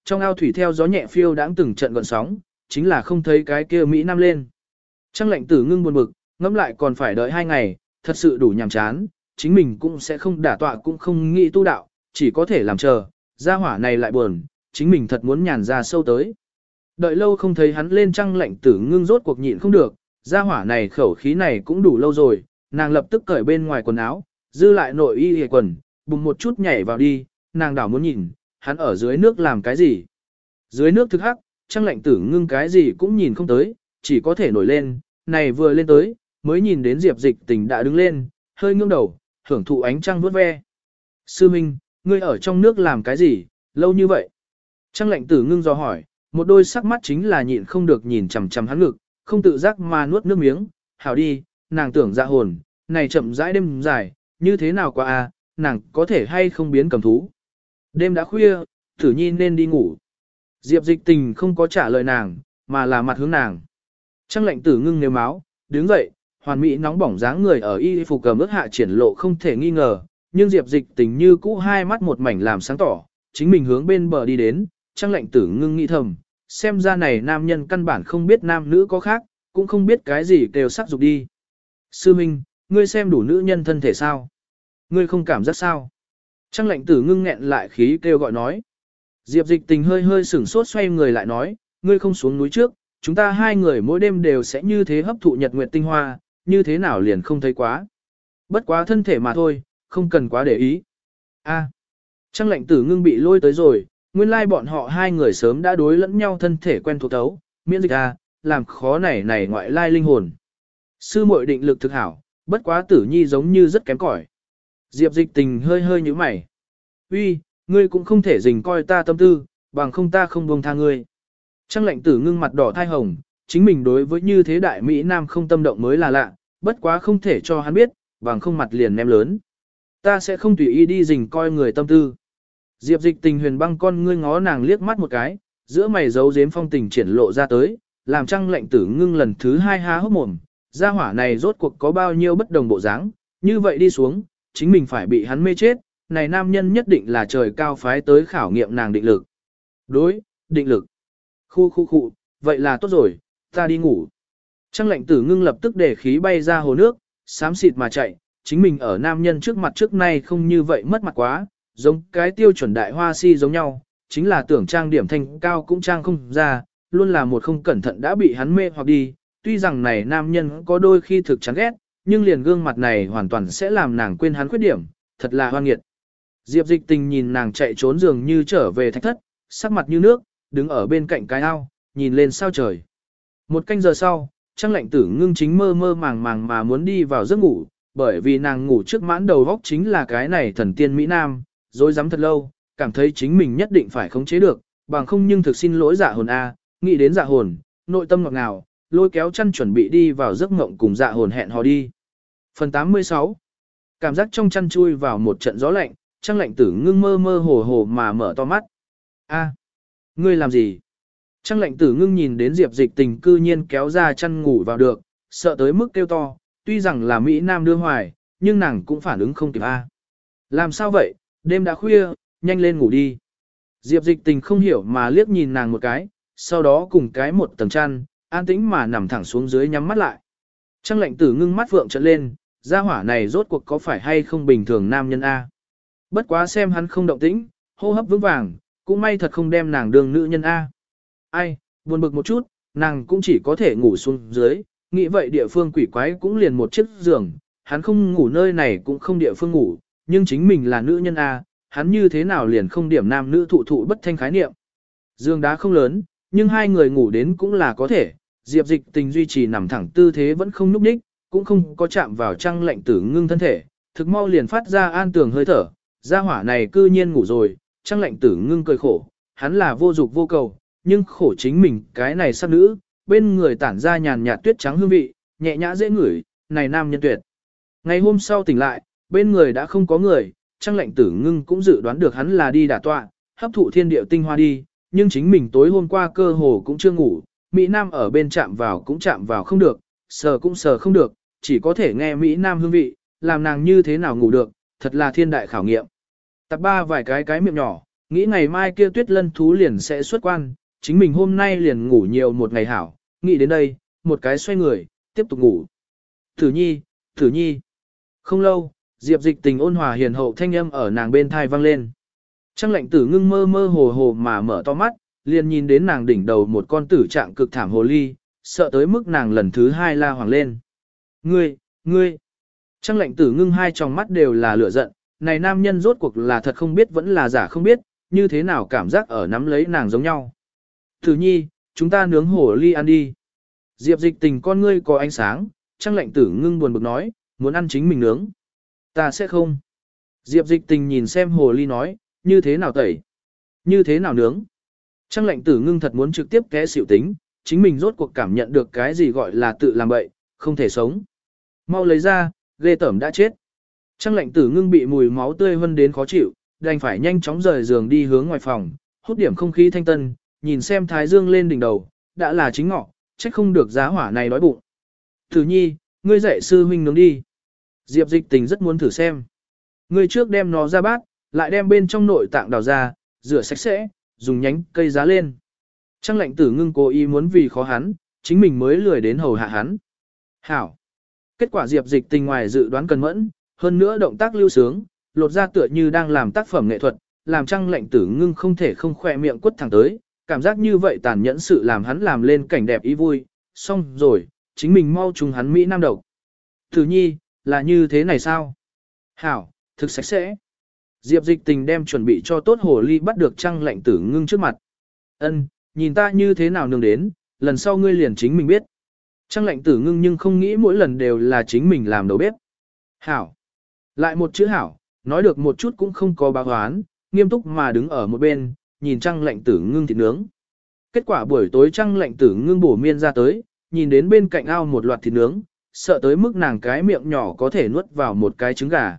trong ao thủy theo gió nhẹ phiêu đãng từng trận gợn sóng, chính là không thấy cái kia Mỹ Nam lên. Trang lệnh tử ngưng buồn bực, ngẫm lại còn phải đợi 2 ngày, thật sự đủ nhàm chán, chính mình cũng sẽ không đả tọa cũng không nghĩ tu đạo, chỉ có thể làm chờ, gia hỏa này lại buồn, chính mình thật muốn nhàn ra sâu tới. Đợi lâu không thấy hắn lên Trang lệnh tử ngưng rốt cuộc nhịn không được, gia hỏa này khẩu khí này cũng đủ lâu rồi, nàng lập tức cởi bên ngoài quần áo, dư lại nội y hề quần, bùng một chút nhảy vào đi, nàng đảo muốn nhìn, hắn ở dưới nước làm cái gì. Dưới nước thực hắc, Trang lệnh tử ngưng cái gì cũng nhìn không tới, chỉ có thể nổi lên, này vừa lên tới, mới nhìn đến Diệp Dịch Tình đã đứng lên, hơi ngưỡng đầu, hưởng thụ ánh trăng vuốt ve. Sư Minh, ngươi ở trong nước làm cái gì, lâu như vậy? Trang lệnh tử ngưng dò hỏi, một đôi sắc mắt chính là nhịn không được nhìn chằm chằm hắn ngực, không tự giác mà nuốt nước miếng, hảo đi, nàng tưởng dạ hồn, này chậm rãi đêm dài, như thế nào qua à, nàng có thể hay không biến cầm thú. Đêm đã khuya, Tử Nhi nên đi ngủ. Diệp Dịch Tình không có trả lời nàng, mà là mặt hướng nàng. Trang lệnh tử ngưng nếu máu, đứng dậy, hoàn mỹ nóng bỏng dáng người ở y phục cầm ướt hạ triển lộ không thể nghi ngờ, nhưng Diệp Dịch Tình như cũ hai mắt một mảnh làm sáng tỏ, chính mình hướng bên bờ đi đến, Trang lệnh tử ngưng nghĩ thầm, xem ra này nam nhân căn bản không biết nam nữ có khác, cũng không biết cái gì kêu sắc dục đi. Sư Minh, ngươi xem đủ nữ nhân thân thể sao? Ngươi không cảm giác sao? Trang lệnh tử ngưng nghẹn lại khí kêu gọi nói. Diệp Dịch Tình hơi hơi sửng sốt xoay người lại nói, ngươi không xuống núi trước, chúng ta hai người mỗi đêm đều sẽ như thế hấp thụ nhật nguyệt tinh hoa, như thế nào liền không thấy quá. Bất quá thân thể mà thôi, không cần quá để ý. Trang lệnh tử ngưng bị lôi tới rồi, nguyên lai bọn họ hai người sớm đã đối lẫn nhau thân thể quen thuộc thấu, miễn dịch làm khó này ngoại lai linh hồn. Sư muội định lực thực hảo, bất quá Tử Nhi giống như rất kém cỏi. Diệp Dịch Tình hơi hơi nhíu mày. Uy, ngươi cũng không thể dình coi ta tâm tư, bằng không ta không buông tha ngươi. Trang lệnh tử ngưng mặt đỏ thai hồng, chính mình đối với như thế đại Mỹ Nam không tâm động mới là lạ, bất quá không thể cho hắn biết, bằng không mặt liền ném lớn. Ta sẽ không tùy ý đi dình coi người tâm tư. Diệp Dịch Tình huyền băng con ngươi ngó nàng liếc mắt một cái, giữa mày giấu giếm phong tình triển lộ ra tới, làm Trang lệnh tử ngưng lần thứ 2 há hốc mồm, gia hỏa này rốt cuộc có bao nhiêu bất đồng bộ dáng, như vậy đi xuống, chính mình phải bị hắn mê chết, này nam nhân nhất định là trời cao phái tới khảo nghiệm nàng định lực. Đối, định lực. Khu, vậy là tốt rồi, ta đi ngủ. Trang lệnh tử ngưng lập tức để khí bay ra hồ nước, xám xịt mà chạy, chính mình ở nam nhân trước mặt trước nay không như vậy mất mặt quá, giống cái tiêu chuẩn đại hoa si giống nhau, chính là tưởng trang điểm thanh cao cũng trang không ra, luôn là một không cẩn thận đã bị hắn mê hoặc đi, tuy rằng này nam nhân có đôi khi thực chán ghét, nhưng liền gương mặt này hoàn toàn sẽ làm nàng quên hắn khuyết điểm, thật là hoan nghiệt. Diệp Dịch Tình nhìn nàng chạy trốn dường như trở về thạch thất, sắc mặt như nước, đứng ở bên cạnh cái ao, nhìn lên sao trời. Một canh giờ sau, Trang lệnh tử ngưng chính mơ mơ màng màng mà muốn đi vào giấc ngủ, bởi vì nàng ngủ trước mãn đầu góc chính là cái này thần tiên Mỹ Nam, rồi dám thật lâu, cảm thấy chính mình nhất định phải khống chế được, bằng không nhưng thực xin lỗi dạ hồn nghĩ đến dạ hồn, nội tâm ngọt ngào, lôi kéo chăn chuẩn bị đi vào giấc ngộng cùng dạ hồn hẹn hò đi. Phần 86. Cảm giác trong chăn chui vào một trận gió lạnh, Trang lệnh tử ngưng mơ mơ hồ hồ mà mở to mắt. Ngươi làm gì? Trang lệnh tử ngưng nhìn đến Diệp Dịch Tình cư nhiên kéo ra chăn ngủ vào được, sợ tới mức kêu to, tuy rằng là Mỹ Nam đưa hoài, nhưng nàng cũng phản ứng không kịp Làm sao vậy, đêm đã khuya, nhanh lên ngủ đi. Diệp Dịch Tình không hiểu mà liếc nhìn nàng một cái, sau đó cùng cái một tầng chăn, an tĩnh mà nằm thẳng xuống dưới nhắm mắt lại. Trang lệnh tử ngưng mắt vượng trợn lên, gia hỏa này rốt cuộc có phải hay không bình thường nam nhân Bất quá xem hắn không động tĩnh, hô hấp vững vàng, cũng may thật không đem nàng đương nữ nhân buồn bực một chút, nàng cũng chỉ có thể ngủ xuống dưới, nghĩ vậy địa phương quỷ quái cũng liền một chiếc giường, hắn không ngủ nơi này cũng không địa phương ngủ, nhưng chính mình là nữ nhân hắn như thế nào liền không điểm nam nữ thụ thụ bất thanh khái niệm. Giường đá không lớn, nhưng hai người ngủ đến cũng là có thể, Diệp Dịch Tình duy trì nằm thẳng tư thế vẫn không nhúc nhích, cũng không có chạm vào Trang lệnh tử ngưng thân thể, thực mau liền phát ra an tường hơi thở, gia hỏa này cư nhiên ngủ rồi, Trang lệnh tử ngưng cười khổ, hắn là vô dục vô cầu, nhưng khổ chính mình cái này sắc nữ, bên người tản ra nhàn nhạt tuyết trắng hương vị, nhẹ nhã dễ ngửi, này nam nhân tuyệt. Ngày hôm sau tỉnh lại, bên người đã không có người, Trang lệnh tử ngưng cũng dự đoán được hắn là đi đả tọa, hấp thụ thiên điệu tinh hoa đi, nhưng chính mình tối hôm qua cơ hồ cũng chưa ngủ, Mỹ Nam ở bên chạm vào cũng chạm vào không được, sờ cũng sờ không được, chỉ có thể nghe Mỹ Nam hương vị, làm nàng như thế nào ngủ được, thật là thiên đại khảo nghiệm. Tập ba vài cái miệng nhỏ, Nghĩ ngày mai kia tuyết lân thú liền sẽ xuất quan, chính mình hôm nay liền ngủ nhiều một ngày hảo, nghĩ đến đây, một cái xoay người, tiếp tục ngủ. Thử nhi, thử nhi. Không lâu, Diệp Dịch Tình ôn hòa hiền hậu thanh âm ở nàng bên thai vang lên. Trăng lệnh tử ngưng mơ mơ hồ hồ mà mở to mắt, liền nhìn đến nàng đỉnh đầu một con tử trạng cực thảm hồ ly, sợ tới mức nàng lần thứ hai la hoàng lên. Ngươi. Trăng lệnh tử ngưng hai tròng mắt đều là lửa giận, này nam nhân rốt cuộc là thật không biết vẫn là giả không biết, như thế nào cảm giác ở nắm lấy nàng giống nhau. Thử nhi, chúng ta nướng hồ ly ăn đi. Diệp Dịch Tình con ngươi có ánh sáng, Trăng lệnh tử ngưng buồn bực nói, muốn ăn chính mình nướng. Ta sẽ không. Diệp Dịch Tình nhìn xem hồ ly nói, như thế nào tẩy, như thế nào nướng. Trăng lệnh tử ngưng thật muốn trực tiếp té xỉu tính, chính mình rốt cuộc cảm nhận được cái gì gọi là tự làm bậy, không thể sống. Mau lấy ra, ghê tởm đã chết. Trăng lệnh tử ngưng bị mùi máu tươi hơn đến khó chịu, đành phải nhanh chóng rời giường đi hướng ngoài phòng, hút điểm không khí thanh tân, nhìn xem thái dương lên đỉnh đầu, đã là chính ngọ, trách không được giá hỏa này đói bụng. Thử nhi, ngươi dạy sư huynh nướng đi. Diệp Dịch Tình rất muốn thử xem. Ngươi trước đem nó ra bát, lại đem bên trong nội tạng đào ra, rửa sạch sẽ, dùng nhánh cây giá lên. Trăng lệnh tử ngưng cố ý muốn vì khó hắn, chính mình mới lười đến hầu hạ hắn. Hảo. Kết quả Diệp Dịch Tình ngoài dự đoán cần mẫn, hơn nữa động tác lưu sướng, lột ra tựa như đang làm tác phẩm nghệ thuật, làm Trăng lệnh tử ngưng không thể không khỏe miệng quất thẳng tới, cảm giác như vậy tàn nhẫn sự làm hắn làm lên cảnh đẹp ý vui, xong rồi, chính mình mau trùng hắn Mỹ Nam độc. Thử nhi, là như thế này sao? Hảo, thực sạch sẽ. Diệp Dịch Tình đem chuẩn bị cho tốt hồ ly bắt được Trăng lệnh tử ngưng trước mặt. Ân, nhìn ta như thế nào nương đến, lần sau ngươi liền chính mình biết. Trăng lệnh tử ngưng nhưng không nghĩ mỗi lần đều là chính mình làm đầu bếp. Hảo. Lại một chữ hảo, nói được một chút cũng không có báo hoán, nghiêm túc mà đứng ở một bên, nhìn Trăng lệnh tử ngưng thịt nướng. Kết quả buổi tối Trăng lệnh tử ngưng bổ miên ra tới, nhìn đến bên cạnh ao một loạt thịt nướng, sợ tới mức nàng cái miệng nhỏ có thể nuốt vào một cái trứng gà.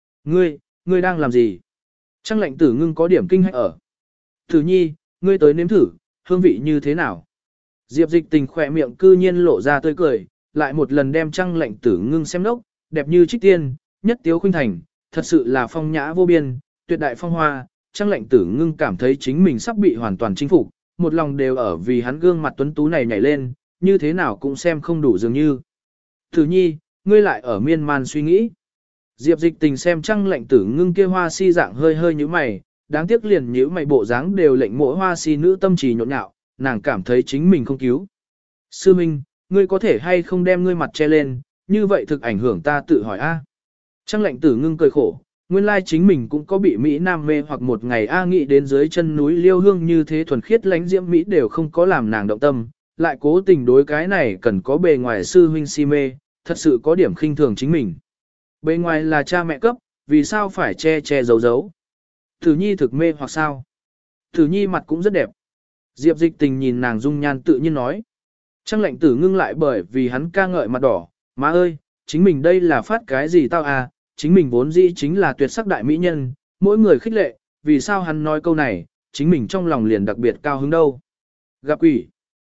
Ngươi đang làm gì? Trăng lệnh tử ngưng có điểm kinh hãi ở. Thử nhi, ngươi tới nếm thử, hương vị như thế nào? Diệp Dịch Tình khỏe miệng cư nhiên lộ ra tươi cười, lại một lần đem Trăng lệnh tử ngưng xem nốc, đẹp như trích tiên, nhất tiếu khuynh thành, thật sự là phong nhã vô biên, tuyệt đại phong hoa. Trăng lệnh tử ngưng cảm thấy chính mình sắp bị hoàn toàn chinh phục, một lòng đều ở vì hắn gương mặt tuấn tú này nhảy lên, như thế nào cũng xem không đủ dường như. Thử nhi, ngươi lại ở miên man suy nghĩ. Diệp Dịch Tình xem Trăng lệnh tử ngưng kia hoa si dạng hơi hơi như mày, đáng tiếc liền nhíu mày bộ dáng đều lệnh mỗi hoa si nữ tâm trì nhộn nhạo, nàng cảm thấy chính mình không cứu. Sư Minh, ngươi có thể hay không đem ngươi mặt che lên, như vậy thực ảnh hưởng ta tự hỏi a. Trăng lệnh tử ngưng cười khổ, nguyên lai chính mình cũng có bị Mỹ Nam mê hoặc một ngày nghĩ đến dưới chân núi liêu hương như thế thuần khiết lánh diễm Mỹ đều không có làm nàng động tâm, lại cố tình đối cái này cần có bề ngoài sư huynh si mê, thật sự có điểm khinh thường chính mình. Bề ngoài là cha mẹ cấp, vì sao phải che che giấu giấu? Thử nhi thực mê hoặc sao? Thử nhi mặt cũng rất đẹp. Diệp Dịch Tình nhìn nàng dung nhan tự nhiên nói. Trăng lệnh tử ngưng lại bởi vì hắn ca ngợi mặt đỏ, má ơi, chính mình đây là phát cái gì tao à, chính mình vốn dĩ chính là tuyệt sắc đại mỹ nhân, mỗi người khích lệ, vì sao hắn nói câu này, chính mình trong lòng liền đặc biệt cao hứng đâu. Gặp quỷ.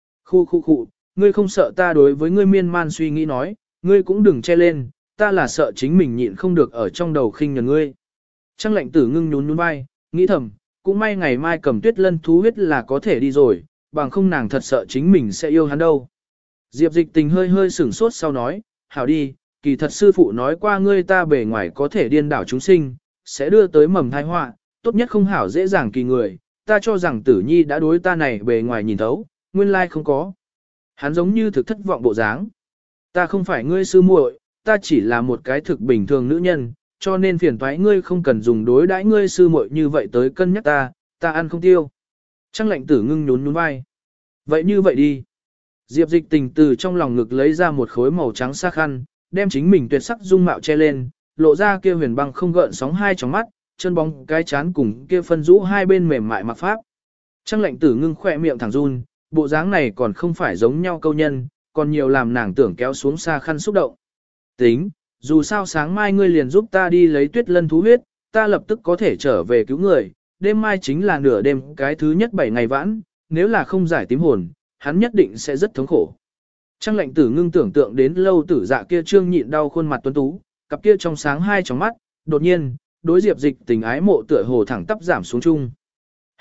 Khu, ngươi không sợ ta đối với ngươi miên man suy nghĩ nói, ngươi cũng đừng che lên, ta là sợ chính mình nhịn không được ở trong đầu khinh nhờn ngươi. Trăng lệnh tử ngưng nhún vai, nghĩ thầm, cũng may ngày mai cầm tuyết lân thú huyết là có thể đi rồi, bằng không nàng thật sợ chính mình sẽ yêu hắn đâu. Diệp Dịch Tình hơi hơi sửng sốt sau nói, hảo đi, kỳ thật sư phụ nói qua ngươi ta bề ngoài có thể điên đảo chúng sinh, sẽ đưa tới mầm tai họa, tốt nhất không hảo dễ dàng kỳ người, ta cho rằng tử nhi đã đối ta này bề ngoài nhìn thấu, nguyên lai không có. Hắn giống như thực thất vọng bộ dáng. Ta không phải ngươi sư muội, ta chỉ là một cái thực bình thường nữ nhân, cho nên phiền toái ngươi không cần dùng đối đãi ngươi sư muội như vậy tới cân nhắc ta ăn không tiêu. Trăng lệnh tử ngưng nhún vai. Vậy như vậy đi. Diệp Dịch Tình từ trong lòng ngực lấy ra một khối màu trắng sa khăn, đem chính mình tuyệt sắc dung mạo che lên, lộ ra kia huyền băng không gợn sóng hai tròng mắt, chân bóng cái chán cùng kia phân rũ hai bên mềm mại mặc pháp. Trăng lệnh tử ngưng khỏe miệng thẳng run, bộ dáng này còn không phải giống nhau câu nhân, còn nhiều làm nàng tưởng kéo xuống sa khăn xúc động. Tính, dù sao sáng mai ngươi liền giúp ta đi lấy tuyết lân thú huyết, ta lập tức có thể trở về cứu người, đêm mai chính là nửa đêm cái thứ nhất 7 ngày vãn, nếu là không giải tím hồn, hắn nhất định sẽ rất thống khổ. Trăng lệnh tử ngưng tưởng tượng đến lâu tử dạ kia trương nhịn đau khuôn mặt tuấn tú, cặp kia trong sáng hai tròng mắt, đột nhiên, đối Diệp Dịch Tình ái mộ tựa hồ thẳng tắp giảm xuống chung.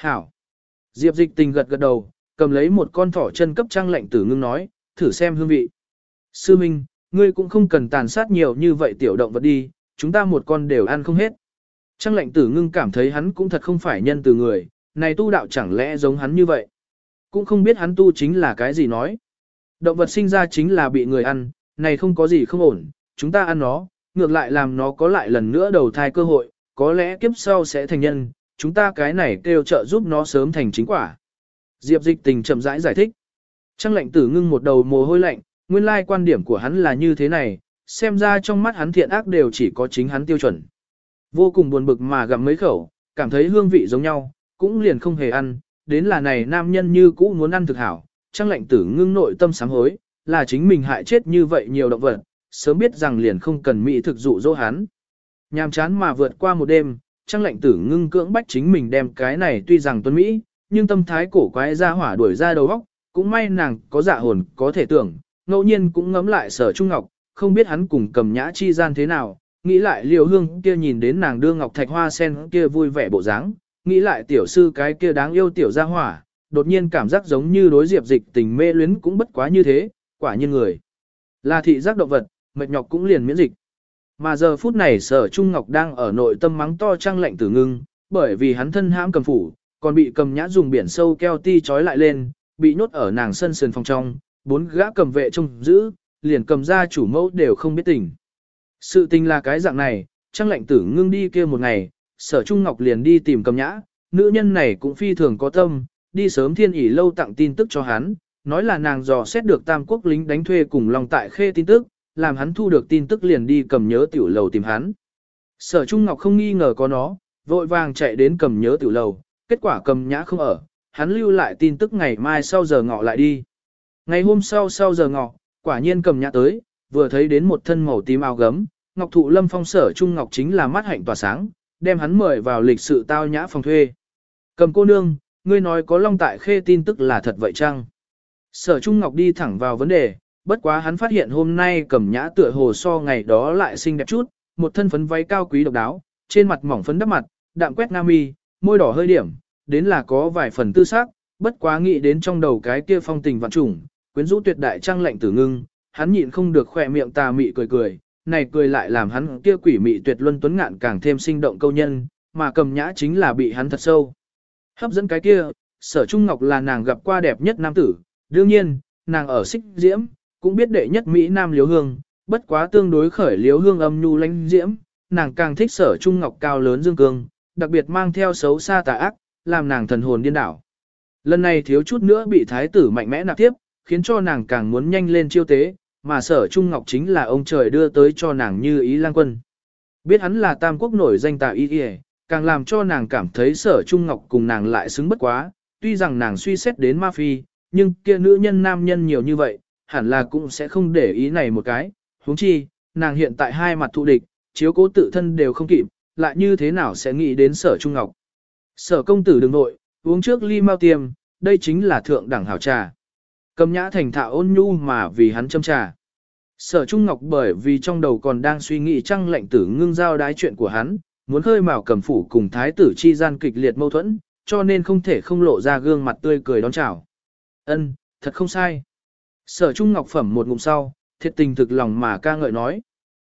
Hảo. Diệp Dịch Tình gật gật đầu, cầm lấy một con thỏ chân cấp Trang Lệnh Tử Ngưng nói, thử xem hương vị. Sư Minh, ngươi cũng không cần tàn sát nhiều như vậy tiểu động vật đi, chúng ta một con đều ăn không hết. Trang Lệnh Tử Ngưng cảm thấy hắn cũng thật không phải nhân từ người, này tu đạo chẳng lẽ giống hắn như vậy. Cũng không biết hắn tu chính là cái gì nói. Động vật sinh ra chính là bị người ăn, này không có gì không ổn, chúng ta ăn nó, ngược lại làm nó có lại lần nữa đầu thai cơ hội, có lẽ kiếp sau sẽ thành nhân, chúng ta cái này kêu trợ giúp nó sớm thành chính quả. Diệp Dịch Tình chậm rãi giải thích. Trang Lệnh Tử Ngưng một đầu mồ hôi lạnh, nguyên lai quan điểm của hắn là như thế này, xem ra trong mắt hắn thiện ác đều chỉ có chính hắn tiêu chuẩn. Vô cùng buồn bực mà gặm mấy khẩu, cảm thấy hương vị giống nhau, cũng liền không hề ăn, đến là này nam nhân như cũ muốn ăn thực hảo. Trang Lệnh Tử Ngưng nội tâm sám hối, là chính mình hại chết như vậy nhiều động vật, sớm biết rằng liền không cần mỹ thực dụ dỗ hắn. Nhàm chán mà vượt qua một đêm, Trang Lệnh Tử Ngưng cưỡng bách chính mình đem cái này tuy rằng tuân mỹ, nhưng tâm thái cổ quái ra hỏa đuổi ra đầu óc, cũng may nàng có dạ hồn có thể tưởng, ngẫu nhiên cũng ngẫm lại Sở Trung Ngọc, không biết hắn cùng Cầm Nhã chi gian thế nào, nghĩ lại Liêu Hương kia nhìn đến nàng đưa ngọc thạch hoa sen kia vui vẻ bộ dáng, nghĩ lại tiểu sư cái kia đáng yêu tiểu gia hỏa, đột nhiên cảm giác giống như đối Diệp Dịch Tình mê luyến cũng bất quá như thế, quả nhiên người là thị giác động vật, mệt nhọc cũng liền miễn dịch. Mà giờ phút này Sở Trung Ngọc đang ở nội tâm mắng to Trang Lệnh Tử Ngưng, bởi vì hắn thân hãm cầm phủ, còn bị Cầm Nhã dùng biển sâu keo ti trói lại lên, bị nhốt ở nàng sân sườn phòng trong, 4 gã cầm vệ trông giữ, liền cầm ra chủ mẫu đều không biết tình. Sự tình là cái dạng này, Trang Lệnh Tử Ngưng đi kia một ngày, Sở Trung Ngọc liền đi tìm Cầm Nhã, nữ nhân này cũng phi thường có tâm, đi sớm Thiên ỉ lâu tặng tin tức cho hắn, nói là nàng dò xét được Tam Quốc lính đánh thuê cùng Long Tại Khê tin tức, làm hắn thu được tin tức liền đi Cầm Nhớ tiểu lầu tìm hắn. Sở Trung Ngọc không nghi ngờ có nó, vội vàng chạy đến Cầm Nhớ tiểu lầu, kết quả Cầm Nhã không ở, hắn lưu lại tin tức ngày mai sau giờ ngọ lại đi. Ngày hôm sau sau giờ ngọ, quả nhiên Cầm Nhã tới, vừa thấy đến một thân màu tím áo gấm, Ngọc Thụ Lâm Phong Sở Trung Ngọc chính là mắt hạnh tỏa sáng, đem hắn mời vào lịch sự tao nhã phòng thuê. Cầm cô nương, ngươi nói có Long Tại Khê tin tức là thật vậy chăng? Sở Trung Ngọc đi thẳng vào vấn đề, bất quá hắn phát hiện hôm nay Cầm Nhã tựa hồ so ngày đó lại xinh đẹp chút, một thân phấn váy cao quý độc đáo, trên mặt mỏng phấn đắp mặt, đạm quét nam mi, môi đỏ hơi điểm, đến là có vài phần tư sắc, bất quá nghĩ đến trong đầu cái kia phong tình vạn trùng, quyến rũ tuyệt đại Trang Lệnh Tử Ngưng, hắn nhịn không được khỏe miệng tà mị cười cười, này cười lại làm hắn kia quỷ mị tuyệt luân tuấn ngạn càng thêm sinh động câu nhân, mà Cầm Nhã chính là bị hắn thật sâu hấp dẫn cái kia. Sở Trung Ngọc là nàng gặp qua đẹp nhất nam tử, đương nhiên, nàng ở Xích Diễm, cũng biết đệ nhất Mỹ Nam Liếu Hương, bất quá tương đối khởi Liếu Hương âm nhu lãnh diễm, nàng càng thích Sở Trung Ngọc cao lớn dương cương, đặc biệt mang theo xấu xa tà ác, làm nàng thần hồn điên đảo. Lần này thiếu chút nữa bị thái tử mạnh mẽ nạp tiếp, khiến cho nàng càng muốn nhanh lên chiêu tế, mà Sở Trung Ngọc chính là ông trời đưa tới cho nàng Như Ý Lang Quân. Biết hắn là Tam Quốc nổi danh tà y y, càng làm cho nàng cảm thấy Sở Trung Ngọc cùng nàng lại xứng bất quá, tuy rằng nàng suy xét đến ma phi, nhưng kia nữ nhân nam nhân nhiều như vậy, hẳn là cũng sẽ không để ý này một cái, huống chi, nàng hiện tại hai mặt thù địch, chiếu cố tự thân đều không kịp, lại như thế nào sẽ nghĩ đến Sở Trung Ngọc. Sở công tử đừng nội, uống trước ly mau tiêm, đây chính là thượng đẳng hảo trà. Cầm Nhã thành thạo ôn nhu mà vì hắn châm trà. Sở Trung Ngọc bởi vì trong đầu còn đang suy nghĩ Trang Lệnh Tử Ngưng giao đái chuyện của hắn, muốn khơi mào Cầm phủ cùng thái tử chi gian kịch liệt mâu thuẫn, cho nên không thể không lộ ra gương mặt tươi cười đón chào. Ân, thật không sai. Sở Trung Ngọc phẩm một ngụm sau, thiệt tình thực lòng mà ca ngợi nói.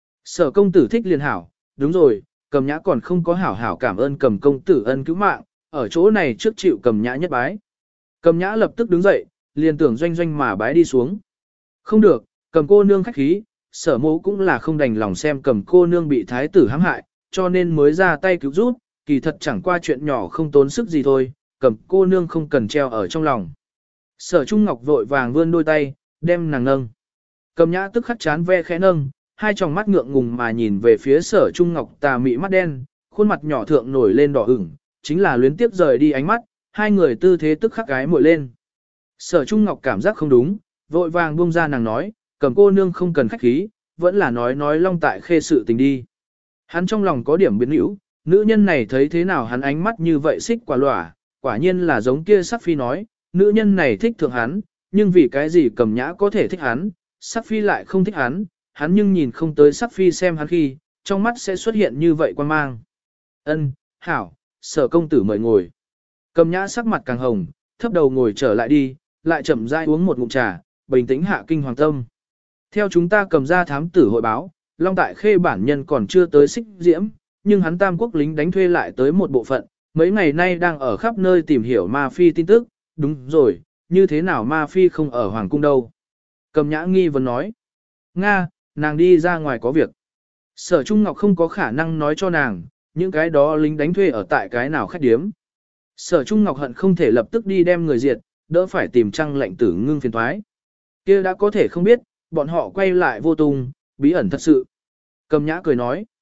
Sở công tử thích liền hảo, đúng rồi, Cầm Nhã còn không có hảo hảo cảm ơn Cầm công tử ân cứu mạng, ở chỗ này trước chịu Cầm Nhã nhất bái. Cầm Nhã lập tức đứng dậy, liền tưởng doanh doanh mà bái đi xuống. Không được, Cầm cô nương khách khí, Sở mẫu cũng là không đành lòng xem Cầm cô nương bị thái tử hãm hại, cho nên mới ra tay cứu giúp, kỳ thật chẳng qua chuyện nhỏ không tốn sức gì thôi, Cầm cô nương không cần treo ở trong lòng. Sở Trung Ngọc vội vàng vươn đôi tay, đem nàng nâng. Cầm Nhã tức khắc chán ve khẽ nâng, hai tròng mắt ngượng ngùng mà nhìn về phía Sở Trung Ngọc tà mị mắt đen, khuôn mặt nhỏ thượng nổi lên đỏ ửng, chính là luyến tiếp rời đi ánh mắt, hai người tư thế tức khắc gái muội lên. Sở Trung Ngọc cảm giác không đúng, vội vàng buông ra nàng nói, Cầm cô nương không cần khách khí, vẫn là nói Long Tại Khê sự tình đi. Hắn trong lòng có điểm biến hữu, nữ nhân này thấy thế nào hắn ánh mắt như vậy xích quả lòa, quả nhiên là giống kia Sắc Phi nói, nữ nhân này thích thượng hắn, nhưng vì cái gì Cầm Nhã có thể thích hắn, Sắc Phi lại không thích hắn, hắn nhưng nhìn không tới Sắc Phi xem hắn khi, trong mắt sẽ xuất hiện như vậy quan mang. Ân, hảo, Sở công tử mời ngồi. Cầm nhã sắc mặt càng hồng, thấp đầu ngồi trở lại đi, lại chậm rãi uống một ngụm trà, bình tĩnh hạ kinh hoàng tâm. Theo chúng ta cầm ra thám tử hội báo, Long Tại Khê bản nhân còn chưa tới Xích Diễm, nhưng hắn Tam Quốc lính đánh thuê lại tới một bộ phận, mấy ngày nay đang ở khắp nơi tìm hiểu Ma Phi tin tức, đúng rồi, như thế nào Ma Phi không ở Hoàng Cung đâu. Cầm nhã nghi vấn nói, Nga, nàng đi ra ngoài có việc. Sở Trung Ngọc không có khả năng nói cho nàng, những cái đó lính đánh thuê ở tại cái nào khách điếm. Sở Trung Ngọc hận không thể lập tức đi đem người diệt, đỡ phải tìm Trăng Lệnh Tử Ngưng phiền toái. Kia đã có thể không biết, bọn họ quay lại vô tung, bí ẩn thật sự. Cầm nhã cười nói,